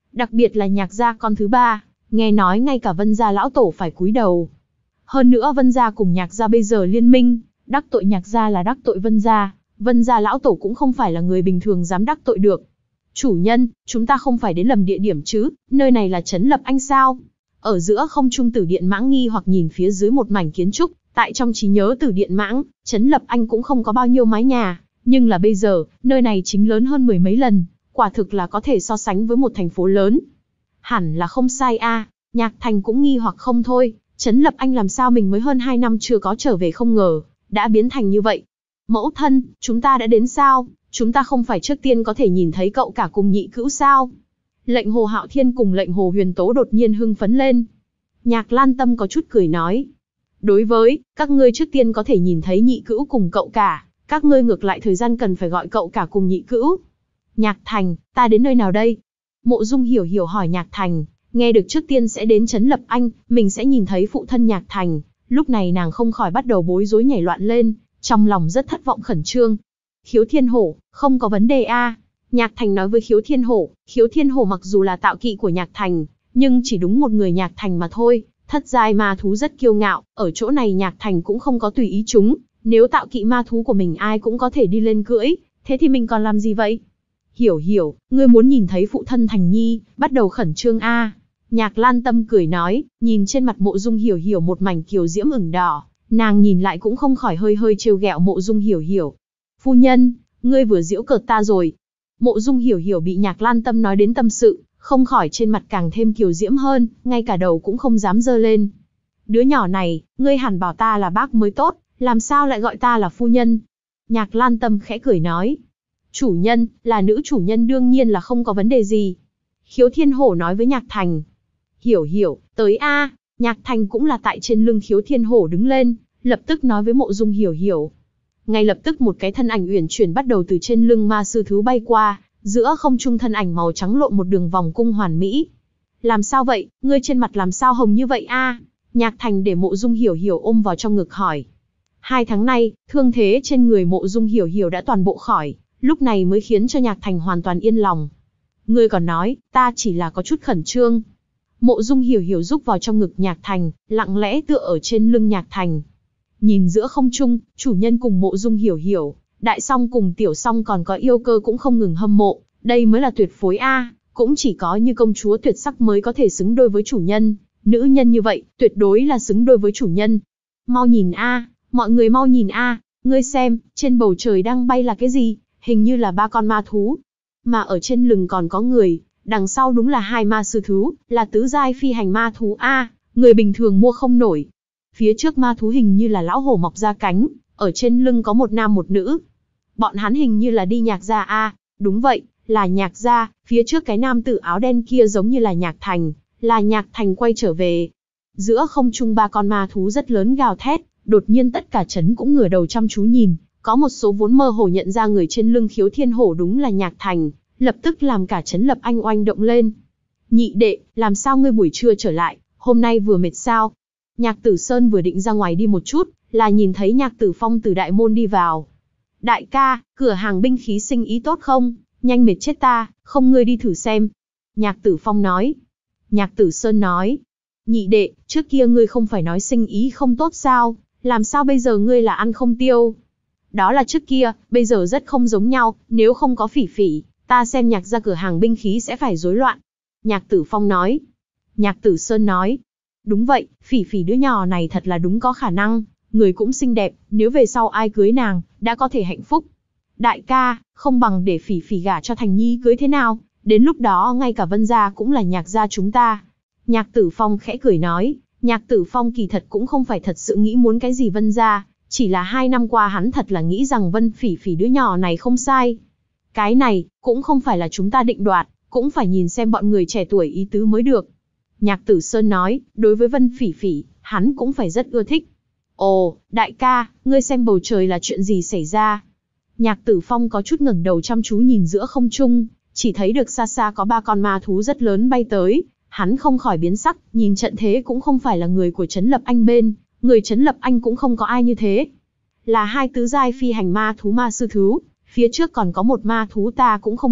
Đặc biệt là Nhạc gia con thứ ba, nghe nói ngay cả Vân gia lão tổ phải cúi đầu. Hơn nữa Vân gia cùng Nhạc gia bây giờ liên minh, đắc tội Nhạc gia là đắc tội Vân gia, Vân gia lão tổ cũng không phải là người bình thường dám đắc tội được. Chủ nhân, chúng ta không phải đến lầm địa điểm chứ, nơi này là Trấn Lập Anh sao? Ở giữa không trung Tử Điện Mãng nghi hoặc nhìn phía dưới một mảnh kiến trúc, tại trong trí nhớ Tử Điện Mãng, Trấn Lập Anh cũng không có bao nhiêu mái nhà, nhưng là bây giờ, nơi này chính lớn hơn mười mấy lần, quả thực là có thể so sánh với một thành phố lớn. Hẳn là không sai a. À. Nhạc Thành cũng nghi hoặc không thôi, Trấn Lập Anh làm sao mình mới hơn hai năm chưa có trở về không ngờ, đã biến thành như vậy. Mẫu thân, chúng ta đã đến sao? Chúng ta không phải trước tiên có thể nhìn thấy cậu cả cùng nhị cữu sao? Lệnh Hồ Hạo Thiên cùng lệnh Hồ Huyền Tố đột nhiên hưng phấn lên. Nhạc Lan Tâm có chút cười nói. Đối với, các ngươi trước tiên có thể nhìn thấy nhị cữu cùng cậu cả, các ngươi ngược lại thời gian cần phải gọi cậu cả cùng nhị cữu. Nhạc Thành, ta đến nơi nào đây? Mộ Dung Hiểu Hiểu hỏi Nhạc Thành, nghe được trước tiên sẽ đến Trấn Lập Anh, mình sẽ nhìn thấy phụ thân Nhạc Thành, lúc này nàng không khỏi bắt đầu bối rối nhảy loạn lên, trong lòng rất thất vọng khẩn trương. Khiếu Thiên Hổ, không có vấn đề a. À. Nhạc Thành nói với Khiếu Thiên Hổ, Khiếu Thiên Hổ mặc dù là tạo kỵ của Nhạc Thành, nhưng chỉ đúng một người Nhạc Thành mà thôi, thất giai ma thú rất kiêu ngạo, ở chỗ này Nhạc Thành cũng không có tùy ý chúng, nếu tạo kỵ ma thú của mình ai cũng có thể đi lên cưỡi, thế thì mình còn làm gì vậy? Hiểu Hiểu, ngươi muốn nhìn thấy phụ thân Thành Nhi, bắt đầu khẩn trương a. À. Nhạc Lan Tâm cười nói, nhìn trên mặt Mộ Dung Hiểu Hiểu một mảnh kiều diễm ửng đỏ, nàng nhìn lại cũng không khỏi hơi hơi trêu ghẹo Mộ Dung Hiểu Hiểu. Phu nhân, ngươi vừa giễu cợt ta rồi. Mộ Dung Hiểu Hiểu bị Nhạc Lan Tâm nói đến tâm sự, không khỏi trên mặt càng thêm kiều diễm hơn, ngay cả đầu cũng không dám dơ lên. Đứa nhỏ này, ngươi hẳn bảo ta là bác mới tốt, làm sao lại gọi ta là phu nhân? Nhạc Lan Tâm khẽ cười nói. Chủ nhân, là nữ chủ nhân đương nhiên là không có vấn đề gì. Khiếu Thiên Hổ nói với Nhạc Thành. Hiểu Hiểu, tới a. Nhạc Thành cũng là tại trên lưng Khiếu Thiên Hổ đứng lên, lập tức nói với Mộ Dung Hiểu Hiểu. Ngay lập tức một cái thân ảnh uyển chuyển bắt đầu từ trên lưng ma sư thú bay qua, giữa không trung thân ảnh màu trắng lộn một đường vòng cung hoàn mỹ. Làm sao vậy, ngươi trên mặt làm sao hồng như vậy a? À? Nhạc Thành để Mộ Dung Hiểu Hiểu ôm vào trong ngực hỏi. Hai tháng nay, thương thế trên người Mộ Dung Hiểu Hiểu đã toàn bộ khỏi, lúc này mới khiến cho Nhạc Thành hoàn toàn yên lòng. Ngươi còn nói, ta chỉ là có chút khẩn trương. Mộ Dung Hiểu Hiểu rúc vào trong ngực Nhạc Thành, lặng lẽ tựa ở trên lưng Nhạc Thành. Nhìn giữa không trung, chủ nhân cùng Mộ Dung Hiểu Hiểu, Đại Song cùng Tiểu Song còn có Yêu Cơ cũng không ngừng hâm mộ, đây mới là tuyệt phối a, cũng chỉ có như công chúa tuyệt sắc mới có thể xứng đôi với chủ nhân, nữ nhân như vậy, tuyệt đối là xứng đôi với chủ nhân. Mau nhìn a, mọi người mau nhìn a, ngươi xem, trên bầu trời đang bay là cái gì? Hình như là ba con ma thú, mà ở trên lưng còn có người, đằng sau đúng là hai ma sư thú, là tứ giai phi hành ma thú a, người bình thường mua không nổi. Phía trước ma thú hình như là lão hổ mọc ra cánh, ở trên lưng có một nam một nữ. Bọn hắn hình như là đi Nhạc gia a, đúng vậy, là Nhạc gia, phía trước cái nam tử áo đen kia giống như là Nhạc Thành, là Nhạc Thành quay trở về. Giữa không trung ba con ma thú rất lớn gào thét, đột nhiên tất cả trấn cũng ngửa đầu chăm chú nhìn, có một số vốn mơ hồ nhận ra người trên lưng Khiếu Thiên Hổ đúng là Nhạc Thành, lập tức làm cả Trấn Lập Anh oanh động lên. Nhị đệ, làm sao ngươi buổi trưa trở lại, hôm nay vừa mệt sao? Nhạc Tử Sơn vừa định ra ngoài đi một chút, là nhìn thấy Nhạc Tử Phong từ đại môn đi vào. Đại ca, cửa hàng binh khí sinh ý tốt không? Nhanh mệt chết ta, không ngươi đi thử xem. Nhạc Tử Phong nói. Nhạc Tử Sơn nói. Nhị đệ, trước kia ngươi không phải nói sinh ý không tốt sao? Làm sao bây giờ ngươi là ăn không tiêu? Đó là trước kia, bây giờ rất không giống nhau, nếu không có Phỉ Phỉ, ta xem Nhạc gia cửa hàng binh khí sẽ phải rối loạn. Nhạc Tử Phong nói. Nhạc Tử Sơn nói. Đúng vậy, Phỉ Phỉ đứa nhỏ này thật là đúng có khả năng, người cũng xinh đẹp, nếu về sau ai cưới nàng, đã có thể hạnh phúc. Đại ca, không bằng để Phỉ Phỉ gả cho Thành Nhi cưới thế nào, đến lúc đó ngay cả Vân gia cũng là Nhạc gia chúng ta. Nhạc Tử Phong khẽ cười nói, Nhạc Tử Phong kỳ thật cũng không phải thật sự nghĩ muốn cái gì Vân gia, chỉ là hai năm qua hắn thật là nghĩ rằng Vân Phỉ Phỉ đứa nhỏ này không sai. Cái này, cũng không phải là chúng ta định đoạt, cũng phải nhìn xem bọn người trẻ tuổi ý tứ mới được. Nhạc Tử Sơn nói, đối với Vân Phỉ Phỉ, hắn cũng phải rất ưa thích. Ồ, đại ca, ngươi xem bầu trời là chuyện gì xảy ra? Nhạc Tử Phong có chút ngẩng đầu chăm chú nhìn giữa không trung, chỉ thấy được xa xa có ba con ma thú rất lớn bay tới, hắn không khỏi biến sắc, nhìn trận thế cũng không phải là người của Trấn Lập Anh bên, người Trấn Lập Anh cũng không có ai như thế. Là hai tứ giai phi hành ma thú ma sư thú, phía trước còn có một ma thú ta cũng không biết,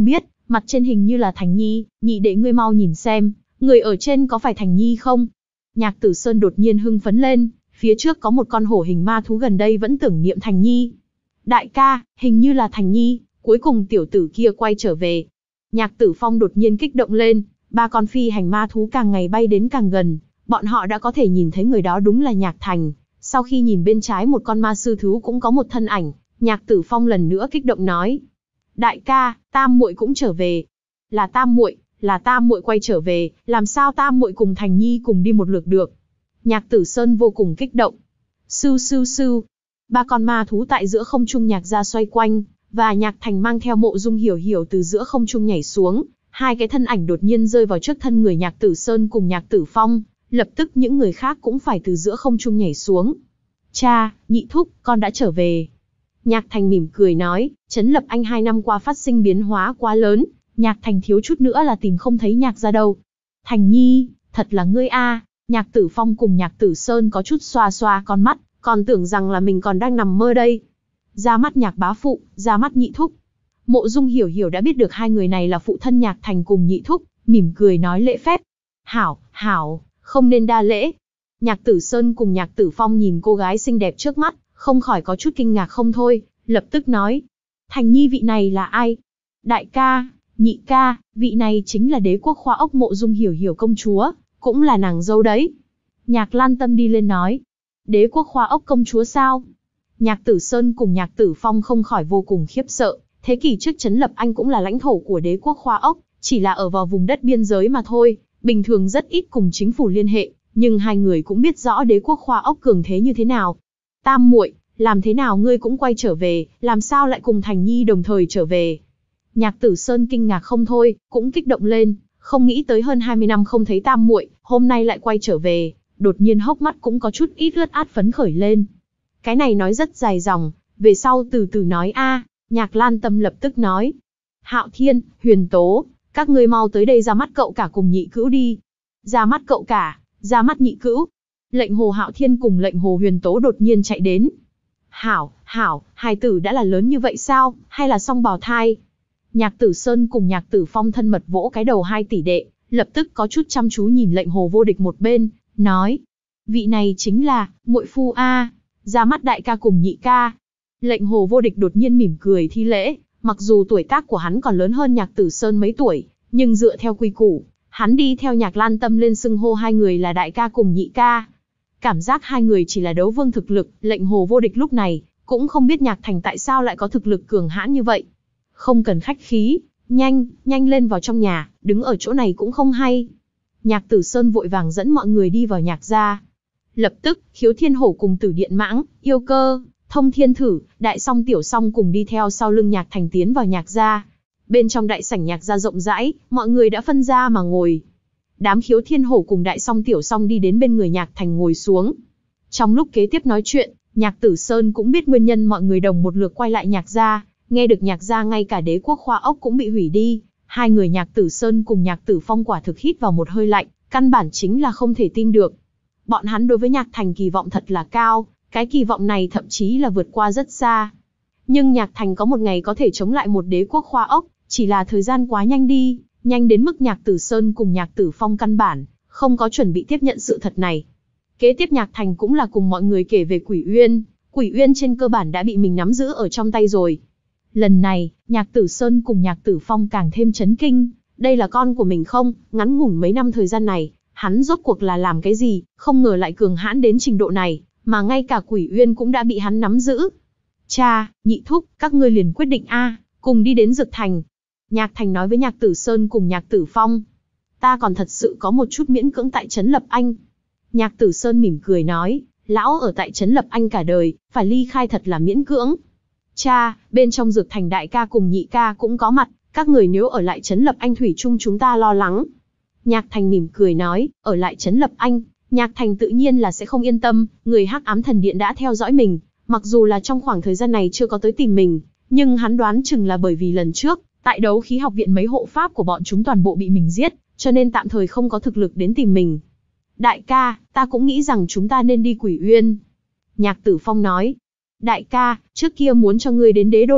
mặt trên hình như là Thành Nhi, nhị đệ ngươi mau nhìn xem, người ở trên có phải Thành Nhi không? Nhạc Tử Sơn đột nhiên hưng phấn lên, phía trước có một con hổ hình ma thú gần đây vẫn tưởng niệm Thành Nhi. Đại ca, hình như là Thành Nhi, cuối cùng tiểu tử kia quay trở về. Nhạc Tử Phong đột nhiên kích động lên, ba con phi hành ma thú càng ngày bay đến càng gần, bọn họ đã có thể nhìn thấy người đó đúng là Nhạc Thành. Sau khi nhìn bên trái một con ma sư thú cũng có một thân ảnh, Nhạc Tử Phong lần nữa kích động nói: đại ca, Tam muội cũng trở về. Là Tam muội, là Tam muội quay trở về, làm sao Tam muội cùng Thành Nhi cùng đi một lượt được? Nhạc Tử Sơn vô cùng kích động. Sưu sưu sưu, ba con ma thú tại giữa không trung Nhạc gia xoay quanh, và Nhạc Thành mang theo Mộ Dung Hiểu Hiểu từ giữa không trung nhảy xuống, hai cái thân ảnh đột nhiên rơi vào trước thân người Nhạc Tử Sơn cùng Nhạc Tử Phong, lập tức những người khác cũng phải từ giữa không trung nhảy xuống. Cha, nhị thúc, con đã trở về. Nhạc Thành mỉm cười nói, Trấn Lập Anh hai năm qua phát sinh biến hóa quá lớn, Nhạc Thành thiếu chút nữa là tìm không thấy Nhạc gia đâu. Thành Nhi, thật là ngươi a. Nhạc Tử Phong cùng Nhạc Tử Sơn có chút xoa xoa con mắt, còn tưởng rằng là mình còn đang nằm mơ đây. Ra mắt Nhạc bá phụ, ra mắt nhị thúc. Mộ Dung Hiểu Hiểu đã biết được hai người này là phụ thân Nhạc Thành cùng nhị thúc, mỉm cười nói lễ phép. Hảo, hảo, không nên đa lễ. Nhạc Tử Sơn cùng Nhạc Tử Phong nhìn cô gái xinh đẹp trước mắt, không khỏi có chút kinh ngạc không thôi, lập tức nói: Thành Nhi vị này là ai? Đại ca, nhị ca, vị này chính là Đế Quốc Khoa Ốc Mộ Dung Hiểu Hiểu công chúa, cũng là nàng dâu đấy. Nhạc Lan Tâm đi lên nói: Đế Quốc Khoa Ốc công chúa sao? Nhạc Tử Sơn cùng Nhạc Tử Phong không khỏi vô cùng khiếp sợ, thế kỷ trước Trấn Lập Anh cũng là lãnh thổ của Đế Quốc Khoa Ốc, chỉ là ở vào vùng đất biên giới mà thôi, bình thường rất ít cùng chính phủ liên hệ, nhưng hai người cũng biết rõ Đế Quốc Khoa Ốc cường thế như thế nào. Tam muội, làm thế nào ngươi cũng quay trở về, làm sao lại cùng Thành Nhi đồng thời trở về? Nhạc Tử Sơn kinh ngạc không thôi, cũng kích động lên, không nghĩ tới hơn hai mươi năm không thấy Tam muội, hôm nay lại quay trở về, đột nhiên hốc mắt cũng có chút ít ướt át phấn khởi lên. Cái này nói rất dài dòng, về sau từ từ nói a. Nhạc Lan Tâm lập tức nói: Hạo Thiên, Huyền Tố, các ngươi mau tới đây ra mắt cậu cả cùng nhị cữu đi. Ra mắt cậu cả, ra mắt nhị cữu. Lệnh Hồ Hạo Thiên cùng lệnh Hồ Huyền Tố đột nhiên chạy đến. Hảo, hảo, hài tử đã là lớn như vậy sao, hay là song bào thai? Nhạc Tử Sơn cùng Nhạc Tử Phong thân mật vỗ cái đầu hai tỷ đệ, lập tức có chút chăm chú nhìn lệnh Hồ vô địch một bên, nói: vị này chính là muội phu a, ra mắt đại ca cùng nhị ca. Lệnh Hồ vô địch đột nhiên mỉm cười thi lễ, mặc dù tuổi tác của hắn còn lớn hơn Nhạc Tử Sơn mấy tuổi, nhưng dựa theo quy củ, hắn đi theo Nhạc Lan Tâm lên xưng hô hai người là đại ca cùng nhị ca. Cảm giác hai người chỉ là đấu vương thực lực, lệnh Hồ vô địch lúc này cũng không biết Nhạc Thành tại sao lại có thực lực cường hãn như vậy. Không cần khách khí, nhanh, nhanh lên vào trong nhà, đứng ở chỗ này cũng không hay. Nhạc Tử Sơn vội vàng dẫn mọi người đi vào Nhạc gia. Lập tức, Khiếu Thiên Hổ cùng Tử Điện Mãng, Yêu Cơ, Thông Thiên Thử, Đại Song Tiểu Song cùng đi theo sau lưng Nhạc Thành tiến vào Nhạc gia. Bên trong đại sảnh Nhạc gia rộng rãi, mọi người đã phân ra mà ngồi. Đám Khiếu Thiên Hổ cùng Đại Song Tiểu Song đi đến bên người Nhạc Thành ngồi xuống. Trong lúc kế tiếp nói chuyện, Nhạc Tử Sơn cũng biết nguyên nhân mọi người đồng một lượt quay lại Nhạc gia, nghe được Nhạc gia ngay cả Đế Quốc Khoa Ốc cũng bị hủy đi, hai người Nhạc Tử Sơn cùng Nhạc Tử Phong quả thực hít vào một hơi lạnh, căn bản chính là không thể tin được. Bọn hắn đối với Nhạc Thành kỳ vọng thật là cao, cái kỳ vọng này thậm chí là vượt qua rất xa. Nhưng Nhạc Thành có một ngày có thể chống lại một Đế Quốc Khoa Ốc, chỉ là thời gian quá nhanh đi, nhanh đến mức Nhạc Tử Sơn cùng Nhạc Tử Phong căn bản không có chuẩn bị tiếp nhận sự thật này. Kế tiếp Nhạc Thành cũng là cùng mọi người kể về Quỷ Uyên, Quỷ Uyên trên cơ bản đã bị mình nắm giữ ở trong tay rồi. Lần này, Nhạc Tử Sơn cùng Nhạc Tử Phong càng thêm chấn kinh, đây là con của mình không, ngắn ngủn mấy năm thời gian này, hắn rốt cuộc là làm cái gì, không ngờ lại cường hãn đến trình độ này, mà ngay cả Quỷ Uyên cũng đã bị hắn nắm giữ. Cha, nhị thúc, các ngươi liền quyết định a, cùng đi đến Dược Thành. Nhạc Thành nói với Nhạc Tử Sơn cùng Nhạc Tử Phong. Ta còn thật sự có một chút miễn cưỡng tại Trấn Lập Anh. Nhạc Tử Sơn mỉm cười nói, lão ở tại Trấn Lập Anh cả đời, phải ly khai thật là miễn cưỡng. Cha, bên trong Dược Thành đại ca cùng nhị ca cũng có mặt, các người nếu ở lại Trấn Lập Anh thủy chung chúng ta lo lắng. Nhạc Thành mỉm cười nói, ở lại Trấn Lập Anh, Nhạc Thành tự nhiên là sẽ không yên tâm, người Hắc Ám Thần Điện đã theo dõi mình, mặc dù là trong khoảng thời gian này chưa có tới tìm mình, nhưng hắn đoán chừng là bởi vì lần trước, tại Đấu Khí Học viện mấy hộ pháp của bọn chúng toàn bộ bị mình giết, cho nên tạm thời không có thực lực đến tìm mình. Đại ca, ta cũng nghĩ rằng chúng ta nên đi Quỷ Uyên. Nhạc Tử Phong nói, đại ca, trước kia muốn cho ngươi đến Đế Đô đi,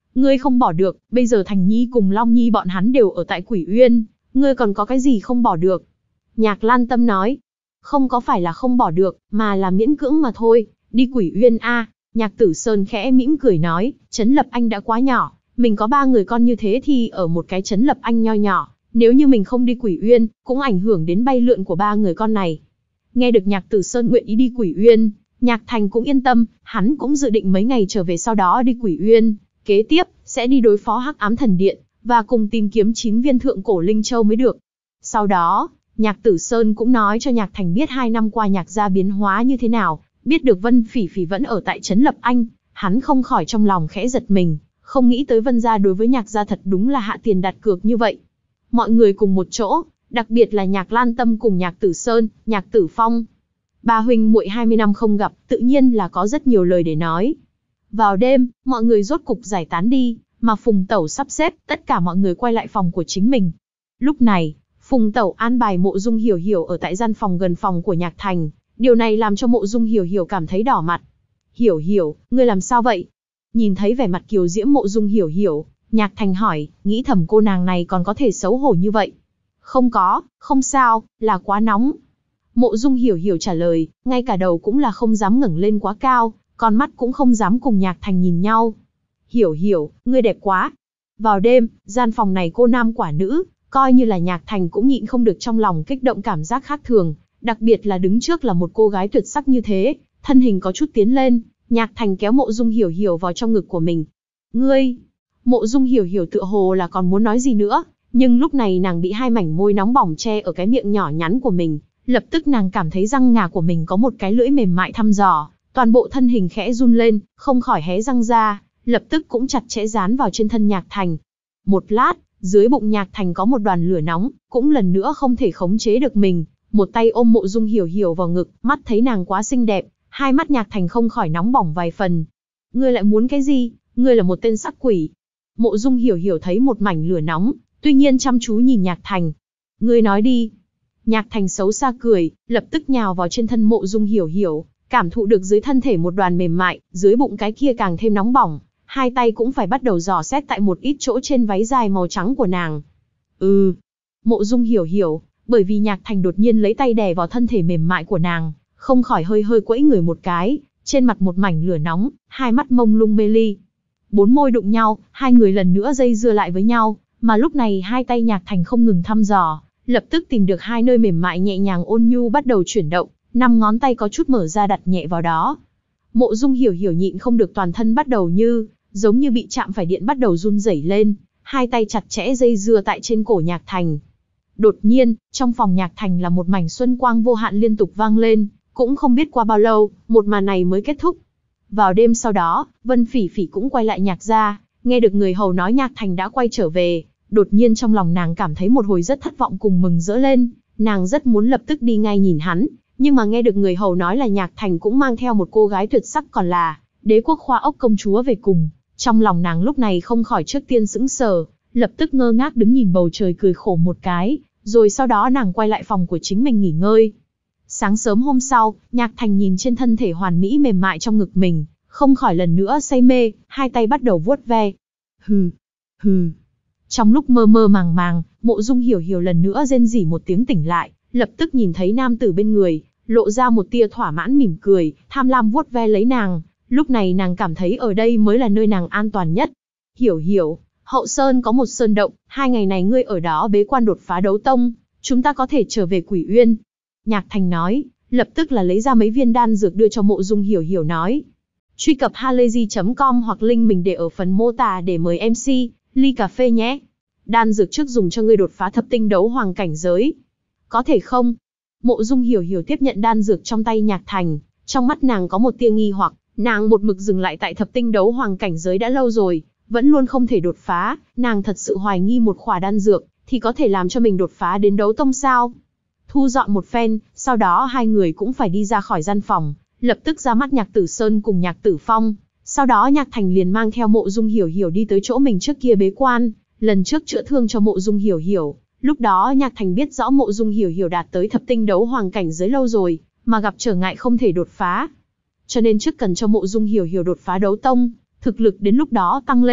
Ngươi không bỏ được, bây giờ Thành Nhi cùng Long Nhi bọn hắn đều ở tại Quỷ Uyên, ngươi còn có cái gì không bỏ được? Nhạc Lan Tâm nói, không có phải là không bỏ được, mà là miễn cưỡng mà thôi, đi Quỷ Uyên a. Nhạc Tử Sơn khẽ mỉm cười nói, Trấn Lập Anh đã quá nhỏ, mình có ba người con như thế thì ở một cái Trấn Lập Anh nho nhỏ, nếu như mình không đi Quỷ Uyên, cũng ảnh hưởng đến bay lượn của ba người con này. Nghe được Nhạc Tử Sơn nguyện ý đi Quỷ Uyên, Nhạc Thành cũng yên tâm, hắn cũng dự định mấy ngày trở về sau đó đi Quỷ Uyên, kế tiếp sẽ đi đối phó Hắc Ám Thần Điện và cùng tìm kiếm chín viên thượng cổ linh châu mới được. Sau đó, Nhạc Tử Sơn cũng nói cho Nhạc Thành biết hai năm qua Nhạc gia biến hóa như thế nào, biết được Vân Phỉ Phỉ vẫn ở tại Trấn Lập Anh, hắn không khỏi trong lòng khẽ giật mình, không nghĩ tới Vân gia đối với Nhạc gia thật đúng là hạ tiền đặt cược như vậy. Mọi người cùng một chỗ, đặc biệt là Nhạc Lan Tâm cùng Nhạc Tử Sơn, Nhạc Tử Phong. Ba huynh muội hai mươi năm không gặp, tự nhiên là có rất nhiều lời để nói. Vào đêm, mọi người rốt cục giải tán đi, mà Phùng Tẩu sắp xếp, tất cả mọi người quay lại phòng của chính mình. Lúc này, Phùng Tẩu an bài Mộ Dung Hiểu Hiểu ở tại gian phòng gần phòng của Nhạc Thành, điều này làm cho Mộ Dung Hiểu Hiểu cảm thấy đỏ mặt. Hiểu Hiểu, ngươi làm sao vậy? Nhìn thấy vẻ mặt kiều diễm Mộ Dung Hiểu Hiểu, Nhạc Thành hỏi, nghĩ thầm cô nàng này còn có thể xấu hổ như vậy. Không có, không sao, là quá nóng. Mộ Dung Hiểu Hiểu trả lời, ngay cả đầu cũng là không dám ngẩng lên quá cao, con mắt cũng không dám cùng Nhạc Thành nhìn nhau. Hiểu Hiểu, ngươi đẹp quá. Vào đêm, gian phòng này cô nam quả nữ, coi như là Nhạc Thành cũng nhịn không được trong lòng kích động cảm giác khác thường, đặc biệt là đứng trước là một cô gái tuyệt sắc như thế, thân hình có chút tiến lên, Nhạc Thành kéo Mộ Dung Hiểu Hiểu vào trong ngực của mình. Ngươi, Mộ Dung Hiểu Hiểu tựa hồ là còn muốn nói gì nữa, nhưng lúc này nàng bị hai mảnh môi nóng bỏng che ở cái miệng nhỏ nhắn của mình, lập tức nàng cảm thấy răng ngà của mình có một cái lưỡi mềm mại thăm dò, toàn bộ thân hình khẽ run lên, không khỏi hé răng ra, lập tức cũng chặt chẽ dán vào trên thân Nhạc Thành. Một lát, dưới bụng Nhạc Thành có một đoàn lửa nóng, cũng lần nữa không thể khống chế được mình, một tay ôm Mộ Dung Hiểu Hiểu vào ngực, mắt thấy nàng quá xinh đẹp, hai mắt Nhạc Thành không khỏi nóng bỏng vài phần. Ngươi lại muốn cái gì? Ngươi là một tên sắc quỷ. Mộ Dung Hiểu Hiểu thấy một mảnh lửa nóng, tuy nhiên chăm chú nhìn Nhạc Thành. Ngươi nói đi. Nhạc Thành xấu xa cười, lập tức nhào vào trên thân Mộ Dung Hiểu Hiểu, cảm thụ được dưới thân thể một đoàn mềm mại, dưới bụng cái kia càng thêm nóng bỏng, hai tay cũng phải bắt đầu dò xét tại một ít chỗ trên váy dài màu trắng của nàng. Ừ. Mộ Dung Hiểu Hiểu, bởi vì Nhạc Thành đột nhiên lấy tay đè vào thân thể mềm mại của nàng, không khỏi hơi hơi quẫy người một cái, trên mặt một mảnh lửa nóng, hai mắt mông lung mê ly. Bốn môi đụng nhau, hai người lần nữa dây dưa lại với nhau, mà lúc này hai tay Nhạc Thành không ngừng thăm dò, lập tức tìm được hai nơi mềm mại nhẹ nhàng ôn nhu bắt đầu chuyển động, năm ngón tay có chút mở ra đặt nhẹ vào đó. Mộ Dung Hiểu Hiểu nhịn không được toàn thân bắt đầu như, giống như bị chạm phải điện bắt đầu run rẩy lên, hai tay chặt chẽ dây dưa tại trên cổ Nhạc Thành. Đột nhiên, trong phòng Nhạc Thành là một mảnh xuân quang vô hạn liên tục vang lên, cũng không biết qua bao lâu, một màn này mới kết thúc. Vào đêm sau đó, Vân Phỉ Phỉ cũng quay lại Nhạc gia, nghe được người hầu nói Nhạc Thành đã quay trở về, đột nhiên trong lòng nàng cảm thấy một hồi rất thất vọng cùng mừng rỡ lên, nàng rất muốn lập tức đi ngay nhìn hắn, nhưng mà nghe được người hầu nói là Nhạc Thành cũng mang theo một cô gái tuyệt sắc còn là Đế Quốc Khoa Ốc công chúa về cùng, trong lòng nàng lúc này không khỏi trước tiên sững sờ, lập tức ngơ ngác đứng nhìn bầu trời cười khổ một cái, rồi sau đó nàng quay lại phòng của chính mình nghỉ ngơi. Sáng sớm hôm sau, Nhạc Thành nhìn trên thân thể hoàn mỹ mềm mại trong ngực mình, không khỏi lần nữa say mê, hai tay bắt đầu vuốt ve. Hừ, hừ. Trong lúc mơ mơ màng màng, Mộ Dung Hiểu Hiểu lần nữa rên rỉ một tiếng tỉnh lại, lập tức nhìn thấy nam tử bên người, lộ ra một tia thỏa mãn mỉm cười, tham lam vuốt ve lấy nàng. Lúc này nàng cảm thấy ở đây mới là nơi nàng an toàn nhất. Hiểu Hiểu, Hậu Sơn có một sơn động, hai ngày này ngươi ở đó bế quan đột phá đấu tông, chúng ta có thể trở về Quỷ Uyên. Nhạc Thành nói, lập tức là lấy ra mấy viên đan dược đưa cho Mộ Dung Hiểu Hiểu nói. Truy cập halayzi chấm com hoặc link mình để ở phần mô tả để mời em xê, ly cà phê nhé. Đan dược trước dùng cho ngươi đột phá thập tinh đấu hoàng cảnh giới. Có thể không? Mộ Dung Hiểu Hiểu tiếp nhận đan dược trong tay Nhạc Thành, trong mắt nàng có một tia nghi hoặc, nàng một mực dừng lại tại thập tinh đấu hoàng cảnh giới đã lâu rồi, vẫn luôn không thể đột phá, nàng thật sự hoài nghi một khỏa đan dược thì có thể làm cho mình đột phá đến đấu tông sao? Thu dọn một phen, sau đó hai người cũng phải đi ra khỏi gian phòng, lập tức ra mắt Nhạc Tử Sơn cùng Nhạc Tử Phong, sau đó Nhạc Thành liền mang theo Mộ Dung Hiểu Hiểu đi tới chỗ mình trước kia bế quan, lần trước chữa thương cho Mộ Dung Hiểu Hiểu, lúc đó Nhạc Thành biết rõ Mộ Dung Hiểu Hiểu đạt tới thập tinh đấu hoàng cảnh giới lâu rồi, mà gặp trở ngại không thể đột phá. Cho nên trước cần cho Mộ Dung Hiểu Hiểu đột phá đấu tông, thực lực đến lúc đó tăng lên,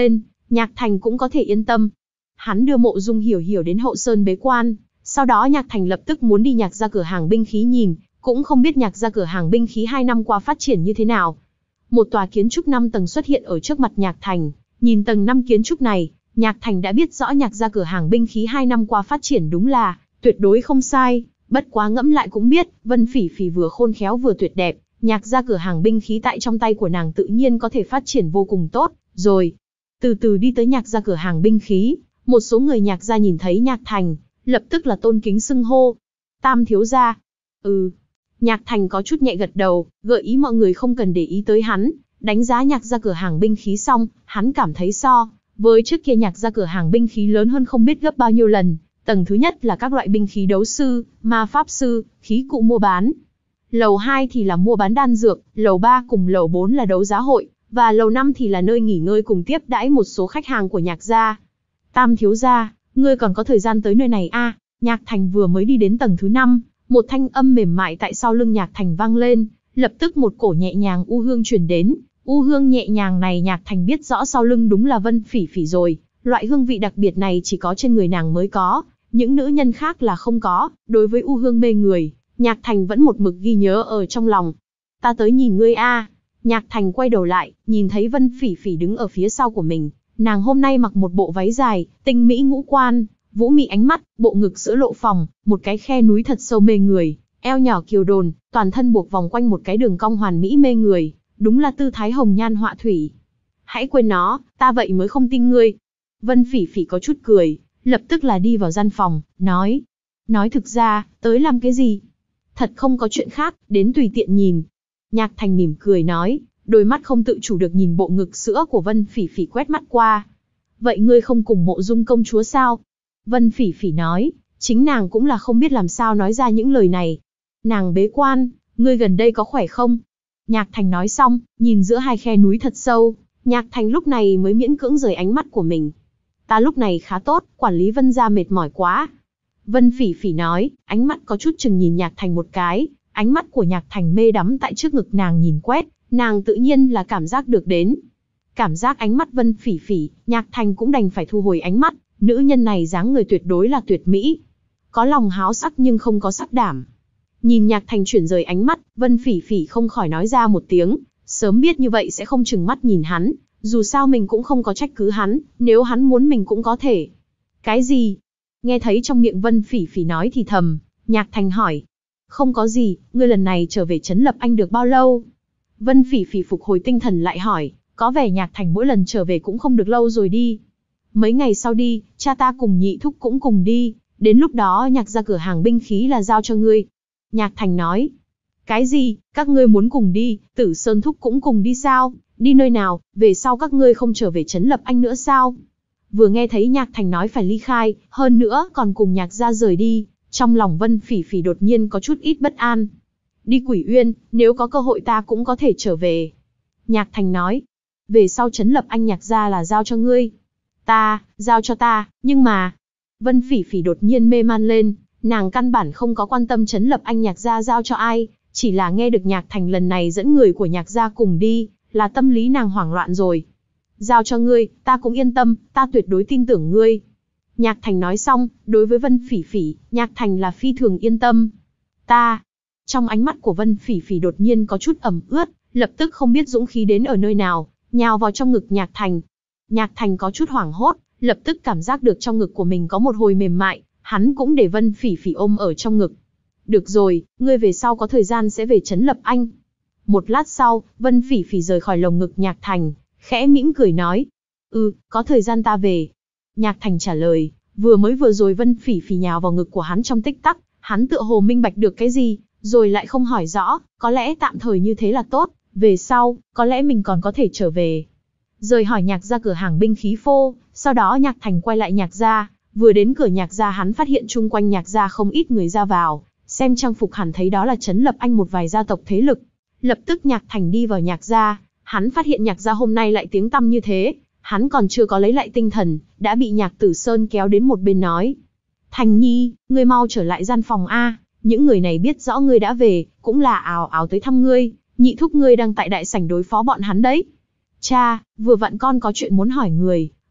Nhạc Thành cũng có thể yên tâm. Hắn đưa Mộ Dung Hiểu Hiểu đến hậu sơn bế quan, sau đó Nhạc Thành lập tức muốn đi Nhạc gia cửa hàng binh khí nhìn, cũng không biết Nhạc gia cửa hàng binh khí hai năm qua phát triển như thế nào. Một tòa kiến trúc năm tầng xuất hiện ở trước mặt Nhạc Thành, nhìn tầng năm kiến trúc này, Nhạc Thành đã biết rõ Nhạc gia cửa hàng binh khí hai năm qua phát triển đúng là tuyệt đối không sai, bất quá ngẫm lại cũng biết, Vân Phỉ Phỉ vừa khôn khéo vừa tuyệt đẹp, Nhạc gia cửa hàng binh khí tại trong tay của nàng tự nhiên có thể phát triển vô cùng tốt, rồi. Từ từ đi tới Nhạc gia cửa hàng binh khí, một số người Nhạc gia nhìn thấy Nhạc Thành, lập tức là tôn kính xưng hô. Tam thiếu gia. Ừ. Nhạc Thành có chút nhẹ gật đầu, gợi ý mọi người không cần để ý tới hắn, đánh giá Nhạc gia cửa hàng binh khí xong, hắn cảm thấy so với trước kia Nhạc gia cửa hàng binh khí lớn hơn không biết gấp bao nhiêu lần. Tầng thứ nhất là các loại binh khí đấu sư, ma pháp sư, khí cụ mua bán. Lầu hai thì là mua bán đan dược, lầu ba cùng lầu bốn là đấu giá hội, và lầu năm thì là nơi nghỉ ngơi cùng tiếp đãi một số khách hàng của Nhạc gia. Tam thiếu gia, ngươi còn có thời gian tới nơi này a? À? Nhạc Thành vừa mới đi đến tầng thứ năm, một thanh âm mềm mại tại sau lưng Nhạc Thành vang lên, lập tức một cổ nhẹ nhàng u hương truyền đến. U hương nhẹ nhàng này Nhạc Thành biết rõ sau lưng đúng là Vân Phỉ Phỉ rồi, loại hương vị đặc biệt này chỉ có trên người nàng mới có, những nữ nhân khác là không có. Đối với u hương mê người, Nhạc Thành vẫn một mực ghi nhớ ở trong lòng. Ta tới nhìn ngươi a. Nhạc Thành quay đầu lại, nhìn thấy Vân Phỉ Phỉ đứng ở phía sau của mình, nàng hôm nay mặc một bộ váy dài, tinh mỹ ngũ quan, vũ mị ánh mắt, bộ ngực sữa lộ phồng, một cái khe núi thật sâu mê người, eo nhỏ kiều đồn, toàn thân buộc vòng quanh một cái đường cong hoàn mỹ mê người, đúng là tư thái hồng nhan họa thủy. Hãy quên nó, ta vậy mới không tin ngươi. Vân Phỉ Phỉ có chút cười, lập tức là đi vào gian phòng, nói. Nói thực ra, tới làm cái gì? Thật không có chuyện khác, đến tùy tiện nhìn. Nhạc Thành mỉm cười nói, đôi mắt không tự chủ được nhìn bộ ngực sữa của Vân Phỉ Phỉ quét mắt qua. Vậy ngươi không cùng Mộ Dung công chúa sao? Vân Phỉ Phỉ nói, chính nàng cũng là không biết làm sao nói ra những lời này. Nàng bế quan, ngươi gần đây có khỏe không? Nhạc Thành nói xong, nhìn giữa hai khe núi thật sâu, Nhạc Thành lúc này mới miễn cưỡng rời ánh mắt của mình. Ta lúc này khá tốt, quản lý Vân gia mệt mỏi quá. Vân Phỉ Phỉ nói, ánh mắt có chút chừng nhìn Nhạc Thành một cái, ánh mắt của Nhạc Thành mê đắm tại trước ngực nàng nhìn quét, nàng tự nhiên là cảm giác được đến. Cảm giác ánh mắt Vân Phỉ Phỉ, Nhạc Thành cũng đành phải thu hồi ánh mắt, nữ nhân này dáng người tuyệt đối là tuyệt mỹ. Có lòng háo sắc nhưng không có sắc đảm. Nhìn Nhạc Thành chuyển rời ánh mắt, Vân Phỉ Phỉ không khỏi nói ra một tiếng, sớm biết như vậy sẽ không chừng mắt nhìn hắn, dù sao mình cũng không có trách cứ hắn, nếu hắn muốn mình cũng có thể. Cái gì? Nghe thấy trong miệng Vân Phỉ Phỉ nói thì thầm, Nhạc Thành hỏi. Không có gì, ngươi lần này trở về Trấn Lập Anh được bao lâu? Vân Phỉ Phỉ phục hồi tinh thần lại hỏi, có vẻ Nhạc Thành mỗi lần trở về cũng không được lâu rồi đi. Mấy ngày sau đi, cha ta cùng nhị thúc cũng cùng đi, đến lúc đó Nhạc gia cửa hàng binh khí là giao cho ngươi. Nhạc Thành nói, cái gì, các ngươi muốn cùng đi, Tử Sơn thúc cũng cùng đi sao? Đi nơi nào, về sau các ngươi không trở về Trấn Lập Anh nữa sao? Vừa nghe thấy Nhạc Thành nói phải ly khai, hơn nữa còn cùng Nhạc gia rời đi, trong lòng Vân Phỉ Phỉ đột nhiên có chút ít bất an. Đi Quỷ Uyên, nếu có cơ hội ta cũng có thể trở về. Nhạc Thành nói, về sau Trấn Lập Anh Nhạc gia là giao cho ngươi. Ta, giao cho ta, nhưng mà... Vân Phỉ Phỉ đột nhiên mê man lên, nàng căn bản không có quan tâm Trấn Lập Anh Nhạc gia giao cho ai, chỉ là nghe được Nhạc Thành lần này dẫn người của Nhạc gia cùng đi, là tâm lý nàng hoảng loạn rồi. Giao cho ngươi, ta cũng yên tâm, ta tuyệt đối tin tưởng ngươi. Nhạc Thành nói xong, đối với Vân Phỉ Phỉ, Nhạc Thành là phi thường yên tâm. Ta, trong ánh mắt của Vân Phỉ Phỉ đột nhiên có chút ẩm ướt, lập tức không biết dũng khí đến ở nơi nào, nhào vào trong ngực Nhạc Thành. Nhạc Thành có chút hoảng hốt, lập tức cảm giác được trong ngực của mình có một hồi mềm mại, hắn cũng để Vân Phỉ Phỉ ôm ở trong ngực. Được rồi, ngươi về sau có thời gian sẽ về Trấn Lập Anh. Một lát sau, Vân Phỉ Phỉ rời khỏi lồng ngực Nhạc Thành, khẽ mỉm cười nói. Ừ, có thời gian ta về. Nhạc Thành trả lời, vừa mới vừa rồi Vân Phỉ Phỉ nhào vào ngực của hắn trong tích tắc, hắn tựa hồ minh bạch được cái gì, rồi lại không hỏi rõ, có lẽ tạm thời như thế là tốt, về sau, có lẽ mình còn có thể trở về. Rời hỏi Nhạc gia cửa hàng binh khí phô, sau đó Nhạc Thành quay lại Nhạc gia, vừa đến cửa Nhạc gia hắn phát hiện chung quanh Nhạc gia không ít người ra vào, xem trang phục hẳn thấy đó là Trấn Lập Anh một vài gia tộc thế lực. Lập tức Nhạc Thành đi vào Nhạc gia, hắn phát hiện Nhạc gia hôm nay lại tiếng tăm như thế, hắn còn chưa có lấy lại tinh thần, đã bị Nhạc Tử Sơn kéo đến một bên nói. Thành Nhi, ngươi mau trở lại gian phòng A, những người này biết rõ ngươi đã về, cũng là ào ào tới thăm ngươi, nhị thúc ngươi đang tại đại sảnh đối phó bọn hắn đấy. Cha, vừa vặn con có chuyện muốn hỏi người,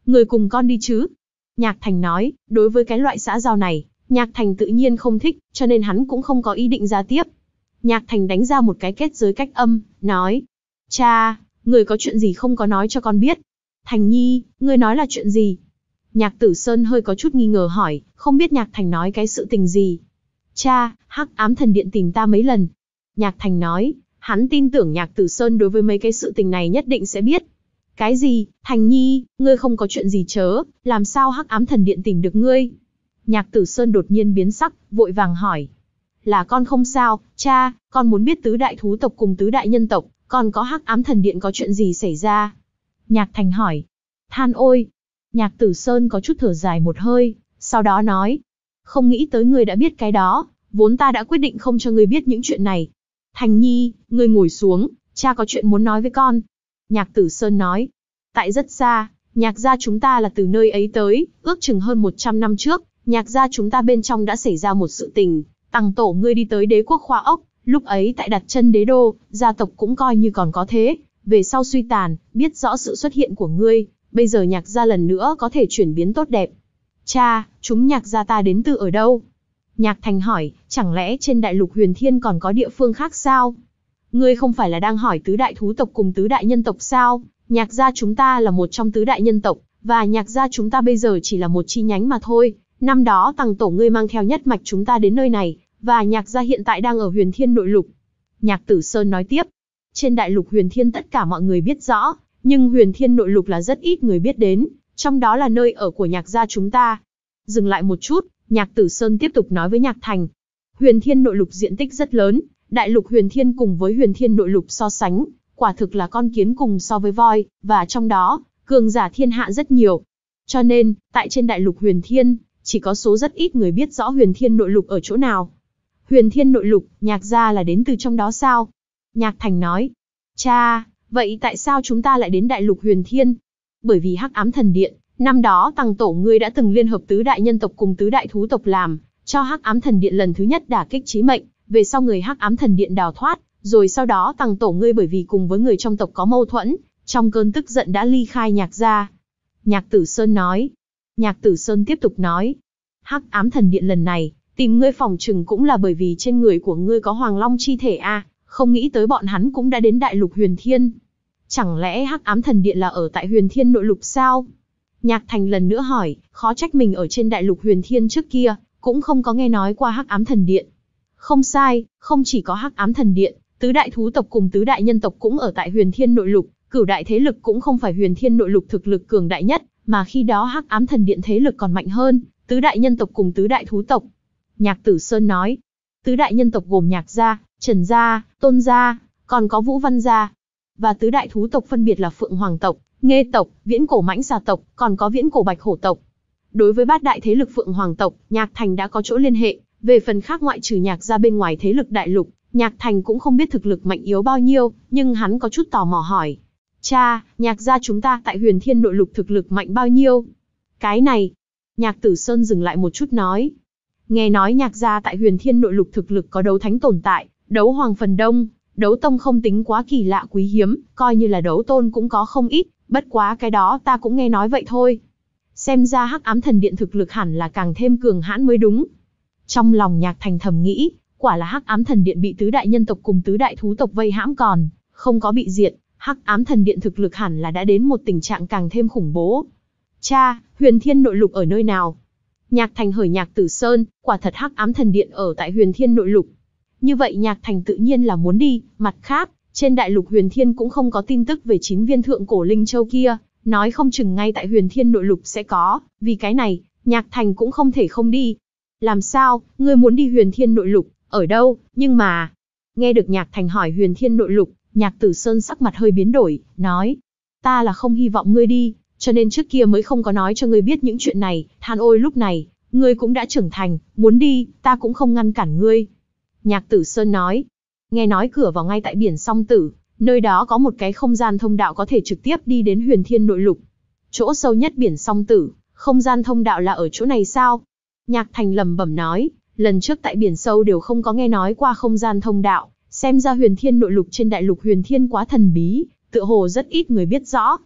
Người cùng con đi chứ? Nhạc Thành nói, đối với cái loại xã giao này, Nhạc Thành tự nhiên không thích, cho nên hắn cũng không có ý định ra tiếp. Nhạc Thành đánh ra một cái kết giới cách âm, nói, cha, người có chuyện gì không có nói cho con biết. Thành Nhi, ngươi nói là chuyện gì? Nhạc Tử Sơn hơi có chút nghi ngờ hỏi, không biết Nhạc Thành nói cái sự tình gì. Cha, Hắc Ám Thần Điện tìm ta mấy lần. Nhạc Thành nói, hắn tin tưởng Nhạc Tử Sơn đối với mấy cái sự tình này nhất định sẽ biết. Cái gì, Thành Nhi, ngươi không có chuyện gì chớ, làm sao Hắc Ám Thần Điện tìm được ngươi? Nhạc Tử Sơn đột nhiên biến sắc, vội vàng hỏi. Là con không sao, cha, con muốn biết tứ đại thú tộc cùng tứ đại nhân tộc, còn có Hắc Ám Thần Điện có chuyện gì xảy ra? Nhạc Thành hỏi. Than ôi. Nhạc Tử Sơn có chút thở dài một hơi, sau đó nói. Không nghĩ tới ngươi đã biết cái đó, vốn ta đã quyết định không cho ngươi biết những chuyện này. Thành Nhi, ngươi ngồi xuống, cha có chuyện muốn nói với con. Nhạc Tử Sơn nói. Tại rất xa, Nhạc gia chúng ta là từ nơi ấy tới, ước chừng hơn một trăm năm trước, Nhạc gia chúng ta bên trong đã xảy ra một sự tình. Tằng tổ ngươi đi tới đế quốc Khoa Ốc, lúc ấy tại đặt chân đế đô, gia tộc cũng coi như còn có thế. Về sau suy tàn, biết rõ sự xuất hiện của ngươi, bây giờ Nhạc gia lần nữa có thể chuyển biến tốt đẹp. Cha, chúng Nhạc gia ta đến từ ở đâu? Nhạc Thành hỏi, chẳng lẽ trên đại lục Huyền Thiên còn có địa phương khác sao? Ngươi không phải là đang hỏi tứ đại thú tộc cùng tứ đại nhân tộc sao? Nhạc gia chúng ta là một trong tứ đại nhân tộc, và Nhạc gia chúng ta bây giờ chỉ là một chi nhánh mà thôi. Năm đó Tằng tổ ngươi mang theo nhất mạch chúng ta đến nơi này, và Nhạc gia hiện tại đang ở Huyền Thiên nội lục. Nhạc Tử Sơn nói tiếp, trên đại lục Huyền Thiên tất cả mọi người biết rõ, nhưng Huyền Thiên nội lục là rất ít người biết đến, trong đó là nơi ở của Nhạc gia chúng ta. Dừng lại một chút, Nhạc Tử Sơn tiếp tục nói với Nhạc Thành. Huyền Thiên nội lục diện tích rất lớn, đại lục Huyền Thiên cùng với Huyền Thiên nội lục so sánh, quả thực là con kiến cùng so với voi, và trong đó, cường giả thiên hạ rất nhiều. Cho nên, tại trên đại lục Huyền Thiên, chỉ có số rất ít người biết rõ Huyền Thiên nội lục ở chỗ nào. Huyền Thiên nội lục, Nhạc gia là đến từ trong đó sao? Nhạc Thành nói. Cha, vậy tại sao chúng ta lại đến đại lục Huyền Thiên? Bởi vì Hắc Ám Thần Điện, năm đó Tằng tổ ngươi đã từng liên hợp tứ đại nhân tộc cùng tứ đại thú tộc làm, cho Hắc Ám Thần Điện lần thứ nhất đả kích chí mệnh, về sau người Hắc Ám Thần Điện đào thoát, rồi sau đó Tằng tổ ngươi bởi vì cùng với người trong tộc có mâu thuẫn, trong cơn tức giận đã ly khai Nhạc gia. Nhạc Tử Sơn nói. Nhạc Tử Sơn tiếp tục nói. Hắc Ám Thần Điện lần này, tìm ngươi phòng trừng cũng là bởi vì trên người của ngươi có Hoàng Long chi thể a, à, không nghĩ tới bọn hắn cũng đã đến đại lục Huyền Thiên. Chẳng lẽ Hắc Ám Thần Điện là ở tại Huyền Thiên nội lục sao? Nhạc Thành lần nữa hỏi, khó trách mình ở trên đại lục Huyền Thiên trước kia, cũng không có nghe nói qua Hắc Ám Thần Điện. Không sai, không chỉ có Hắc Ám Thần Điện, tứ đại thú tộc cùng tứ đại nhân tộc cũng ở tại Huyền Thiên nội lục, cửu đại thế lực cũng không phải Huyền Thiên nội lục thực lực cường đại nhất, mà khi đó Hắc Ám Thần Điện thế lực còn mạnh hơn, tứ đại nhân tộc cùng tứ đại thú tộc. Nhạc Tử Sơn nói, tứ đại nhân tộc gồm Nhạc gia, Trần gia, Tôn gia, còn có Vũ Văn gia, và tứ đại thú tộc phân biệt là Phượng Hoàng tộc, Nghê tộc, Viễn cổ mãnh xà tộc, còn có Viễn cổ bạch hổ tộc. Đối với bát đại thế lực Phượng Hoàng tộc, Nhạc Thành đã có chỗ liên hệ, về phần khác ngoại trừ Nhạc gia bên ngoài thế lực đại lục, Nhạc Thành cũng không biết thực lực mạnh yếu bao nhiêu, nhưng hắn có chút tò mò hỏi. Cha, Nhạc gia chúng ta tại Huyền Thiên nội lục thực lực mạnh bao nhiêu? Cái này, Nhạc Tử Sơn dừng lại một chút nói. Nghe nói Nhạc gia tại Huyền Thiên nội lục thực lực có đấu thánh tồn tại, đấu hoàng phần đông, đấu tông không tính quá kỳ lạ quý hiếm, coi như là đấu tôn cũng có không ít, bất quá cái đó ta cũng nghe nói vậy thôi. Xem ra Hắc Ám Thần Điện thực lực hẳn là càng thêm cường hãn mới đúng. Trong lòng Nhạc Thành thầm nghĩ, quả là Hắc Ám Thần Điện bị tứ đại nhân tộc cùng tứ đại thú tộc vây hãm còn không có bị diệt, Hắc Ám Thần Điện thực lực hẳn là đã đến một tình trạng càng thêm khủng bố. Cha, Huyền Thiên nội lục ở nơi nào? Nhạc Thành hỏi Nhạc Tử Sơn, quả thật Hắc Ám Thần Điện ở tại Huyền Thiên nội lục. Như vậy Nhạc Thành tự nhiên là muốn đi, mặt khác, trên đại lục Huyền Thiên cũng không có tin tức về chín viên thượng cổ linh châu kia, nói không chừng ngay tại Huyền Thiên nội lục sẽ có, vì cái này, Nhạc Thành cũng không thể không đi. Làm sao, ngươi muốn đi Huyền Thiên nội lục, ở đâu, nhưng mà... Nghe được Nhạc Thành hỏi Huyền Thiên nội lục, Nhạc Tử Sơn sắc mặt hơi biến đổi, nói, ta là không hy vọng ngươi đi, cho nên trước kia mới không có nói cho ngươi biết những chuyện này, than ôi lúc này, ngươi cũng đã trưởng thành, muốn đi, ta cũng không ngăn cản ngươi. Nhạc Tử Sơn nói, nghe nói cửa vào ngay tại biển Song Tử, nơi đó có một cái không gian thông đạo có thể trực tiếp đi đến Huyền Thiên nội lục. Chỗ sâu nhất biển Song Tử, không gian thông đạo là ở chỗ này sao? Nhạc Thành lẩm bẩm nói, lần trước tại biển sâu đều không có nghe nói qua không gian thông đạo, xem ra Huyền Thiên nội lục trên đại lục Huyền Thiên quá thần bí, tựa hồ rất ít người biết rõ.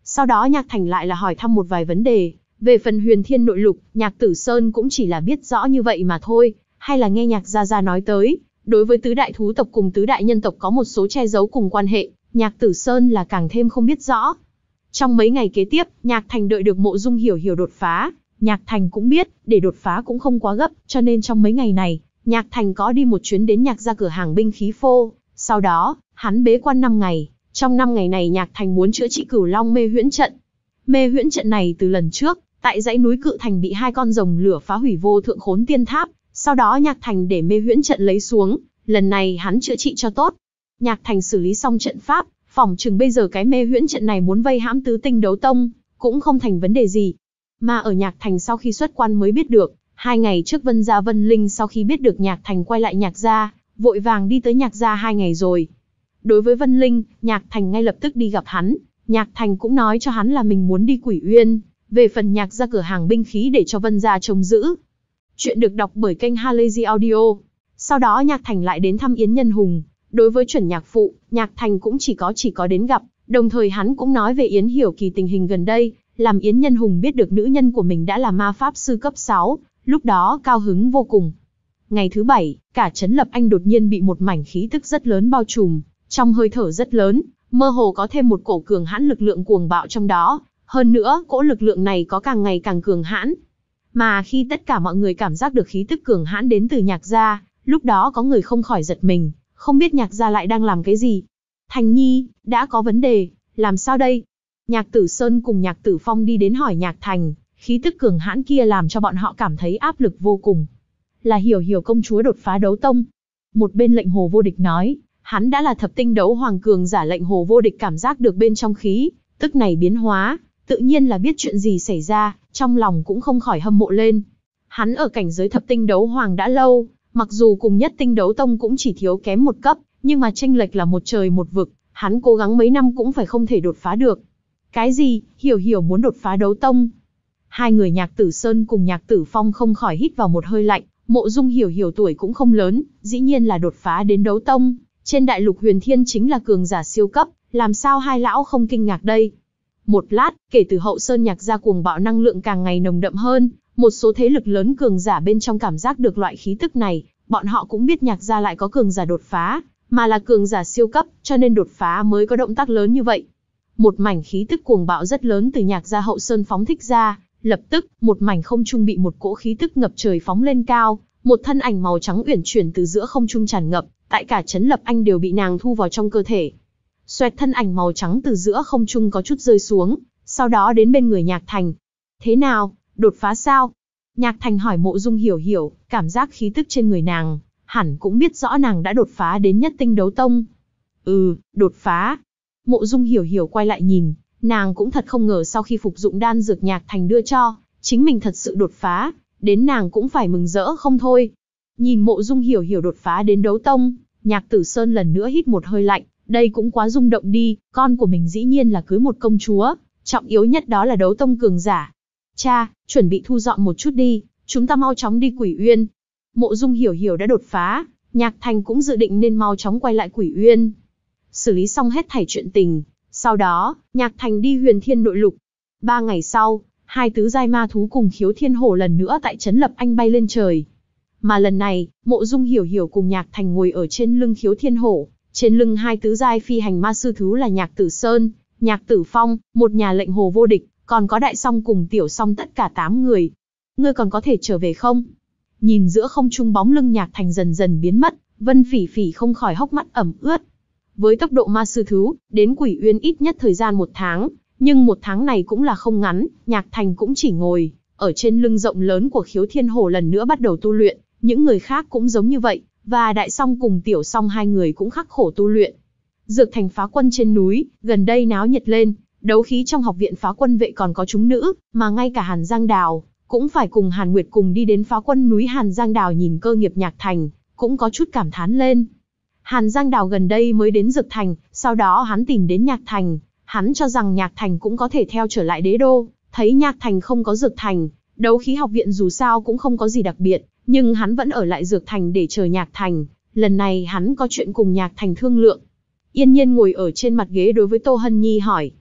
Sau đó Nhạc Thành lại là hỏi thăm một vài vấn đề. Về phần Huyền Thiên Nội Lục, Nhạc Tử Sơn cũng chỉ là biết rõ như vậy mà thôi, hay là nghe Nhạc Gia Gia nói tới. Đối với tứ đại thú tộc cùng tứ đại nhân tộc có một số che giấu cùng quan hệ, Nhạc Tử Sơn là càng thêm không biết rõ. Trong mấy ngày kế tiếp, Nhạc Thành đợi được Mộ Dung Hiểu Hiểu đột phá. Nhạc Thành cũng biết, để đột phá cũng không quá gấp, cho nên trong mấy ngày này, Nhạc Thành có đi một chuyến đến Nhạc Gia cửa hàng binh khí phô. Sau đó, hắn bế quan năm ngày. Trong năm ngày này Nhạc Thành muốn chữa trị Cửu Long Mê Huyễn Trận. Mê Huyễn Trận này từ lần trước, tại dãy núi Cự Thành bị hai con rồng lửa phá hủy vô thượng khốn tiên tháp. Sau đó Nhạc Thành để Mê Huyễn Trận lấy xuống, lần này hắn chữa trị cho tốt. Nhạc Thành xử lý xong trận pháp, phỏng chừng bây giờ cái Mê Huyễn Trận này muốn vây hãm tứ tinh đấu tông, cũng không thành vấn đề gì. Mà ở Nhạc Thành sau khi xuất quan mới biết được, hai ngày trước Vân Gia Vân Linh sau khi biết được Nhạc Thành quay lại Nhạc Gia, vội vàng đi tới Nhạc Gia hai ngày rồi. Đối với Vân Linh, Nhạc Thành ngay lập tức đi gặp hắn. Nhạc Thành cũng nói cho hắn là mình muốn đi Quỷ Uyên, về phần Nhạc Gia cửa hàng binh khí để cho Vân Gia trông giữ. Chuyện được đọc bởi kênh Halazy Audio. Sau đó Nhạc Thành lại đến thăm Yến Nhân Hùng. Đối với chuẩn nhạc phụ, Nhạc Thành cũng chỉ có chỉ có đến gặp, đồng thời hắn cũng nói về Yến Hiểu Kỳ tình hình gần đây, làm Yến Nhân Hùng biết được nữ nhân của mình đã là ma pháp sư cấp sáu, lúc đó cao hứng vô cùng. Ngày thứ bảy, cả trấn Lập Anh đột nhiên bị một mảnh khí tức rất lớn bao trùm, trong hơi thở rất lớn, mơ hồ có thêm một cổ cường hãn lực lượng cuồng bạo trong đó, hơn nữa, cỗ lực lượng này có càng ngày càng cường hãn. Mà khi tất cả mọi người cảm giác được khí tức cường hãn đến từ Nhạc Gia, lúc đó có người không khỏi giật mình, không biết Nhạc Gia lại đang làm cái gì. Thành Nhi, đã có vấn đề, làm sao đây? Nhạc Tử Sơn cùng Nhạc Tử Phong đi đến hỏi Nhạc Thành, khí tức cường hãn kia làm cho bọn họ cảm thấy áp lực vô cùng. Là Hiểu Hiểu công chúa đột phá đấu tông. Một bên Lệnh Hồ Vô Địch nói, hắn đã là thập tinh đấu hoàng cường giả. Lệnh Hồ Vô Địch cảm giác được bên trong khí tức này biến hóa, tự nhiên là biết chuyện gì xảy ra, trong lòng cũng không khỏi hâm mộ lên. Hắn ở cảnh giới thập tinh đấu hoàng đã lâu, mặc dù cùng nhất tinh đấu tông cũng chỉ thiếu kém một cấp, nhưng mà chênh lệch là một trời một vực, hắn cố gắng mấy năm cũng phải không thể đột phá được. Cái gì? Hiểu Hiểu muốn đột phá đấu tông? Hai người Nhạc Tử Sơn cùng Nhạc Tử Phong không khỏi hít vào một hơi lạnh. Mộ Dung Hiểu Hiểu tuổi cũng không lớn, dĩ nhiên là đột phá đến đấu tông. Trên đại lục huyền thiên chính là cường giả siêu cấp, làm sao hai lão không kinh ngạc đây? Một lát, kể từ hậu sơn Nhạc Gia cuồng bạo năng lượng càng ngày nồng đậm hơn, một số thế lực lớn cường giả bên trong cảm giác được loại khí tức này, bọn họ cũng biết Nhạc Gia lại có cường giả đột phá, mà là cường giả siêu cấp, cho nên đột phá mới có động tác lớn như vậy. Một mảnh khí tức cuồng bạo rất lớn từ Nhạc Gia hậu sơn phóng thích ra, lập tức, một mảnh không trung bị một cỗ khí tức ngập trời phóng lên cao, một thân ảnh màu trắng uyển chuyển từ giữa không trung tràn ngập, tại cả trấn Lập Anh đều bị nàng thu vào trong cơ thể. Xoẹt, thân ảnh màu trắng từ giữa không trung có chút rơi xuống, sau đó đến bên người Nhạc Thành. Thế nào, đột phá sao? Nhạc Thành hỏi Mộ Dung Hiểu Hiểu, cảm giác khí tức trên người nàng, hẳn cũng biết rõ nàng đã đột phá đến nhất tinh đấu tông. Ừ, đột phá. Mộ Dung Hiểu Hiểu quay lại nhìn, nàng cũng thật không ngờ sau khi phục dụng đan dược Nhạc Thành đưa cho, chính mình thật sự đột phá, đến nàng cũng phải mừng rỡ không thôi. Nhìn Mộ Dung Hiểu Hiểu đột phá đến đấu tông, Nhạc Tử Sơn lần nữa hít một hơi lạnh, đây cũng quá rung động đi, con của mình dĩ nhiên là cưới một công chúa, trọng yếu nhất đó là đấu tông cường giả. Cha, chuẩn bị thu dọn một chút đi, chúng ta mau chóng đi Quỷ Uyên. Mộ Dung Hiểu Hiểu đã đột phá, Nhạc Thành cũng dự định nên mau chóng quay lại Quỷ Uyên. Xử lý xong hết thảy chuyện tình, sau đó, Nhạc Thành đi Huyền Thiên Nội Lục. Ba ngày sau, hai tứ giai ma thú cùng Khiếu Thiên Hổ lần nữa tại trấn Lập Anh bay lên trời. Mà lần này, Mộ Dung Hiểu Hiểu cùng Nhạc Thành ngồi ở trên lưng Khiếu Thiên Hổ, trên lưng hai tứ giai phi hành ma sư thú là Nhạc Tử Sơn, Nhạc Tử Phong, một nhà Lệnh Hồ Vô Địch, còn có Đại Song cùng Tiểu Song, tất cả tám người. Ngươi còn có thể trở về không? Nhìn giữa không trung bóng lưng Nhạc Thành dần dần biến mất, Vân Phỉ Phỉ không khỏi hốc mắt ẩm ướt. Với tốc độ ma sư thú, đến Quỷ Uyên ít nhất thời gian một tháng, nhưng một tháng này cũng là không ngắn, Nhạc Thành cũng chỉ ngồi ở trên lưng rộng lớn của Khiếu Thiên Hổ lần nữa bắt đầu tu luyện, những người khác cũng giống như vậy, và Đại Song cùng Tiểu Song hai người cũng khắc khổ tu luyện. Dược thành phá quân trên núi, gần đây náo nhiệt lên, đấu khí trong học viện phá quân vệ còn có chúng nữ, mà ngay cả Hàn Giang Đào cũng phải cùng Hàn Nguyệt cùng đi đến phá quân núi. Hàn Giang Đào nhìn cơ nghiệp Nhạc Thành, cũng có chút cảm thán lên. Hàn Giang Đào gần đây mới đến Dược Thành, sau đó hắn tìm đến Nhạc Thành, hắn cho rằng Nhạc Thành cũng có thể theo trở lại đế đô, thấy Nhạc Thành không có Dược Thành, đấu khí học viện dù sao cũng không có gì đặc biệt, nhưng hắn vẫn ở lại Dược Thành để chờ Nhạc Thành, lần này hắn có chuyện cùng Nhạc Thành thương lượng. Yên Nhiên ngồi ở trên mặt ghế đối với Tô Hân Nhi hỏi.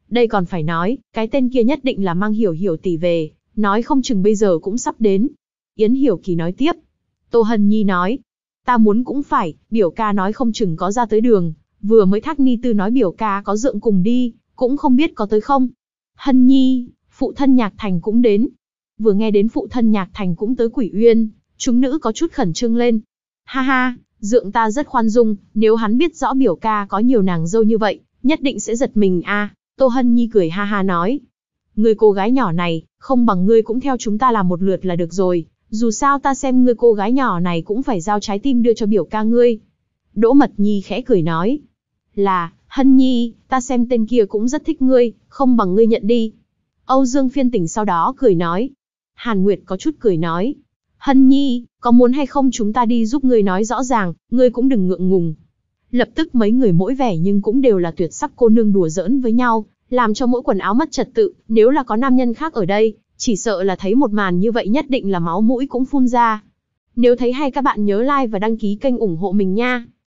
Đây còn phải nói, cái tên kia nhất định là mang Hiểu Hiểu tỷ về, nói không chừng bây giờ cũng sắp đến. Yến Hiểu Kỳ nói tiếp. Tô Hân Nhi nói, ta muốn cũng phải, biểu ca nói không chừng có ra tới đường, vừa mới Thác Ni Tư nói biểu ca có dượng cùng đi, cũng không biết có tới không. Hân Nhi, phụ thân Nhạc Thành cũng đến. Vừa nghe đến phụ thân Nhạc Thành cũng tới Quỷ Uyên, chúng nữ có chút khẩn trương lên. Ha ha, dượng ta rất khoan dung, nếu hắn biết rõ biểu ca có nhiều nàng dâu như vậy, nhất định sẽ giật mình a. À. Tô Hân Nhi cười ha ha nói. Người cô gái nhỏ này, không bằng ngươi cũng theo chúng ta làm một lượt là được rồi, dù sao ta xem ngươi cô gái nhỏ này cũng phải giao trái tim đưa cho biểu ca ngươi. Đỗ Mật Nhi khẽ cười nói. Là, Hân Nhi, ta xem tên kia cũng rất thích ngươi, không bằng ngươi nhận đi. Âu Dương Phiên Tỉnh sau đó cười nói. Hàn Nguyệt có chút cười nói. Hân Nhi, có muốn hay không chúng ta đi giúp ngươi nói rõ ràng, ngươi cũng đừng ngượng ngùng. Lập tức mấy người mỗi vẻ nhưng cũng đều là tuyệt sắc cô nương đùa giỡn với nhau, làm cho mỗi quần áo mất trật tự, nếu là có nam nhân khác ở đây, chỉ sợ là thấy một màn như vậy nhất định là máu mũi cũng phun ra. Nếu thấy hay các bạn nhớ like và đăng ký kênh ủng hộ mình nha.